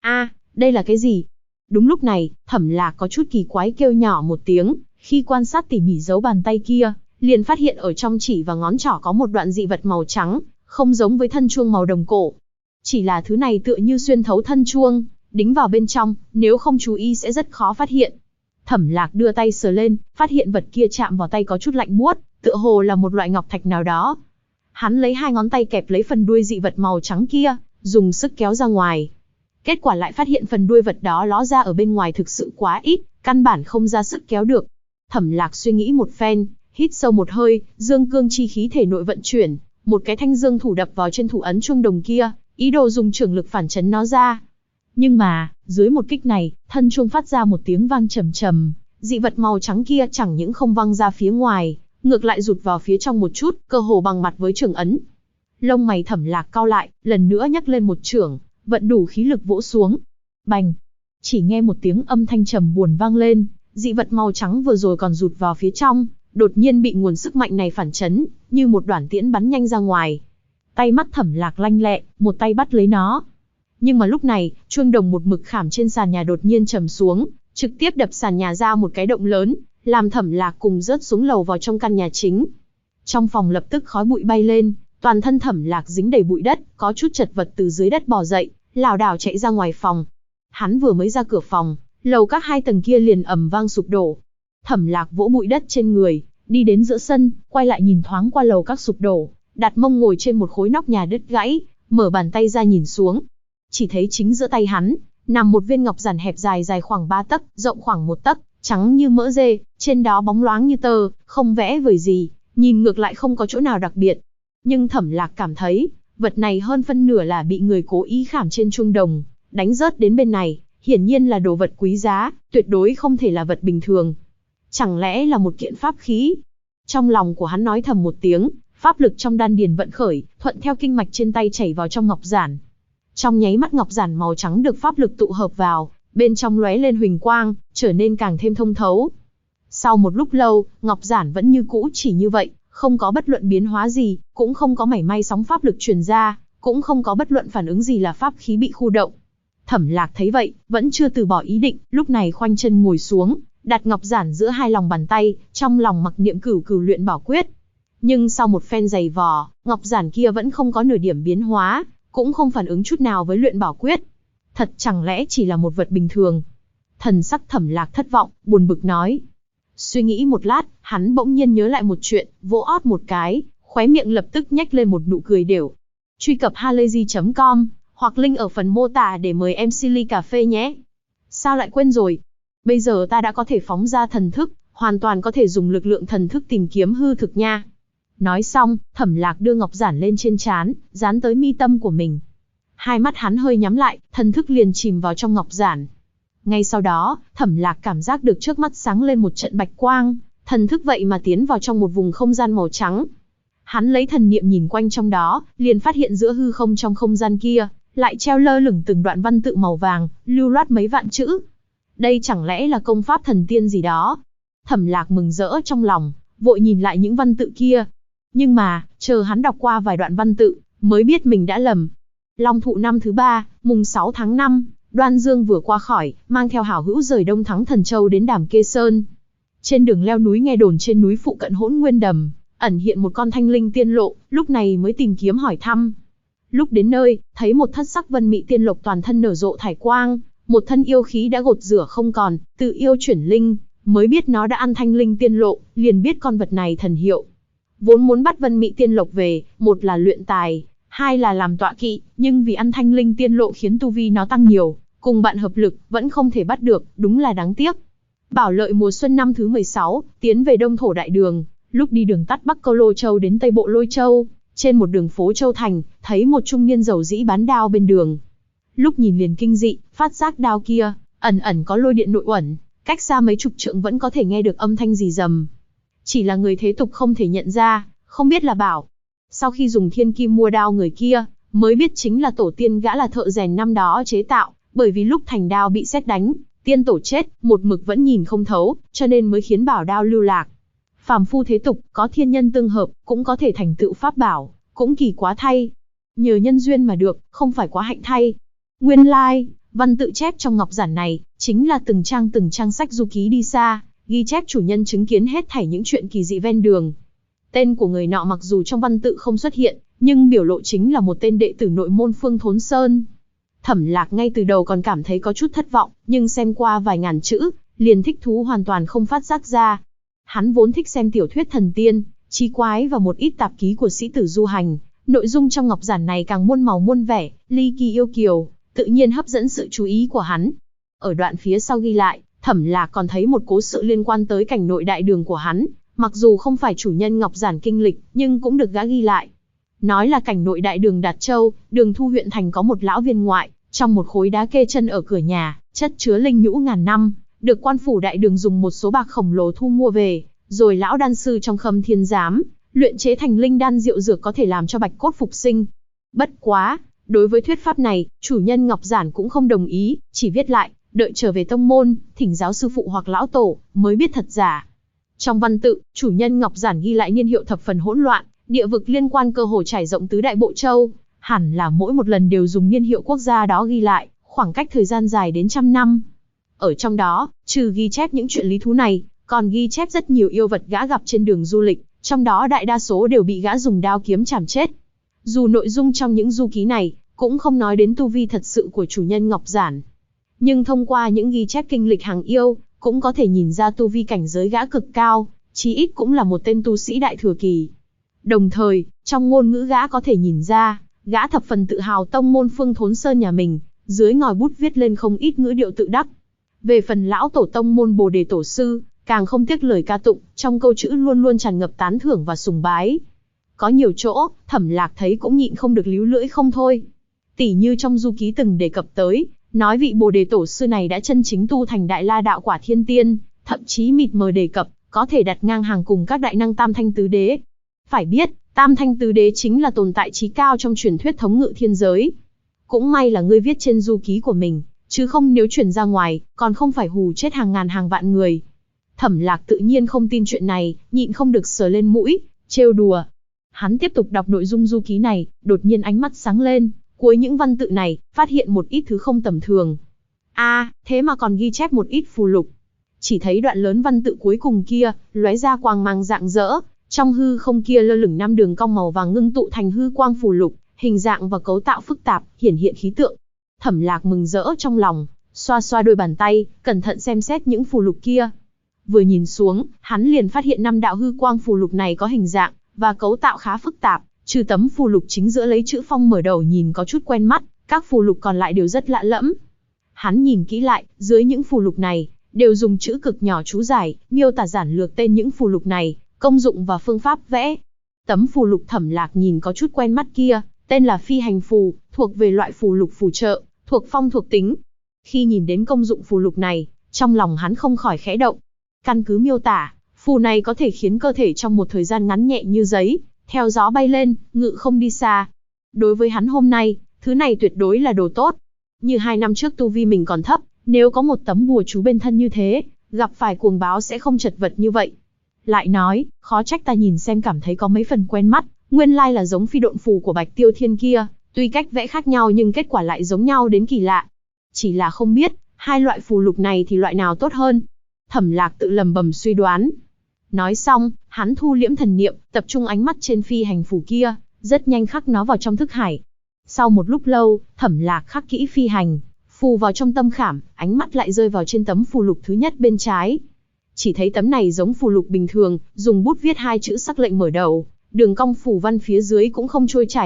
Đây là cái gì? Đúng lúc này, Thẩm Lạc có chút kỳ quái kêu nhỏ một tiếng, khi quan sát tỉ mỉ dấu bàn tay kia, liền phát hiện ở trong chỉ và ngón trỏ có một đoạn dị vật màu trắng, không giống với thân chuông màu đồng cổ. Chỉ là thứ này tựa như xuyên thấu thân chuông, đính vào bên trong, nếu không chú ý sẽ rất khó phát hiện. Thẩm Lạc đưa tay sờ lên, phát hiện vật kia chạm vào tay có chút lạnh buốt, tựa hồ là một loại ngọc thạch nào đó. Hắn lấy hai ngón tay kẹp lấy phần đuôi dị vật màu trắng kia, dùng sức kéo ra ngoài. Kết quả lại phát hiện phần đuôi vật đó ló ra ở bên ngoài thực sự quá ít, căn bản không ra sức kéo được. Thẩm Lạc suy nghĩ một phen, hít sâu một hơi, dương cương chi khí thể nội vận chuyển, một cái thanh dương thủ đập vào trên thủ ấn chuông đồng kia, ý đồ dùng trưởng lực phản chấn nó ra. Nhưng mà, dưới một kích này, thân chuông phát ra một tiếng vang trầm trầm, dị vật màu trắng kia chẳng những không văng ra phía ngoài, ngược lại rụt vào phía trong một chút, cơ hồ bằng mặt với trưởng ấn. Lông mày Thẩm Lạc cau lại, lần nữa nhấc lên một chưởng, vận đủ khí lực vỗ xuống. Bành! Chỉ nghe một tiếng âm thanh trầm buồn vang lên, dị vật màu trắng vừa rồi còn rụt vào phía trong, đột nhiên bị nguồn sức mạnh này phản chấn, như một đoản tiễn bắn nhanh ra ngoài. Tay mắt Thẩm Lạc lanh lẹ, một tay bắt lấy nó. Nhưng mà lúc này, chuông đồng một mực khảm trên sàn nhà đột nhiên trầm xuống, trực tiếp đập sàn nhà ra một cái động lớn, làm Thẩm Lạc cùng rớt xuống lầu vào trong căn nhà chính. Trong phòng lập tức khói bụi bay lên, toàn thân Thẩm Lạc dính đầy bụi đất, có chút chật vật từ dưới đất bò dậy, lảo đảo chạy ra ngoài phòng. Hắn vừa mới ra cửa phòng, lầu các 2 tầng kia liền ầm vang sụp đổ. Thẩm Lạc vỗ bụi đất trên người, đi đến giữa sân, quay lại nhìn thoáng qua lầu các sụp đổ, đặt mông ngồi trên một khối nóc nhà đứt gãy, mở bàn tay ra nhìn xuống. Chỉ thấy chính giữa tay hắn, nằm một viên ngọc giản hẹp dài khoảng 3 tấc, rộng khoảng 1 tấc, trắng như mỡ dê, trên đó bóng loáng như tơ, không vẽ vời gì, nhìn ngược lại không có chỗ nào đặc biệt. Nhưng Thẩm Lạc cảm thấy, vật này hơn phân nửa là bị người cố ý khảm trên chuông đồng, đánh rớt đến bên này, hiển nhiên là đồ vật quý giá, tuyệt đối không thể là vật bình thường. Chẳng lẽ là một kiện pháp khí? Trong lòng của hắn nói thầm một tiếng, pháp lực trong đan điền vận khởi, thuận theo kinh mạch trên tay chảy vào trong ngọc giản. Trong nháy mắt ngọc giản màu trắng được pháp lực tụ hợp vào, bên trong lóe lên huỳnh quang, trở nên càng thêm thông thấu. Sau một lúc lâu, ngọc giản vẫn như cũ chỉ như vậy, không có bất luận biến hóa gì, cũng không có mảy may sóng pháp lực truyền ra, cũng không có bất luận phản ứng gì là pháp khí bị khu động. Thẩm Lạc thấy vậy, vẫn chưa từ bỏ ý định, lúc này khoanh chân ngồi xuống, đặt ngọc giản giữa hai lòng bàn tay, trong lòng mặc niệm cửu cửu luyện bảo quyết. Nhưng sau một phen giày vò, ngọc giản kia vẫn không có nửa điểm biến hóa, cũng không phản ứng chút nào với luyện bảo quyết. Thật chẳng lẽ chỉ là một vật bình thường? Thần sắc Thẩm Lạc thất vọng, buồn bực nói. Suy nghĩ một lát, hắn bỗng nhiên nhớ lại một chuyện, vỗ ót một cái, khóe miệng lập tức nhếch lên một nụ cười đểu. Truy cập halayzi.com hoặc link ở phần mô tả để mời em Silly cà phê nhé. Sao lại quên rồi? Bây giờ ta đã có thể phóng ra thần thức, hoàn toàn có thể dùng lực lượng thần thức tìm kiếm hư thực nha. Nói xong, Thẩm Lạc đưa ngọc giản lên trên trán, dán tới mi tâm của mình. Hai mắt hắn hơi nhắm lại, thần thức liền chìm vào trong ngọc giản. Ngay sau đó, Thẩm Lạc cảm giác được trước mắt sáng lên một trận bạch quang, thần thức vậy mà tiến vào trong một vùng không gian màu trắng. Hắn lấy thần niệm nhìn quanh trong đó, liền phát hiện giữa hư không trong không gian kia, lại treo lơ lửng từng đoạn văn tự màu vàng, lưu loát mấy vạn chữ. Đây chẳng lẽ là công pháp thần tiên gì đó? Thẩm Lạc mừng rỡ trong lòng, vội nhìn lại những văn tự kia. Nhưng mà, chờ hắn đọc qua vài đoạn văn tự, mới biết mình đã lầm. Long thụ năm thứ 3, mùng 6 tháng 5, Đoan Dương vừa qua khỏi, mang theo hảo hữu rời Đông Thắng Thần Châu đến Đàm Kê Sơn. Trên đường leo núi nghe đồn trên núi phụ cận Hỗn Nguyên Đầm, ẩn hiện một con thanh linh tiên lộ, lúc này mới tìm kiếm hỏi thăm. Lúc đến nơi, thấy một thất sắc vân mị tiên lộc toàn thân nở rộ thải quang, một thân yêu khí đã gột rửa không còn, tự yêu chuyển linh, mới biết nó đã ăn thanh linh tiên lộ, liền biết con vật này thần hiệu. Vốn muốn bắt vân mị tiên lộc về, một là luyện tài, hai là làm tọa kỵ, nhưng vì ăn thanh linh tiên lộ khiến tu vi nó tăng nhiều, cùng bạn hợp lực, vẫn không thể bắt được, đúng là đáng tiếc. Bảo lợi mùa xuân năm thứ 16, tiến về Đông Thổ Đại Đường, lúc đi đường tắt Bắc Câu Lô Châu đến Tây Bộ Lôi Châu, trên một đường phố Châu Thành, thấy một trung niên giàu dĩ bán đao bên đường. Lúc nhìn liền kinh dị, phát giác đao kia, ẩn ẩn có lôi điện nội uẩn, cách xa mấy chục trượng vẫn có thể nghe được âm thanh rì rầm. Chỉ là người thế tục không thể nhận ra, không biết là bảo. Sau khi dùng thiên kim mua đao người kia, mới biết chính là tổ tiên gã là thợ rèn năm đó chế tạo, bởi vì lúc thành đao bị sét đánh, tiên tổ chết, một mực vẫn nhìn không thấu, cho nên mới khiến bảo đao lưu lạc. Phàm phu thế tục, có thiên nhân tương hợp, cũng có thể thành tựu pháp bảo, cũng kỳ quá thay. Nhờ nhân duyên mà được, không phải quá hạnh thay. Nguyên lai, văn tự chép trong ngọc giản này, chính là từng trang sách du ký đi xa, ghi chép chủ nhân chứng kiến hết thảy những chuyện kỳ dị ven đường. Tên của người nọ mặc dù trong văn tự không xuất hiện, nhưng biểu lộ chính là một tên đệ tử nội môn Phương Thốn Sơn. Thẩm Lạc ngay từ đầu còn cảm thấy có chút thất vọng, nhưng xem qua vài ngàn chữ, liền thích thú hoàn toàn không phát giác ra. Hắn vốn thích xem tiểu thuyết thần tiên, chí quái và một ít tạp ký của sĩ tử du hành, nội dung trong ngọc giản này càng muôn màu muôn vẻ, ly kỳ yêu kiều, tự nhiên hấp dẫn sự chú ý của hắn. Ở đoạn phía sau ghi lại, Thẩm Lạc còn thấy một cố sự liên quan tới cảnh nội đại đường của hắn, mặc dù không phải chủ nhân ngọc giản kinh lịch, nhưng cũng được gã ghi lại. Nói là cảnh nội đại đường Đạt Châu, Đường Thu huyện thành có một lão viên ngoại, trong một khối đá kê chân ở cửa nhà, chất chứa linh nhũ ngàn năm, được quan phủ đại đường dùng một số bạc khổng lồ thu mua về, rồi lão đan sư trong Khâm Thiên Giám, luyện chế thành linh đan diệu dược có thể làm cho bạch cốt phục sinh. Bất quá, đối với thuyết pháp này, chủ nhân ngọc giản cũng không đồng ý, chỉ viết lại, đợi trở về tông môn, thỉnh giáo sư phụ hoặc lão tổ, mới biết thật giả. Trong văn tự, chủ nhân ngọc giản ghi lại niên hiệu thập phần hỗn loạn, địa vực liên quan cơ hồ trải rộng tứ đại bộ châu, hẳn là mỗi một lần đều dùng niên hiệu quốc gia đó ghi lại, khoảng cách thời gian dài đến trăm năm. Ở trong đó, trừ ghi chép những chuyện lý thú này, còn ghi chép rất nhiều yêu vật gã gặp trên đường du lịch, trong đó đại đa số đều bị gã dùng đao kiếm chảm chết. Dù nội dung trong những du ký này, cũng không nói đến tu vi thật sự của chủ nhân ngọc giản. Nhưng thông qua những ghi chép kinh lịch hàng yêu, cũng có thể nhìn ra tu vi cảnh giới gã cực cao, chí ít cũng là một tên tu sĩ đại thừa kỳ. Đồng thời, trong ngôn ngữ gã có thể nhìn ra, gã thập phần tự hào tông môn Phương Thốn Sơn nhà mình, dưới ngòi bút viết lên không ít ngữ điệu tự đắc. Về phần lão tổ tông môn Bồ Đề Tổ Sư, càng không tiếc lời ca tụng, trong câu chữ luôn luôn tràn ngập tán thưởng và sùng bái. Có nhiều chỗ, Thẩm Lạc thấy cũng nhịn không được líu lưỡi không thôi. Tỉ như trong du ký từng đề cập tới, nói vị Bồ Đề Tổ Sư này đã chân chính tu thành Đại La Đạo Quả Thiên Tiên, thậm chí mịt mờ đề cập, có thể đặt ngang hàng cùng các đại năng Tam Thanh Tứ Đế. Phải biết, Tam Thanh Tứ Đế chính là tồn tại chí cao trong truyền thuyết thống ngự thiên giới. Cũng may là ngươi viết trên du ký của mình, chứ không nếu truyền ra ngoài, còn không phải hù chết hàng ngàn hàng vạn người. Thẩm Lạc tự nhiên không tin chuyện này, nhịn không được sờ lên mũi, trêu đùa. Hắn tiếp tục đọc nội dung du ký này, đột nhiên ánh mắt sáng lên, cuối những văn tự này, phát hiện một ít thứ không tầm thường. Thế mà còn ghi chép một ít phù lục. Chỉ thấy đoạn lớn văn tự cuối cùng kia, lóe ra quang mang rạng rỡ, trong hư không kia lơ lửng 5 đường cong màu vàng ngưng tụ thành hư quang phù lục, hình dạng và cấu tạo phức tạp, hiển hiện khí tượng. Thẩm Lạc mừng rỡ trong lòng, xoa xoa đôi bàn tay, cẩn thận xem xét những phù lục kia. Vừa nhìn xuống, hắn liền phát hiện 5 đạo hư quang phù lục này có hình dạng và cấu tạo khá phức tạp, trừ tấm phù lục chính giữa lấy chữ phong mở đầu nhìn có chút quen mắt, các phù lục còn lại đều rất lạ lẫm. Hắn nhìn kỹ lại, dưới những phù lục này đều dùng chữ cực nhỏ chú giải, miêu tả giản lược tên những phù lục này, công dụng và phương pháp vẽ. Tấm phù lục Thẩm Lạc nhìn có chút quen mắt kia, tên là phi hành phù, thuộc về loại phù lục phù trợ, thuộc phong thuộc tính. Khi nhìn đến công dụng phù lục này, trong lòng hắn không khỏi khẽ động. Căn cứ miêu tả, phù này có thể khiến cơ thể trong một thời gian ngắn nhẹ như giấy, theo gió bay lên, ngự không đi xa. Đối với hắn hôm nay, thứ này tuyệt đối là đồ tốt. Như 2 năm trước tu vi mình còn thấp, nếu có một tấm bùa chú bên thân như thế, gặp phải cuồng báo sẽ không chật vật như vậy. Lại nói, khó trách ta nhìn xem cảm thấy có mấy phần quen mắt, nguyên lai là giống phi độn phù của Bạch Tiêu Thiên kia, tuy cách vẽ khác nhau nhưng kết quả lại giống nhau đến kỳ lạ. Chỉ là không biết, hai loại phù lục này thì loại nào tốt hơn. Thẩm Lạc tự lầm bầm suy đoán. Nói xong, hắn thu liễm thần niệm, tập trung ánh mắt trên phi hành phù kia, rất nhanh khắc nó vào trong thức hải. Sau một lúc lâu, Thẩm Lạc khắc kỹ phi hành phù vào trong tâm khảm, ánh mắt lại rơi vào trên tấm phù lục thứ nhất bên trái. Chỉ thấy tấm này giống phù lục bình thường, dùng bút viết 2 chữ sắc lệnh mở đầu, đường cong phù văn phía dưới cũng không trôi chảy,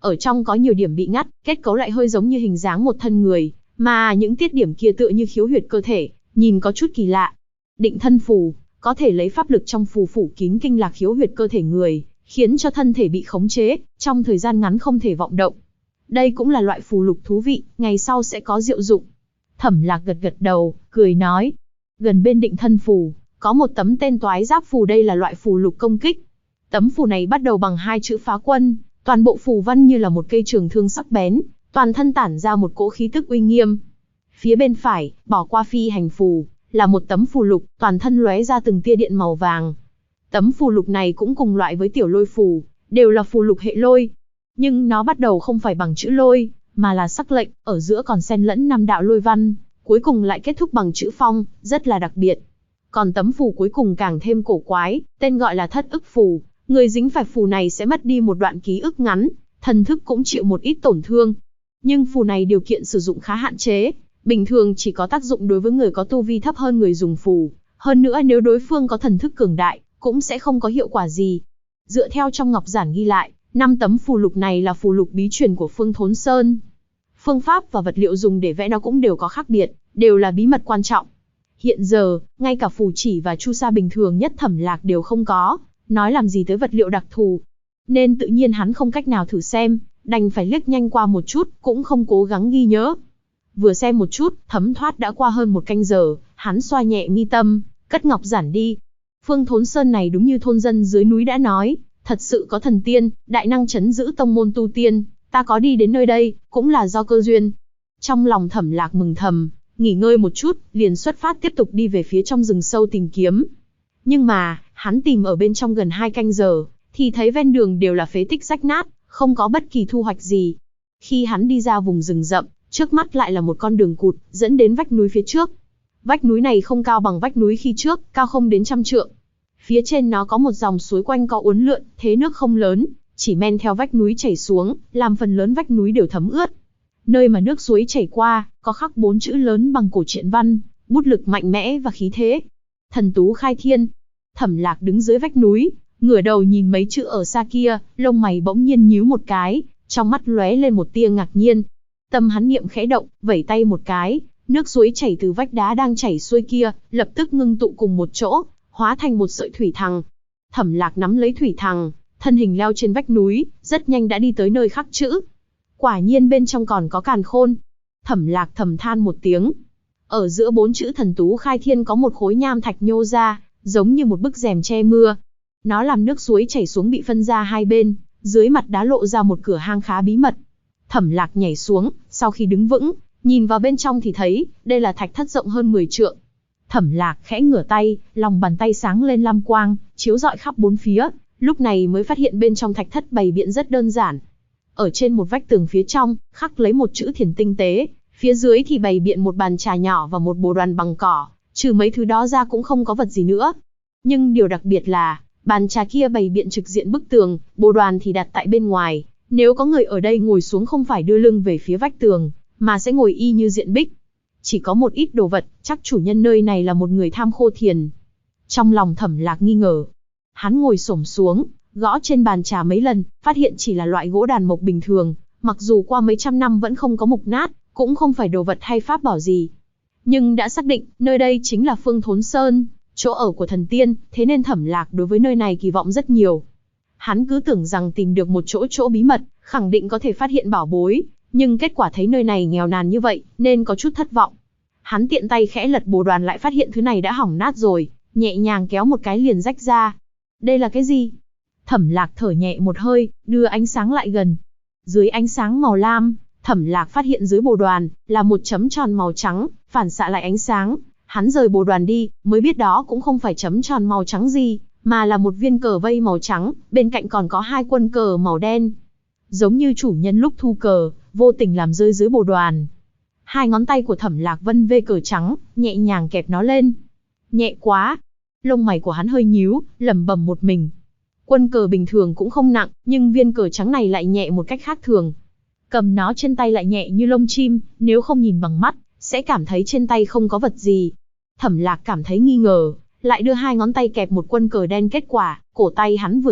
ở trong có nhiều điểm bị ngắt, kết cấu lại hơi giống như hình dáng một thân người, mà những tiết điểm kia tựa như khiếu huyệt cơ thể, nhìn có chút kỳ lạ. Định thân phù, có thể lấy pháp lực trong phù phủ kín kinh lạc khiếu huyệt cơ thể người, khiến cho thân thể bị khống chế, trong thời gian ngắn không thể vọng động. Đây cũng là loại phù lục thú vị, ngày sau sẽ có diệu dụng. Thẩm Lạc gật gật đầu, cười nói. Gần bên định thân phù, có một tấm tên toái giáp phù, đây là loại phù lục công kích. Tấm phù này bắt đầu bằng 2 chữ phá quân, toàn bộ phù văn như là một cây trường thương sắc bén, toàn thân tản ra một cỗ khí tức uy nghiêm. Phía bên phải, bỏ qua phi hành phù, là một tấm phù lục, toàn thân lóe ra từng tia điện màu vàng. Tấm phù lục này cũng cùng loại với tiểu lôi phù, đều là phù lục hệ lôi. Nhưng nó bắt đầu không phải bằng chữ lôi, mà là sắc lệnh, ở giữa còn xen lẫn 5 đạo lôi văn, cuối cùng lại kết thúc bằng chữ phong, rất là đặc biệt. Còn tấm phù cuối cùng càng thêm cổ quái, tên gọi là thất ức phù. Người dính phải phù này sẽ mất đi một đoạn ký ức ngắn, thần thức cũng chịu một ít tổn thương. Nhưng phù này điều kiện sử dụng khá hạn chế, bình thường chỉ có tác dụng đối với người có tu vi thấp hơn người dùng phù. Hơn nữa nếu đối phương có thần thức cường đại, cũng sẽ không có hiệu quả gì. Dựa theo trong ngọc giản ghi lại, 5 tấm phù lục này là phù lục bí truyền của Phương Thốn Sơn. Phương pháp và vật liệu dùng để vẽ nó cũng đều có khác biệt, đều là bí mật quan trọng. Hiện giờ, ngay cả phù chỉ và chu sa bình thường nhất Thẩm Lạc đều không có, nói làm gì tới vật liệu đặc thù. Nên tự nhiên hắn không cách nào thử xem, đành phải liếc nhanh qua một chút, cũng không cố gắng ghi nhớ. Vừa xem một chút, thấm thoát đã qua hơn 1 canh giờ, hắn xoa nhẹ mi tâm, cất ngọc giản đi. Phương Thốn Sơn này đúng như thôn dân dưới núi đã nói, thật sự có thần tiên, đại năng trấn giữ tông môn tu tiên, ta có đi đến nơi đây, cũng là do cơ duyên. Trong lòng Thẩm Lạc mừng thầm, nghỉ ngơi một chút, liền xuất phát tiếp tục đi về phía trong rừng sâu tìm kiếm. Nhưng mà, hắn tìm ở bên trong gần 2 canh giờ, thì thấy ven đường đều là phế tích rách nát, không có bất kỳ thu hoạch gì. Khi hắn đi ra vùng rừng rậm, trước mắt lại là một con đường cụt, dẫn đến vách núi phía trước. Vách núi này không cao bằng vách núi khi trước, cao không đến 100 trượng. Phía trên nó có một dòng suối quanh co uốn lượn, thế nước không lớn, chỉ men theo vách núi chảy xuống, làm phần lớn vách núi đều thấm ướt. Nơi mà nước suối chảy qua, có khắc 4 chữ lớn bằng cổ truyện văn, bút lực mạnh mẽ và khí thế. Thần tú khai thiên. Thẩm Lạc đứng dưới vách núi, ngửa đầu nhìn mấy chữ ở xa kia, lông mày bỗng nhiên nhíu một cái, trong mắt lóe lên một tia ngạc nhiên. Tâm hắn niệm khẽ động, vẩy tay một cái, nước suối chảy từ vách đá đang chảy xuôi kia, lập tức ngưng tụ cùng một chỗ, hóa thành một sợi thủy thằng. Thẩm Lạc nắm lấy thủy thằng, thân hình leo trên vách núi, rất nhanh đã đi tới nơi khắc chữ. Quả nhiên bên trong còn có càn khôn. Thẩm Lạc thầm than một tiếng. Ở giữa 4 chữ thần tú khai thiên có một khối nham thạch nhô ra, giống như một bức rèm che mưa. Nó làm nước suối chảy xuống bị phân ra hai bên, dưới mặt đá lộ ra một cửa hang khá bí mật. Thẩm Lạc nhảy xuống, sau khi đứng vững, nhìn vào bên trong thì thấy, đây là thạch thất rộng hơn 10 trượng. Thẩm Lạc khẽ ngửa tay, lòng bàn tay sáng lên lam quang, chiếu rọi khắp 4 phía, lúc này mới phát hiện bên trong thạch thất bày biện rất đơn giản. Ở trên một vách tường phía trong, khắc lấy một chữ thiền tinh tế, phía dưới thì bày biện một bàn trà nhỏ và một bồ đoàn bằng cỏ, trừ mấy thứ đó ra cũng không có vật gì nữa. Nhưng điều đặc biệt là, bàn trà kia bày biện trực diện bức tường, bồ đoàn thì đặt tại bên ngoài, nếu có người ở đây ngồi xuống không phải đưa lưng về phía vách tường, mà sẽ ngồi y như diện bích. Chỉ có một ít đồ vật, chắc chủ nhân nơi này là một người tham khô thiền. Trong lòng Thẩm Lạc nghi ngờ, hắn ngồi xổm xuống, gõ trên bàn trà mấy lần, phát hiện chỉ là loại gỗ đàn mộc bình thường, mặc dù qua mấy trăm năm vẫn không có mục nát, cũng không phải đồ vật hay pháp bảo gì. Nhưng đã xác định, nơi đây chính là Phương Thốn Sơn, chỗ ở của thần tiên, thế nên Thẩm Lạc đối với nơi này kỳ vọng rất nhiều. Hắn cứ tưởng rằng tìm được một chỗ bí mật, khẳng định có thể phát hiện bảo bối, nhưng kết quả thấy nơi này nghèo nàn như vậy, nên có chút thất vọng. Hắn tiện tay khẽ lật bồ đoàn lại phát hiện thứ này đã hỏng nát rồi, nhẹ nhàng kéo một cái liền rách ra. Đây là cái gì? Thẩm Lạc thở nhẹ một hơi, đưa ánh sáng lại gần. Dưới ánh sáng màu lam, Thẩm Lạc phát hiện dưới bồ đoàn là một chấm tròn màu trắng, phản xạ lại ánh sáng. Hắn rời bồ đoàn đi, mới biết đó cũng không phải chấm tròn màu trắng gì, mà là một viên cờ vây màu trắng, bên cạnh còn có 2 quân cờ màu đen. Giống như chủ nhân lúc thu cờ, vô tình làm rơi dưới bồ đoàn. 2 ngón tay của Thẩm Lạc vân vê cờ trắng, nhẹ nhàng kẹp nó lên. Nhẹ quá. Lông mày của hắn hơi nhíu, lẩm bẩm một mình. Quân cờ bình thường cũng không nặng, nhưng viên cờ trắng này lại nhẹ một cách khác thường. Cầm nó trên tay lại nhẹ như lông chim, nếu không nhìn bằng mắt, sẽ cảm thấy trên tay không có vật gì. Thẩm Lạc cảm thấy nghi ngờ, lại đưa 2 ngón tay kẹp một quân cờ đen, kết quả, cổ tay hắn vừa nhấc,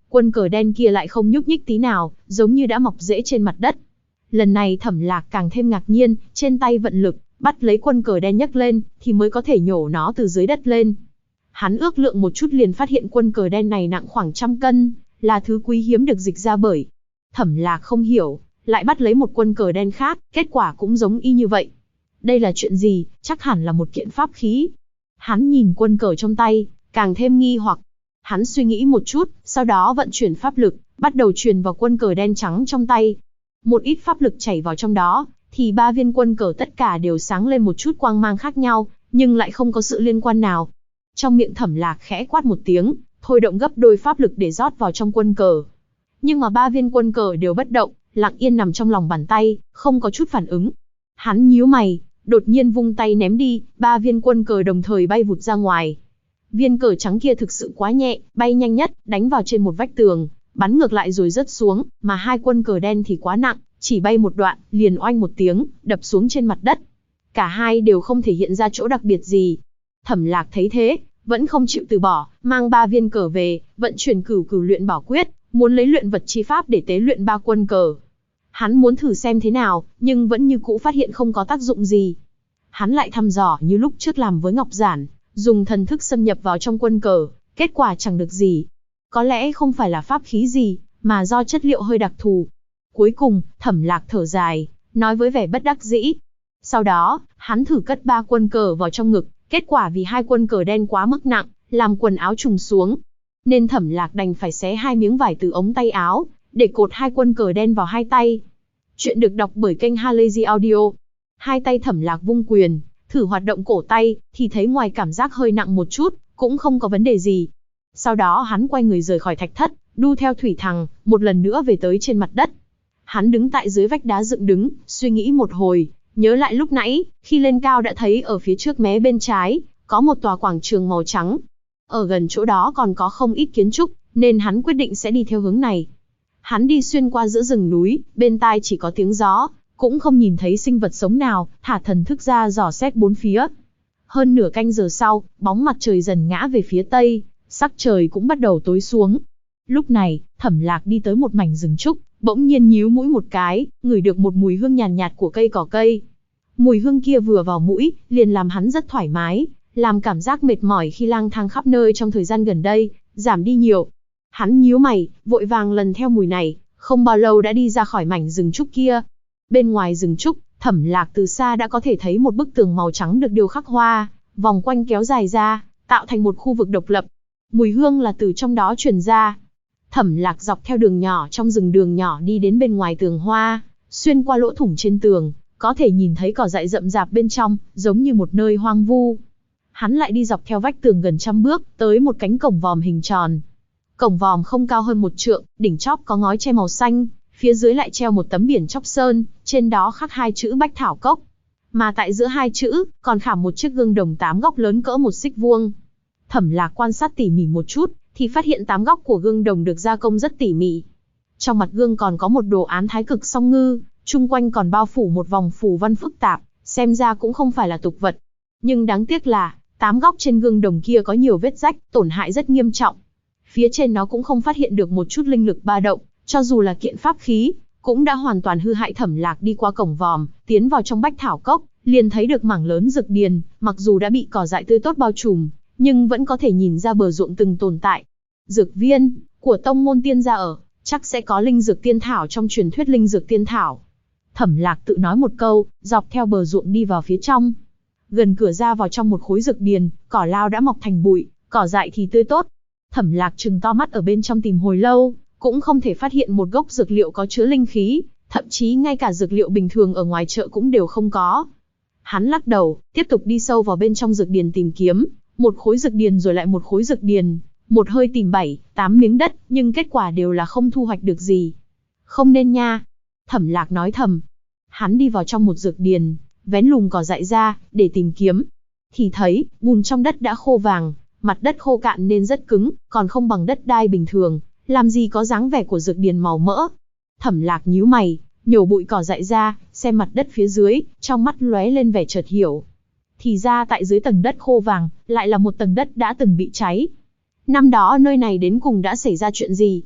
Quân cờ đen kia lại không nhúc nhích tí nào, giống như đã mọc rễ trên mặt đất. Lần này Thẩm Lạc càng thêm ngạc nhiên, trên tay vận lực, bắt lấy quân cờ đen nhấc lên, thì mới có thể nhổ nó từ dưới đất lên. Hắn ước lượng một chút liền phát hiện quân cờ đen này nặng khoảng 100 cân, là thứ quý hiếm được dịch ra bởi. Thẩm Lạc không hiểu, lại bắt lấy một quân cờ đen khác, kết quả cũng giống y như vậy. Đây là chuyện gì, chắc hẳn là một kiện pháp khí. Hắn nhìn quân cờ trong tay, càng thêm nghi hoặc. Hắn suy nghĩ một chút, sau đó vận chuyển pháp lực, bắt đầu truyền vào quân cờ đen trắng trong tay. Một ít pháp lực chảy vào trong đó, thì 3 viên quân cờ tất cả đều sáng lên một chút quang mang khác nhau, nhưng lại không có sự liên quan nào. Trong miệng Thẩm Lạc khẽ quát một tiếng, thôi động gấp đôi pháp lực để rót vào trong quân cờ. Nhưng mà 3 viên quân cờ đều bất động, lặng yên nằm trong lòng bàn tay, không có chút phản ứng. Hắn nhíu mày, đột nhiên vung tay ném đi, 3 viên quân cờ đồng thời bay vụt ra ngoài. Viên cờ trắng kia thực sự quá nhẹ, bay nhanh nhất, đánh vào trên một vách tường, bắn ngược lại rồi rớt xuống, mà 2 quân cờ đen thì quá nặng, chỉ bay một đoạn, liền oanh một tiếng, đập xuống trên mặt đất. Cả hai đều không thể hiện ra chỗ đặc biệt gì. Thẩm Lạc thấy thế, vẫn không chịu từ bỏ, mang 3 viên cờ về, vận chuyển cửu cửu luyện bảo quyết, muốn lấy luyện vật chi pháp để tế luyện 3 quân cờ. Hắn muốn thử xem thế nào, nhưng vẫn như cũ phát hiện không có tác dụng gì. Hắn lại thăm dò như lúc trước làm với Ngọc Giản, dùng thần thức xâm nhập vào trong quân cờ, kết quả chẳng được gì. Có lẽ không phải là pháp khí gì, mà do chất liệu hơi đặc thù. Cuối cùng, Thẩm Lạc thở dài, nói với vẻ bất đắc dĩ. Sau đó, hắn thử cất 3 quân cờ vào trong ngực, kết quả vì 2 quân cờ đen quá mức nặng, làm quần áo trùng xuống. Nên Thẩm Lạc đành phải xé 2 miếng vải từ ống tay áo, để cột 2 quân cờ đen vào 2 tay. Chuyện được đọc bởi kênh Halazy Audio. 2 tay Thẩm Lạc vung quyền, thử hoạt động cổ tay, thì thấy ngoài cảm giác hơi nặng một chút, cũng không có vấn đề gì. Sau đó hắn quay người rời khỏi thạch thất, đu theo thủy thằng, một lần nữa về tới trên mặt đất. Hắn đứng tại dưới vách đá dựng đứng, suy nghĩ một hồi, nhớ lại lúc nãy, khi lên cao đã thấy ở phía trước mé bên trái, có một tòa quảng trường màu trắng. Ở gần chỗ đó còn có không ít kiến trúc, nên hắn quyết định sẽ đi theo hướng này. Hắn đi xuyên qua giữa rừng núi, bên tai chỉ có tiếng gió, cũng không nhìn thấy sinh vật sống nào, thả thần thức ra dò xét bốn phía. Hơn nửa canh giờ sau, bóng mặt trời dần ngã về phía tây, sắc trời cũng bắt đầu tối xuống. Lúc này, Thẩm Lạc đi tới một mảnh rừng trúc, bỗng nhiên nhíu mũi một cái, ngửi được một mùi hương nhàn nhạt của cây cỏ cây. Mùi hương kia vừa vào mũi, liền làm hắn rất thoải mái, làm cảm giác mệt mỏi khi lang thang khắp nơi trong thời gian gần đây giảm đi nhiều. Hắn nhíu mày, vội vàng lần theo mùi này, không bao lâu đã đi ra khỏi mảnh rừng trúc kia. Bên ngoài rừng trúc, Thẩm Lạc từ xa đã có thể thấy một bức tường màu trắng được điêu khắc hoa, vòng quanh kéo dài ra, tạo thành một khu vực độc lập. Mùi hương là từ trong đó truyền ra. Thẩm Lạc dọc theo đường nhỏ trong rừng đường nhỏ đi đến bên ngoài tường hoa, xuyên qua lỗ thủng trên tường, có thể nhìn thấy cỏ dại rậm rạp bên trong, giống như một nơi hoang vu. Hắn lại đi dọc theo vách tường gần 100 bước, tới một cánh cổng vòm hình tròn. Cổng vòm không cao hơn 1 trượng, đỉnh chóp có ngói tre màu xanh, phía dưới lại treo một tấm biển chóc sơn, trên đó khắc 2 chữ Bách Thảo Cốc. Mà tại giữa 2 chữ, còn khảm một chiếc gương đồng 8 góc lớn cỡ 1 xích vuông. Thẩm Lạc quan sát tỉ mỉ một chút, thì phát hiện 8 góc của gương đồng được gia công rất tỉ mỉ. Trong mặt gương còn có một đồ án thái cực song ngư, chung quanh còn bao phủ một vòng phù văn phức tạp, xem ra cũng không phải là tục vật. Nhưng đáng tiếc là, 8 góc trên gương đồng kia có nhiều vết rách, tổn hại rất nghiêm trọng. Phía trên nó cũng không phát hiện được một chút linh lực ba động, cho dù là kiện pháp khí, cũng đã hoàn toàn hư hại. Thẩm Lạc đi qua cổng vòm, tiến vào trong Bách Thảo Cốc, liền thấy được mảng lớn dược điền, mặc dù đã bị cỏ dại tươi tốt bao trùm, nhưng vẫn có thể nhìn ra bờ ruộng từng tồn tại. Dược viên của tông môn tiên gia ở, chắc sẽ có linh dược tiên thảo trong truyền thuyết linh dược tiên thảo. Thẩm Lạc tự nói một câu, dọc theo bờ ruộng đi vào phía trong. Gần cửa ra vào trong một khối dược điền, cỏ lao đã mọc thành bụi, cỏ dại thì tươi tốt. Thẩm Lạc trừng to mắt ở bên trong tìm hồi lâu, cũng không thể phát hiện một gốc dược liệu có chứa linh khí, thậm chí ngay cả dược liệu bình thường ở ngoài chợ cũng đều không có. Hắn lắc đầu, tiếp tục đi sâu vào bên trong dược điền tìm kiếm, một khối dược điền rồi lại một khối dược điền, một hơi tìm 7, 8 miếng đất, nhưng kết quả đều là không thu hoạch được gì. Không nên nha, Thẩm Lạc nói thầm. Hắn đi vào trong một dược điền, vén lùm cỏ dại ra, để tìm kiếm. Thì thấy, bùn trong đất đã khô vàng, mặt đất khô cạn nên rất cứng, còn không bằng đất đai bình thường, làm gì có dáng vẻ của dược điền màu mỡ. Thẩm Lạc nhíu mày, nhổ bụi cỏ dại ra, xem mặt đất phía dưới, trong mắt lóe lên vẻ chợt hiểu. Thì ra tại dưới tầng đất khô vàng, lại là một tầng đất đã từng bị cháy. Năm đó nơi này đến cùng đã xảy ra chuyện gì?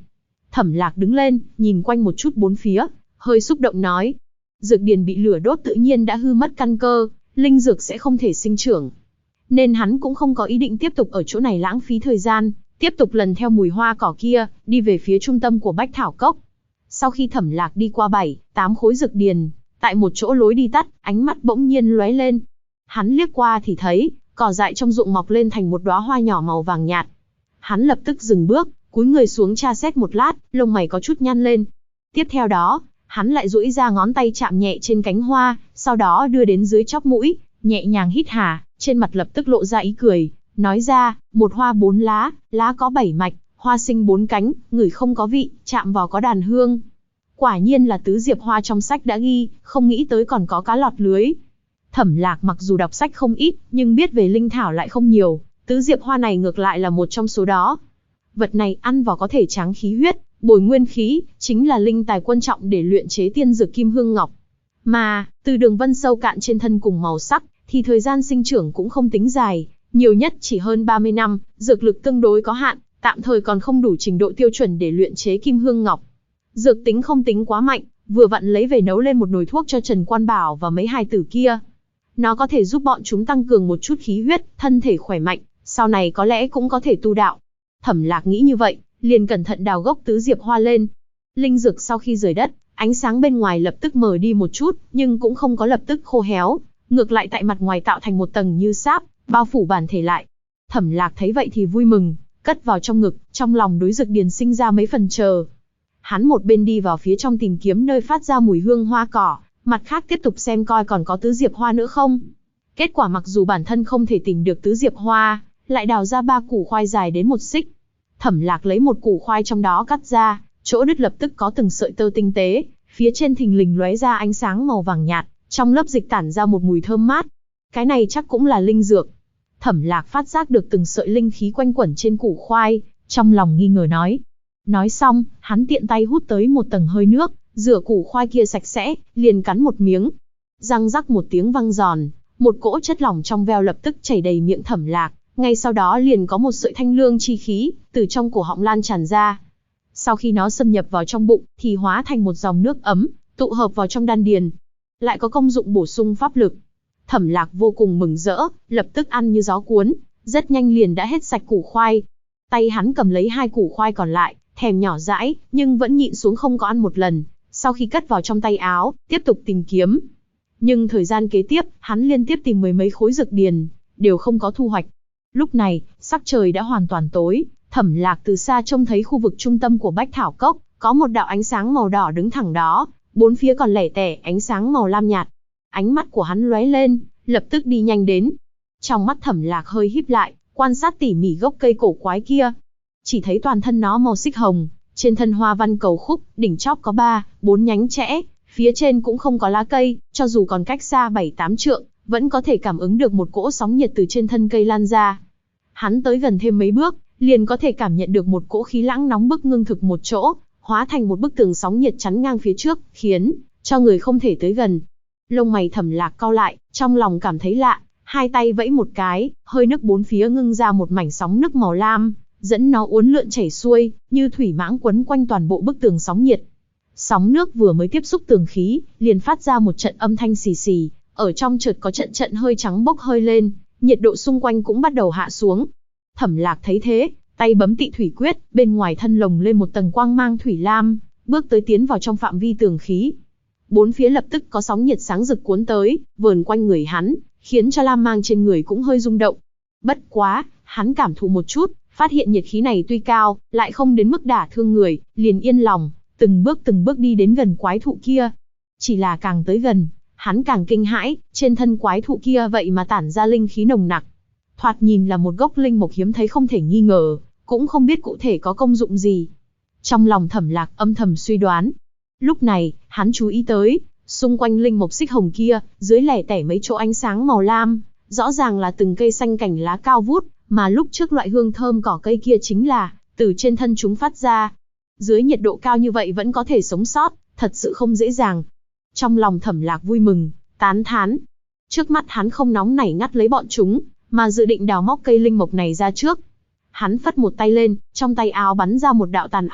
Thẩm Lạc đứng lên, nhìn quanh một chút bốn phía, hơi xúc động nói. Dược điền bị lửa đốt tự nhiên đã hư mất căn cơ, linh dược sẽ không thể sinh trưởng. Nên hắn cũng không có ý định tiếp tục ở chỗ này lãng phí thời gian, tiếp tục lần theo mùi hoa cỏ kia, đi về phía trung tâm của Bách Thảo Cốc. Sau khi Thẩm Lạc đi qua 7-8 khối dược điền, tại một chỗ lối đi tắt, ánh mắt bỗng nhiên lóe lên. Hắn liếc qua thì thấy, cỏ dại trong ruộng mọc lên thành một đóa hoa nhỏ màu vàng nhạt. Hắn lập tức dừng bước, cúi người xuống tra xét một lát, lông mày có chút nhăn lên. Tiếp theo đó, hắn lại duỗi ra ngón tay chạm nhẹ trên cánh hoa, sau đó đưa đến dưới chóp mũi, nhẹ nhàng hít hà, trên mặt lập tức lộ ra ý cười, nói ra, một hoa 4 lá, lá có 7 mạch, hoa sinh 4 cánh, ngửi không có vị, chạm vào có đàn hương. Quả nhiên là tứ diệp hoa trong sách đã ghi, không nghĩ tới còn có cá lọt lưới. Thẩm Lạc mặc dù đọc sách không ít, nhưng biết về linh thảo lại không nhiều, tứ diệp hoa này ngược lại là một trong số đó. Vật này ăn vào có thể tráng khí huyết, bồi nguyên khí, chính là linh tài quan trọng để luyện chế tiên dược kim hương ngọc. Mà, từ đường vân sâu cạn trên thân cùng màu sắc, thì thời gian sinh trưởng cũng không tính dài, nhiều nhất chỉ hơn 30 năm, dược lực tương đối có hạn, tạm thời còn không đủ trình độ tiêu chuẩn để luyện chế kim hương ngọc. Dược tính không tính quá mạnh, vừa vặn lấy về nấu lên một nồi thuốc cho Trần Quan Bảo và mấy hài tử kia. Nó có thể giúp bọn chúng tăng cường một chút khí huyết, thân thể khỏe mạnh, sau này có lẽ cũng có thể tu đạo. Thẩm Lạc nghĩ như vậy, liền cẩn thận đào gốc tứ diệp hoa lên. Linh dược sau khi rời đất, ánh sáng bên ngoài lập tức mờ đi một chút, nhưng cũng không có lập tức khô héo, ngược lại tại mặt ngoài tạo thành một tầng như sáp, bao phủ bản thể lại. Thẩm Lạc thấy vậy thì vui mừng, cất vào trong ngực, trong lòng đối dược điền sinh ra mấy phần chờ. Hắn một bên đi vào phía trong tìm kiếm nơi phát ra mùi hương hoa cỏ, mặt khác tiếp tục xem coi còn có tứ diệp hoa nữa không. Kết quả mặc dù bản thân không thể tìm được tứ diệp hoa, lại đào ra 3 củ khoai dài đến 1 xích. Thẩm Lạc lấy một củ khoai trong đó cắt ra, chỗ đứt lập tức có từng sợi tơ tinh tế, phía trên thình lình lóe ra ánh sáng màu vàng nhạt, trong lớp dịch tản ra một mùi thơm mát. Cái này chắc cũng là linh dược. Thẩm Lạc phát giác được từng sợi linh khí quanh quẩn trên củ khoai, trong lòng nghi ngờ nói. Nói xong, hắn tiện tay hút tới một tầng hơi nước, rửa củ khoai kia sạch sẽ, liền cắn một miếng. Răng rắc một tiếng vang giòn, một cỗ chất lỏng trong veo lập tức chảy đầy miệng Thẩm Lạc, ngay sau đó liền có một sợi thanh lương chi khí từ trong cổ họng lan tràn ra. Sau khi nó xâm nhập vào trong bụng, thì hóa thành một dòng nước ấm, tụ hợp vào trong đan điền, lại có công dụng bổ sung pháp lực. Thẩm Lạc vô cùng mừng rỡ, lập tức ăn như gió cuốn, rất nhanh liền đã hết sạch củ khoai. Tay hắn cầm lấy 2 củ khoai còn lại, thèm nhỏ dãi, nhưng vẫn nhịn xuống không có ăn một lần. Sau khi cất vào trong tay áo, tiếp tục tìm kiếm. Nhưng thời gian kế tiếp, hắn liên tiếp tìm 10 mấy khối dược điền, đều không có thu hoạch. Lúc này, sắc trời đã hoàn toàn tối, Thẩm Lạc từ xa trông thấy khu vực trung tâm của Bách Thảo Cốc, có một đạo ánh sáng màu đỏ đứng thẳng đó, bốn phía còn lẻ tẻ ánh sáng màu lam nhạt. Ánh mắt của hắn lóe lên, lập tức đi nhanh đến. Trong mắt Thẩm Lạc hơi híp lại, quan sát tỉ mỉ gốc cây cổ quái kia. Chỉ thấy toàn thân nó màu xích hồng, trên thân hoa văn cầu khúc, đỉnh chóp có 3-4 nhánh chẽ, phía trên cũng không có lá cây, cho dù còn cách xa 7-8 trượng, vẫn có thể cảm ứng được một cỗ sóng nhiệt từ trên thân cây lan ra. Hắn tới gần thêm mấy bước, liền có thể cảm nhận được một cỗ khí lãng nóng bức ngưng thực một chỗ, hóa thành một bức tường sóng nhiệt chắn ngang phía trước, khiến cho người không thể tới gần. Lông mày Thẩm Lạc cau lại, trong lòng cảm thấy lạ, hai tay vẫy một cái, hơi nước bốn phía ngưng ra một mảnh sóng nước màu lam, dẫn nó uốn lượn chảy xuôi, như thủy mãng quấn quanh toàn bộ bức tường sóng nhiệt. Sóng nước vừa mới tiếp xúc tường khí, liền phát ra một trận âm thanh xì xì, ở trong chợt có trận trận hơi trắng bốc hơi lên, nhiệt độ xung quanh cũng bắt đầu hạ xuống. Thẩm Lạc thấy thế, tay bấm Tị Thủy Quyết, bên ngoài thân lồng lên một tầng quang mang thủy lam, bước tới tiến vào trong phạm vi tường khí. Bốn phía lập tức có sóng nhiệt sáng rực cuốn tới, vờn quanh người hắn, khiến cho lam mang trên người cũng hơi rung động. Bất quá, hắn cảm thụ một chút, phát hiện nhiệt khí này tuy cao, lại không đến mức đả thương người, liền yên lòng, từng bước đi đến gần quái thụ kia. Chỉ là càng tới gần, hắn càng kinh hãi, trên thân quái thụ kia vậy mà tản ra linh khí nồng nặc. Thoạt nhìn là một gốc linh mộc hiếm thấy không thể nghi ngờ, cũng không biết cụ thể có công dụng gì. Trong lòng Thẩm Lạc âm thầm suy đoán. Lúc này, hắn chú ý tới, xung quanh linh mộc xích hồng kia, dưới lẻ tẻ mấy chỗ ánh sáng màu lam, rõ ràng là từng cây xanh cành lá cao vút, mà lúc trước loại hương thơm cỏ cây kia chính là từ trên thân chúng phát ra. Dưới nhiệt độ cao như vậy vẫn có thể sống sót, thật sự không dễ dàng. Trong lòng Thẩm Lạc vui mừng, tán thán. Trước mắt hắn không nóng nảy ngắt lấy bọn chúng, mà dự định đào móc cây linh mộc này ra trước. Hắn phất một tay lên, trong tay áo bắn ra một đạo tàn ảnh,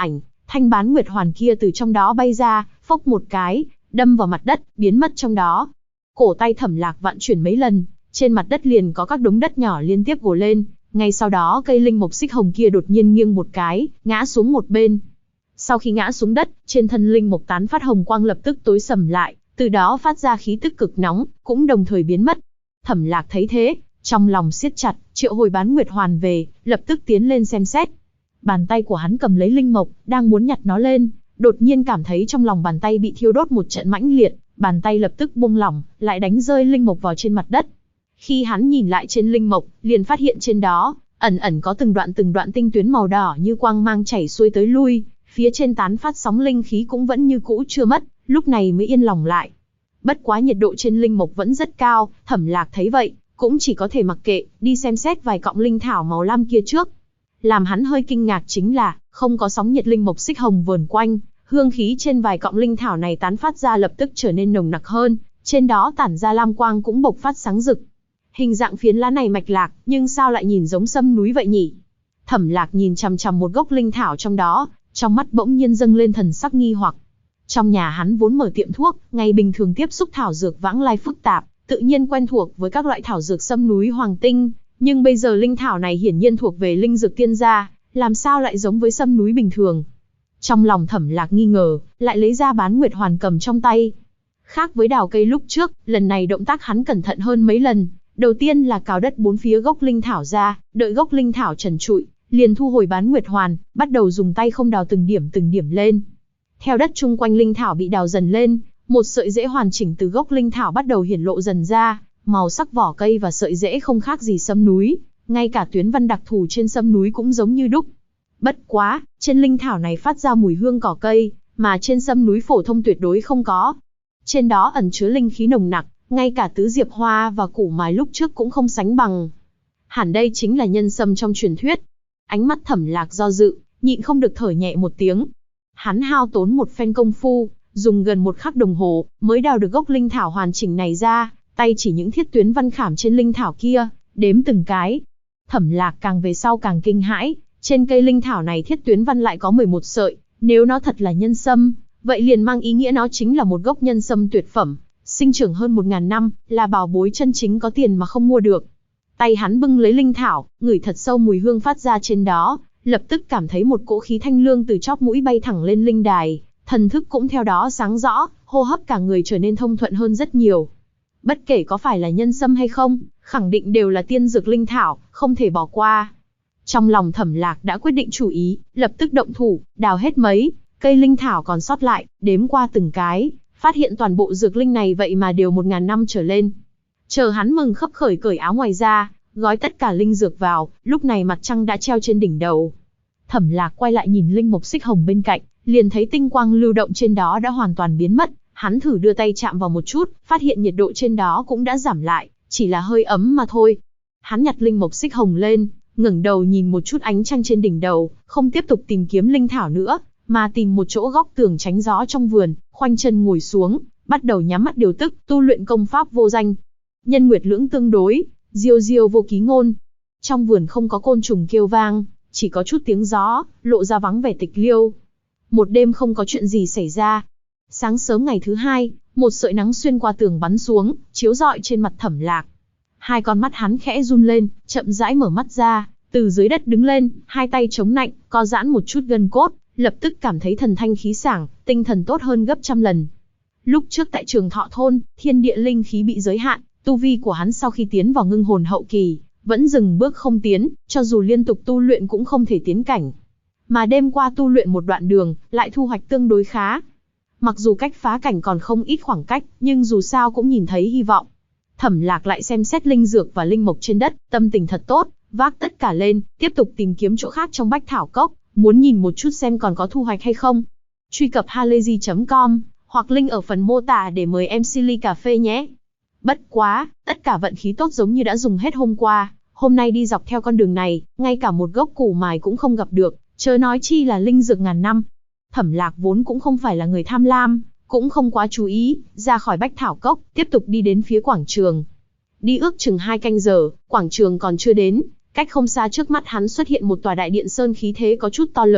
thanh bán nguyệt hoàn kia từ trong đó bay ra, phốc một cái, đâm vào mặt đất, biến mất trong đó. Cổ tay Thẩm Lạc vặn chuyển mấy lần, trên mặt đất liền có các đống đất nhỏ liên tiếp gồ lên, ngay sau đó cây linh mộc xích hồng kia đột nhiên nghiêng một cái, ngã xuống một bên. Sau khi ngã xuống đất, trên thân linh mộc tán phát hồng quang lập tức tối sầm lại, từ đó phát ra khí tức cực nóng, cũng đồng thời biến mất. Thẩm Lạc thấy thế, trong lòng siết chặt, triệu hồi bán nguyệt hoàn về, lập tức tiến lên xem xét. Bàn tay của hắn cầm lấy linh mộc, đang muốn nhặt nó lên, đột nhiên cảm thấy trong lòng bàn tay bị thiêu đốt một trận mãnh liệt, bàn tay lập tức buông lỏng, lại đánh rơi linh mộc vào trên mặt đất. Khi hắn nhìn lại trên linh mộc, liền phát hiện trên đó, ẩn ẩn có từng đoạn tinh tuyến màu đỏ như quang mang chảy xuôi tới lui, phía trên tán phát sóng linh khí cũng vẫn như cũ chưa mất, lúc này mới yên lòng lại. Bất quá nhiệt độ trên linh mộc vẫn rất cao, Thẩm Lạc thấy vậy, cũng chỉ có thể mặc kệ, đi xem xét vài cọng linh thảo màu lam kia trước. Làm hắn hơi kinh ngạc chính là, không có sóng nhiệt linh mộc xích hồng vờn quanh, hương khí trên vài cọng linh thảo này tán phát ra lập tức trở nên nồng nặc hơn, trên đó tản ra lam quang cũng bộc phát sáng rực. Hình dạng phiến lá này mạch lạc, nhưng sao lại nhìn giống sâm núi vậy nhỉ? Thẩm Lạc nhìn chằm chằm một gốc linh thảo trong đó, trong mắt bỗng nhiên dâng lên thần sắc nghi hoặc. Trong nhà hắn vốn mở tiệm thuốc, ngày bình thường tiếp xúc thảo dược vãng lai phức tạp, tự nhiên quen thuộc với các loại thảo dược sâm núi hoàng tinh, nhưng bây giờ linh thảo này hiển nhiên thuộc về linh dược tiên gia, làm sao lại giống với sâm núi bình thường? Trong lòng Thẩm Lạc nghi ngờ, lại lấy ra bán nguyệt hoàn cầm trong tay. Khác với đào cây lúc trước, lần này động tác hắn cẩn thận hơn mấy lần. Đầu tiên là cào đất bốn phía gốc linh thảo ra, đợi gốc linh thảo trần trụi, liền thu hồi bán nguyệt hoàn, bắt đầu dùng tay không đào từng điểm lên. Theo đất chung quanh linh thảo bị đào dần lên, một sợi rễ hoàn chỉnh từ gốc linh thảo bắt đầu hiển lộ dần ra, màu sắc vỏ cây và sợi rễ không khác gì sâm núi, ngay cả tuyến văn đặc thù trên sâm núi cũng giống như đúc. Bất quá, trên linh thảo này phát ra mùi hương cỏ cây, mà trên sâm núi phổ thông tuyệt đối không có. Trên đó ẩn chứa linh khí nồng nặc, ngay cả tứ diệp hoa và củ mài lúc trước cũng không sánh bằng. Hẳn đây chính là nhân sâm trong truyền thuyết. Ánh mắt Thẩm Lạc do dự, nhịn không được thở nhẹ một tiếng. Hắn hao tốn một phen công phu, dùng gần 1 khắc đồng hồ, mới đào được gốc linh thảo hoàn chỉnh này ra, tay chỉ những thiết tuyến văn khảm trên linh thảo kia, đếm từng cái. Thẩm Lạc càng về sau càng kinh hãi, trên cây linh thảo này thiết tuyến văn lại có 11 sợi, nếu nó thật là nhân sâm, vậy liền mang ý nghĩa nó chính là một gốc nhân sâm tuyệt phẩm, sinh trưởng hơn 1000 năm, là bảo bối chân chính có tiền mà không mua được. Tay hắn bưng lấy linh thảo, ngửi thật sâu mùi hương phát ra trên đó, lập tức cảm thấy một cỗ khí thanh lương từ chóp mũi bay thẳng lên linh đài, thần thức cũng theo đó sáng rõ, hô hấp cả người trở nên thông thuận hơn rất nhiều. Bất kể có phải là nhân sâm hay không, khẳng định đều là tiên dược linh thảo, không thể bỏ qua. Trong lòng Thẩm Lạc đã quyết định chủ ý, lập tức động thủ, đào hết mấy cây linh thảo còn sót lại, đếm qua từng cái, phát hiện toàn bộ dược linh này vậy mà đều 1000 năm trở lên. Chờ hắn mừng khấp khởi cởi áo ngoài ra, gói tất cả linh dược vào, lúc này mặt trăng đã treo trên đỉnh đầu. Thẩm Lạc quay lại nhìn linh mộc xích hồng bên cạnh, liền thấy tinh quang lưu động trên đó đã hoàn toàn biến mất. Hắn thử đưa tay chạm vào một chút, phát hiện nhiệt độ trên đó cũng đã giảm lại, chỉ là hơi ấm mà thôi. Hắn nhặt linh mộc xích hồng lên, ngẩng đầu nhìn một chút ánh trăng trên đỉnh đầu, không tiếp tục tìm kiếm linh thảo nữa, mà tìm một chỗ góc tường tránh gió trong vườn, khoanh chân ngồi xuống, bắt đầu nhắm mắt điều tức, tu luyện công pháp vô danh. Nhân nguyệt lưỡng tương đối, diêu diêu vô ký ngôn. Trong vườn không có côn trùng kêu vang, chỉ có chút tiếng gió, lộ ra vắng vẻ tịch liêu. Một đêm không có chuyện gì xảy ra. Sáng sớm ngày thứ hai, một sợi nắng xuyên qua tường bắn xuống, chiếu rọi trên mặt Thẩm Lạc. Hai con mắt hắn khẽ run lên, chậm rãi mở mắt ra, từ dưới đất đứng lên, hai tay chống nạnh, co giãn một chút gân cốt, lập tức cảm thấy thần thanh khí sảng, tinh thần tốt hơn gấp trăm lần. Lúc trước tại Trường Thọ thôn, thiên địa linh khí bị giới hạn, tu vi của hắn sau khi tiến vào ngưng hồn hậu kỳ, vẫn dừng bước không tiến, cho dù liên tục tu luyện cũng không thể tiến cảnh. Mà đêm qua tu luyện một đoạn đường, lại thu hoạch tương đối khá. Mặc dù cách phá cảnh còn không ít khoảng cách, nhưng dù sao cũng nhìn thấy hy vọng. Thẩm Lạc lại xem xét linh dược và linh mộc trên đất, tâm tình thật tốt, vác tất cả lên, tiếp tục tìm kiếm chỗ khác trong Bách Thảo Cốc, muốn nhìn một chút xem còn có thu hoạch hay không. Truy cập halayzi.com, hoặc link ở phần mô tả để mời em ly cà phê nhé. Bất quá, tất cả vận khí tốt giống như đã dùng hết hôm qua, hôm nay đi dọc theo con đường này, ngay cả một gốc củ mài cũng không gặp được, chớ nói chi là linh dược ngàn năm. Thẩm Lạc vốn cũng không phải là người tham lam, cũng không quá chú ý, ra khỏi Bách Thảo Cốc, tiếp tục đi đến phía quảng trường. Đi ước chừng 2 canh giờ, quảng trường còn chưa đến, cách không xa trước mắt hắn xuất hiện một tòa đại điện sơn khí thế có chút to lớn,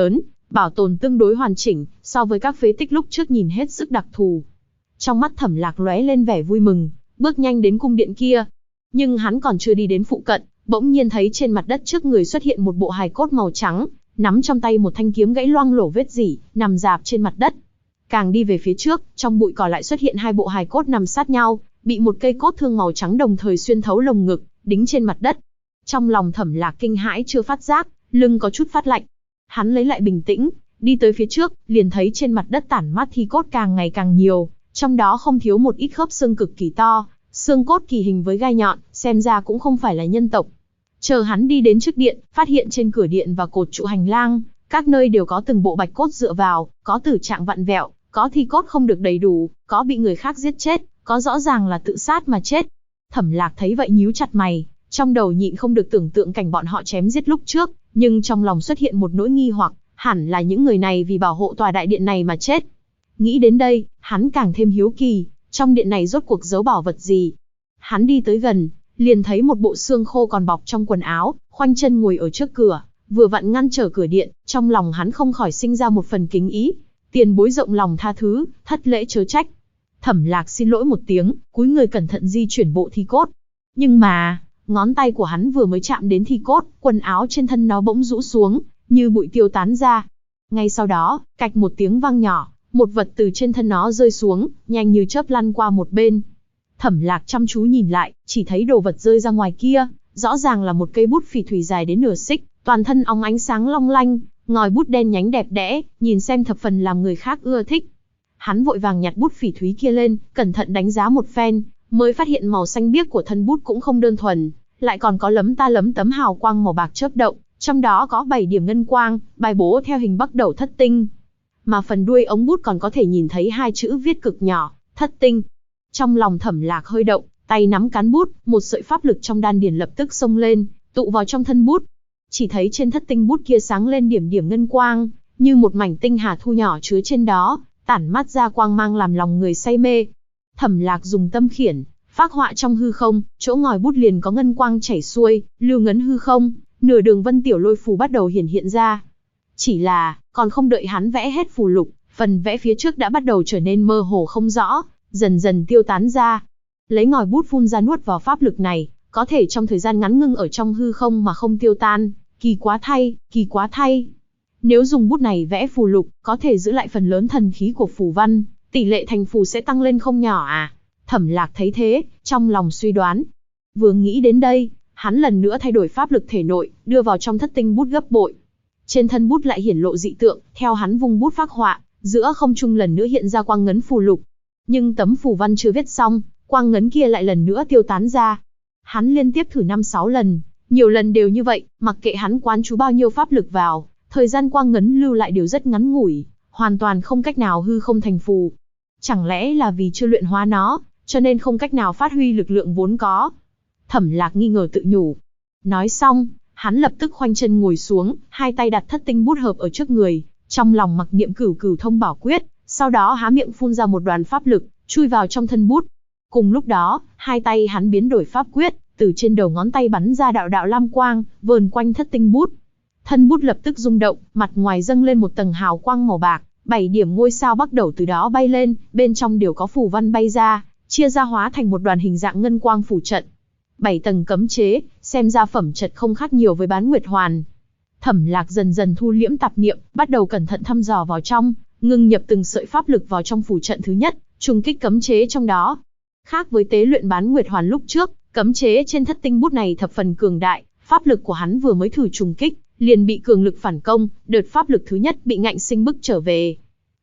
bảo tồn tương đối hoàn chỉnh, so với các phế tích lúc trước nhìn hết sức đặc thù. Trong mắt Thẩm Lạc lóe lên vẻ vui mừng, bước nhanh đến cung điện kia. Nhưng hắn còn chưa đi đến phụ cận, bỗng nhiên thấy trên mặt đất trước người xuất hiện một bộ hài cốt màu trắng, nắm trong tay một thanh kiếm gãy loang lổ vết rỉ, nằm rạp trên mặt đất. Càng đi về phía trước, trong bụi cỏ lại xuất hiện hai bộ hài cốt nằm sát nhau, bị một cây cốt thương màu trắng đồng thời xuyên thấu lồng ngực, đính trên mặt đất. Trong lòng Thẩm Lạc kinh hãi chưa phát giác, lưng có chút phát lạnh. Hắn lấy lại bình tĩnh, đi tới phía trước, liền thấy trên mặt đất tản mát thi cốt càng ngày càng nhiều, trong đó không thiếu một ít khớp xương cực kỳ to, xương cốt kỳ hình với gai nhọn, xem ra cũng không phải là nhân tộc. Chờ hắn đi đến trước điện, phát hiện trên cửa điện và cột trụ hành lang, các nơi đều có từng bộ bạch cốt dựa vào, có tử trạng vặn vẹo, có thi cốt không được đầy đủ, có bị người khác giết chết, có rõ ràng là tự sát mà chết. Thẩm Lạc thấy vậy nhíu chặt mày, trong đầu nhịn không được tưởng tượng cảnh bọn họ chém giết lúc trước, nhưng trong lòng xuất hiện một nỗi nghi hoặc, hẳn là những người này vì bảo hộ tòa đại điện này mà chết. Nghĩ đến đây, hắn càng thêm hiếu kỳ, trong điện này rốt cuộc giấu bảo vật gì. Hắn đi tới gần, liền thấy một bộ xương khô còn bọc trong quần áo, khoanh chân ngồi ở trước cửa, vừa vặn ngăn trở cửa điện, trong lòng hắn không khỏi sinh ra một phần kính ý. Tiền bối rộng lòng tha thứ, thất lễ chớ trách. Thẩm Lạc xin lỗi một tiếng, cúi người cẩn thận di chuyển bộ thi cốt. Nhưng mà, ngón tay của hắn vừa mới chạm đến thi cốt, quần áo trên thân nó bỗng rũ xuống, như bụi tiêu tán ra. Ngay sau đó, cạch một tiếng vang nhỏ, một vật từ trên thân nó rơi xuống, nhanh như chớp lăn qua một bên. Thẩm Lạc chăm chú nhìn lại, chỉ thấy đồ vật rơi ra ngoài kia, rõ ràng là một cây bút phỉ thủy dài đến nửa xích, toàn thân óng ánh sáng long lanh, ngòi bút đen nhánh đẹp đẽ, nhìn xem thập phần làm người khác ưa thích. Hắn vội vàng nhặt bút phỉ thúy kia lên, cẩn thận đánh giá một phen, mới phát hiện màu xanh biếc của thân bút cũng không đơn thuần, lại còn có lấm tấm hào quang màu bạc chớp động, trong đó có 7 điểm ngân quang, bài bố theo hình bắc đầu thất tinh. Mà phần đuôi ống bút còn có thể nhìn thấy hai chữ viết cực nhỏ, thất tinh. Trong lòng Thẩm Lạc hơi động, tay nắm cán bút, một sợi pháp lực trong đan điền lập tức xông lên, tụ vào trong thân bút. Chỉ thấy trên thất tinh bút kia sáng lên điểm điểm ngân quang, như một mảnh tinh hà thu nhỏ chứa trên đó, tản mát ra quang mang làm lòng người say mê. Thẩm Lạc dùng tâm khiển, phác họa trong hư không, chỗ ngòi bút liền có ngân quang chảy xuôi, lưu ngấn hư không, nửa đường vân tiểu lôi phù bắt đầu hiện ra. Chỉ là, còn không đợi hắn vẽ hết phù lục, phần vẽ phía trước đã bắt đầu trở nên mơ hồ không rõ, dần dần tiêu tán ra. Lấy ngòi bút phun ra nuốt vào pháp lực này, có thể trong thời gian ngắn ngưng ở trong hư không mà không tiêu tan, kỳ quá thay, kỳ quá thay. Nếu dùng bút này vẽ phù lục, có thể giữ lại phần lớn thần khí của phù văn, tỷ lệ thành phù sẽ tăng lên không nhỏ à. Thẩm Lạc thấy thế, trong lòng suy đoán. Vừa nghĩ đến đây, hắn lần nữa thay đổi pháp lực thể nội, đưa vào trong thất tinh bút gấp bội. Trên thân bút lại hiển lộ dị tượng, theo hắn vung bút phác họa, giữa không trung lần nữa hiện ra quang ngấn phù lục. Nhưng tấm phù văn chưa viết xong, quang ngấn kia lại lần nữa tiêu tán ra. Hắn liên tiếp thử 5-6 lần, nhiều lần đều như vậy, mặc kệ hắn quán chú bao nhiêu pháp lực vào, thời gian quang ngấn lưu lại đều rất ngắn ngủi, hoàn toàn không cách nào hư không thành phù. Chẳng lẽ là vì chưa luyện hóa nó, cho nên không cách nào phát huy lực lượng vốn có? Thẩm Lạc nghi ngờ tự nhủ. Nói xong, hắn lập tức khoanh chân ngồi xuống, hai tay đặt thất tinh bút hợp ở trước người, trong lòng mặc niệm cửu cửu thông bảo quyết, sau đó há miệng phun ra một đoàn pháp lực, chui vào trong thân bút. Cùng lúc đó, hai tay hắn biến đổi pháp quyết, từ trên đầu ngón tay bắn ra đạo đạo lam quang, vờn quanh thất tinh bút. Thân bút lập tức rung động, mặt ngoài dâng lên một tầng hào quang màu bạc, 7 điểm ngôi sao bắt đầu từ đó bay lên, bên trong đều có phù văn bay ra, chia ra hóa thành một đoàn hình dạng ngân quang phủ trận. 7 tầng cấm chế, xem ra phẩm chất không khác nhiều với Bán Nguyệt Hoàn. Thẩm Lạc dần dần thu liễm tạp niệm, bắt đầu cẩn thận thăm dò vào trong, ngưng nhập từng sợi pháp lực vào trong phủ trận thứ nhất, trùng kích cấm chế trong đó. Khác với tế luyện Bán Nguyệt Hoàn lúc trước, cấm chế trên thất tinh bút này thập phần cường đại, pháp lực của hắn vừa mới thử trùng kích, liền bị cường lực phản công, đợt pháp lực thứ nhất bị ngạnh sinh bức trở về.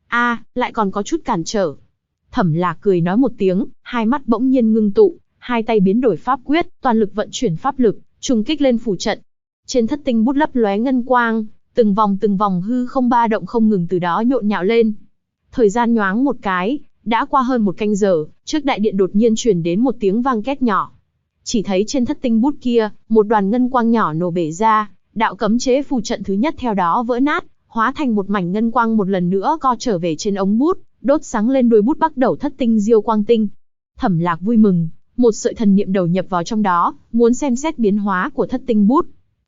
Lại còn có chút cản trở. Thẩm Lạc cười nói một tiếng, hai mắt bỗng nhiên ngưng tụ, hai tay biến đổi pháp quyết, toàn lực vận chuyển pháp lực, trùng kích lên phủ trận. Trên thất tinh bút lấp lóe ngân quang, từng vòng hư không ba động không ngừng từ đó nhộn nhạo lên. Thời gian nhoáng một cái, đã qua hơn một canh giờ, trước đại điện đột nhiên truyền đến một tiếng vang két nhỏ. Chỉ thấy trên thất tinh bút kia, một đoàn ngân quang nhỏ nổ bể ra, đạo cấm chế phù trận thứ nhất theo đó vỡ nát, hóa thành một mảnh ngân quang một lần nữa co trở về trên ống bút, đốt sáng lên đuôi bút bắt đầu thất tinh diêu quang tinh. Thẩm Lạc vui mừng, một sợi thần niệm đầu nhập vào trong đó, muốn xem xét biến hóa của thất tinh bút.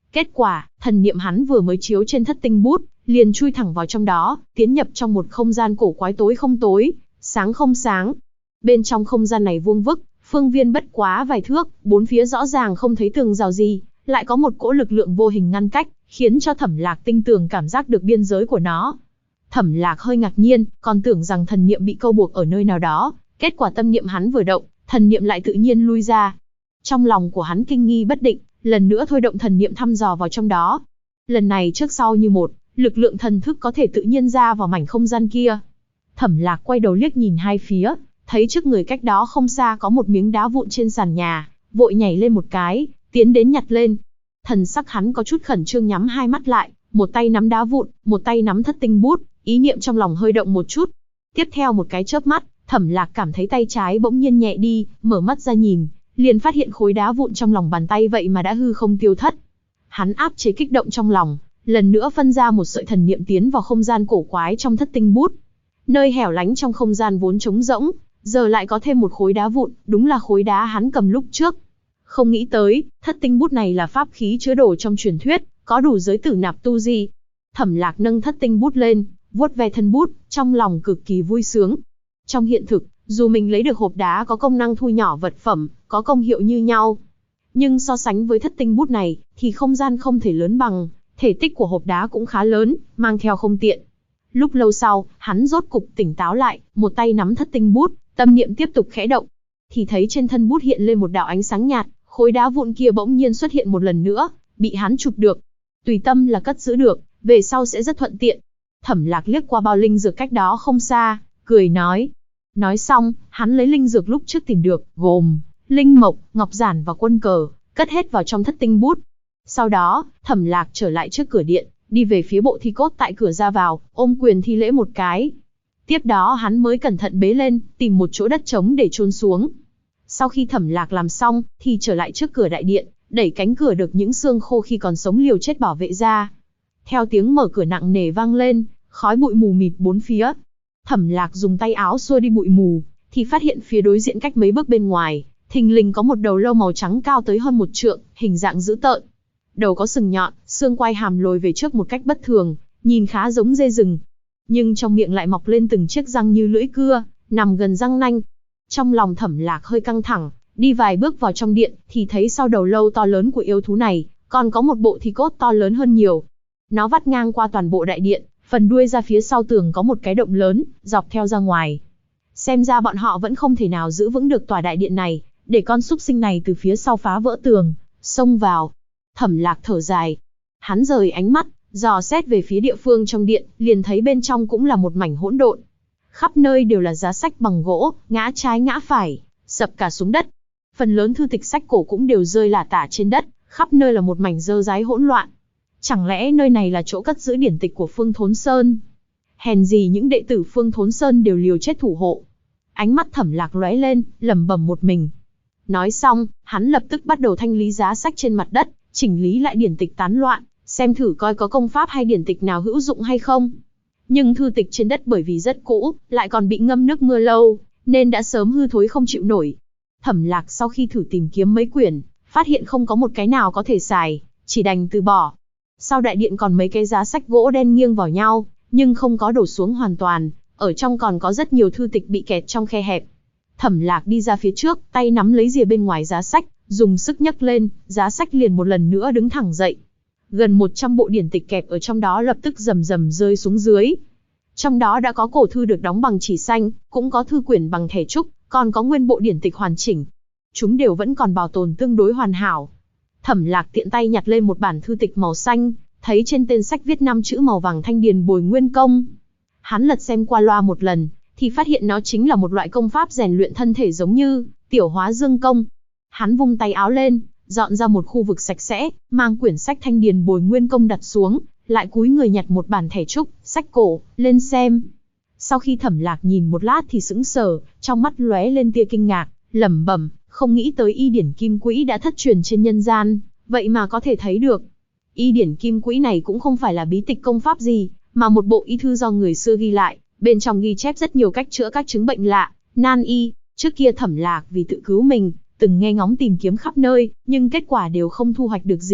Kết quả, thần niệm hắn vừa mới chiếu trên thất tinh bút, liền chui thẳng vào trong đó, tiến nhập trong một không gian cổ quái tối không tối, sáng không sáng. Bên trong không gian này vuông vức, phương viên bất quá vài thước, bốn phía rõ ràng không thấy tường rào gì, lại có một cỗ lực lượng vô hình ngăn cách, khiến cho Thẩm Lạc tinh tường cảm giác được biên giới của nó. Thẩm Lạc hơi ngạc nhiên, còn tưởng rằng thần niệm bị câu buộc ở nơi nào đó, kết quả tâm niệm hắn vừa động, thần niệm lại tự nhiên lui ra. Trong lòng của hắn kinh nghi bất định, lần nữa thôi động thần niệm thăm dò vào trong đó. Lần này trước sau như một, lực lượng thần thức có thể tự nhiên ra vào mảnh không gian kia. Thẩm Lạc quay đầu liếc nhìn hai phía, thấy trước người cách đó không xa có một miếng đá vụn trên sàn nhà, vội nhảy lên một cái, tiến đến nhặt lên. Thần sắc hắn có chút khẩn trương, nhắm hai mắt lại, một tay nắm đá vụn, một tay nắm thất tinh bút, ý niệm trong lòng hơi động một chút. Tiếp theo một cái chớp mắt, Thẩm Lạc cảm thấy tay trái bỗng nhiên nhẹ đi, mở mắt ra nhìn, liền phát hiện khối đá vụn trong lòng bàn tay vậy mà đã hư không tiêu thất. Hắn áp chế kích động trong lòng, lần nữa phân ra một sợi thần niệm tiến vào không gian cổ quái trong thất tinh bút. Nơi hẻo lánh trong không gian vốn trống rỗng, giờ lại có thêm một khối đá vụn, đúng là khối đá hắn cầm lúc trước. Không nghĩ tới, thất tinh bút này là pháp khí chứa đồ trong truyền thuyết, có đủ giới tử nạp tu di. Thẩm Lạc nâng thất tinh bút lên, vuốt ve thân bút, trong lòng cực kỳ vui sướng. Trong hiện thực, dù mình lấy được hộp đá có công năng thu nhỏ vật phẩm, có công hiệu như nhau, nhưng so sánh với thất tinh bút này, thì không gian không thể lớn bằng, thể tích của hộp đá cũng khá lớn, mang theo không tiện. Lúc lâu sau, hắn rốt cục tỉnh táo lại, một tay nắm thất tinh bút, tâm niệm tiếp tục khẽ động, thì thấy trên thân bút hiện lên một đạo ánh sáng nhạt, khối đá vụn kia bỗng nhiên xuất hiện một lần nữa, bị hắn chụp được. Tùy tâm là cất giữ được, về sau sẽ rất thuận tiện. Thẩm Lạc liếc qua bao linh dược cách đó không xa, cười nói. Nói xong, hắn lấy linh dược lúc trước tìm được, gồm linh mộc, ngọc giản và quân cờ, cất hết vào trong thất tinh bút. Sau đó, Thẩm Lạc trở lại trước cửa điện, đi về phía bộ thi cốt tại cửa ra vào, ôm quyền thi lễ một cái. Tiếp đó hắn mới cẩn thận bế lên, tìm một chỗ đất trống để chôn xuống. Sau khi Thẩm Lạc làm xong, thì trở lại trước cửa đại điện, đẩy cánh cửa được những xương khô khi còn sống liều chết bảo vệ ra. Theo tiếng mở cửa nặng nề vang lên, khói bụi mù mịt bốn phía. Thẩm Lạc dùng tay áo xua đi bụi mù, thì phát hiện phía đối diện cách mấy bước bên ngoài, thình lình có một đầu lâu màu trắng cao tới hơn 1 trượng, hình dạng dữ tợn. Đầu có sừng nhọn, xương quai hàm lồi về trước một cách bất thường, nhìn khá giống dê rừng. Nhưng trong miệng lại mọc lên từng chiếc răng như lưỡi cưa, nằm gần răng nanh. Trong lòng Thẩm Lạc hơi căng thẳng, đi vài bước vào trong điện, thì thấy sau đầu lâu to lớn của yêu thú này, còn có một bộ thi cốt to lớn hơn nhiều. Nó vắt ngang qua toàn bộ đại điện, phần đuôi ra phía sau tường có một cái động lớn, dọc theo ra ngoài. Xem ra bọn họ vẫn không thể nào giữ vững được tòa đại điện này, để con súc sinh này từ phía sau phá vỡ tường, xông vào. Thẩm Lạc thở dài. Hắn rời ánh mắt, dò xét về phía địa phương trong điện, liền thấy bên trong cũng là một mảnh hỗn độn. Khắp nơi đều là giá sách bằng gỗ, ngã trái ngã phải, sập cả xuống đất. Phần lớn thư tịch sách cổ cũng đều rơi lả tả trên đất, khắp nơi là một mảnh dơ dáy hỗn loạn. Chẳng lẽ nơi này là chỗ cất giữ điển tịch của Phương Thốn Sơn? Hèn gì những đệ tử Phương Thốn Sơn đều liều chết thủ hộ. Ánh mắt Thẩm Lạc lóe lên, lẩm bẩm một mình. Nói xong, hắn lập tức bắt đầu thanh lý giá sách trên mặt đất, chỉnh lý lại điển tịch tán loạn, xem thử coi có công pháp hay điển tịch nào hữu dụng hay không. Nhưng thư tịch trên đất bởi vì rất cũ, lại còn bị ngâm nước mưa lâu, nên đã sớm hư thối không chịu nổi. Thẩm Lạc sau khi thử tìm kiếm mấy quyển, phát hiện không có một cái nào có thể xài, chỉ đành từ bỏ. Sau đại điện còn mấy cái giá sách gỗ đen nghiêng vào nhau, nhưng không có đổ xuống hoàn toàn, ở trong còn có rất nhiều thư tịch bị kẹt trong khe hẹp. Thẩm Lạc đi ra phía trước, tay nắm lấy rìa bên ngoài giá sách, dùng sức nhấc lên, giá sách liền một lần nữa đứng thẳng dậy. Gần 100 bộ điển tịch kẹp ở trong đó lập tức rầm rầm rơi xuống dưới. Trong đó đã có cổ thư được đóng bằng chỉ xanh, cũng có thư quyển bằng thẻ trúc, còn có nguyên bộ điển tịch hoàn chỉnh. Chúng đều vẫn còn bảo tồn tương đối hoàn hảo. Thẩm Lạc tiện tay nhặt lên một bản thư tịch màu xanh, thấy trên tên sách viết 5 chữ màu vàng Thanh Điền Bồi Nguyên Công. Hắn lật xem qua loa một lần, thì phát hiện nó chính là một loại công pháp rèn luyện thân thể giống như Tiểu Hóa Dương Công. Hắn vung tay áo lên, dọn ra một khu vực sạch sẽ, mang quyển sách Thanh Điền Bồi Nguyên Công đặt xuống, lại cúi người nhặt một bản thẻ trúc, sách cổ, lên xem. Sau khi Thẩm Lạc nhìn một lát thì sững sờ, trong mắt lóe lên tia kinh ngạc, lẩm bẩm, không nghĩ tới y điển kim quỹ đã thất truyền trên nhân gian, vậy mà có thể thấy được. Y điển kim quỹ này cũng không phải là bí tịch công pháp gì, mà một bộ y thư do người xưa ghi lại, bên trong ghi chép rất nhiều cách chữa các chứng bệnh lạ, nan y. Trước kia Thẩm Lạc vì tự cứu mình, từng nghe ngóng tìm kiếm khắp nơi, nhưng kết quả đều không thu hoạch được gì,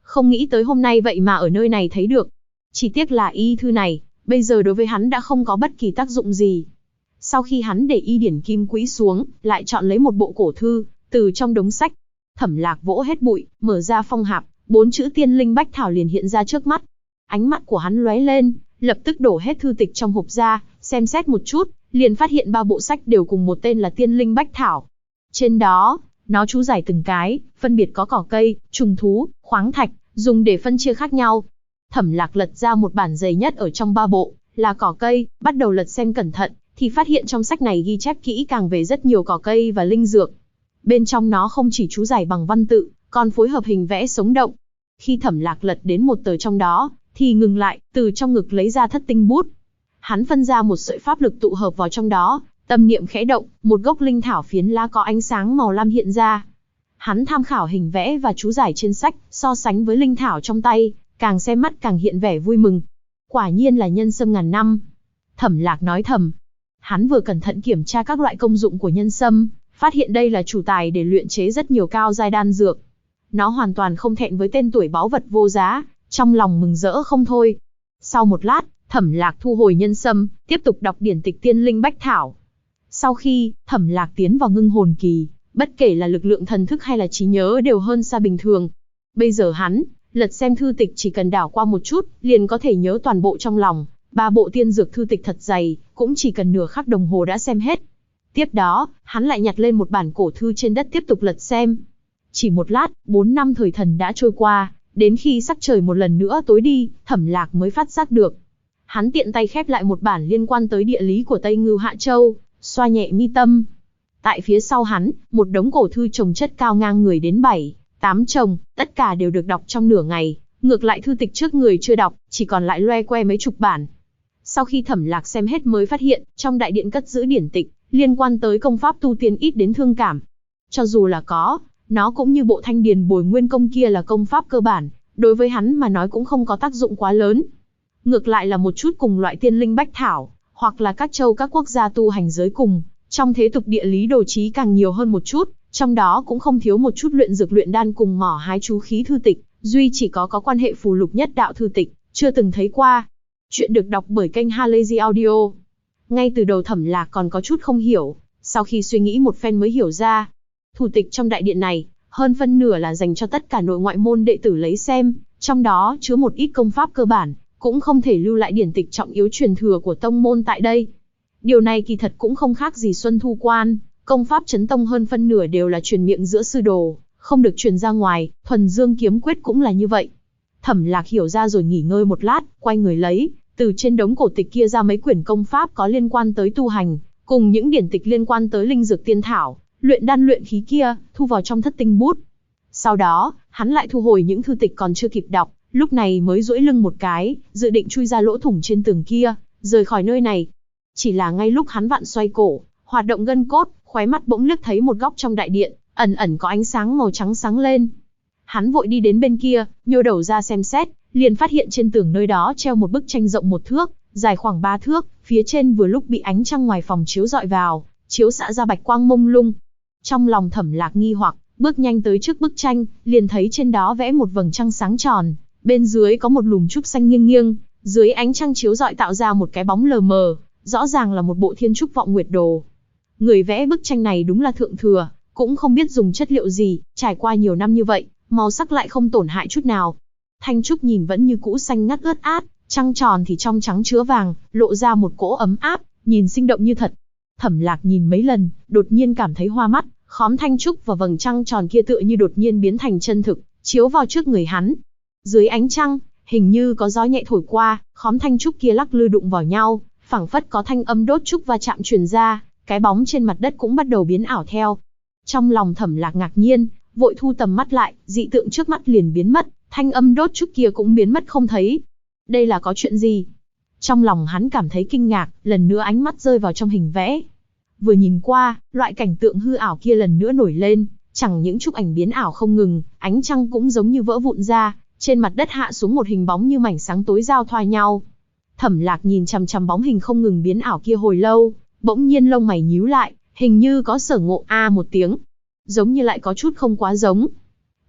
không nghĩ tới hôm nay vậy mà ở nơi này thấy được. Chỉ tiếc là y thư này, bây giờ đối với hắn đã không có bất kỳ tác dụng gì. Sau khi hắn để y điển kim quỹ xuống, lại chọn lấy một bộ cổ thư, từ trong đống sách. Thẩm Lạc vỗ hết bụi, mở ra phong hạp, 4 chữ Tiên Linh Bách Thảo liền hiện ra trước mắt. Ánh mắt của hắn lóe lên, lập tức đổ hết thư tịch trong hộp ra, xem xét một chút, liền phát hiện 3 bộ sách đều cùng một tên là Tiên Linh Bách Thảo. Trên đó, nó chú giải từng cái, phân biệt có cỏ cây, trùng thú, khoáng thạch, dùng để phân chia khác nhau. Thẩm Lạc lật ra một bản dày nhất ở trong 3 bộ, là cỏ cây, bắt đầu lật xem cẩn thận, thì phát hiện trong sách này ghi chép kỹ càng về rất nhiều cỏ cây và linh dược. Bên trong nó không chỉ chú giải bằng văn tự, còn phối hợp hình vẽ sống động. Khi Thẩm Lạc lật đến một tờ trong đó, thì ngừng lại, từ trong ngực lấy ra thất tinh bút. Hắn phân ra một sợi pháp lực tụ hợp vào trong đó, tâm niệm khẽ động, một gốc linh thảo phiến lá có ánh sáng màu lam hiện ra. Hắn tham khảo hình vẽ và chú giải trên sách, so sánh với linh thảo trong tay, càng xem mắt càng hiện vẻ vui mừng. Quả nhiên là nhân sâm ngàn năm. Thẩm Lạc nói thầm. Hắn vừa cẩn thận kiểm tra các loại công dụng của nhân sâm, phát hiện đây là chủ tài để luyện chế rất nhiều cao giai đan dược. Nó hoàn toàn không thẹn với tên tuổi báu vật vô giá, trong lòng mừng rỡ không thôi. Sau một lát, Thẩm Lạc thu hồi nhân sâm, tiếp tục đọc điển tịch Tiên Linh Bách Thảo. Sau khi Thẩm Lạc tiến vào ngưng hồn kỳ, bất kể là lực lượng thần thức hay là trí nhớ đều hơn xa bình thường. Bây giờ hắn, lật xem thư tịch chỉ cần đảo qua một chút, liền có thể nhớ toàn bộ trong lòng. 3 bộ tiên dược thư tịch thật dày, cũng chỉ cần nửa khắc đồng hồ đã xem hết. Tiếp đó, hắn lại nhặt lên một bản cổ thư trên đất tiếp tục lật xem. Chỉ một lát, 4 năm thời thần đã trôi qua, đến khi sắc trời một lần nữa tối đi, Thẩm Lạc mới phát giác được. Hắn tiện tay khép lại một bản liên quan tới địa lý của Tây Ngưu Hạ Châu, xoa nhẹ mi tâm. Tại phía sau hắn, một đống cổ thư chồng chất cao ngang người đến 7, 8 chồng, tất cả đều được đọc trong nửa ngày. Ngược lại thư tịch trước người chưa đọc, chỉ còn lại loe que mấy chục bản. Sau khi Thẩm Lạc xem hết mới phát hiện, trong đại điện cất giữ điển tịch, liên quan tới công pháp tu tiên ít đến thương cảm. Cho dù là có, nó cũng như bộ Thanh Điền Bồi Nguyên Công kia là công pháp cơ bản, đối với hắn mà nói cũng không có tác dụng quá lớn. Ngược lại là một chút cùng loại Tiên Linh Bách Thảo, hoặc là các châu các quốc gia tu hành giới cùng, trong thế tục địa lý đồ trí càng nhiều hơn một chút, trong đó cũng không thiếu một chút luyện dược luyện đan cùng mỏ hái chú khí thư tịch, duy chỉ có quan hệ phù lục nhất đạo thư tịch, chưa từng thấy qua. Chuyện được đọc bởi kênh Halazy Audio. Ngay từ đầu Thẩm Lạc còn có chút không hiểu, sau khi suy nghĩ một phen mới hiểu ra. Thủ tịch trong đại điện này, hơn phân nửa là dành cho tất cả nội ngoại môn đệ tử lấy xem, trong đó chứa một ít công pháp cơ bản, cũng không thể lưu lại điển tịch trọng yếu truyền thừa của tông môn tại đây. Điều này kỳ thật cũng không khác gì Xuân Thu Quan, công pháp chấn tông hơn phân nửa đều là truyền miệng giữa sư đồ, không được truyền ra ngoài, Thuần Dương Kiếm Quyết cũng là như vậy. Thẩm Lạc hiểu ra rồi nghỉ ngơi một lát, quay người lấy, từ trên đống cổ tịch kia ra mấy quyển công pháp có liên quan tới tu hành, cùng những điển tịch liên quan tới linh dược tiên thảo, luyện đan luyện khí kia, thu vào trong thất tinh bút. Sau đó, hắn lại thu hồi những thư tịch còn chưa kịp đọc, lúc này mới duỗi lưng một cái, dự định chui ra lỗ thủng trên tường kia, rời khỏi nơi này. Chỉ là ngay lúc hắn vặn xoay cổ, hoạt động gân cốt, khóe mắt bỗng liếc thấy một góc trong đại điện, ẩn ẩn có ánh sáng màu trắng sáng lên. Hắn vội đi đến bên kia, nhô đầu ra xem xét, liền phát hiện trên tường nơi đó treo một bức tranh rộng 1 thước, dài khoảng 3 thước, phía trên vừa lúc bị ánh trăng ngoài phòng chiếu rọi vào, chiếu xạ ra bạch quang mông lung. Trong lòng Thẩm Lạc nghi hoặc, bước nhanh tới trước bức tranh, liền thấy trên đó vẽ một vầng trăng sáng tròn, bên dưới có một lùm trúc xanh nghiêng nghiêng, dưới ánh trăng chiếu rọi tạo ra một cái bóng lờ mờ, rõ ràng là một bộ Thiên Trúc Vọng Nguyệt Đồ. Người vẽ bức tranh này đúng là thượng thừa, cũng không biết dùng chất liệu gì, trải qua nhiều năm như vậy, màu sắc lại không tổn hại chút nào. Thanh trúc nhìn vẫn như cũ xanh ngắt ướt át, trăng tròn thì trong trắng chứa vàng, lộ ra một cỗ ấm áp, nhìn sinh động như thật. Thẩm Lạc nhìn mấy lần, đột nhiên cảm thấy hoa mắt, khóm thanh trúc và vầng trăng tròn kia tựa như đột nhiên biến thành chân thực, chiếu vào trước người hắn. Dưới ánh trăng, hình như có gió nhẹ thổi qua, khóm thanh trúc kia lắc lư đụng vào nhau, phảng phất có thanh âm đốt trúc va chạm truyền ra, cái bóng trên mặt đất cũng bắt đầu biến ảo theo. Trong lòng Thẩm Lạc ngạc nhiên, vội thu tầm mắt lại, dị tượng trước mắt liền biến mất, thanh âm đốt trúc kia cũng biến mất không thấy. Đây là có chuyện gì? Trong lòng hắn cảm thấy kinh ngạc, lần nữa ánh mắt rơi vào trong hình vẽ. Vừa nhìn qua, loại cảnh tượng hư ảo kia lần nữa nổi lên, chẳng những trúc ảnh biến ảo không ngừng, ánh trăng cũng giống như vỡ vụn ra, trên mặt đất hạ xuống một hình bóng như mảnh sáng tối giao thoa nhau. Thẩm Lạc nhìn chằm chằm bóng hình không ngừng biến ảo kia hồi lâu, bỗng nhiên lông mày nhíu lại, hình như có sở ngộ a một tiếng, giống như lại có chút không quá giống.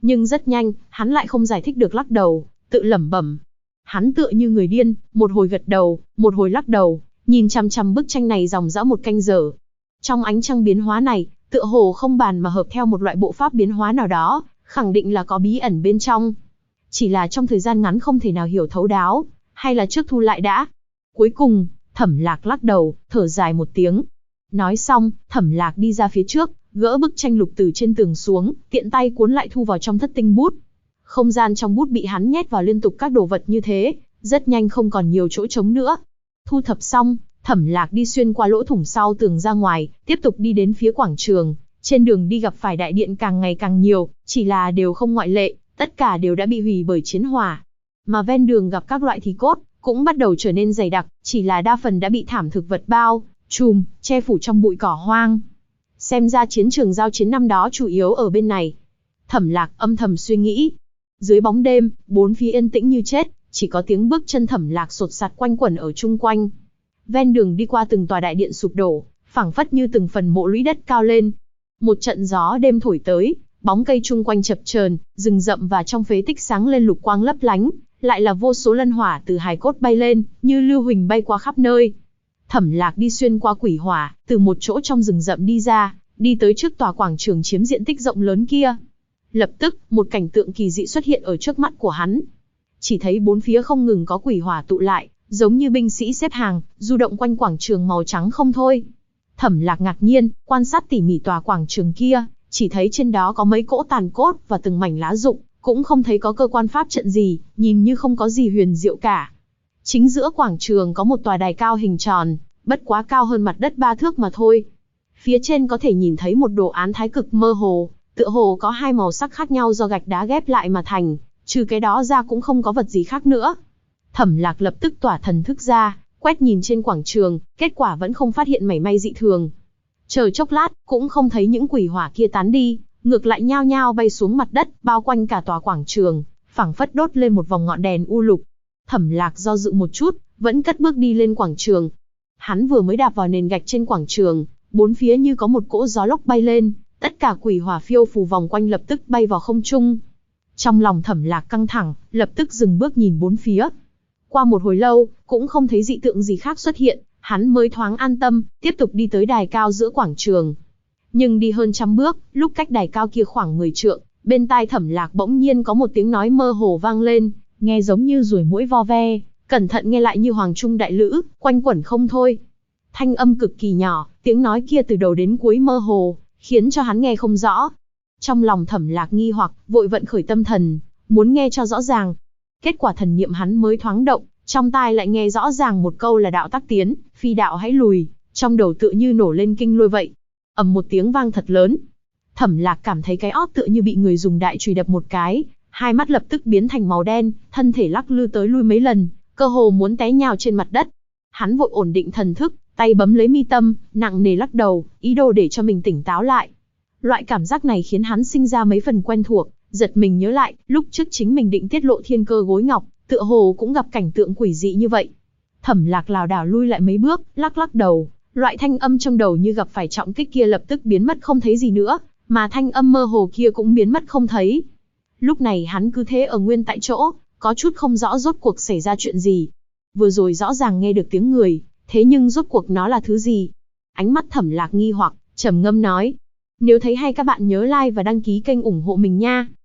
Nhưng rất nhanh, hắn lại không giải thích được lắc đầu, tự lẩm bẩm. Hắn tựa như người điên, một hồi gật đầu, một hồi lắc đầu, nhìn chằm chằm bức tranh này dòng dã một canh giờ. Trong ánh trăng biến hóa này, tựa hồ không bàn mà hợp theo một loại bộ pháp biến hóa nào đó, khẳng định là có bí ẩn bên trong. Chỉ là trong thời gian ngắn không thể nào hiểu thấu đáo, hay là trước thu lại đã. Cuối cùng, Thẩm Lạc lắc đầu, thở dài một tiếng. Nói xong, Thẩm Lạc đi ra phía trước, gỡ bức tranh lục từ trên tường xuống, tiện tay cuốn lại thu vào trong thất tinh bút. Không gian trong bút bị hắn nhét vào liên tục các đồ vật như thế, rất nhanh không còn nhiều chỗ trống nữa. Thu thập xong, Thẩm Lạc đi xuyên qua lỗ thủng sau tường ra ngoài, tiếp tục đi đến phía quảng trường. Trên đường đi gặp phải đại điện càng ngày càng nhiều, chỉ là đều không ngoại lệ, tất cả đều đã bị hủy bởi chiến hỏa. Mà ven đường gặp các loại thí cốt, cũng bắt đầu trở nên dày đặc, chỉ là đa phần đã bị thảm thực vật bao trùm, che phủ trong bụi cỏ hoang. Xem ra chiến trường giao chiến năm đó chủ yếu ở bên này. Thẩm Lạc âm thầm suy nghĩ. Dưới bóng đêm, bốn phía yên tĩnh như chết, chỉ có tiếng bước chân Thẩm Lạc sột soạt quanh quẩn ở chung quanh. Ven đường đi qua từng tòa đại điện sụp đổ, phảng phất như từng phần mộ lũy đất cao lên. Một trận gió đêm thổi tới, bóng cây chung quanh chập chờn, rừng rậm và trong phế tích sáng lên lục quang lấp lánh, lại là vô số lân hỏa từ hài cốt bay lên, như lưu huỳnh bay qua khắp nơi. Thẩm Lạc đi xuyên qua quỷ hỏa, từ một chỗ trong rừng rậm đi ra, đi tới trước tòa quảng trường chiếm diện tích rộng lớn kia. Lập tức, một cảnh tượng kỳ dị xuất hiện ở trước mắt của hắn. Chỉ thấy bốn phía không ngừng có quỷ hỏa tụ lại, giống như binh sĩ xếp hàng, du động quanh quảng trường màu trắng không thôi. Thẩm Lạc ngạc nhiên, quan sát tỉ mỉ tòa quảng trường kia, chỉ thấy trên đó có mấy cỗ tàn cốt và từng mảnh lá rụng, cũng không thấy có cơ quan pháp trận gì, nhìn như không có gì huyền diệu cả. Chính giữa quảng trường có một tòa đài cao hình tròn, bất quá cao hơn mặt đất 3 thước mà thôi. Phía trên có thể nhìn thấy một đồ án thái cực mơ hồ, tựa hồ có hai màu sắc khác nhau do gạch đá ghép lại mà thành, trừ cái đó ra cũng không có vật gì khác nữa. Thẩm Lạc lập tức tỏa thần thức ra, quét nhìn trên quảng trường, kết quả vẫn không phát hiện mảy may dị thường. Chờ chốc lát, cũng không thấy những quỷ hỏa kia tán đi, ngược lại nhao nhao bay xuống mặt đất, bao quanh cả tòa quảng trường, phảng phất đốt lên một vòng ngọn đèn u lục. Thẩm Lạc do dự một chút, vẫn cất bước đi lên quảng trường. Hắn vừa mới đạp vào nền gạch trên quảng trường, bốn phía như có một cỗ gió lốc bay lên, tất cả quỷ hỏa phiêu phù vòng quanh lập tức bay vào không trung. Trong lòng Thẩm Lạc căng thẳng, lập tức dừng bước nhìn bốn phía. Qua một hồi lâu, cũng không thấy dị tượng gì khác xuất hiện, hắn mới thoáng an tâm, tiếp tục đi tới đài cao giữa quảng trường. Nhưng đi hơn 100 bước, lúc cách đài cao kia khoảng 10 trượng, bên tai Thẩm Lạc bỗng nhiên có một tiếng nói mơ hồ vang lên, nghe giống như ruồi muỗi vo ve, cẩn thận nghe lại như hoàng trung đại lữ, quanh quẩn không thôi. Thanh âm cực kỳ nhỏ, tiếng nói kia từ đầu đến cuối mơ hồ, khiến cho hắn nghe không rõ. Trong lòng Thẩm Lạc nghi hoặc, vội vận khởi tâm thần, muốn nghe cho rõ ràng. Kết quả thần niệm hắn mới thoáng động, trong tai lại nghe rõ ràng một câu là đạo tắc tiến, phi đạo hãy lùi, trong đầu tựa như nổ lên kinh lôi vậy. Ầm một tiếng vang thật lớn. Thẩm Lạc cảm thấy cái ót tựa như bị người dùng đại chùy đập một cái, hai mắt lập tức biến thành màu đen, thân thể lắc lư tới lui mấy lần, cơ hồ muốn té nhào trên mặt đất. Hắn vội ổn định thần thức, tay bấm lấy mi tâm, nặng nề lắc đầu, ý đồ để cho mình tỉnh táo lại. Loại cảm giác này khiến hắn sinh ra mấy phần quen thuộc, giật mình nhớ lại, lúc trước chính mình định tiết lộ thiên cơ gối ngọc, tựa hồ cũng gặp cảnh tượng quỷ dị như vậy. Thẩm Lạc lảo đảo lui lại mấy bước, lắc lắc đầu, loại thanh âm trong đầu như gặp phải trọng kích kia lập tức biến mất không thấy gì nữa, mà thanh âm mơ hồ kia cũng biến mất không thấy. Lúc này hắn cứ thế ở nguyên tại chỗ, có chút không rõ rốt cuộc xảy ra chuyện gì. Vừa rồi rõ ràng nghe được tiếng người, thế nhưng rốt cuộc nó là thứ gì? Ánh mắt Thẩm Lạc nghi hoặc, trầm ngâm nói. Nếu thấy hay các bạn nhớ like và đăng ký kênh ủng hộ mình nha.